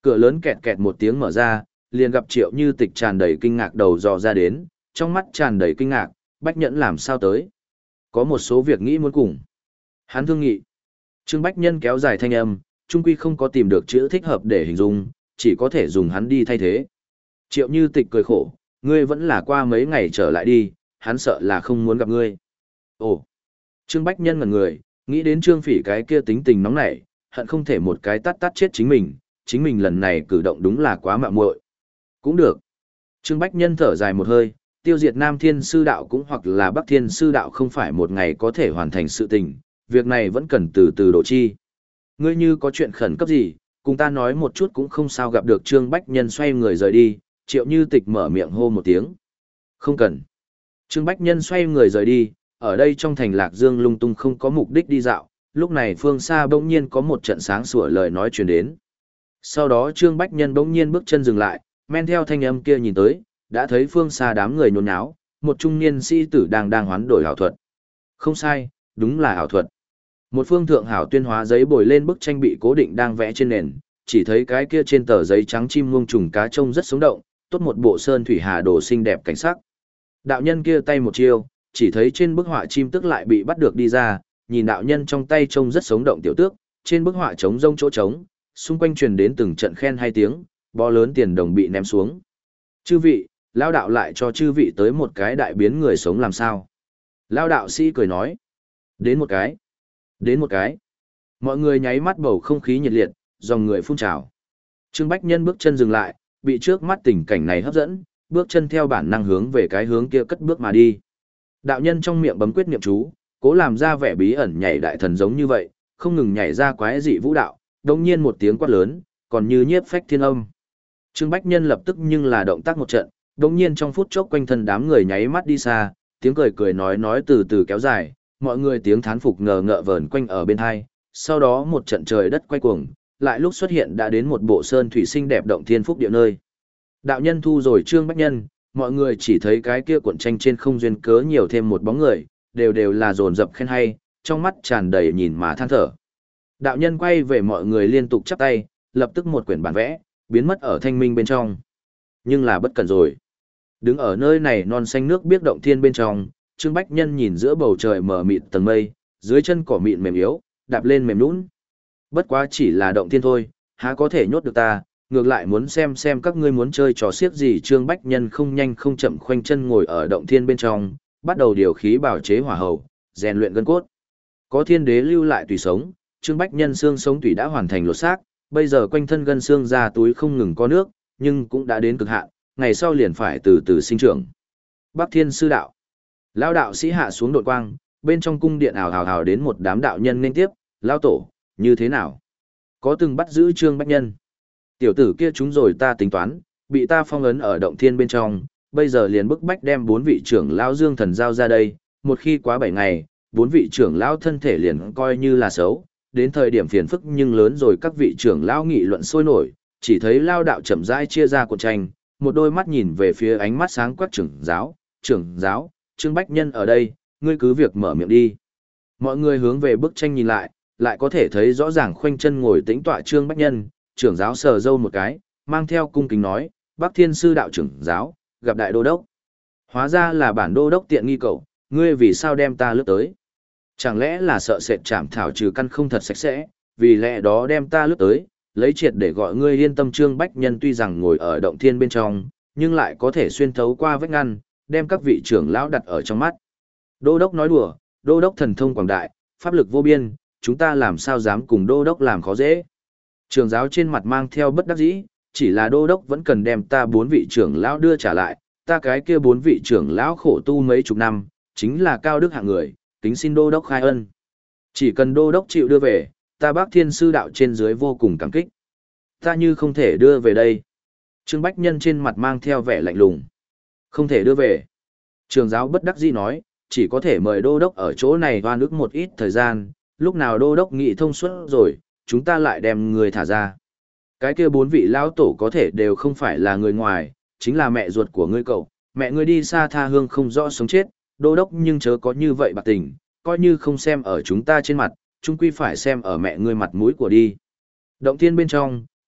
Cửa lớn kẹt kẹt một tiếng mở ra, liền gặp Triệu Như Tịch tràn đầy kinh ngạc đầu dò ra đến, trong mắt tràn đầy kinh ngạc, Bách Nhẫn làm sao tới. Có một số việc nghĩ muốn cùng. Hắn thương nghị. Trương Bách Nhân kéo dài thanh âm, trung quy không có tìm được chữ thích hợp để hình dung, chỉ có thể dùng hắn đi thay thế. Triệu Như Tịch cười khổ, ngươi vẫn là qua mấy ngày trở lại đi, hắn sợ là không muốn gặp ngươi. Ồ! Trương Bách Nhân ngẩn người, nghĩ đến Trương Phỉ cái kia tính tình nóng nảy, hận không thể một cái tát tát chết chính mình, chính mình lần này cử động đúng là quá mạo muội. Cũng được. Trương Bách Nhân thở dài một hơi, tiêu diệt Nam Thiên Sư Đạo cũng hoặc là Bắc Thiên Sư Đạo không phải một ngày có thể hoàn thành sự tình, việc này vẫn cần từ từ độ chi. Ngươi như có chuyện khẩn cấp gì, cùng ta nói một chút cũng không sao. Gặp được Trương Bách Nhân xoay người rời đi, Triệu Như Tịch mở miệng hô một tiếng. Không cần. Trương Bách Nhân xoay người rời đi, ở đây trong thành Lạc Dương lung tung không có mục đích đi dạo, lúc này phương xa bỗng nhiên có một trận sáng sủa lời nói truyền đến. Sau đó Trương Bách Nhân bỗng nhiên bước chân dừng lại, men theo thanh âm kia nhìn tới, đã thấy phương xa đám người nhốn nháo, một trung niên sĩ tử đang đang hoán đổi ảo thuật. Không sai, đúng là ảo thuật. Một phương thượng hảo tuyên hóa giấy bồi lên bức tranh bị cố định đang vẽ trên nền, chỉ thấy cái kia trên tờ giấy trắng chim muông trùng cá trông rất sống động, tốt một bộ sơn thủy hà đồ xinh đẹp cảnh sắc. Đạo nhân kia tay một chiêu, chỉ thấy trên bức họa chim tức lại bị bắt được đi ra, nhìn đạo nhân trong tay trông rất sống động tiểu tước, trên bức họa trống rông chỗ trống, xung quanh truyền đến từng trận khen hay tiếng, bó lớn tiền đồng bị ném xuống. Chư vị, lao đạo lại cho chư vị tới một cái đại biến người sống làm sao? Lao đạo sĩ cười nói, đến một cái, đến một cái. Mọi người nháy mắt bầu không khí nhiệt liệt, dòng người phun trào. Trương Bách Nhân bước chân dừng lại, bị trước mắt tình cảnh này hấp dẫn, bước chân theo bản năng hướng về cái hướng kia cất bước mà đi. Đạo nhân trong miệng bấm quyết niệm chú, cố làm ra vẻ bí ẩn nhảy đại thần giống như vậy, không ngừng nhảy ra quái dị vũ đạo, đồng nhiên một tiếng quát lớn, còn như nhiếp phách thiên âm. Trương Bách Nhân lập tức nhưng là động tác một trận, đồng nhiên trong phút chốc quanh thân đám người nháy mắt đi xa, tiếng cười cười nói nói từ từ kéo dài, mọi người tiếng thán phục ngờ ngợ vờn quanh ở bên hai, sau đó một trận trời đất quay cuồng, lại lúc xuất hiện đã đến một bộ sơn thủy sinh đẹp động thiên phúc địa nơi. Đạo nhân thu rồi Trương Bách Nhân, mọi người chỉ thấy cái kia cuộn tranh trên không duyên cớ nhiều thêm một bóng người, đều đều là dồn dập khen hay, trong mắt tràn đầy nhìn mà than thở. Đạo nhân quay về mọi người liên tục chắp tay, lập tức một quyển bản vẽ, biến mất ở thanh minh bên trong. Nhưng là bất cẩn rồi. Đứng ở nơi này non xanh nước biếc động thiên bên trong, Trương Bách Nhân nhìn giữa bầu trời mờ mịt tầng mây, dưới chân cỏ mịn mềm yếu, đạp lên mềm nhũn. Bất quá chỉ là động thiên thôi, há có thể nhốt được ta, ngược lại muốn xem xem các ngươi muốn chơi trò xiếc gì. Trương Bách Nhân không nhanh không chậm khoanh chân ngồi ở động thiên bên trong, bắt đầu điều khí bảo chế hỏa hầu, rèn luyện gân cốt. Có thiên đế lưu lại tùy sống, Trương Bách Nhân xương sống tùy đã hoàn thành lột xác, bây giờ quanh thân gân xương ra túi không ngừng có nước, nhưng cũng đã đến cực hạn, ngày sau liền phải từ từ sinh trưởng. Bắc Thiên Sư Đạo. Lão đạo sĩ hạ xuống đột quang, bên trong cung điện ảo hào hào đến một đám đạo nhân nên tiếp, lão tổ, như thế nào? Có từng bắt giữ Trương Bách Nhân? Tiểu tử kia chúng rồi ta tính toán, bị ta phong ấn ở động thiên bên trong, bây giờ liền bức bách đem bốn vị trưởng lão Dương Thần giao ra đây, một khi quá bảy ngày, bốn vị trưởng lão thân thể liền coi như là xấu, đến thời điểm phiền phức nhưng lớn rồi. Các vị trưởng lão nghị luận sôi nổi, chỉ thấy lao đạo chậm rãi chia ra cuộn tranh, một đôi mắt nhìn về phía ánh mắt sáng quắc trưởng giáo, trưởng giáo, Trương Bách Nhân ở đây, ngươi cứ việc mở miệng đi. Mọi người hướng về bức tranh nhìn lại, lại có thể thấy rõ ràng khoanh chân ngồi tĩnh tọa Trương Bách Nhân, trưởng giáo sờ râu một cái, mang theo cung kính nói, Bắc Thiên Sư Đạo trưởng giáo, gặp đại đô đốc. Hóa ra là bản đô đốc tiện nghi cậu, ngươi vì sao đem ta lướt tới? Chẳng lẽ là sợ sệt chảm thảo trừ căn không thật sạch sẽ, vì lẽ đó đem ta lướt tới, lấy triệt để gọi ngươi yên tâm. Trương Bách Nhân tuy rằng ngồi ở động thiên bên trong, nhưng lại có thể xuyên thấu qua vách ngăn, đem các vị trưởng lão đặt ở trong mắt. Đô đốc nói đùa, đô đốc thần thông quảng đại, pháp lực vô biên, chúng ta làm sao dám cùng đô đốc làm khó dễ. Trưởng giáo trên mặt mang theo bất đắc dĩ, chỉ là đô đốc vẫn cần đem ta bốn vị trưởng lão đưa trả lại, ta cái kia bốn vị trưởng lão khổ tu mấy chục năm, chính là cao đức hạng người, kính xin đô đốc khai ân. Chỉ cần đô đốc chịu đưa về, ta Bắc Thiên Sư Đạo trên dưới vô cùng cảm kích. Ta như không thể đưa về đây. Trương Bách Nhân trên mặt mang theo vẻ lạnh lùng. Không thể đưa về. Trường giáo bất đắc dĩ nói, chỉ có thể mời đô đốc ở chỗ này hoa nước một ít thời gian, lúc nào đô đốc nghị thông suốt rồi, chúng ta lại đem người thả ra. Cái kia bốn vị lão tổ có thể đều không phải là người ngoài, chính là mẹ ruột của ngươi cậu, mẹ ngươi đi xa tha hương không rõ sống chết, đô đốc nhưng chớ có như vậy bạc tình, coi như không xem ở chúng ta trên mặt, chung quy phải xem ở mẹ ngươi mặt mũi của đi. Động thiên bên trong,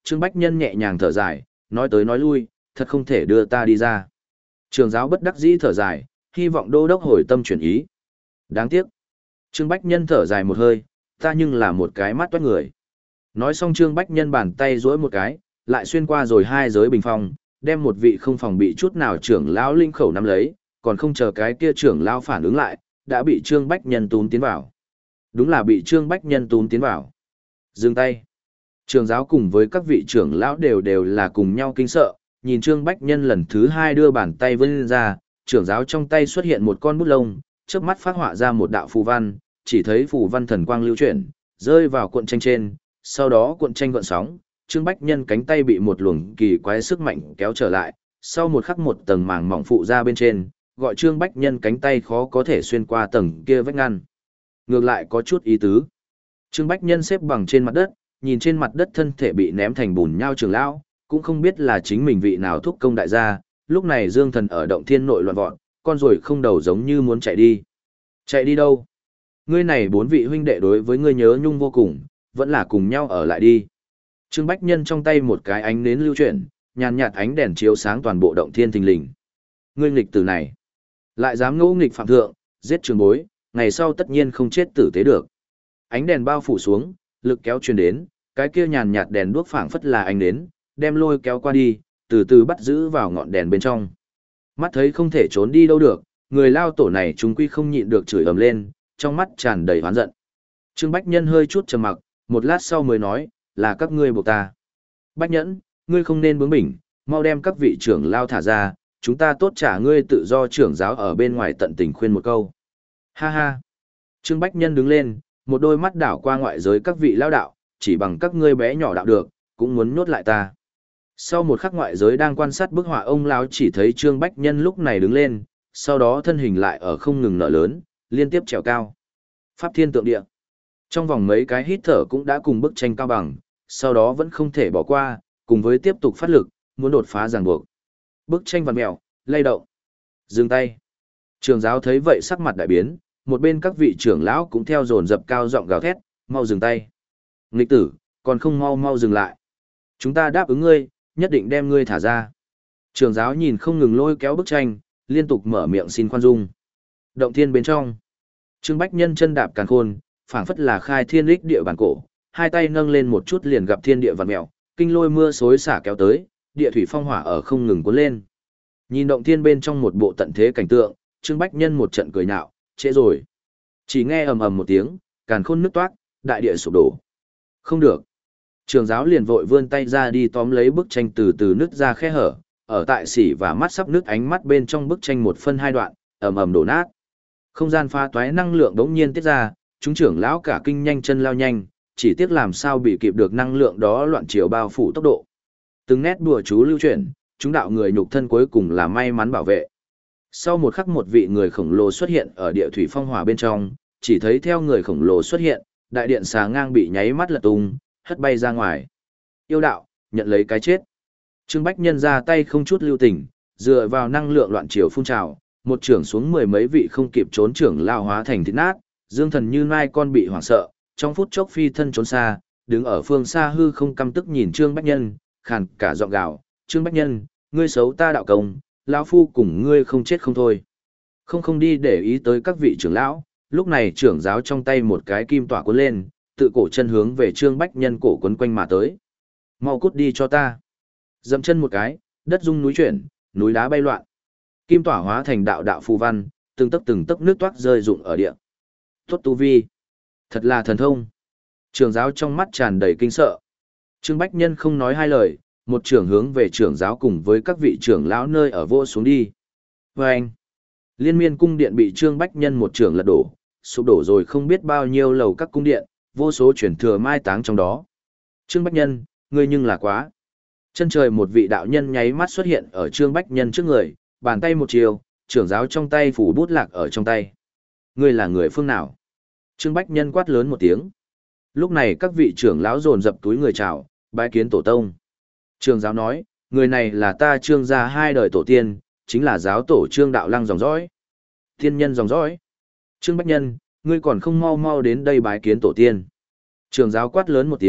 Trương Bách Nhân nhẹ nhàng thở dài, nói tới nói lui, thật không thể đưa ta đi ra. Trường giáo bất đắc dĩ thở dài, hy vọng đô đốc hồi tâm chuyển ý. Đáng tiếc. Trương Bách Nhân thở dài một hơi, ta nhưng là một cái mắt toát người. Nói xong Trương Bách Nhân bàn tay duỗi một cái, lại xuyên qua rồi hai giới bình phong, đem một vị không phòng bị chút nào trưởng lão linh khẩu nắm lấy, còn không chờ cái kia trưởng lão phản ứng lại, đã bị Trương Bách Nhân túm tiến vào. Đúng là bị Trương Bách Nhân túm tiến vào. Dừng tay. Trường giáo cùng với các vị trưởng lão đều đều là cùng nhau kinh sợ, nhìn Trương Bách Nhân lần thứ hai đưa bàn tay vươn ra, trưởng giáo trong tay xuất hiện một con bút lông, chớp mắt phát họa ra một đạo phù văn, chỉ thấy phù văn thần quang lưu chuyển, rơi vào cuộn tranh trên, sau đó cuộn tranh gợn sóng, Trương Bách Nhân cánh tay bị một luồng kỳ quái sức mạnh kéo trở lại, sau một khắc một tầng màng mỏng phụ ra bên trên, gọi Trương Bách Nhân cánh tay khó có thể xuyên qua tầng kia vách ngăn. Ngược lại có chút ý tứ. Trương Bách Nhân xếp bằng trên mặt đất, nhìn trên mặt đất thân thể bị ném thành bùn nhau trưởng lão, cũng không biết là chính mình vị nào thúc công đại gia, lúc này Dương Thần ở động thiên nội loạn vọt, con rồi không đầu giống như muốn chạy đi. Chạy đi đâu? Ngươi này bốn vị huynh đệ đối với ngươi nhớ nhung vô cùng, vẫn là cùng nhau ở lại đi. Trương Bách Nhân trong tay một cái ánh nến lưu chuyển, nhàn nhạt ánh đèn chiếu sáng toàn bộ động thiên thình lình. Ngươi nghịch tử này, lại dám ngỗ nghịch phạm thượng, giết trường bối, ngày sau tất nhiên không chết tử tế được. Ánh đèn bao phủ xuống, lực kéo truyền đến, cái kia nhàn nhạt đèn đuốc phảng phất là ánh nến, đem lôi kéo qua đi, từ từ bắt giữ vào ngọn đèn bên trong. Mắt thấy không thể trốn đi đâu được, người lao tổ này chúng quy không nhịn được chửi ầm lên, trong mắt tràn đầy oán giận. Trương Bách Nhân hơi chút trầm mặc, một lát sau mới nói, là các ngươi buộc ta. Bách Nhẫn, ngươi không nên bướng bỉnh, mau đem các vị trưởng lao thả ra, chúng ta tốt trả ngươi tự do trưởng giáo ở bên ngoài tận tình khuyên một câu. Ha ha. Trương Bách Nhân đứng lên, một đôi mắt đảo qua ngoại giới các vị lao đạo, chỉ bằng các ngươi bé nhỏ đạo được, cũng muốn nhốt lại ta. Sau một khắc ngoại giới đang quan sát bức họa ông lão chỉ thấy Trương Bách Nhân lúc này đứng lên, sau đó thân hình lại ở không ngừng nở lớn, liên tiếp trèo cao. Pháp thiên tượng địa. Trong vòng mấy cái hít thở cũng đã cùng bức tranh cao bằng, sau đó vẫn không thể bỏ qua, cùng với tiếp tục phát lực, muốn đột phá ràng buộc. Bức tranh vặn mèo, lay động. Dừng tay. Trường giáo thấy vậy sắc mặt đại biến, một bên các vị trưởng lão cũng theo dồn dập cao giọng gào thét, mau dừng tay. Nghịch tử, còn không mau mau dừng lại. Chúng ta đáp ứng ngươi, nhất định đem ngươi thả ra. Trường giáo nhìn không ngừng lôi kéo bức tranh, liên tục mở miệng xin khoan dung. Động thiên bên trong. Trương Bách Nhân chân đạp càn khôn, phảng phất là khai thiên lích địa bản cổ, hai tay nâng lên một chút liền gặp thiên địa vặn mèo, kinh lôi mưa xối xả kéo tới, địa thủy phong hỏa ở không ngừng cuốn lên. Nhìn động thiên bên trong một bộ tận thế cảnh tượng, Trương Bách Nhân một trận cười nhạo, trễ rồi. Chỉ nghe ầm ầm một tiếng, càn khôn nứt toác, đại địa sụp đổ. Không được. Trường giáo liền vội vươn tay ra đi tóm lấy bức tranh từ từ nứt ra khe hở, ở tại xỉ và mắt sắp nứt ánh mắt bên trong bức tranh một phân hai đoạn, ầm ầm đổ nát. Không gian pha toái năng lượng đống nhiên tiết ra, chúng trưởng lão cả kinh nhanh chân lao nhanh, chỉ tiếc làm sao bị kịp được năng lượng đó loạn chiều bao phủ tốc độ. Từng nét đùa chú lưu chuyển, chúng đạo người nhục thân cuối cùng là may mắn bảo vệ. Sau một khắc một vị người khổng lồ xuất hiện ở địa thủy phong hỏa bên trong, chỉ thấy theo người khổng lồ xuất hiện, đại điện xà ngang bị nháy mắt lật tung, hất bay ra ngoài. Yêu đạo, nhận lấy cái chết. Trương Bách Nhân ra tay không chút lưu tình, dựa vào năng lượng loạn chiều phun trào, một trưởng xuống mười mấy vị không kịp trốn trưởng lao hóa thành thịt nát, Dương Thần như nai con bị hoảng sợ, trong phút chốc phi thân trốn xa, đứng ở phương xa hư không căm tức nhìn Trương Bách Nhân, khàn cả giọng gào, "Trương Bách Nhân, ngươi xấu ta đạo công, lão phu cùng ngươi không chết không thôi." Không không đi để ý tới các vị trưởng lão, lúc này trưởng giáo trong tay một cái kim tỏa cuốn lên, tự cổ chân hướng về Trương Bách Nhân cổ quấn quanh mà tới. "Mau cút đi cho ta." Dậm chân một cái, đất rung núi chuyển, núi đá bay loạn. Kim tỏa hóa thành đạo đạo phù văn, từng tấc từng tấc nước toát rơi rụng ở địa. Tốt tu vi, thật là thần thông. Trưởng giáo trong mắt tràn đầy kinh sợ. Trương Bách Nhân không nói hai lời, một trưởng hướng về trưởng giáo cùng với các vị trưởng lão nơi ở vô xuống đi. Và anh, liên miên cung điện bị Trương Bách Nhân một trưởng lật đổ, sụp đổ rồi không biết bao nhiêu lầu các cung điện, vô số chuyển thừa mai táng trong đó. Trương Bách Nhân, ngươi nhưng là quá. Chân trời một vị đạo nhân nháy mắt xuất hiện ở Trương Bách Nhân trước người, bàn tay một chiều, trưởng giáo trong tay phủ bút lạc ở trong tay. Ngươi là người phương nào? Trương Bách Nhân quát lớn một tiếng. Lúc này các vị trưởng lão dồn dập túi người chào, bái kiến tổ tông. Trưởng giáo nói, người này là ta Trương gia hai đời tổ tiên, chính là giáo tổ Trương Đạo Lăng dòng dõi. Thiên nhân dòng dõi. Trương Bách Nhân, ngươi còn không mau mau đến đây bái kiến tổ tiên. Trưởng giáo quát lớn một tiếng,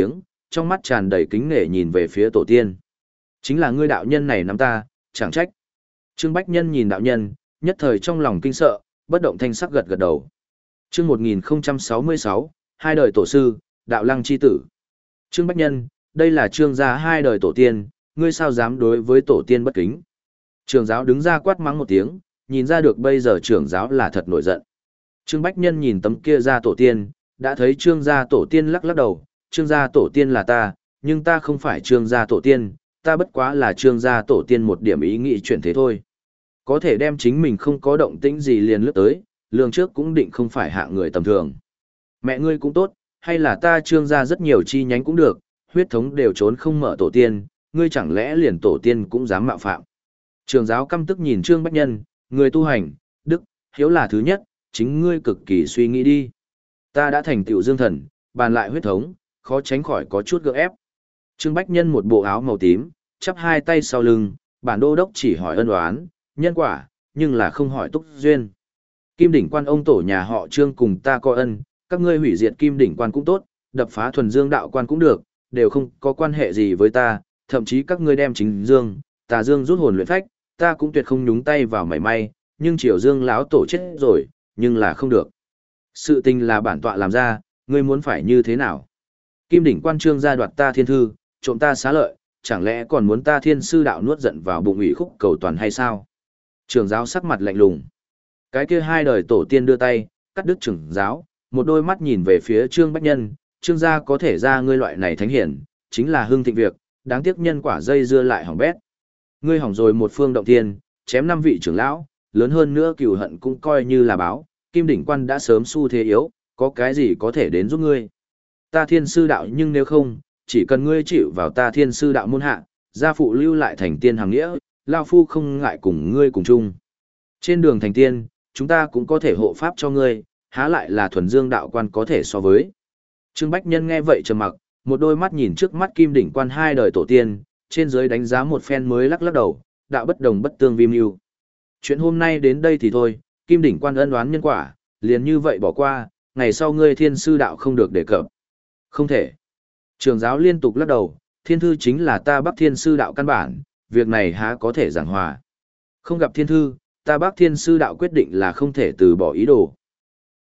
trong mắt tràn đầy kính nể nhìn về phía tổ tiên. Chính là ngươi đạo nhân này nắm ta, chẳng trách. Trương Bách Nhân nhìn đạo nhân, nhất thời trong lòng kinh sợ, bất động thanh sắc gật gật đầu. Chương một nghìn sáu mươi sáu, hai đời tổ sư, đạo lăng chi tử. Trương Bách Nhân, đây là trương gia hai đời tổ tiên, ngươi sao dám đối với tổ tiên bất kính. Trường giáo đứng ra quát mắng một tiếng, nhìn ra được bây giờ trưởng giáo là thật nổi giận. Trương Bách Nhân nhìn tấm kia ra tổ tiên, đã thấy trương gia tổ tiên lắc lắc đầu, trương gia tổ tiên là ta, nhưng ta không phải trương gia tổ tiên, ta bất quá là trương gia tổ tiên một điểm ý nghĩ chuyện thế thôi. Có thể đem chính mình không có động tĩnh gì liền lướt tới, lường trước cũng định không phải hạ người tầm thường. Mẹ ngươi cũng tốt, hay là ta trương gia rất nhiều chi nhánh cũng được, huyết thống đều trốn không mở tổ tiên, ngươi chẳng lẽ liền tổ tiên cũng dám mạo phạm. Trường giáo căm tức nhìn Trương Bách Nhân, người tu hành, đức, hiếu là thứ nhất, chính ngươi cực kỳ suy nghĩ đi. Ta đã thành tựu dương thần, bàn lại huyết thống, khó tránh khỏi có chút gượng ép. Trương Bách Nhân một bộ áo màu tím, chắp hai tay sau lưng, bản đô đốc chỉ hỏi ân oán, nhân quả, nhưng là không hỏi túc duyên. Kim đỉnh quan ông tổ nhà họ Trương cùng ta có ân, các ngươi hủy diệt kim đỉnh quan cũng tốt, đập phá thuần dương đạo quan cũng được, đều không có quan hệ gì với ta, thậm chí các ngươi đem chính dương, tà dương rút hồn luyện phách, ta cũng tuyệt không nhúng tay vào mảy may, nhưng triều dương lão tổ chết rồi, nhưng là không được. Sự tình là bản tọa làm ra, ngươi muốn phải như thế nào? Kim đỉnh quan Trương gia đoạt ta thiên thư, trộm ta xá lợi, chẳng lẽ còn muốn ta thiên sư đạo nuốt giận vào bụng ủy khúc cầu toàn hay sao? Trường giáo sắc mặt lạnh lùng. Cái kia hai đời tổ tiên đưa tay, cắt đứt trưởng giáo, một đôi mắt nhìn về phía Trương Bách Nhân, Trương gia có thể ra ngươi loại này thánh hiển, chính là hưng thịnh việc, đáng tiếc nhân quả dây dưa lại hỏng bét. Ngươi hỏng rồi một phương động thiên, chém năm vị trưởng lão, lớn hơn nữa cừu hận cũng coi như là báo, Kim đỉnh quan đã sớm xu thế yếu, có cái gì có thể đến giúp ngươi. Ta thiên sư đạo nhưng nếu không, chỉ cần ngươi chịu vào ta thiên sư đạo môn hạ, gia phụ lưu lại thành tiên hàng nghĩa, lao phu không ngại cùng ngươi cùng chung. Trên đường thành tiên, chúng ta cũng có thể hộ pháp cho ngươi, há lại là thuần dương đạo quan có thể so với. Trương Bách Nhân nghe vậy trầm mặc, một đôi mắt nhìn trước mắt kim đỉnh quan hai đời tổ tiên, trên dưới đánh giá một phen mới lắc lắc đầu, đạo bất đồng bất tương vi mưu. Chuyện hôm nay đến đây thì thôi, kim đỉnh quan ân oán nhân quả, liền như vậy bỏ qua, ngày sau ngươi thiên sư đạo không được đề cập. Không thể. Trường giáo liên tục lắc đầu, thiên thư chính là ta bắc thiên sư đạo căn bản, việc này há có thể giảng hòa. Không gặp thiên thư, ta bắc thiên sư đạo quyết định là không thể từ bỏ ý đồ.